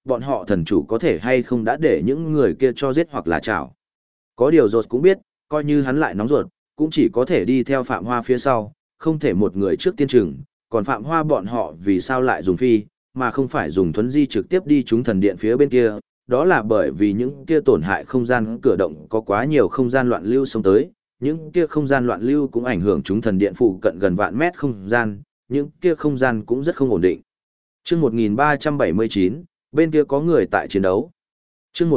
bọn họ thần chủ có thể hay không đã để những người kia cho giết hoặc là chảo. Có điều Rốt cũng biết, coi như hắn lại nóng ruột, cũng chỉ có thể đi theo Phạm Hoa phía sau, không thể một người trước tiên trừng, còn Phạm Hoa bọn họ vì sao lại dùng phi, mà không phải dùng thuấn di trực tiếp đi trúng thần điện phía bên kia, đó là bởi vì những kia tổn hại không gian cửa động có quá nhiều không gian loạn lưu xông tới, những kia không gian loạn lưu cũng ảnh hưởng chúng thần điện phụ cận gần vạn mét không gian, những kia không gian cũng rất không ổn định. Chương 1379, bên kia có người tại chiến đấu. Chương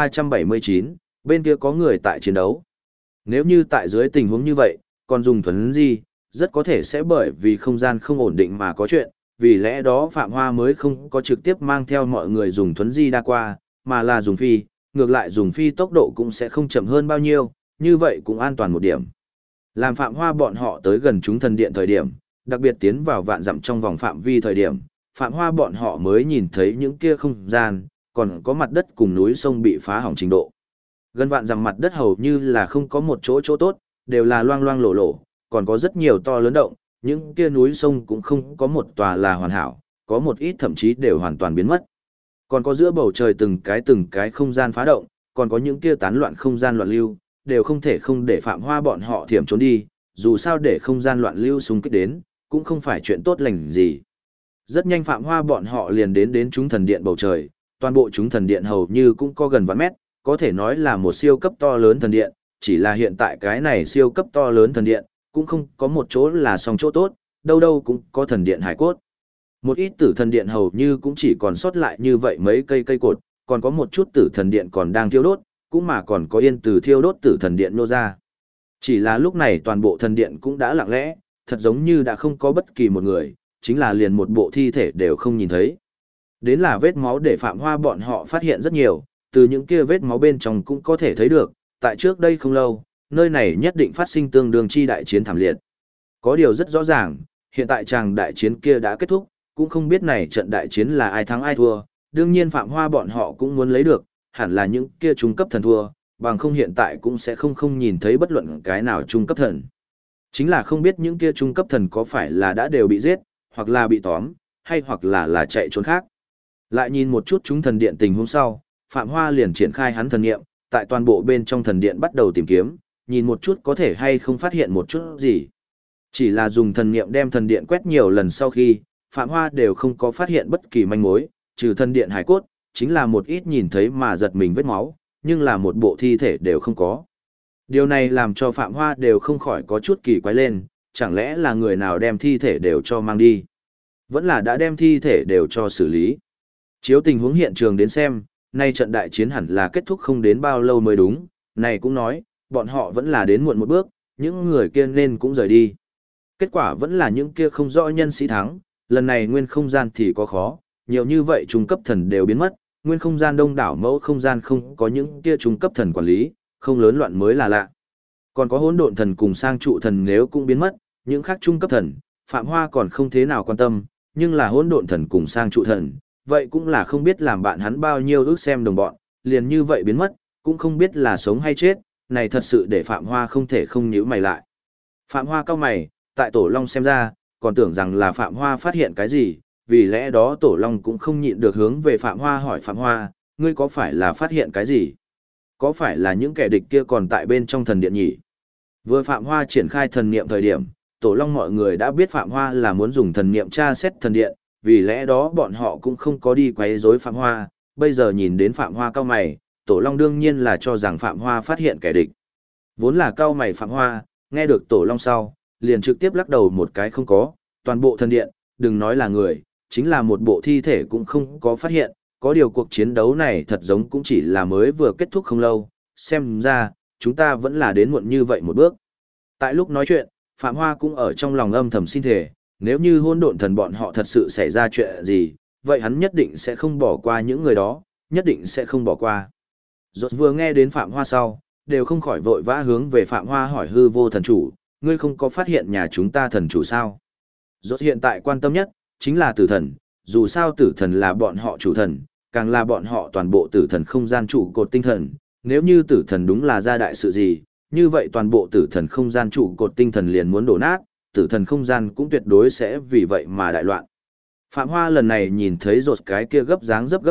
1379, bên kia có người tại chiến đấu. Nếu như tại dưới tình huống như vậy, còn dùng thuấn di, rất có thể sẽ bởi vì không gian không ổn định mà có chuyện, vì lẽ đó Phạm Hoa mới không có trực tiếp mang theo mọi người dùng thuấn di đa qua, mà là dùng phi, ngược lại dùng phi tốc độ cũng sẽ không chậm hơn bao nhiêu, như vậy cũng an toàn một điểm. Làm Phạm Hoa bọn họ tới gần chúng thần điện thời điểm, đặc biệt tiến vào vạn dặm trong vòng phạm vi thời điểm, Phạm Hoa bọn họ mới nhìn thấy những kia không gian, còn có mặt đất cùng núi sông bị phá hỏng trình độ. Gần vạn dặm mặt đất hầu như là không có một chỗ tốt, đều là loang loang lổ lổ, còn có rất nhiều to lớn động, những kia núi sông cũng không có một tòa là hoàn hảo, có một ít thậm chí đều hoàn toàn biến mất. Còn có giữa bầu trời từng cái không gian phá động, còn có những kia tán loạn không gian loạn lưu, đều không thể không để Phạm Hoa bọn họ thiểm trốn đi, dù sao để không gian loạn lưu xung kích đến, cũng không phải chuyện tốt lành gì. Rất nhanh Phạm Hoa bọn họ liền đến chúng thần điện bầu trời, toàn bộ chúng thần điện hầu như cũng có gần vạn mét, có thể nói là một siêu cấp to lớn thần điện, chỉ là hiện tại cái này siêu cấp to lớn thần điện, cũng không có một chỗ là song chỗ tốt, đâu đâu cũng có thần điện hải cốt. Một ít tử thần điện hầu như cũng chỉ còn sót lại như vậy mấy cây cột, còn có một chút tử thần điện còn đang thiêu đốt, cũng mà còn có yên từ thiêu đốt tử thần điện nô ra. Chỉ là lúc này toàn bộ thần điện cũng đã lặng lẽ, thật giống như đã không có bất kỳ một người, chính là liền một bộ thi thể đều không nhìn thấy. Đến là vết máu để Phạm Hoa bọn họ phát hiện rất nhiều, từ những kia vết máu bên trong cũng có thể thấy được, tại trước đây không lâu, nơi này nhất định phát sinh tương đương chi đại chiến thảm liệt. Có điều rất rõ ràng, hiện tại chàng đại chiến kia đã kết thúc, cũng không biết này trận đại chiến là ai thắng ai thua, đương nhiên Phạm Hoa bọn họ cũng muốn lấy được, hẳn là những kia trung cấp thần thua, bằng không hiện tại cũng sẽ không nhìn thấy bất luận cái nào trung cấp thần. Chính là không biết những kia trung cấp thần có phải là đã đều bị giết, hoặc là bị tóm, hay hoặc là chạy trốn khác. Lại nhìn một chút chúng thần điện tình huống sau, Phạm Hoa liền triển khai hắn thần niệm, tại toàn bộ bên trong thần điện bắt đầu tìm kiếm, nhìn một chút có thể hay không phát hiện một chút gì. Chỉ là dùng thần niệm đem thần điện quét nhiều lần sau khi, Phạm Hoa đều không có phát hiện bất kỳ manh mối, trừ thần điện hải cốt, chính là một ít nhìn thấy mà giật mình vết máu, nhưng là một bộ thi thể đều không có. Điều này làm cho Phạm Hoa đều không khỏi có chút kỳ quái lên, chẳng lẽ là người nào đem thi thể đều cho mang đi? Vẫn là đã đem thi thể đều cho xử lý. Chiếu tình huống hiện trường đến xem, nay trận đại chiến hẳn là kết thúc không đến bao lâu mới đúng, này cũng nói, bọn họ vẫn là đến muộn một bước, những người kia nên cũng rời đi. Kết quả vẫn là những kia không rõ nhân sĩ thắng, lần này nguyên không gian thì có khó, nhiều như vậy trung cấp thần đều biến mất, nguyên không gian đông đảo mẫu không gian không có những kia trung cấp thần quản lý, không lớn loạn mới là lạ. Còn có hỗn độn thần cùng sang trụ thần nếu cũng biến mất, những khác trung cấp thần, Phạm Hoa còn không thế nào quan tâm, nhưng là hỗn độn thần cùng sang trụ thần, vậy cũng là không biết làm bạn hắn bao nhiêu ước xem đồng bọn, liền như vậy biến mất, cũng không biết là sống hay chết, này thật sự để Phạm Hoa không thể không nhíu mày lại. Phạm Hoa cau mày, tại Tổ Long xem ra, còn tưởng rằng là Phạm Hoa phát hiện cái gì, vì lẽ đó Tổ Long cũng không nhịn được hướng về Phạm Hoa hỏi Phạm Hoa, ngươi có phải là phát hiện cái gì? Có phải là những kẻ địch kia còn tại bên trong thần điện nhỉ? Vừa Phạm Hoa triển khai thần niệm thời điểm, Tổ Long mọi người đã biết Phạm Hoa là muốn dùng thần niệm tra xét thần điện, vì lẽ đó bọn họ cũng không có đi quấy rối Phạm Hoa, bây giờ nhìn đến Phạm Hoa cau mày, Tổ Long đương nhiên là cho rằng Phạm Hoa phát hiện kẻ địch. Vốn là cau mày Phạm Hoa, nghe được Tổ Long sau, liền trực tiếp lắc đầu một cái không có, toàn bộ thần điện, đừng nói là người, chính là một bộ thi thể cũng không có phát hiện, có điều cuộc chiến đấu này thật giống cũng chỉ là mới vừa kết thúc không lâu, xem ra, chúng ta vẫn là đến muộn như vậy một bước. Tại lúc nói chuyện, Phạm Hoa cũng ở trong lòng âm thầm xin thề, nếu như hôn độn thần bọn họ thật sự xảy ra chuyện gì, vậy hắn nhất định sẽ không bỏ qua những người đó, nhất định sẽ không bỏ qua. Rốt vừa nghe đến Phạm Hoa sau, đều không khỏi vội vã hướng về Phạm Hoa hỏi hư vô thần chủ, ngươi không có phát hiện nhà chúng ta thần chủ sao? Rốt hiện tại quan tâm nhất, chính là tử thần, dù sao tử thần là bọn họ chủ thần, càng là bọn họ toàn bộ tử thần không gian trụ cột tinh thần, nếu như tử thần đúng là ra đại sự gì, như vậy toàn bộ tử thần không gian trụ cột tinh thần liền muốn đổ nát, tử thần không gian cũng tuyệt đối sẽ vì vậy mà đại loạn. Phạm Hoa lần này nhìn thấy rột cái kia gấp dáng gấp gáp,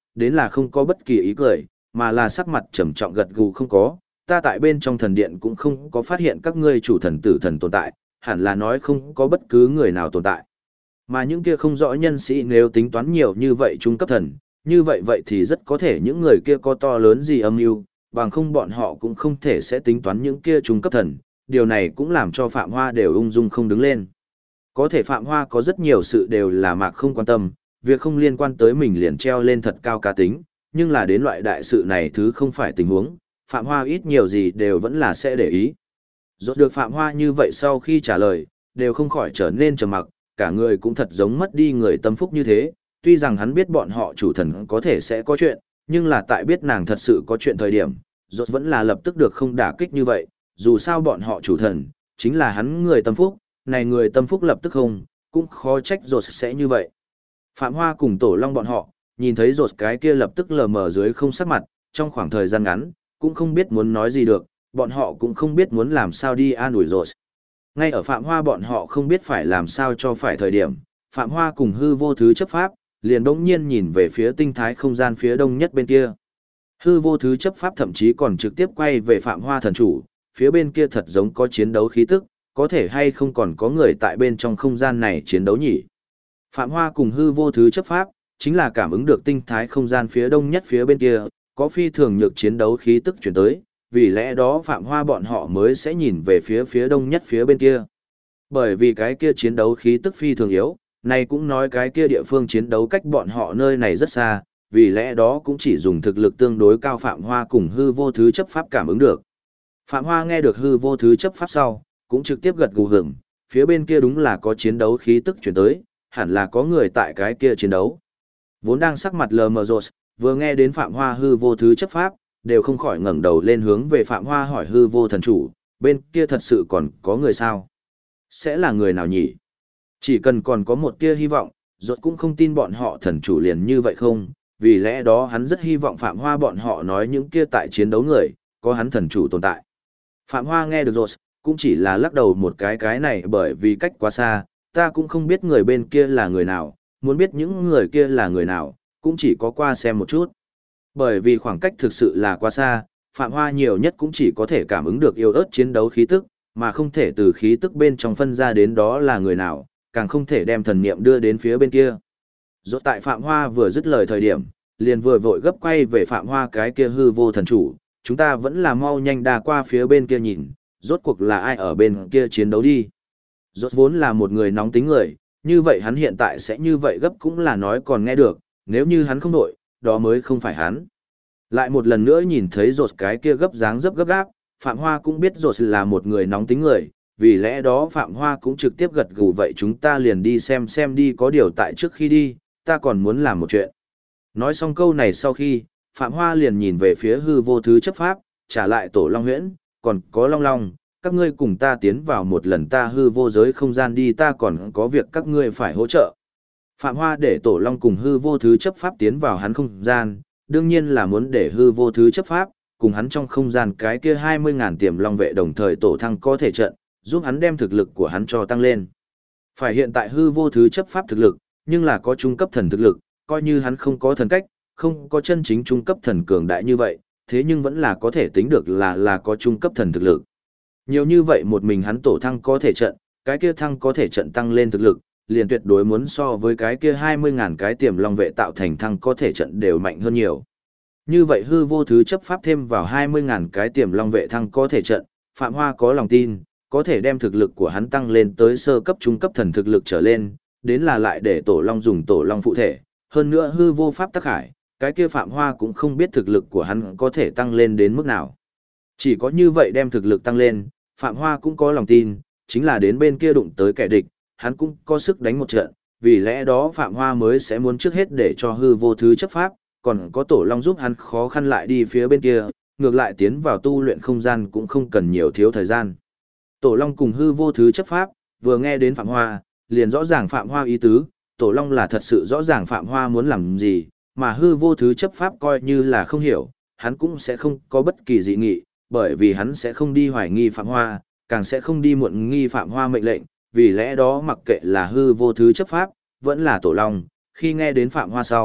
đến là không có bất kỳ ý cười, mà là sắc mặt trầm trọng gật gù không có, ta tại bên trong thần điện cũng không có phát hiện các ngươi chủ thần tử thần tồn tại, hẳn là nói không có bất cứ người nào tồn tại. Mà những kia không rõ nhân sĩ nếu tính toán nhiều như vậy trung cấp thần, như vậy thì rất có thể những người kia có to lớn gì âm mưu, bằng không bọn họ cũng không thể sẽ tính toán những kia trung cấp thần, điều này cũng làm cho Phạm Hoa đều ung dung không đứng lên. Có thể Phạm Hoa có rất nhiều sự đều là mạc không quan tâm, việc không liên quan tới mình liền treo lên thật cao cá tính, nhưng là đến loại đại sự này thứ không phải tình huống, Phạm Hoa ít nhiều gì đều vẫn là sẽ để ý. Rốt được Phạm Hoa như vậy sau khi trả lời, đều không khỏi trở nên trầm mặc, cả người cũng thật giống mất đi người tâm phúc như thế, tuy rằng hắn biết bọn họ chủ thần có thể sẽ có chuyện, nhưng là tại biết nàng thật sự có chuyện thời điểm, rốt vẫn là lập tức được không đả kích như vậy, dù sao bọn họ chủ thần, chính là hắn người tâm phúc, này người tâm phúc lập tức không, cũng khó trách rốt sẽ như vậy. Phạm Hoa cùng Tổ Long bọn họ, nhìn thấy rốt cái kia lập tức lờ mờ dưới không sắc mặt, trong khoảng thời gian ngắn, cũng không biết muốn nói gì được, bọn họ cũng không biết muốn làm sao đi an ủi rốt. Ngay ở Phạm Hoa bọn họ không biết phải làm sao cho phải thời điểm, Phạm Hoa cùng hư vô thứ chấp pháp, liền bỗng nhiên nhìn về phía tinh thái không gian phía đông nhất bên kia. Hư vô thứ chấp pháp thậm chí còn trực tiếp quay về Phạm Hoa thần chủ, phía bên kia thật giống có chiến đấu khí tức, có thể hay không còn có người tại bên trong không gian này chiến đấu nhỉ. Phạm Hoa cùng hư vô thứ chấp pháp, chính là cảm ứng được tinh thái không gian phía đông nhất phía bên kia, có phi thường nhược chiến đấu khí tức chuyển tới, vì lẽ đó Phạm Hoa bọn họ mới sẽ nhìn về phía đông nhất phía bên kia. Bởi vì cái kia chiến đấu khí tức phi thường yếu, này cũng nói cái kia địa phương chiến đấu cách bọn họ nơi này rất xa, vì lẽ đó cũng chỉ dùng thực lực tương đối cao Phạm Hoa cùng hư vô thứ chấp pháp cảm ứng được. Phạm Hoa nghe được hư vô thứ chấp pháp sau, cũng trực tiếp gật gù hưởng, phía bên kia đúng là có chiến đấu khí tức chuyển tới, hẳn là có người tại cái kia chiến đấu. Vốn đang sắc mặt lờ mờ rột, vừa nghe đến Phạm Hoa hư vô thứ chấp pháp, đều không khỏi ngẩng đầu lên hướng về Phạm Hoa hỏi hư vô thần chủ, bên kia thật sự còn có người sao? Sẽ là người nào nhỉ? Chỉ cần còn có một tia hy vọng, rốt cũng không tin bọn họ thần chủ liền như vậy không, vì lẽ đó hắn rất hy vọng Phạm Hoa bọn họ nói những kia tại chiến đấu người, có hắn thần chủ tồn tại. Phạm Hoa nghe được rốt, cũng chỉ là lắc đầu một cái này bởi vì cách quá xa, ta cũng không biết người bên kia là người nào, muốn biết những người kia là người nào, cũng chỉ có qua xem một chút. Bởi vì khoảng cách thực sự là quá xa, Phạm Hoa nhiều nhất cũng chỉ có thể cảm ứng được yếu ớt chiến đấu khí tức, mà không thể từ khí tức bên trong phân ra đến đó là người nào, càng không thể đem thần niệm đưa đến phía bên kia. Rốt tại Phạm Hoa vừa dứt lời thời điểm, liền vừa vội gấp quay về Phạm Hoa cái kia hư vô thần chủ, chúng ta vẫn là mau nhanh đà qua phía bên kia nhìn, rốt cuộc là ai ở bên kia chiến đấu đi. Rốt vốn là một người nóng tính người, như vậy hắn hiện tại sẽ như vậy gấp cũng là nói còn nghe được, nếu như hắn không đổi, đó mới không phải hắn. Lại một lần nữa nhìn thấy rột cái kia gấp dáng dấp gấp gáp, Phạm Hoa cũng biết rột là một người nóng tính người, vì lẽ đó Phạm Hoa cũng trực tiếp gật gù vậy chúng ta liền đi xem đi có điều tại trước khi đi, ta còn muốn làm một chuyện. Nói xong câu này sau khi, Phạm Hoa liền nhìn về phía hư vô thứ chấp pháp, trả lại Tổ Long Huyễn, còn có Long Long, các ngươi cùng ta tiến vào một lần ta hư vô giới không gian đi ta còn có việc các ngươi phải hỗ trợ. Phạm Hoa để Tổ Long cùng hư vô thứ chấp pháp tiến vào hắn không gian, đương nhiên là muốn để hư vô thứ chấp pháp, cùng hắn trong không gian cái kia 20.000 tiềm long vệ đồng thời tổ thăng có thể trận, giúp hắn đem thực lực của hắn cho tăng lên. Phải hiện tại hư vô thứ chấp pháp thực lực, nhưng là có trung cấp thần thực lực, coi như hắn không có thần cách, không có chân chính trung cấp thần cường đại như vậy, thế nhưng vẫn là có thể tính được là có trung cấp thần thực lực. Nhiều như vậy một mình hắn tổ thăng có thể trận, cái kia thăng có thể trận tăng lên thực lực, liền tuyệt đối muốn so với cái kia 20.000 cái tiềm long vệ tạo thành thăng có thể trận đều mạnh hơn nhiều. Như vậy hư vô thứ chấp pháp thêm vào 20.000 cái tiềm long vệ thăng có thể trận, Phạm Hoa có lòng tin, có thể đem thực lực của hắn tăng lên tới sơ cấp trung cấp thần thực lực trở lên, đến là lại để Tổ Long dùng Tổ Long phụ thể, hơn nữa hư vô pháp tắc hải, cái kia Phạm Hoa cũng không biết thực lực của hắn có thể tăng lên đến mức nào. Chỉ có như vậy đem thực lực tăng lên, Phạm Hoa cũng có lòng tin, chính là đến bên kia đụng tới kẻ địch, hắn cũng có sức đánh một trận, vì lẽ đó Phạm Hoa mới sẽ muốn trước hết để cho hư vô thứ chấp pháp, còn có Tổ Long giúp hắn khó khăn lại đi phía bên kia, ngược lại tiến vào tu luyện không gian cũng không cần nhiều thiếu thời gian. Tổ Long cùng hư vô thứ chấp pháp, vừa nghe đến Phạm Hoa, liền rõ ràng Phạm Hoa ý tứ, Tổ Long là thật sự rõ ràng Phạm Hoa muốn làm gì, mà hư vô thứ chấp pháp coi như là không hiểu, hắn cũng sẽ không có bất kỳ dị nghị, bởi vì hắn sẽ không đi hoài nghi Phạm Hoa, càng sẽ không đi muộn nghi Phạm Hoa mệnh lệnh, vì lẽ đó mặc kệ là hư vô thứ chấp pháp, vẫn là Tổ Long, khi nghe đến Phạm Hoa sau,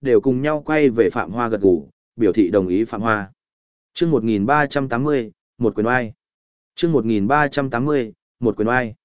đều cùng nhau quay về Phạm Hoa gật gù, biểu thị đồng ý Phạm Hoa. Chương 1380, một quyền oai. Chương 1380, một quyền oai.